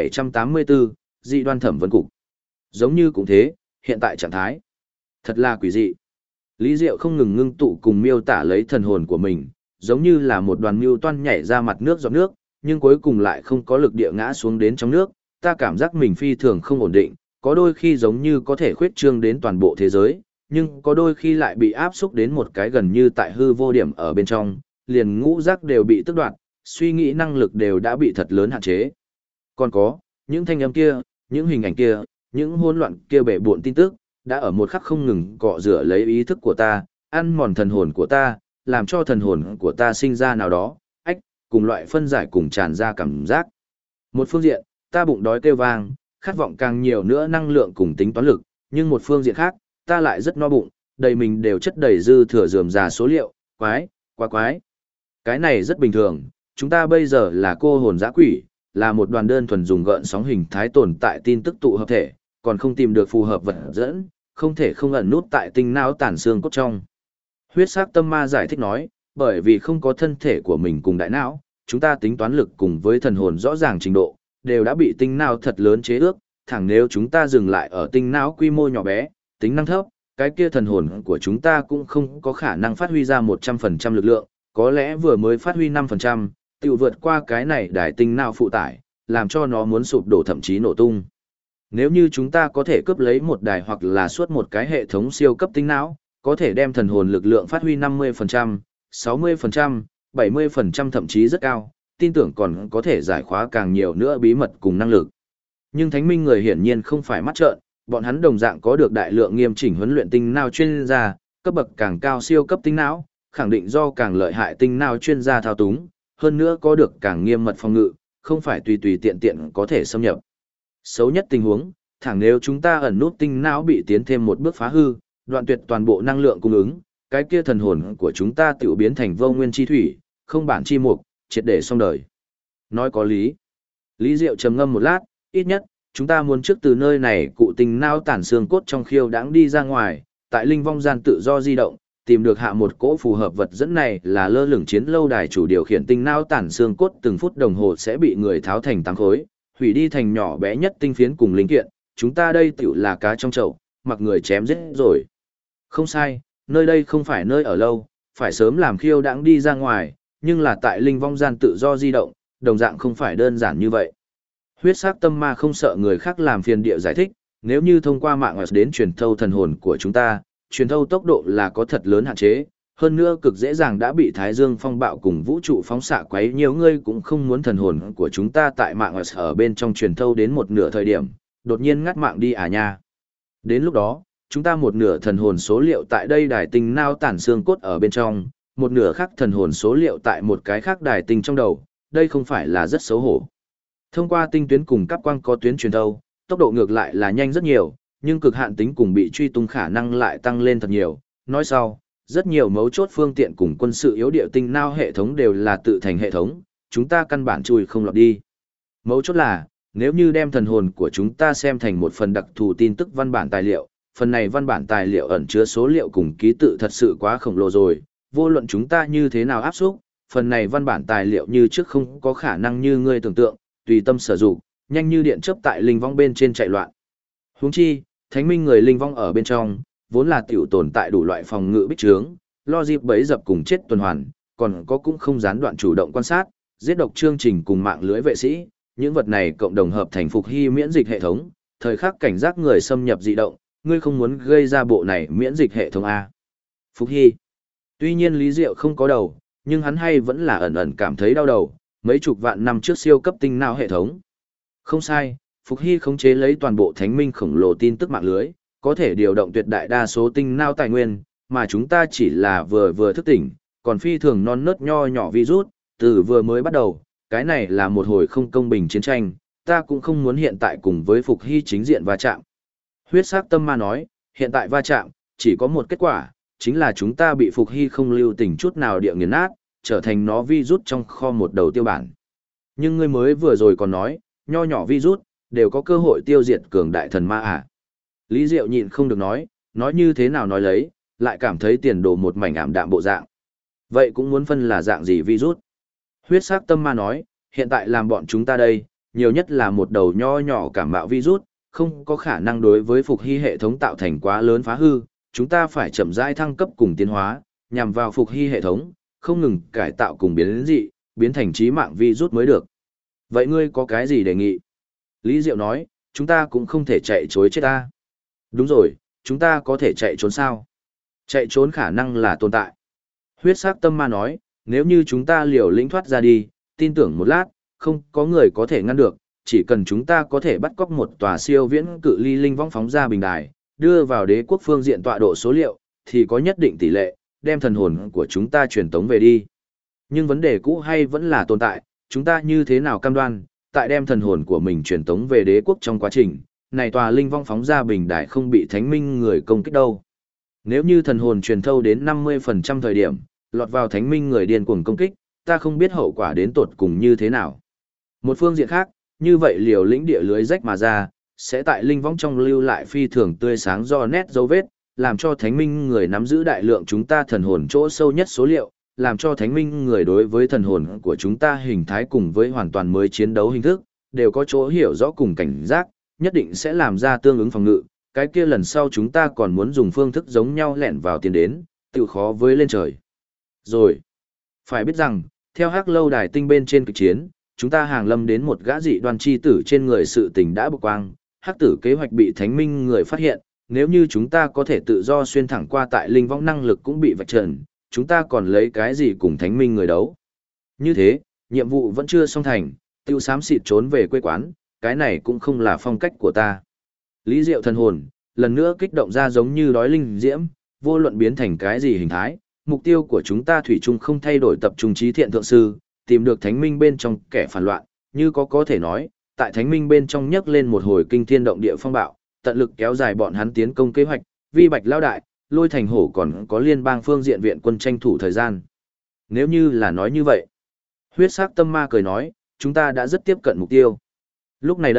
2784, dị đoan thẩm vấn cục. Giống như cũng thế, hiện tại trạng thái thật là quỷ dị. Lý Diệu không ngừng ngưng tụ cùng miêu tả lấy thần hồn của mình, giống như là một đoàn mưu toan nhảy ra mặt nước giọt nước, nhưng cuối cùng lại không có lực địa ngã xuống đến trong nước, ta cảm giác mình phi thường không ổn định, có đôi khi giống như có thể khuyết trương đến toàn bộ thế giới, nhưng có đôi khi lại bị áp xúc đến một cái gần như tại hư vô điểm ở bên trong, liền ngũ giác đều bị tước đoạt, suy nghĩ năng lực đều đã bị thật lớn hạn chế. Còn có, những thanh âm kia, những hình ảnh kia, những hỗn loạn kia bể bộn tin tức, đã ở một khắc không ngừng cọ rửa lấy ý thức của ta, ăn mòn thần hồn của ta, làm cho thần hồn của ta sinh ra nào đó, cùng loại phân giải cùng tràn ra cảm giác. Một phương diện, ta bụng đói kêu vang, khát vọng càng nhiều nữa năng lượng cùng tính toán lực, nhưng một phương diện khác, ta lại rất no bụng, đầy mình đều chất đầy dư thừa rườm rà số liệu, quái, quá quái. Cái này rất bình thường, chúng ta bây giờ là cô hồn dã quỷ, là một đoàn đơn thuần dùng gợn sóng hình thái tồn tại tin tức tụ hợp thể, còn không tìm được phù hợp vật dẫn, không thể không ẩn nút tại tinh não tản xương cốt trong. Huyết sắc tâm ma giải thích nói, bởi vì không có thân thể của mình cùng đại não, chúng ta tính toán lực cùng với thần hồn rõ ràng trình độ, đều đã bị tinh não thật lớn chế ước, thẳng nếu chúng ta dừng lại ở tinh não quy mô nhỏ bé, tính năng thấp, cái kia thần hồn của chúng ta cũng không có khả năng phát huy ra 100% lực lượng, có lẽ vừa mới phát huy 5%, tự vượt qua cái này đài tinh não phụ tải, làm cho nó muốn sụp đổ thậm chí nổ tung. Nếu như chúng ta có thể cướp lấy một đài hoặc là suốt một cái hệ thống siêu cấp tinh não, có thể đem thần hồn lực lượng phát huy 50%, 60%, 70% thậm chí rất cao, tin tưởng còn có thể giải khóa càng nhiều nữa bí mật cùng năng lực. Nhưng thánh minh người hiển nhiên không phải mắt trợn, bọn hắn đồng dạng có được đại lượng nghiêm chỉnh huấn luyện tinh não chuyên gia, cấp bậc càng cao siêu cấp tinh não, khẳng định do càng lợi hại tinh não chuyên gia thao túng, hơn nữa có được càng nghiêm mật phòng ngự, không phải tùy tùy tiện tiện có thể xâm nhập. Xấu nhất tình huống, thẳng nếu chúng ta ẩn nút tinh não bị tiến thêm một bước phá hư, đoạn tuyệt toàn bộ năng lượng cung ứng, cái kia thần hồn của chúng ta tiểu biến thành vô nguyên chi thủy, không bản chi mục, triệt để xong đời. Nói có lý. Lý Diệu trầm ngâm một lát, ít nhất, Chúng ta muốn trước từ nơi này cụ tình nao tản xương cốt trong khiêu đãng đi ra ngoài, tại linh vong gian tự do di động, tìm được hạ một cỗ phù hợp vật dẫn này là lơ lửng chiến lâu đài chủ điều khiển tinh nao tản xương cốt từng phút đồng hồ sẽ bị người tháo thành tám khối, hủy đi thành nhỏ bé nhất tinh phiến cùng linh kiện, chúng ta đây tiểu là cá trong chậu, mặc người chém giết rồi. Không sai, nơi đây không phải nơi ở lâu, phải sớm làm khiêu đãng đi ra ngoài, nhưng là tại linh vong gian tự do di động, đồng dạng không phải đơn giản như vậy. Huyết sắc tâm ma không sợ người khác làm phiền địa giải thích, nếu như thông qua mạng đến truyền thâu thần hồn của chúng ta, truyền thâu tốc độ là có thật lớn hạn chế, hơn nữa cực dễ dàng đã bị Thái Dương phong bạo cùng vũ trụ phóng xạ quấy nhiều người cũng không muốn thần hồn của chúng ta tại mạng ở bên trong truyền thâu đến một nửa thời điểm, đột nhiên ngắt mạng đi à nha. Đến lúc đó, chúng ta một nửa thần hồn số liệu tại đây đài tinh nao tản xương cốt ở bên trong, một nửa khác thần hồn số liệu tại một cái khác đài tinh trong đầu, đây không phải là rất xấu hổ. Thông qua tinh tuyến cùng cáp quang có tuyến truyền thâu, tốc độ ngược lại là nhanh rất nhiều, nhưng cực hạn tính cùng bị truy tung khả năng lại tăng lên thật nhiều. Nói sau, rất nhiều mấu chốt phương tiện cùng quân sự yếu địa tinh nao hệ thống đều là tự thành hệ thống, chúng ta căn bản chui không lọt đi. Mấu chốt là, nếu như đem thần hồn của chúng ta xem thành một phần đặc thù tin tức văn bản tài liệu, phần này văn bản tài liệu ẩn chứa số liệu cùng ký tự thật sự quá khổng lồ rồi, vô luận chúng ta như thế nào áp xúc, phần này văn bản tài liệu như trước không có khả năng như ngươi tưởng tượng, tùy tâm sử dụng, nhanh như điện chớp tại linh vong bên trên chạy loạn. Huống chi, thánh minh người linh vong ở bên trong, vốn là tiểu tồn tại đủ loại phòng ngự bích trướng, lo dịp bấy dập cùng chết tuần hoàn, còn có cũng không gián đoạn chủ động quan sát, giết độc chương trình cùng mạng lưới vệ sĩ, những vật này cộng đồng hợp thành phục hy miễn dịch hệ thống, thời khắc cảnh giác người xâm nhập dị động, ngươi không muốn gây ra bộ này miễn dịch hệ thống A. Phục hy. Tuy nhiên Lý Diệu không có đầu, nhưng hắn hay vẫn là ẩn ẩn cảm thấy đau đầu, mấy chục vạn năm trước siêu cấp tinh não hệ thống. Không sai, Phục Hy khống chế lấy toàn bộ thánh minh khổng lồ tin tức mạng lưới, có thể điều động tuyệt đại đa số tinh não tài nguyên, mà chúng ta chỉ là vừa thức tỉnh, còn phi thường non nớt nho nhỏ virus, từ vừa mới bắt đầu, cái này là một hồi không công bình chiến tranh, ta cũng không muốn hiện tại cùng với Phục Hy chính diện va chạm. Huyết sắc tâm ma nói, hiện tại va chạm, chỉ có một kết quả, chính là chúng ta bị Phục Hy không lưu tình chút nào địa nghiền nát, trở thành nó virus trong kho một đầu tiêu bản. Nhưng ngươi mới vừa rồi còn nói, nho nhỏ virus, đều có cơ hội tiêu diệt cường đại thần ma à. Lý Diệu nhịn không được nói như thế nào nói lấy, lại cảm thấy tiền đồ một mảnh ảm đạm bộ dạng. Vậy cũng muốn phân là dạng gì virus? Huyết sắc tâm ma nói, hiện tại làm bọn chúng ta đây, nhiều nhất là một đầu nho nhỏ cảm mạo virus, không có khả năng đối với Phục Hy hệ thống tạo thành quá lớn phá hư, chúng ta phải chậm rãi thăng cấp cùng tiến hóa, nhằm vào Phục Hy hệ thống, không ngừng cải tạo cùng biến dị, biến thành trí mạng virus mới được. Vậy ngươi có cái gì đề nghị? Lý Diệu nói, chúng ta cũng không thể chạy chối chết ta. Đúng rồi, chúng ta có thể chạy trốn sao? Chạy trốn khả năng là tồn tại. Huyết sắc tâm ma nói, nếu như chúng ta liều lĩnh thoát ra đi, tin tưởng một lát, không có người có thể ngăn được, chỉ cần chúng ta có thể bắt cóc một tòa siêu viễn cự ly linh vong phóng ra bình đài, đưa vào đế quốc phương diện tọa độ số liệu, thì có nhất định tỷ lệ, đem thần hồn của chúng ta truyền tống về đi. Nhưng vấn đề cũ hay vẫn là tồn tại, chúng ta như thế nào cam đoan, tại đem thần hồn của mình truyền tống về đế quốc trong quá trình, này tòa linh vong phóng ra bình đài không bị thánh minh người công kích đâu. Nếu như thần hồn truyền thâu đến 50% thời điểm, lọt vào thánh minh người điên cuồng công kích, ta không biết hậu quả đến tột cùng như thế nào. Một phương diện khác, như vậy liều lĩnh địa lưới rách mà ra, sẽ tại linh vong trong lưu lại phi thường tươi sáng do nét dấu vết, làm cho thánh minh người nắm giữ đại lượng chúng ta thần hồn chỗ sâu nhất số liệu, làm cho thánh minh người đối với thần hồn của chúng ta hình thái cùng với hoàn toàn mới chiến đấu hình thức, đều có chỗ hiểu rõ cùng cảnh giác, nhất định sẽ làm ra tương ứng phòng ngự, cái kia lần sau chúng ta còn muốn dùng phương thức giống nhau lẻn vào tiền đến, tự khó với lên trời. Rồi, phải biết rằng, theo hắc lâu đài tinh bên trên kịch chiến, chúng ta hàng lâm đến một gã dị đoan chi tử trên người sự tình đã bộc quang, hắc tử kế hoạch bị thánh minh người phát hiện, nếu như chúng ta có thể tự do xuyên thẳng qua tại linh vong năng lực cũng bị vạch trần, chúng ta còn lấy cái gì cùng thánh minh người đấu. Như thế, nhiệm vụ vẫn chưa xong thành, tiêu xám xịt trốn về quê quán, cái này cũng không là phong cách của ta. Lý Diệu thần hồn, lần nữa kích động ra giống như đói linh diễm, vô luận biến thành cái gì hình thái, mục tiêu của chúng ta thủy chung không thay đổi tập trung trí thiện thượng sư, tìm được thánh minh bên trong kẻ phản loạn, như có thể nói, tại thánh minh bên trong nhấc lên một hồi kinh thiên động địa phong bạo, tận lực kéo dài bọn hắn tiến công kế hoạch, vi bạch lao đại, lôi thành hổ còn có liên bang phương diện viện quân tranh thủ thời gian. Nếu như là nói như vậy, huyết sắc tâm ma cười nói, chúng ta đã rất tiếp cận mục tiêu. Lúc này đây,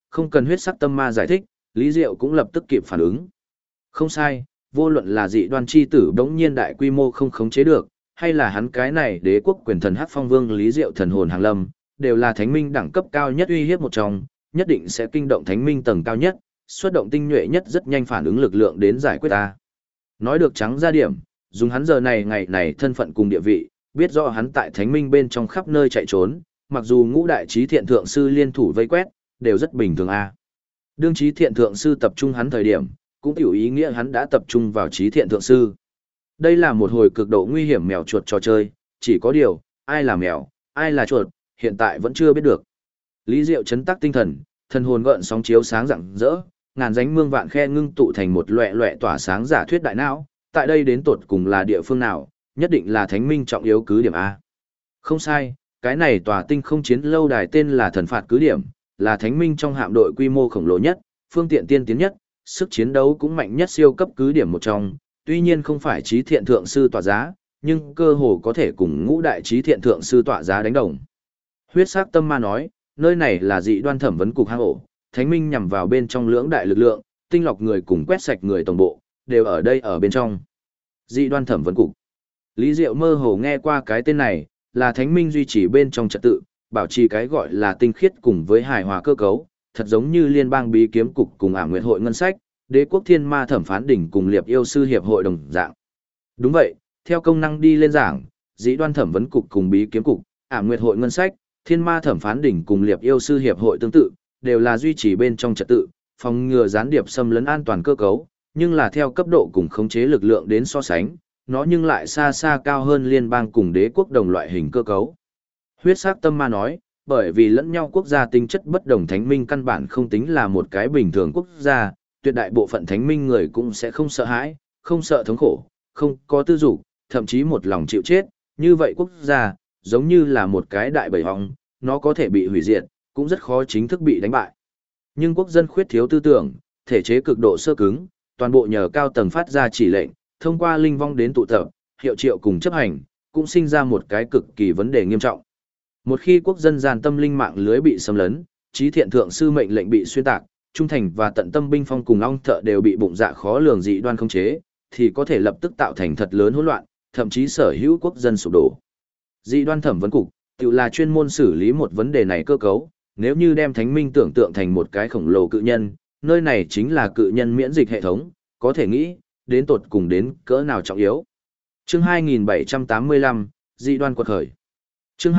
không cần huyết sắc tâm ma giải thích, Lý Diệu cũng lập tức kịp phản ứng. Không sai, vô luận là dị đoan chi tử bỗng nhiên đại quy mô không khống chế được, hay là hắn cái này đế quốc quyền thần Hắc Phong Vương Lý Diệu thần hồn hàng lâm, đều là thánh minh đẳng cấp cao nhất uy hiếp một trong, nhất định sẽ kinh động thánh minh tầng cao nhất, xuất động tinh nhuệ nhất rất nhanh phản ứng lực lượng đến giải quyết ta. Nói được trắng ra điểm, dùng hắn giờ này ngày này thân phận cùng địa vị, biết rõ hắn tại thánh minh bên trong khắp nơi chạy trốn, mặc dù ngũ đại trí thiện thượng sư liên thủ vây quét, đều rất bình thường a. Đương trí thiện thượng sư tập trung hắn thời điểm, cũng hiểu ý nghĩa hắn đã tập trung vào trí thiện thượng sư. Đây là một hồi cực độ nguy hiểm mèo chuột trò chơi, chỉ có điều, ai là mèo, ai là chuột, hiện tại vẫn chưa biết được. Lý Diệu chấn tác tinh thần, thần hồn gợn sóng chiếu sáng rạng rỡ, ngàn dánh mương vạn khe ngưng tụ thành một loẹ loẹ tỏa sáng giả thuyết đại não, tại đây đến tột cùng là địa phương nào, nhất định là thánh minh trọng yếu cứ điểm A. Không sai, cái này tòa tinh không chiến lâu đài tên là thần phạt cứ điểm, là thánh minh trong hạm đội quy mô khổng lồ nhất, phương tiện tiên tiến nhất, sức chiến đấu cũng mạnh nhất siêu cấp cứ điểm một trong, tuy nhiên không phải trí thiện thượng sư tọa giá, nhưng cơ hồ có thể cùng ngũ đại trí thiện thượng sư tọa giá đánh đồng. Huyết sắc tâm ma nói, nơi này là dị đoan thẩm vấn cục hang ổ, thánh minh nhằm vào bên trong lưỡng đại lực lượng, tinh lọc người cùng quét sạch người tổng bộ, đều ở đây ở bên trong. Dị đoan thẩm vấn cục. Lý Diệu mơ hồ nghe qua cái tên này, là thánh minh duy trì bên trong trật tự, bảo trì cái gọi là tinh khiết cùng với hài hòa cơ cấu, thật giống như liên bang bí kiếm cục cùng Ảm Nguyệt hội ngân sách, đế quốc thiên ma thẩm phán đỉnh cùng liệp yêu sư hiệp hội đồng dạng. Đúng vậy, theo công năng đi lên giảng, dị đoan thẩm vấn cục cùng bí kiếm cục, Ảm Nguyệt hội ngân sách, thiên ma thẩm phán đỉnh cùng liệp yêu sư hiệp hội tương tự, đều là duy trì bên trong trật tự, phòng ngừa gián điệp xâm lấn an toàn cơ cấu, nhưng là theo cấp độ cùng khống chế lực lượng đến so sánh, nó nhưng lại xa xa cao hơn liên bang cùng đế quốc đồng loại hình cơ cấu. Huyết sắc tâm ma nói, bởi vì lẫn nhau quốc gia tính chất bất đồng, thánh minh căn bản không tính là một cái bình thường quốc gia, tuyệt đại bộ phận thánh minh người cũng sẽ không sợ hãi, không sợ thống khổ, không có tư dục, thậm chí một lòng chịu chết, như vậy quốc gia, giống như là một cái đại bầy hóng, nó có thể bị hủy diệt, cũng rất khó chính thức bị đánh bại. Nhưng quốc dân khuyết thiếu tư tưởng, thể chế cực độ sơ cứng, toàn bộ nhờ cao tầng phát ra chỉ lệnh, thông qua linh vong đến tụ tập, hiệu triệu cùng chấp hành, cũng sinh ra một cái cực kỳ vấn đề nghiêm trọng. Một khi quốc dân gian tâm linh mạng lưới bị xâm lấn, trí thiện thượng sư mệnh lệnh bị xuyên tạc, trung thành và tận tâm binh phong cùng ong thợ đều bị bụng dạ khó lường dị đoan khống chế, thì có thể lập tức tạo thành thật lớn hỗn loạn, thậm chí sở hữu quốc dân sụp đổ. Dị đoan thẩm vấn cục, tự là chuyên môn xử lý một vấn đề này cơ cấu, nếu như đem thánh minh tưởng tượng thành một cái khổng lồ cự nhân, nơi này chính là cự nhân miễn dịch hệ thống, có thể nghĩ, đến tột cùng đến cỡ nào trọng yếu. Chương 2785, dị đoan quật khởi. Chương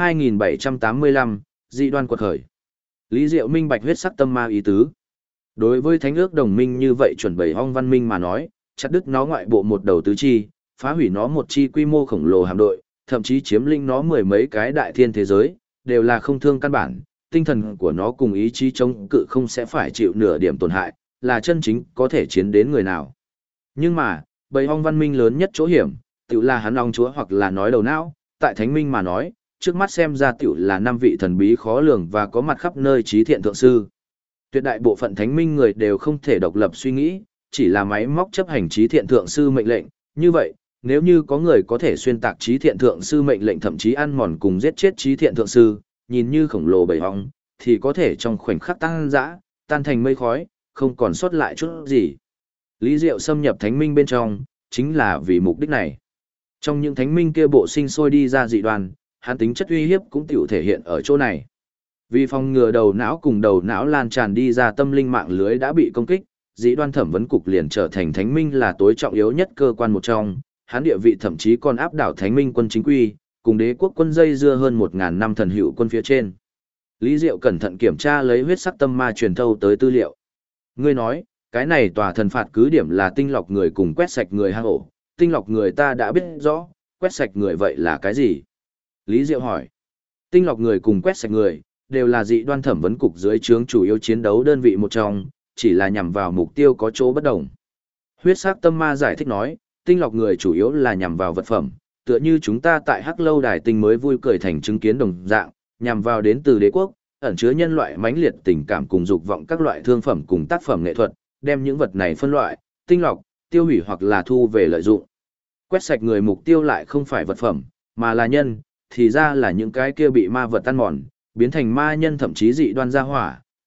2785, dị đoan quật khởi. Lý Diệu minh bạch huyết sắc tâm ma ý tứ. Đối với thánh ước đồng minh như vậy chuẩn bày ong văn minh mà nói, chặt đứt nó ngoại bộ một đầu tứ chi, phá hủy nó một chi quy mô khổng lồ hạm đội, thậm chí chiếm lĩnh nó mười mấy cái đại thiên thế giới, đều là không thương căn bản, tinh thần của nó cùng ý chí chống cự không sẽ phải chịu nửa điểm tổn hại, là chân chính có thể chiến đến người nào. Nhưng mà, bầy ong văn minh lớn nhất chỗ hiểm, tiểu là hắn ong chúa hoặc là nói đầu não, tại thánh minh mà nói, trước mắt xem ra tiểu là năm vị thần bí khó lường và có mặt khắp nơi trí thiện thượng sư. Tuyệt đại bộ phận thánh minh người đều không thể độc lập suy nghĩ, chỉ là máy móc chấp hành trí thiện thượng sư mệnh lệnh, như vậy, nếu như có người có thể xuyên tạc trí thiện thượng sư mệnh lệnh thậm chí ăn mòn cùng giết chết trí thiện thượng sư, nhìn như khổng lồ bầy ong, thì có thể trong khoảnh khắc tăng dã, tan thành mây khói, không còn sót lại chút gì. Lý Diệu xâm nhập thánh minh bên trong, chính là vì mục đích này. Trong những thánh minh kia bộ sinh sôi đi ra dị đoan, hắn tính chất uy hiếp cũng tiểu thể hiện ở chỗ này. Vì phòng ngừa đầu não cùng đầu não lan tràn đi ra tâm linh mạng lưới đã bị công kích, dị đoan thẩm vấn cục liền trở thành thánh minh là tối trọng yếu nhất cơ quan một trong, hắn địa vị thậm chí còn áp đảo thánh minh quân chính quy, cùng đế quốc quân dây dưa hơn 1000 năm thần hữu quân phía trên. Lý Diệu cẩn thận kiểm tra lấy huyết sắc tâm ma truyền thâu tới tư liệu. Ngươi nói, cái này tòa thần phạt cứ điểm là tinh lọc người cùng quét sạch người hang ổ, tinh lọc người ta đã biết rõ, quét sạch người vậy là cái gì? Lý Diệu hỏi. Tinh lọc người cùng quét sạch người, đều là dị đoan thẩm vấn cục dưới trướng chủ yếu chiến đấu đơn vị một trong, chỉ là nhằm vào mục tiêu có chỗ bất đồng. Huyết sắc tâm ma giải thích nói, tinh lọc người chủ yếu là nhằm vào vật phẩm, tựa như chúng ta tại Hắc Lâu Đài tinh mới vui cười thành chứng kiến đồng dạng, nhằm vào đến từ đế quốc, ẩn chứa nhân loại mãnh liệt tình cảm cùng dục vọng các loại thương phẩm cùng tác phẩm nghệ thuật, đem những vật này phân loại, tinh lọc, tiêu hủy hoặc là thu về lợi dụng. Quét sạch người mục tiêu lại không phải vật phẩm, mà là nhân, thì ra là những cái kia bị ma vật ăn mòn, biến thành ma nhân thậm chí dị đoan gia hỏa,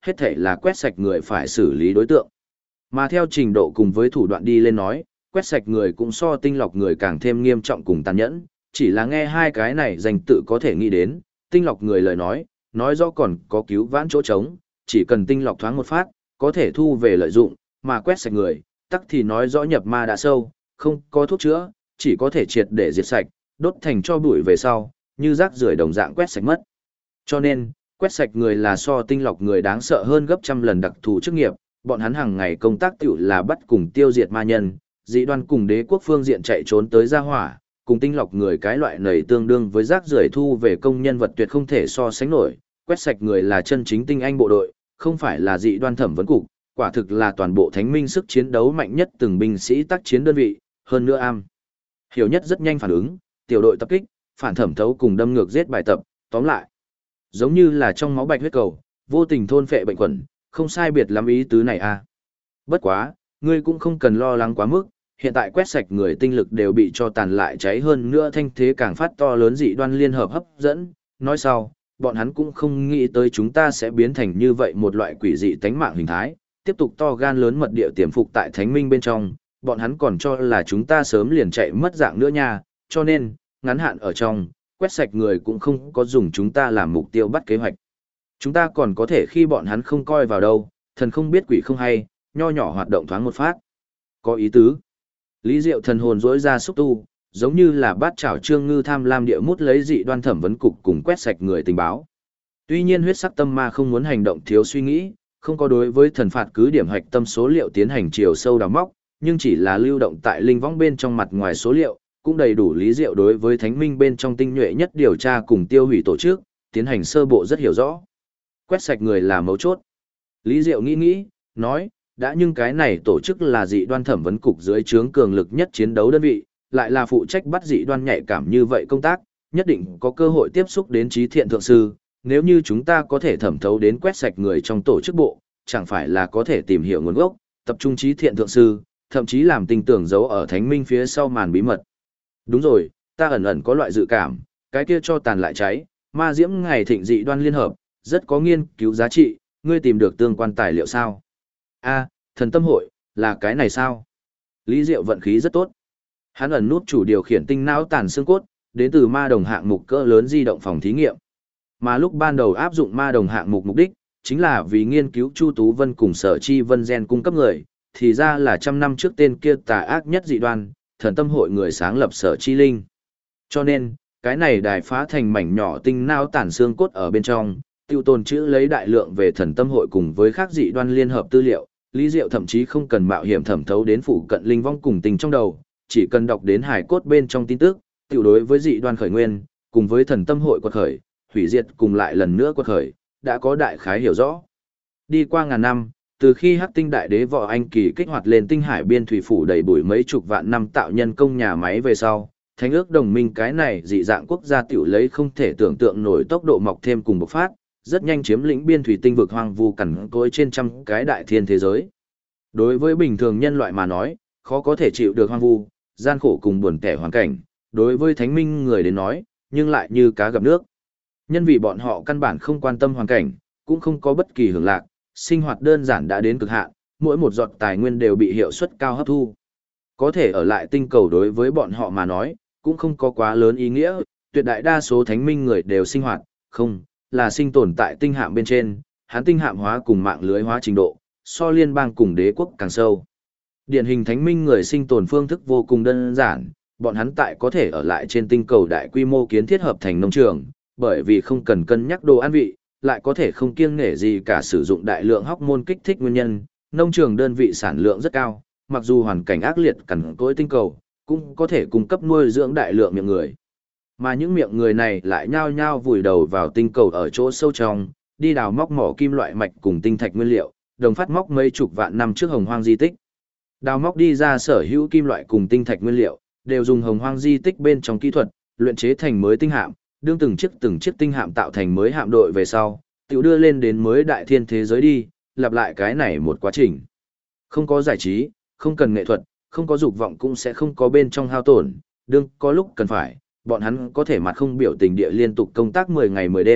hết thể là quét sạch người phải xử lý đối tượng. Mà theo trình độ cùng với thủ đoạn đi lên nói, quét sạch người cũng so tinh lọc người càng thêm nghiêm trọng cùng tàn nhẫn, chỉ là nghe hai cái này danh tự có thể nghĩ đến, tinh lọc người lời nói rõ còn có cứu vãn chỗ trống, chỉ cần tinh lọc thoáng một phát, có thể thu về lợi dụng, mà quét sạch người, tắc thì nói rõ nhập ma đã sâu, không có thuốc chữa, chỉ có thể triệt để diệt sạch, đốt thành cho bụi về sau, như rác rưởi đồng dạng quét sạch mất. Cho nên, quét sạch người là so tinh lọc người đáng sợ hơn gấp trăm lần đặc thù chức nghiệp, bọn hắn hàng ngày công tác tiểu là bắt cùng tiêu diệt ma nhân, dị đoan cùng đế quốc phương diện chạy trốn tới gia hỏa, cùng tinh lọc người cái loại này tương đương với rác rưởi thu về công nhân vật tuyệt không thể so sánh nổi, quét sạch người là chân chính tinh anh bộ đội, không phải là dị đoan thẩm vấn cục, quả thực là toàn bộ thánh minh sức chiến đấu mạnh nhất từng binh sĩ tác chiến đơn vị, hơn nữa hiểu nhất rất nhanh phản ứng, tiểu đội tập kích, phản thẩm thấu cùng đâm ngược giết bài tập, tóm lại, giống như là trong máu bạch huyết cầu, vô tình thôn phệ bệnh quẩn, không sai biệt lắm ý tứ này a. Bất quá, ngươi cũng không cần lo lắng quá mức, hiện tại quét sạch người tinh lực đều bị cho tàn lại cháy hơn nữa thanh thế càng phát to lớn dị đoan liên hợp hấp dẫn, nói sau, bọn hắn cũng không nghĩ tới chúng ta sẽ biến thành như vậy một loại quỷ dị tánh mạng hình thái, tiếp tục to gan lớn mật địa tiềm phục tại thánh minh bên trong, bọn hắn còn cho là chúng ta sớm liền chạy mất dạng nữa nha, cho nên, ngắn hạn ở trong, quét sạch người cũng không có dùng chúng ta làm mục tiêu bắt kế hoạch. Chúng ta còn có thể khi bọn hắn không coi vào đâu, thần không biết quỷ không hay, nho nhỏ hoạt động thoáng một phát. Có ý tứ. Lý Diệu thần hồn rỗi ra xúc tu, giống như là bát chảo trương ngư tham lam địa mút lấy dị đoan thẩm vấn cục cùng quét sạch người tình báo. Tuy nhiên huyết sắc tâm ma không muốn hành động thiếu suy nghĩ, không có đối với thần phạt cứ điểm hạch tâm số liệu tiến hành chiều sâu đào móc, nhưng chỉ là lưu động tại linh võng bên trong mặt ngoài số liệu, cũng đầy đủ Lý Diệu đối với thánh minh bên trong tinh nhuệ nhất điều tra cùng tiêu hủy tổ chức, tiến hành sơ bộ rất hiểu rõ. Quét sạch người là mấu chốt. Lý Diệu nghĩ, nói, đã nhưng cái này tổ chức là dị đoan thẩm vấn cục dưới trướng cường lực nhất chiến đấu đơn vị, lại là phụ trách bắt dị đoan nhạy cảm như vậy công tác, nhất định có cơ hội tiếp xúc đến trí thiện thượng sư, nếu như chúng ta có thể thẩm thấu đến quét sạch người trong tổ chức bộ, chẳng phải là có thể tìm hiểu nguồn gốc, tập trung trí thiện thượng sư, thậm chí làm tình tưởng giấu ở thánh minh phía sau màn bí mật. Đúng rồi, ta ẩn ẩn có loại dự cảm, cái kia cho tàn lại cháy, ma diễm ngày thịnh dị đoan liên hợp, rất có nghiên cứu giá trị, ngươi tìm được tương quan tài liệu sao? A, thần tâm hội, là cái này sao? Lý Diệu vận khí rất tốt. Hắn ẩn nút chủ điều khiển tinh não tàn xương cốt, đến từ ma đồng hạng mục cỡ lớn di động phòng thí nghiệm. Mà lúc ban đầu áp dụng ma đồng hạng mục mục đích, chính là vì nghiên cứu Chu Tú Vân cùng Sở Chi Vân gen cung cấp người, thì ra là trăm năm trước tên kia tà ác nhất dị đoan, thần tâm hội người sáng lập Sở Chi Linh. Cho nên, cái này đài phá thành mảnh nhỏ tinh não tàn xương cốt ở bên trong, tiêu tồn chữ lấy đại lượng về thần tâm hội cùng với khác dị đoan liên hợp tư liệu, Lý Diệu thậm chí không cần mạo hiểm thẩm thấu đến phụ cận linh vong cùng tình trong đầu, chỉ cần đọc đến hải cốt bên trong tin tức, tiểu đối với dị đoan khởi nguyên, cùng với thần tâm hội quật khởi, hủy diệt cùng lại lần nữa quật khởi, đã có đại khái hiểu rõ. Đi qua ngàn năm, từ khi Hắc Tinh Đại Đế Võ Anh Kỳ kích hoạt lên tinh hải biên thủy phủ đầy bụi mấy chục vạn năm tạo nhân công nhà máy về sau, Thánh ước đồng minh cái này dị dạng quốc gia tiểu lấy không thể tưởng tượng nổi tốc độ mọc thêm cùng bộc phát, rất nhanh chiếm lĩnh biên thủy tinh vực hoang vu cằn cỗi trên trăm cái đại thiên thế giới. Đối với bình thường nhân loại mà nói, khó có thể chịu được hoang vu, gian khổ cùng buồn tẻ hoàn cảnh, đối với thánh minh người đến nói, nhưng lại như cá gặp nước. Nhân vì bọn họ căn bản không quan tâm hoàn cảnh, cũng không có bất kỳ hưởng lạc, sinh hoạt đơn giản đã đến cực hạn, mỗi một giọt tài nguyên đều bị hiệu suất cao hấp thu. Có thể ở lại tinh cầu đối với bọn họ mà nói, cũng không có quá lớn ý nghĩa, tuyệt đại đa số thánh minh người đều sinh hoạt, không, là sinh tồn tại tinh hạm bên trên, hắn tinh hạm hóa cùng mạng lưới hóa trình độ, so liên bang cùng đế quốc càng sâu. Điển hình thánh minh người sinh tồn phương thức vô cùng đơn giản, bọn hắn tại có thể ở lại trên tinh cầu đại quy mô kiến thiết hợp thành nông trường, bởi vì không cần cân nhắc đồ ăn vị, lại có thể không kiêng nể gì cả sử dụng đại lượng hormone kích thích nguyên nhân, nông trường đơn vị sản lượng rất cao, mặc dù hoàn cảnh ác liệt cằn cỗi tinh cầu, cũng có thể cung cấp nuôi dưỡng đại lượng miệng người. Mà những miệng người này lại nhao nhao vùi đầu vào tinh cầu ở chỗ sâu trong, đi đào móc mỏ kim loại mạch cùng tinh thạch nguyên liệu, đồng phát móc mấy chục vạn năm trước hồng hoang di tích. Đào móc đi ra sở hữu kim loại cùng tinh thạch nguyên liệu, đều dùng hồng hoang di tích bên trong kỹ thuật, luyện chế thành mới tinh hạm, đương từng chiếc tinh hạm tạo thành mới hạm đội về sau, tiểu đưa lên đến mới đại thiên thế giới đi, lặp lại cái này một quá trình. Không có giải trí, không cần nghệ thuật, không có dục vọng cũng sẽ không có bên trong hao tổn, đương có lúc cần phải, bọn hắn có thể mặt không biểu tình địa liên tục công tác 10 ngày 10 đêm,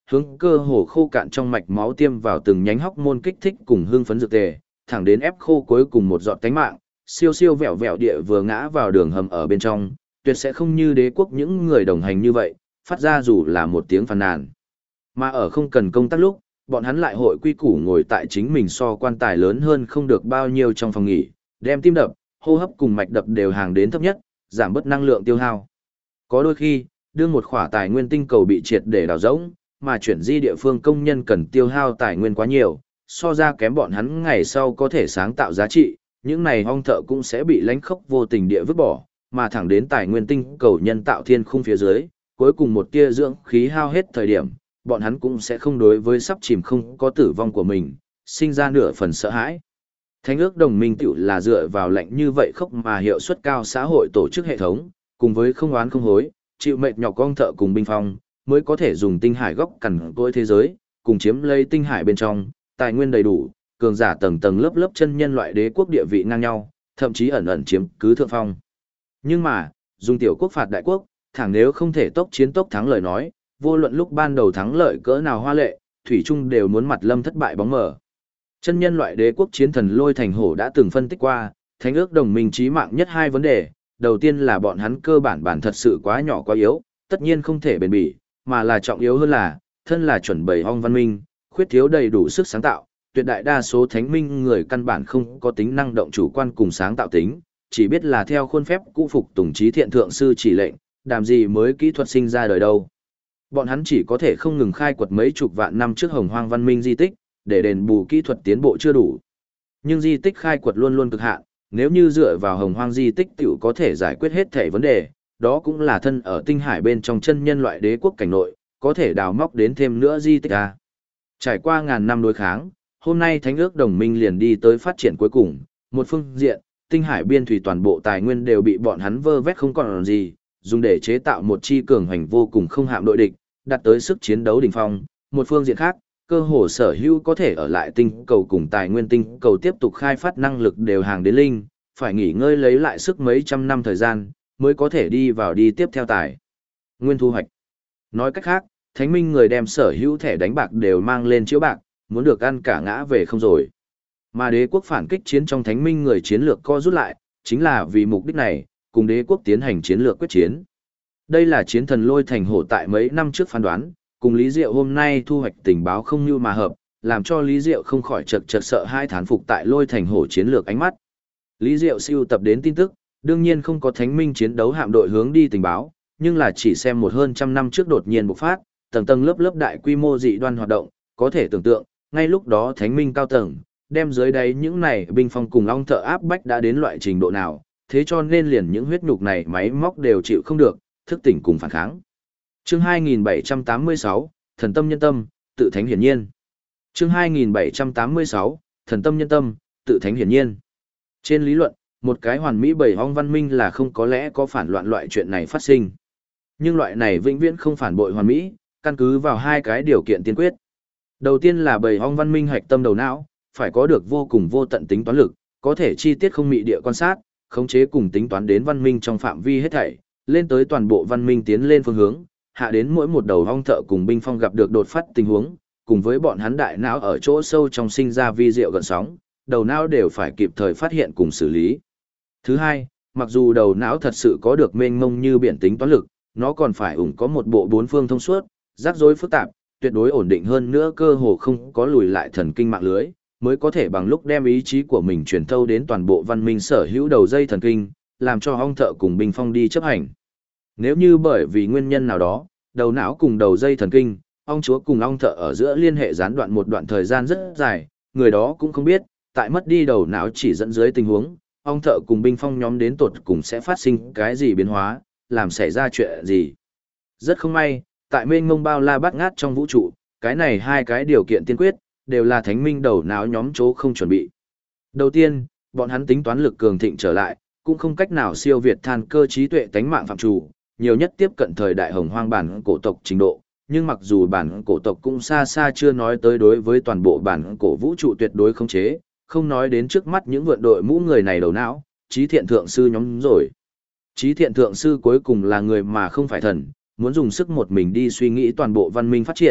hướng cơ hồ khô cạn trong mạch máu tiêm vào từng nhánh hóc môn kích thích cùng hương phấn dược tề, thẳng đến ép khô cuối cùng một giọt tánh mạng, siêu siêu vẹo vẹo địa vừa ngã vào đường hầm ở bên trong, tuyệt sẽ không như đế quốc những người đồng hành như vậy, phát ra dù là một tiếng phàn nàn. Mà ở không cần công tác lúc, bọn hắn lại hội quy củ ngồi tại chính mình so quan tài lớn hơn không được bao nhiêu trong phòng nghỉ, đem tim đập, hô hấp cùng mạch đập đều hàng đến thấp nhất, giảm bớt năng lượng tiêu hao. Có đôi khi, đương một khỏa tài nguyên tinh cầu bị triệt để đào rỗng, mà chuyển di địa phương công nhân cần tiêu hao tài nguyên quá nhiều, so ra kém bọn hắn ngày sau có thể sáng tạo giá trị, những này ong thợ cũng sẽ bị lánh khốc vô tình địa vứt bỏ, mà thẳng đến tài nguyên tinh cầu nhân tạo thiên khung phía dưới, cuối cùng một tia dưỡng khí hao hết thời điểm, bọn hắn cũng sẽ không đối với sắp chìm không có tử vong của mình, sinh ra nửa phần sợ hãi. Thánh ước đồng minh tiểu là dựa vào lệnh như vậy khốc mà hiệu suất cao xã hội tổ chức hệ thống, cùng với không oán không hối, chịu mệt nhọc ong thợ cùng binh phong, mới có thể dùng tinh hải góc cằn cỗi thế giới, cùng chiếm lấy tinh hải bên trong, tài nguyên đầy đủ, cường giả tầng tầng lớp lớp chân nhân loại đế quốc địa vị ngang nhau, thậm chí ẩn ẩn chiếm cứ thượng phong. Nhưng mà, dùng tiểu quốc phạt đại quốc, thẳng nếu không thể tốc chiến tốc thắng lời nói, vô luận lúc ban đầu thắng lợi cỡ nào hoa lệ, thủy chung đều muốn mặt lâm thất bại bóng mờ. Chân nhân loại đế quốc chiến thần Lôi Thành Hổ đã từng phân tích qua, thánh ước đồng minh chí mạng nhất hai vấn đề, đầu tiên là bọn hắn cơ bản thật sự quá nhỏ quá yếu, tất nhiên không thể bền bỉ, mà là trọng yếu hơn là, thân là chuẩn bày ong văn minh, khuyết thiếu đầy đủ sức sáng tạo, tuyệt đại đa số thánh minh người căn bản không có tính năng động chủ quan cùng sáng tạo tính, chỉ biết là theo khuôn phép cũ phục tùng trí thiện thượng sư chỉ lệnh, đàm gì mới kỹ thuật sinh ra đời đâu. Bọn hắn chỉ có thể không ngừng khai quật mấy chục vạn năm trước hồng hoang văn minh di tích, để đền bù kỹ thuật tiến bộ chưa đủ. Nhưng di tích khai quật luôn luôn cực hạn, nếu như dựa vào hồng hoang di tích tiểu có thể giải quyết hết thể vấn đề, đó cũng là thân ở tinh hải bên trong chân nhân loại đế quốc cảnh nội, có thể đào móc đến thêm nữa di tích à. Trải qua ngàn năm đối kháng, hôm nay thánh ước đồng minh liền đi tới phát triển cuối cùng, một phương diện, tinh hải biên thủy toàn bộ tài nguyên đều bị bọn hắn vơ vét không còn gì, dùng để chế tạo một chi cường hành vô cùng không hạm đội địch, đạt tới sức chiến đấu đỉnh phong. Một phương diện khác, cơ hồ sở hữu có thể ở lại tinh cầu cùng tài nguyên tinh cầu tiếp tục khai phát năng lực đều hàng đến linh, phải nghỉ ngơi lấy lại sức mấy trăm năm thời gian, mới có thể đi vào đi tiếp theo tài nguyên thu hoạch. Nói cách khác, thánh minh người đem sở hữu thẻ đánh bạc đều mang lên chiếu bạc, muốn được ăn cả ngã về không rồi. Mà đế quốc phản kích chiến trong thánh minh người chiến lược co rút lại, chính là vì mục đích này, cùng đế quốc tiến hành chiến lược quyết chiến. Đây là chiến thần Lôi Thành Hổ tại mấy năm trước phán đoán, cùng Lý Diệu hôm nay thu hoạch tình báo không như mà hợp, làm cho Lý Diệu không khỏi chật sợ hai thán phục tại Lôi Thành Hổ chiến lược ánh mắt. Lý Diệu siêu tập đến tin tức, đương nhiên không có thánh minh chiến đấu hạm đội hướng đi tình báo, nhưng là chỉ xem một hơn trăm năm trước đột nhiên bộc phát, tầng tầng lớp lớp đại quy mô dị đoan hoạt động, có thể tưởng tượng, ngay lúc đó thánh minh cao tầng, đem dưới đáy những này binh phong cùng ong thợ áp bách đã đến loại trình độ nào, thế cho nên liền những huyết nhục này máy móc đều chịu không được, thức tỉnh cùng phản kháng. Chương 2786, Thần tâm nhân tâm, tự thánh hiển nhiên. Chương 2786, Thần tâm nhân tâm, tự thánh hiển nhiên. Trên lý luận, một cái hoàn mỹ bầy ong văn minh là không có lẽ có phản loạn loại chuyện này phát sinh. Nhưng loại này vĩnh viễn không phản bội hoàn mỹ, căn cứ vào hai cái điều kiện tiên quyết. Đầu tiên là bầy ong văn minh hạch tâm đầu não, phải có được vô cùng vô tận tính toán lực, có thể chi tiết không mị địa quan sát, khống chế cùng tính toán đến văn minh trong phạm vi hết thảy, lên tới toàn bộ văn minh tiến lên phương hướng, hạ đến mỗi một đầu ong thợ cùng binh phong gặp được đột phát tình huống, cùng với bọn hắn đại não ở chỗ sâu trong sinh ra vi diệu gợn sóng, đầu não đều phải kịp thời phát hiện cùng xử lý. Thứ hai, mặc dù đầu não thật sự có được mênh mông như biển tính toán lực, nó còn phải có một bộ bốn phương thông suốt, rắc rối phức tạp, tuyệt đối ổn định hơn nữa cơ hồ không có lùi lại thần kinh mạng lưới, mới có thể bằng lúc đem ý chí của mình truyền thâu đến toàn bộ văn minh sở hữu đầu dây thần kinh, làm cho ong thợ cùng binh phong đi chấp hành. Nếu như bởi vì nguyên nhân nào đó, đầu não cùng đầu dây thần kinh, ong chúa cùng ong thợ ở giữa liên hệ gián đoạn một đoạn thời gian rất dài, người đó cũng không biết, tại mất đi đầu não chỉ dẫn dưới tình huống, ong thợ cùng binh phong nhóm đến tột cùng sẽ phát sinh cái gì biến hóa, làm xảy ra chuyện gì. Rất không may, tại mênh mông bao la bát ngát trong vũ trụ, cái này hai cái điều kiện tiên quyết, đều là thánh minh đầu não nhóm chỗ không chuẩn bị. Đầu tiên, bọn hắn tính toán lực cường thịnh trở lại, cũng không cách nào siêu việt than cơ trí tuệ tánh mạng phạm chủ, nhiều nhất tiếp cận thời đại hồng hoang bản cổ tộc trình độ, nhưng mặc dù bản cổ tộc cũng xa xa chưa nói tới đối với toàn bộ bản cổ vũ trụ tuyệt đối khống chế, không nói đến trước mắt những vượn đội mũ người này đầu não, trí thiện thượng sư nhóm rồi. Trí thiện thượng sư cuối cùng là người mà không phải thần, muốn dùng sức một mình đi suy nghĩ toàn bộ văn minh phát triển,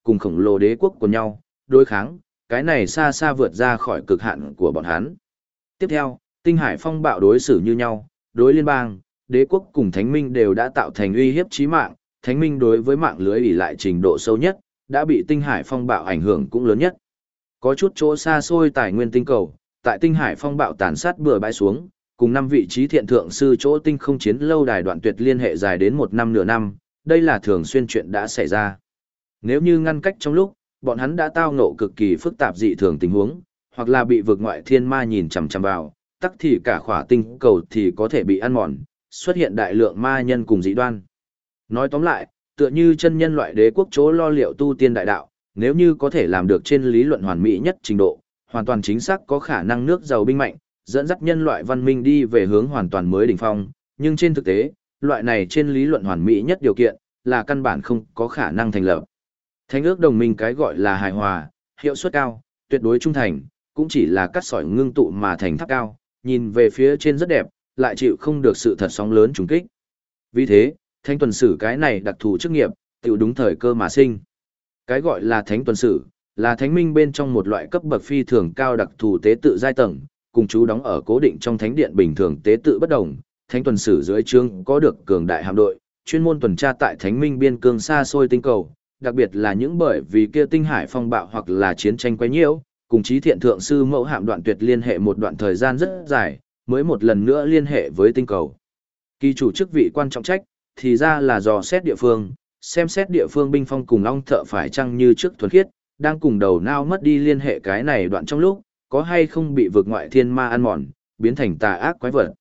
cùng khổng lồ đế quốc của nhau, đối kháng, cái này xa xa vượt ra khỏi cực hạn của bọn hắn. Tiếp theo, tinh hải phong bạo đối xử như nhau, đối liên bang, đế quốc cùng thánh minh đều đã tạo thành uy hiếp chí mạng, thánh minh đối với mạng lưới ỷ lại trình độ sâu nhất, đã bị tinh hải phong bạo ảnh hưởng cũng lớn nhất. Có chút chỗ xa xôi tài nguyên tinh cầu, tại tinh hải phong bạo tàn sát bừa bãi xuống, cùng 5 vị trí thiện thượng sư chỗ tinh không chiến lâu đài đoạn tuyệt liên hệ dài đến 1 năm nửa năm, đây là thường xuyên chuyện đã xảy ra. Nếu như ngăn cách trong lúc, bọn hắn đã tao ngộ cực kỳ phức tạp dị thường tình huống, hoặc là bị vực ngoại thiên ma nhìn chằm chằm vào, tắc thì cả khỏa tinh cầu thì có thể bị ăn mòn, xuất hiện đại lượng ma nhân cùng dị đoan. Nói tóm lại, tựa như chân nhân loại đế quốc chỗ lo liệu tu tiên đại đạo, nếu như có thể làm được trên lý luận hoàn mỹ nhất trình độ, hoàn toàn chính xác có khả năng nước giàu binh mạnh, dẫn dắt nhân loại văn minh đi về hướng hoàn toàn mới đỉnh phong, nhưng trên thực tế, loại này trên lý luận hoàn mỹ nhất điều kiện, là căn bản không có khả năng thành lập. Thánh ước đồng minh cái gọi là hài hòa, hiệu suất cao, tuyệt đối trung thành, cũng chỉ là cắt sỏi ngưng tụ mà thành tháp cao, nhìn về phía trên rất đẹp, lại chịu không được sự thật sóng lớn trùng kích. Vì thế, thánh tuần sử cái này đặc thù chức nghiệp, tiểu đúng thời cơ mà sinh. Cái gọi là thánh tuần sử, là thánh minh bên trong một loại cấp bậc phi thường cao đặc thù tế tự giai tầng, cùng chú đóng ở cố định trong thánh điện bình thường tế tự bất đồng. Thánh tuần sử dưới trướng có được cường đại hạm đội, chuyên môn tuần tra tại thánh minh biên cương xa xôi tinh cầu, đặc biệt là những bởi vì kia tinh hải phong bạo hoặc là chiến tranh quấy nhiễu, cùng chí thiện thượng sư mẫu hạm đoạn tuyệt liên hệ một đoạn thời gian rất dài, mới một lần nữa liên hệ với tinh cầu. Kỳ chủ chức vị quan trọng trách, thì ra là dò xét địa phương, xem xét địa phương binh phong cùng long thợ phải chăng như trước thuần khiết, đang cùng đầu nao mất đi liên hệ cái này đoạn trong lúc, có hay không bị vượt ngoại thiên ma ăn mòn, biến thành tà ác quái vật.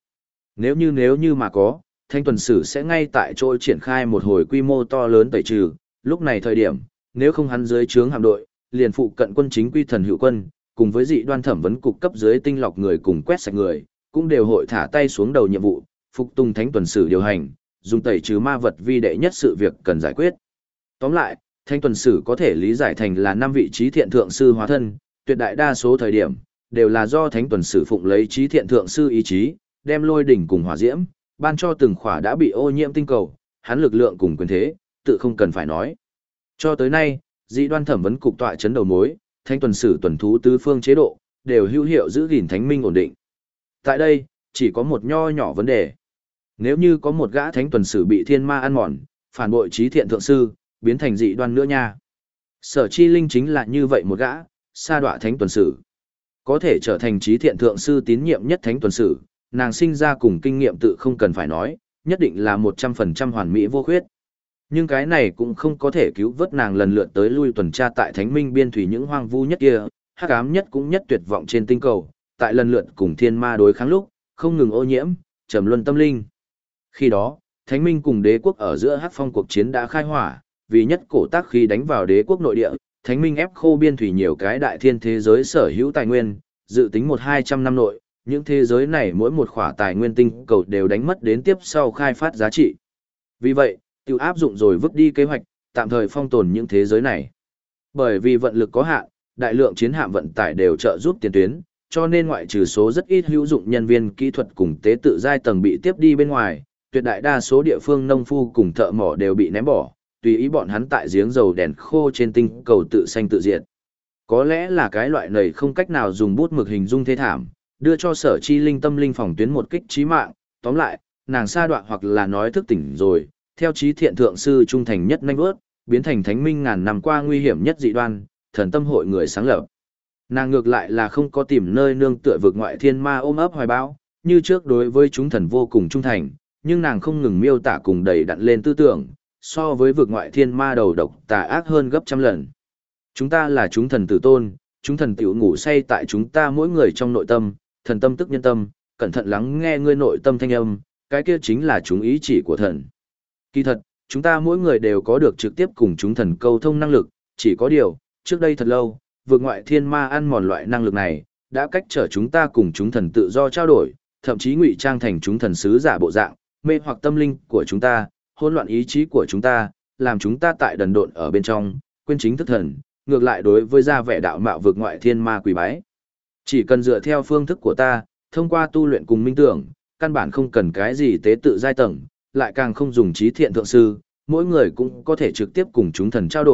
Nếu như mà có, thanh tuần sử sẽ ngay tại chỗ triển khai một hồi quy mô to lớn tẩy trừ, lúc này thời điểm, nếu không hắn dưới trướng hạm đội, liền phụ cận quân chính quy thần hữu quân, cùng với dị đoan thẩm vấn cục cấp dưới tinh lọc người cùng quét sạch người, cũng đều hội thả tay xuống đầu nhiệm vụ, phục tùng thánh tuần sử điều hành, dùng tẩy trừ ma vật vi đệ nhất sự việc cần giải quyết. Tóm lại, thánh tuần sử có thể lý giải thành là 5 vị trí thiện thượng sư hóa thân, tuyệt đại đa số thời điểm, đều là do thánh tuần sử phụng lấy trí thiện thượng sư ý chí, đem lôi đỉnh cùng hỏa diễm, ban cho từng khỏa đã bị ô nhiễm tinh cầu, hắn lực lượng cùng quyền thế, tự không cần phải nói. Cho tới nay, dị đoan thẩm vấn cục tọa chấn đầu mối, thánh tuần sử tuần thú tứ phương chế độ, đều hữu hiệu giữ gìn thánh minh ổn định. Tại đây, chỉ có một nho nhỏ vấn đề. Nếu như có một gã thánh tuần sử bị thiên ma ăn mòn, phản bội trí thiện thượng sư, biến thành dị đoan nữa nha. Sở Chi Linh chính là như vậy một gã, sa đọa thánh tuần sử. Có thể trở thành trí thiện thượng sư tín nhiệm nhất thánh tuần sử, nàng sinh ra cùng kinh nghiệm tự không cần phải nói, nhất định là 100% hoàn mỹ vô khuyết. Nhưng cái này cũng không có thể cứu vớt nàng lần lượt tới lui tuần tra tại thánh minh biên thủy những hoang vu nhất kia, hắc ám nhất cũng nhất tuyệt vọng trên tinh cầu, tại lần lượt cùng thiên ma đối kháng lúc, không ngừng ô nhiễm, trầm luân tâm linh. Khi đó, thánh minh cùng đế quốc ở giữa hắc phong cuộc chiến đã khai hỏa, vì nhất cổ tác khi đánh vào đế quốc nội địa, thánh minh ép khô biên thủy nhiều cái đại thiên thế giới sở hữu tài nguyên, dự tính 100-200 năm nội, những thế giới này mỗi một khỏa tài nguyên tinh cầu đều đánh mất đến tiếp sau khai phát giá trị. Vì vậy, tiêu áp dụng rồi vứt đi kế hoạch, tạm thời phong tồn những thế giới này. Bởi vì vận lực có hạn, đại lượng chiến hạm vận tải đều trợ giúp tiền tuyến, cho nên ngoại trừ số rất ít hữu dụng nhân viên kỹ thuật cùng tế tự giai tầng bị tiếp đi bên ngoài, tuyệt đại đa số địa phương nông phu cùng thợ mỏ đều bị ném bỏ, tùy ý bọn hắn tại giếng dầu đèn khô trên tinh cầu tự sanh tự diệt. Có lẽ là cái loại này không cách nào dùng bút mực hình dung thế thảm, đưa cho Sở Chi Linh tâm linh phòng tuyến một kích chí mạng, tóm lại, nàng sa đoạn hoặc là nói thức tỉnh rồi, theo chí thiện thượng sư trung thành nhất nhanh bước, biến thành thánh minh ngàn năm qua nguy hiểm nhất dị đoan, thần tâm hội người sáng lập. Nàng ngược lại là không có tìm nơi nương tựa vực ngoại thiên ma ôm ấp hoài bão, như trước đối với chúng thần vô cùng trung thành, nhưng nàng không ngừng miêu tả cùng đầy đặn lên tư tưởng, so với vực ngoại thiên ma đầu độc tà ác hơn gấp trăm lần. Chúng ta là chúng thần tử tôn, chúng thần tiểu ngủ say tại chúng ta mỗi người trong nội tâm, thần tâm tức nhân tâm, cẩn thận lắng nghe ngươi nội tâm thanh âm, cái kia chính là chúng ý chỉ của thần. Kỳ thật, chúng ta mỗi người đều có được trực tiếp cùng chúng thần câu thông năng lực, chỉ có điều, trước đây thật lâu, vượt ngoại thiên ma ăn mòn loại năng lực này, đã cách trở chúng ta cùng chúng thần tự do trao đổi, thậm chí ngụy trang thành chúng thần sứ giả bộ dạng, mê hoặc tâm linh của chúng ta, hỗn loạn ý chí của chúng ta, làm chúng ta tại đần độn ở bên trong, quên chính thức thần, ngược lại đối với gia vẻ đạo mạo vượt ngoại thiên ma quỷ bái. Chỉ cần dựa theo phương thức của ta, thông qua tu luyện cùng minh tưởng, căn bản không cần cái gì tế tự giai tầng, lại càng không dùng trí thiện thượng sư, mỗi người cũng có thể trực tiếp cùng chúng thần trao đổi,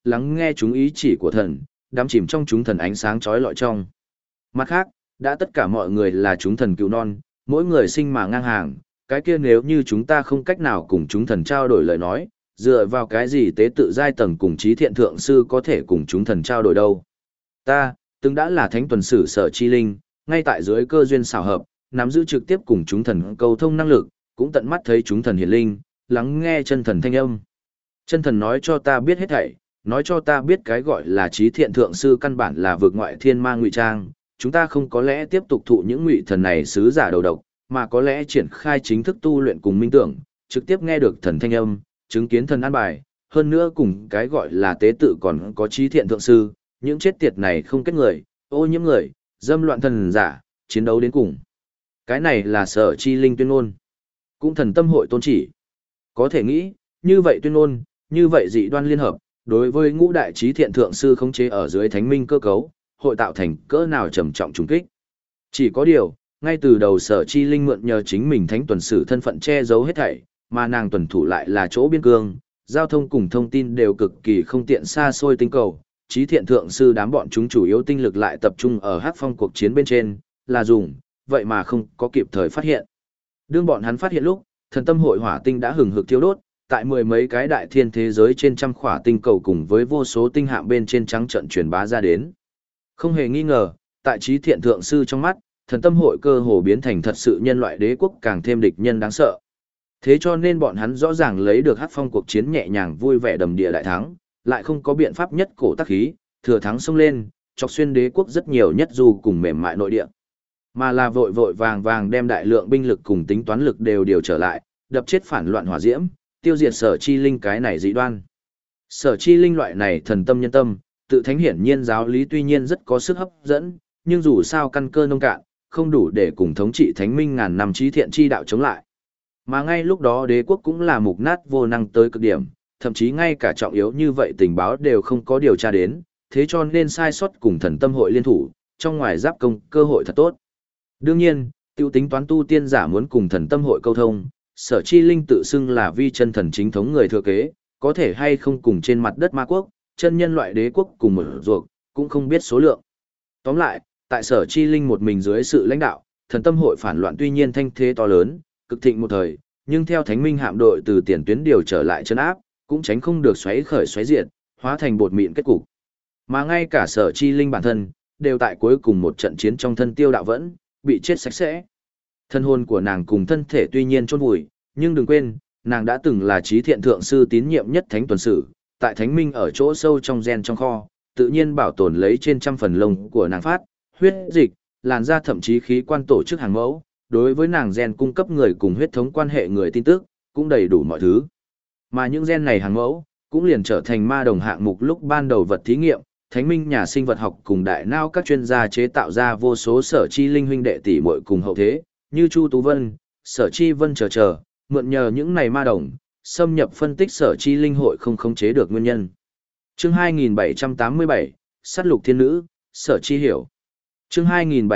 lắng nghe chúng ý chỉ của thần, đắm chìm trong chúng thần ánh sáng chói lọi trong. Mặt khác, đã tất cả mọi người là chúng thần cứu non, mỗi người sinh mà ngang hàng, cái kia nếu như chúng ta không cách nào cùng chúng thần trao đổi lời nói, dựa vào cái gì tế tự giai tầng cùng trí thiện thượng sư có thể cùng chúng thần trao đổi đâu. Ta, từng đã là thánh tuần sử Sở Chi Linh, ngay tại dưới cơ duyên xảo hợp, nắm giữ trực tiếp cùng chúng thần cầu thông năng lực, cũng tận mắt thấy chúng thần hiển linh, lắng nghe chân thần thanh âm. Chân thần nói cho ta biết hết thảy, nói cho ta biết cái gọi là trí thiện thượng sư căn bản là vượt ngoại thiên ma ngụy trang, chúng ta không có lẽ tiếp tục thụ những ngụy thần này sứ giả đầu độc, mà có lẽ triển khai chính thức tu luyện cùng minh tưởng, trực tiếp nghe được thần thanh âm, chứng kiến thần an bài, hơn nữa cùng cái gọi là tế tự còn có trí thiện thượng sư, những chết tiệt này không kết người, ô nhiễm người, dâm loạn thần giả, chiến đấu đến cùng. Cái này là Sở Chi Linh tuyên ngôn. Cũng thần tâm hội tôn chỉ. Có thể nghĩ, như vậy tuyên ngôn, như vậy dị đoan liên hợp, đối với ngũ đại trí thiện thượng sư khống chế ở dưới thánh minh cơ cấu, hội tạo thành cỡ nào trầm trọng trùng kích. Chỉ có điều, ngay từ đầu Sở Chi Linh mượn nhờ chính mình thánh tuần sử thân phận che giấu hết thảy, mà nàng tuần thủ lại là chỗ biên cương, giao thông cùng thông tin đều cực kỳ không tiện xa xôi tinh cầu. Trí thiện thượng sư đám bọn chúng chủ yếu tinh lực lại tập trung ở Hắc Phong cuộc chiến bên trên, là dùng, vậy mà không có kịp thời phát hiện. Đương bọn hắn phát hiện lúc, thần tâm hội hỏa tinh đã hừng hực thiêu đốt, tại mười mấy cái đại thiên thế giới trên trăm khỏa tinh cầu cùng với vô số tinh hạm bên trên trắng trận truyền bá ra đến. Không hề nghi ngờ, tại trí thiện thượng sư trong mắt, thần tâm hội cơ hồ biến thành thật sự nhân loại đế quốc càng thêm địch nhân đáng sợ. Thế cho nên bọn hắn rõ ràng lấy được Hắc Phong cuộc chiến nhẹ nhàng vui vẻ đầm địa đại thắng, lại không có biện pháp nhất cổ tác khí, thừa thắng xông lên, chọc xuyên đế quốc rất nhiều nhất dù cùng mềm mại nội địa. Mà là vội vội vàng vàng đem đại lượng binh lực cùng tính toán lực đều điều trở lại, đập chết phản loạn hỏa diễm, tiêu diệt Sở Chi Linh cái này dị đoan. Sở Chi Linh loại này thần tâm nhân tâm, tự thánh hiển nhiên giáo lý tuy nhiên rất có sức hấp dẫn, nhưng dù sao căn cơ nông cạn, không đủ để cùng thống trị thánh minh ngàn năm trí thiện chi đạo chống lại. Mà ngay lúc đó đế quốc cũng là mục nát vô năng tới cực điểm, thậm chí ngay cả trọng yếu như vậy tình báo đều không có điều tra đến, thế cho nên sai sót cùng thần tâm hội liên thủ, trong ngoài giáp công cơ hội thật tốt. Đương nhiên, tiêu tính toán tu tiên giả muốn cùng thần tâm hội câu thông, Sở Chi Linh tự xưng là vi chân thần chính thống người thừa kế, có thể hay không cùng trên mặt đất ma quốc, chân nhân loại đế quốc cùng một ruột, cũng không biết số lượng. Tóm lại, tại Sở Chi Linh một mình dưới sự lãnh đạo, thần tâm hội phản loạn tuy nhiên thanh thế to lớn, cực thịnh một thời, nhưng theo thánh minh hạm đội từ tiền tuyến điều trở lại chân áp, cũng tránh không được xoáy khởi xoáy diệt, hóa thành bột mịn kết cục. Mà ngay cả Sở Chi Linh bản thân, đều tại cuối cùng một trận chiến trong thân tiêu đạo vẫn, bị chết sạch sẽ. Thân hồn của nàng cùng thân thể tuy nhiên chôn vùi, nhưng đừng quên, nàng đã từng là trí thiện thượng sư tín nhiệm nhất thánh tuần sử, tại thánh minh ở chỗ sâu trong gen trong kho, tự nhiên bảo tồn lấy trên trăm phần lông của nàng phát, huyết dịch, làn da thậm chí khí quan tổ chức hàng mẫu, đối với nàng gen cung cấp người cùng huyết thống quan hệ người tin tức, cũng đầy đủ mọi thứ. Mà những gen này hàng mẫu, cũng liền trở thành ma đồng hạng mục lúc ban đầu vật thí nghiệm, thánh minh nhà sinh vật học cùng đại não các chuyên gia chế tạo ra vô số Sở Chi Linh huynh đệ tỷ muội cùng hậu thế, như Chu Tú Vân, Sở Chi Vân chờ, mượn nhờ những này ma đồng, xâm nhập phân tích Sở Chi Linh hội không khống chế được nguyên nhân. Chương 2787, sát lục thiên nữ, Sở Chi hiểu. Chương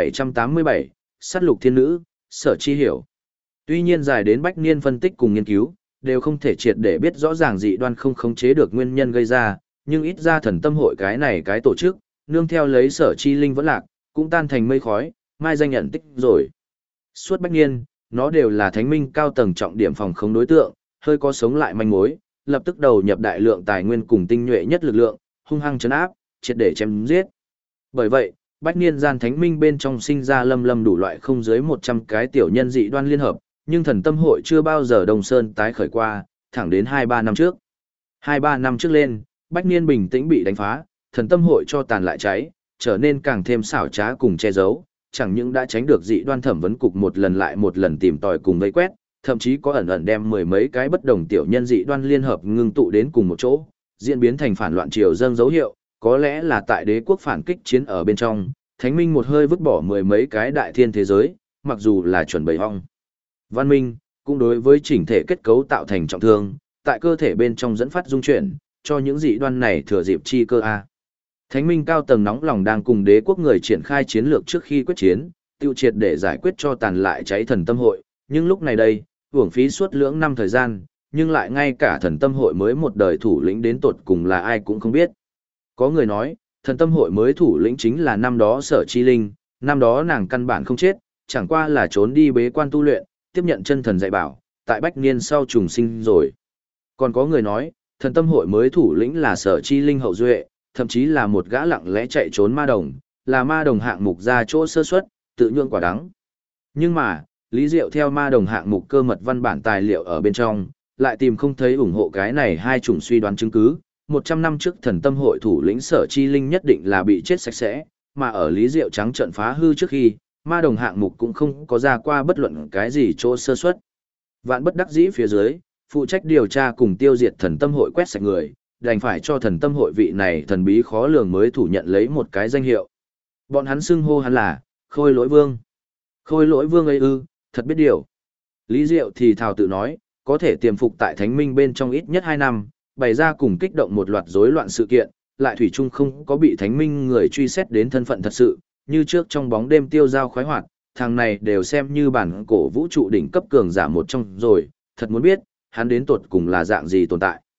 2787, sát lục thiên nữ, Sở Chi hiểu. Tuy nhiên dài đến bách niên phân tích cùng nghiên cứu, đều không thể triệt để biết rõ ràng dị đoan không khống chế được nguyên nhân gây ra, nhưng ít ra thần tâm hội cái này cái tổ chức, nương theo lấy Sở Chi Linh vẫn lạc, cũng tan thành mây khói, mai danh nhận tích rồi. Suốt bách niên, nó đều là thánh minh cao tầng trọng điểm phòng khống đối tượng, hơi có sống lại manh mối, lập tức đầu nhập đại lượng tài nguyên cùng tinh nhuệ nhất lực lượng, hung hăng trấn áp, triệt để chém giết. Bởi vậy, bách niên gian thánh minh bên trong sinh ra lâm đủ loại không dưới 100 cái tiểu nhân dị đoan liên hợp, nhưng thần tâm hội chưa bao giờ Đông Sơn tái khởi qua, thẳng đến 2-3 năm trước. 2-3 năm trước lên, bách niên bình tĩnh bị đánh phá, thần tâm hội cho tàn lại cháy, trở nên càng thêm xảo trá cùng che giấu, chẳng những đã tránh được dị đoan thẩm vấn cục một lần lại một lần tìm tòi cùng vây quét, thậm chí có ẩn ẩn đem mười mấy cái bất đồng tiểu nhân dị đoan liên hợp ngưng tụ đến cùng một chỗ, diễn biến thành phản loạn triều dâng dấu hiệu, có lẽ là tại đế quốc phản kích chiến ở bên trong, thánh minh một hơi vứt bỏ mười mấy cái đại thiên thế giới, mặc dù là chuẩn bày hong. Văn minh, cũng đối với chỉnh thể kết cấu tạo thành trọng thương, tại cơ thể bên trong dẫn phát dung chuyển, cho những dị đoan này thừa dịp chi cơ a. Thánh minh cao tầng nóng lòng đang cùng đế quốc người triển khai chiến lược trước khi quyết chiến, tiêu triệt để giải quyết cho tàn lại cháy thần tâm hội, nhưng lúc này đây, uổng phí suốt lưỡng năm thời gian, nhưng lại ngay cả thần tâm hội mới một đời thủ lĩnh đến tột cùng là ai cũng không biết. Có người nói, thần tâm hội mới thủ lĩnh chính là năm đó Sở Chi Linh, năm đó nàng căn bản không chết, chẳng qua là trốn đi bế quan tu luyện, tiếp nhận chân thần dạy bảo, tại bách niên sau trùng sinh rồi. Còn có người nói, thần tâm hội mới thủ lĩnh là Sở Chi Linh hậu duệ, thậm chí là một gã lặng lẽ chạy trốn ma đồng, là ma đồng hạng mục ra chỗ sơ suất, tự nhượng quả đắng. Nhưng mà, Lý Diệu theo ma đồng hạng mục cơ mật văn bản tài liệu ở bên trong, lại tìm không thấy ủng hộ cái này hai chủng suy đoán chứng cứ. 100 năm trước thần tâm hội thủ lĩnh Sở Chi Linh nhất định là bị chết sạch sẽ, mà ở Lý Diệu trắng trận phá hư trước khi, ma đồng hạng mục cũng không có ra qua bất luận cái gì chỗ sơ suất. Vạn bất đắc dĩ phía dưới, phụ trách điều tra cùng tiêu diệt thần tâm hội quét sạch người, đành phải cho thần tâm hội vị này thần bí khó lường mới thủ nhận lấy một cái danh hiệu. Bọn hắn xưng hô hắn là Khôi Lỗi Vương. Khôi Lỗi Vương ấy ư, thật biết điều. Lý Diệu thì thào tự nói, có thể tiềm phục tại Thánh Minh bên trong ít nhất 2 năm, bày ra cùng kích động một loạt rối loạn sự kiện, lại thủy chung không có bị Thánh Minh người truy xét đến thân phận thật sự, như trước trong bóng đêm tiêu dao khoái hoạt, thằng này đều xem như bản cổ vũ trụ đỉnh cấp cường giả một trong rồi, thật muốn biết, hắn đến tột cùng là dạng gì tồn tại.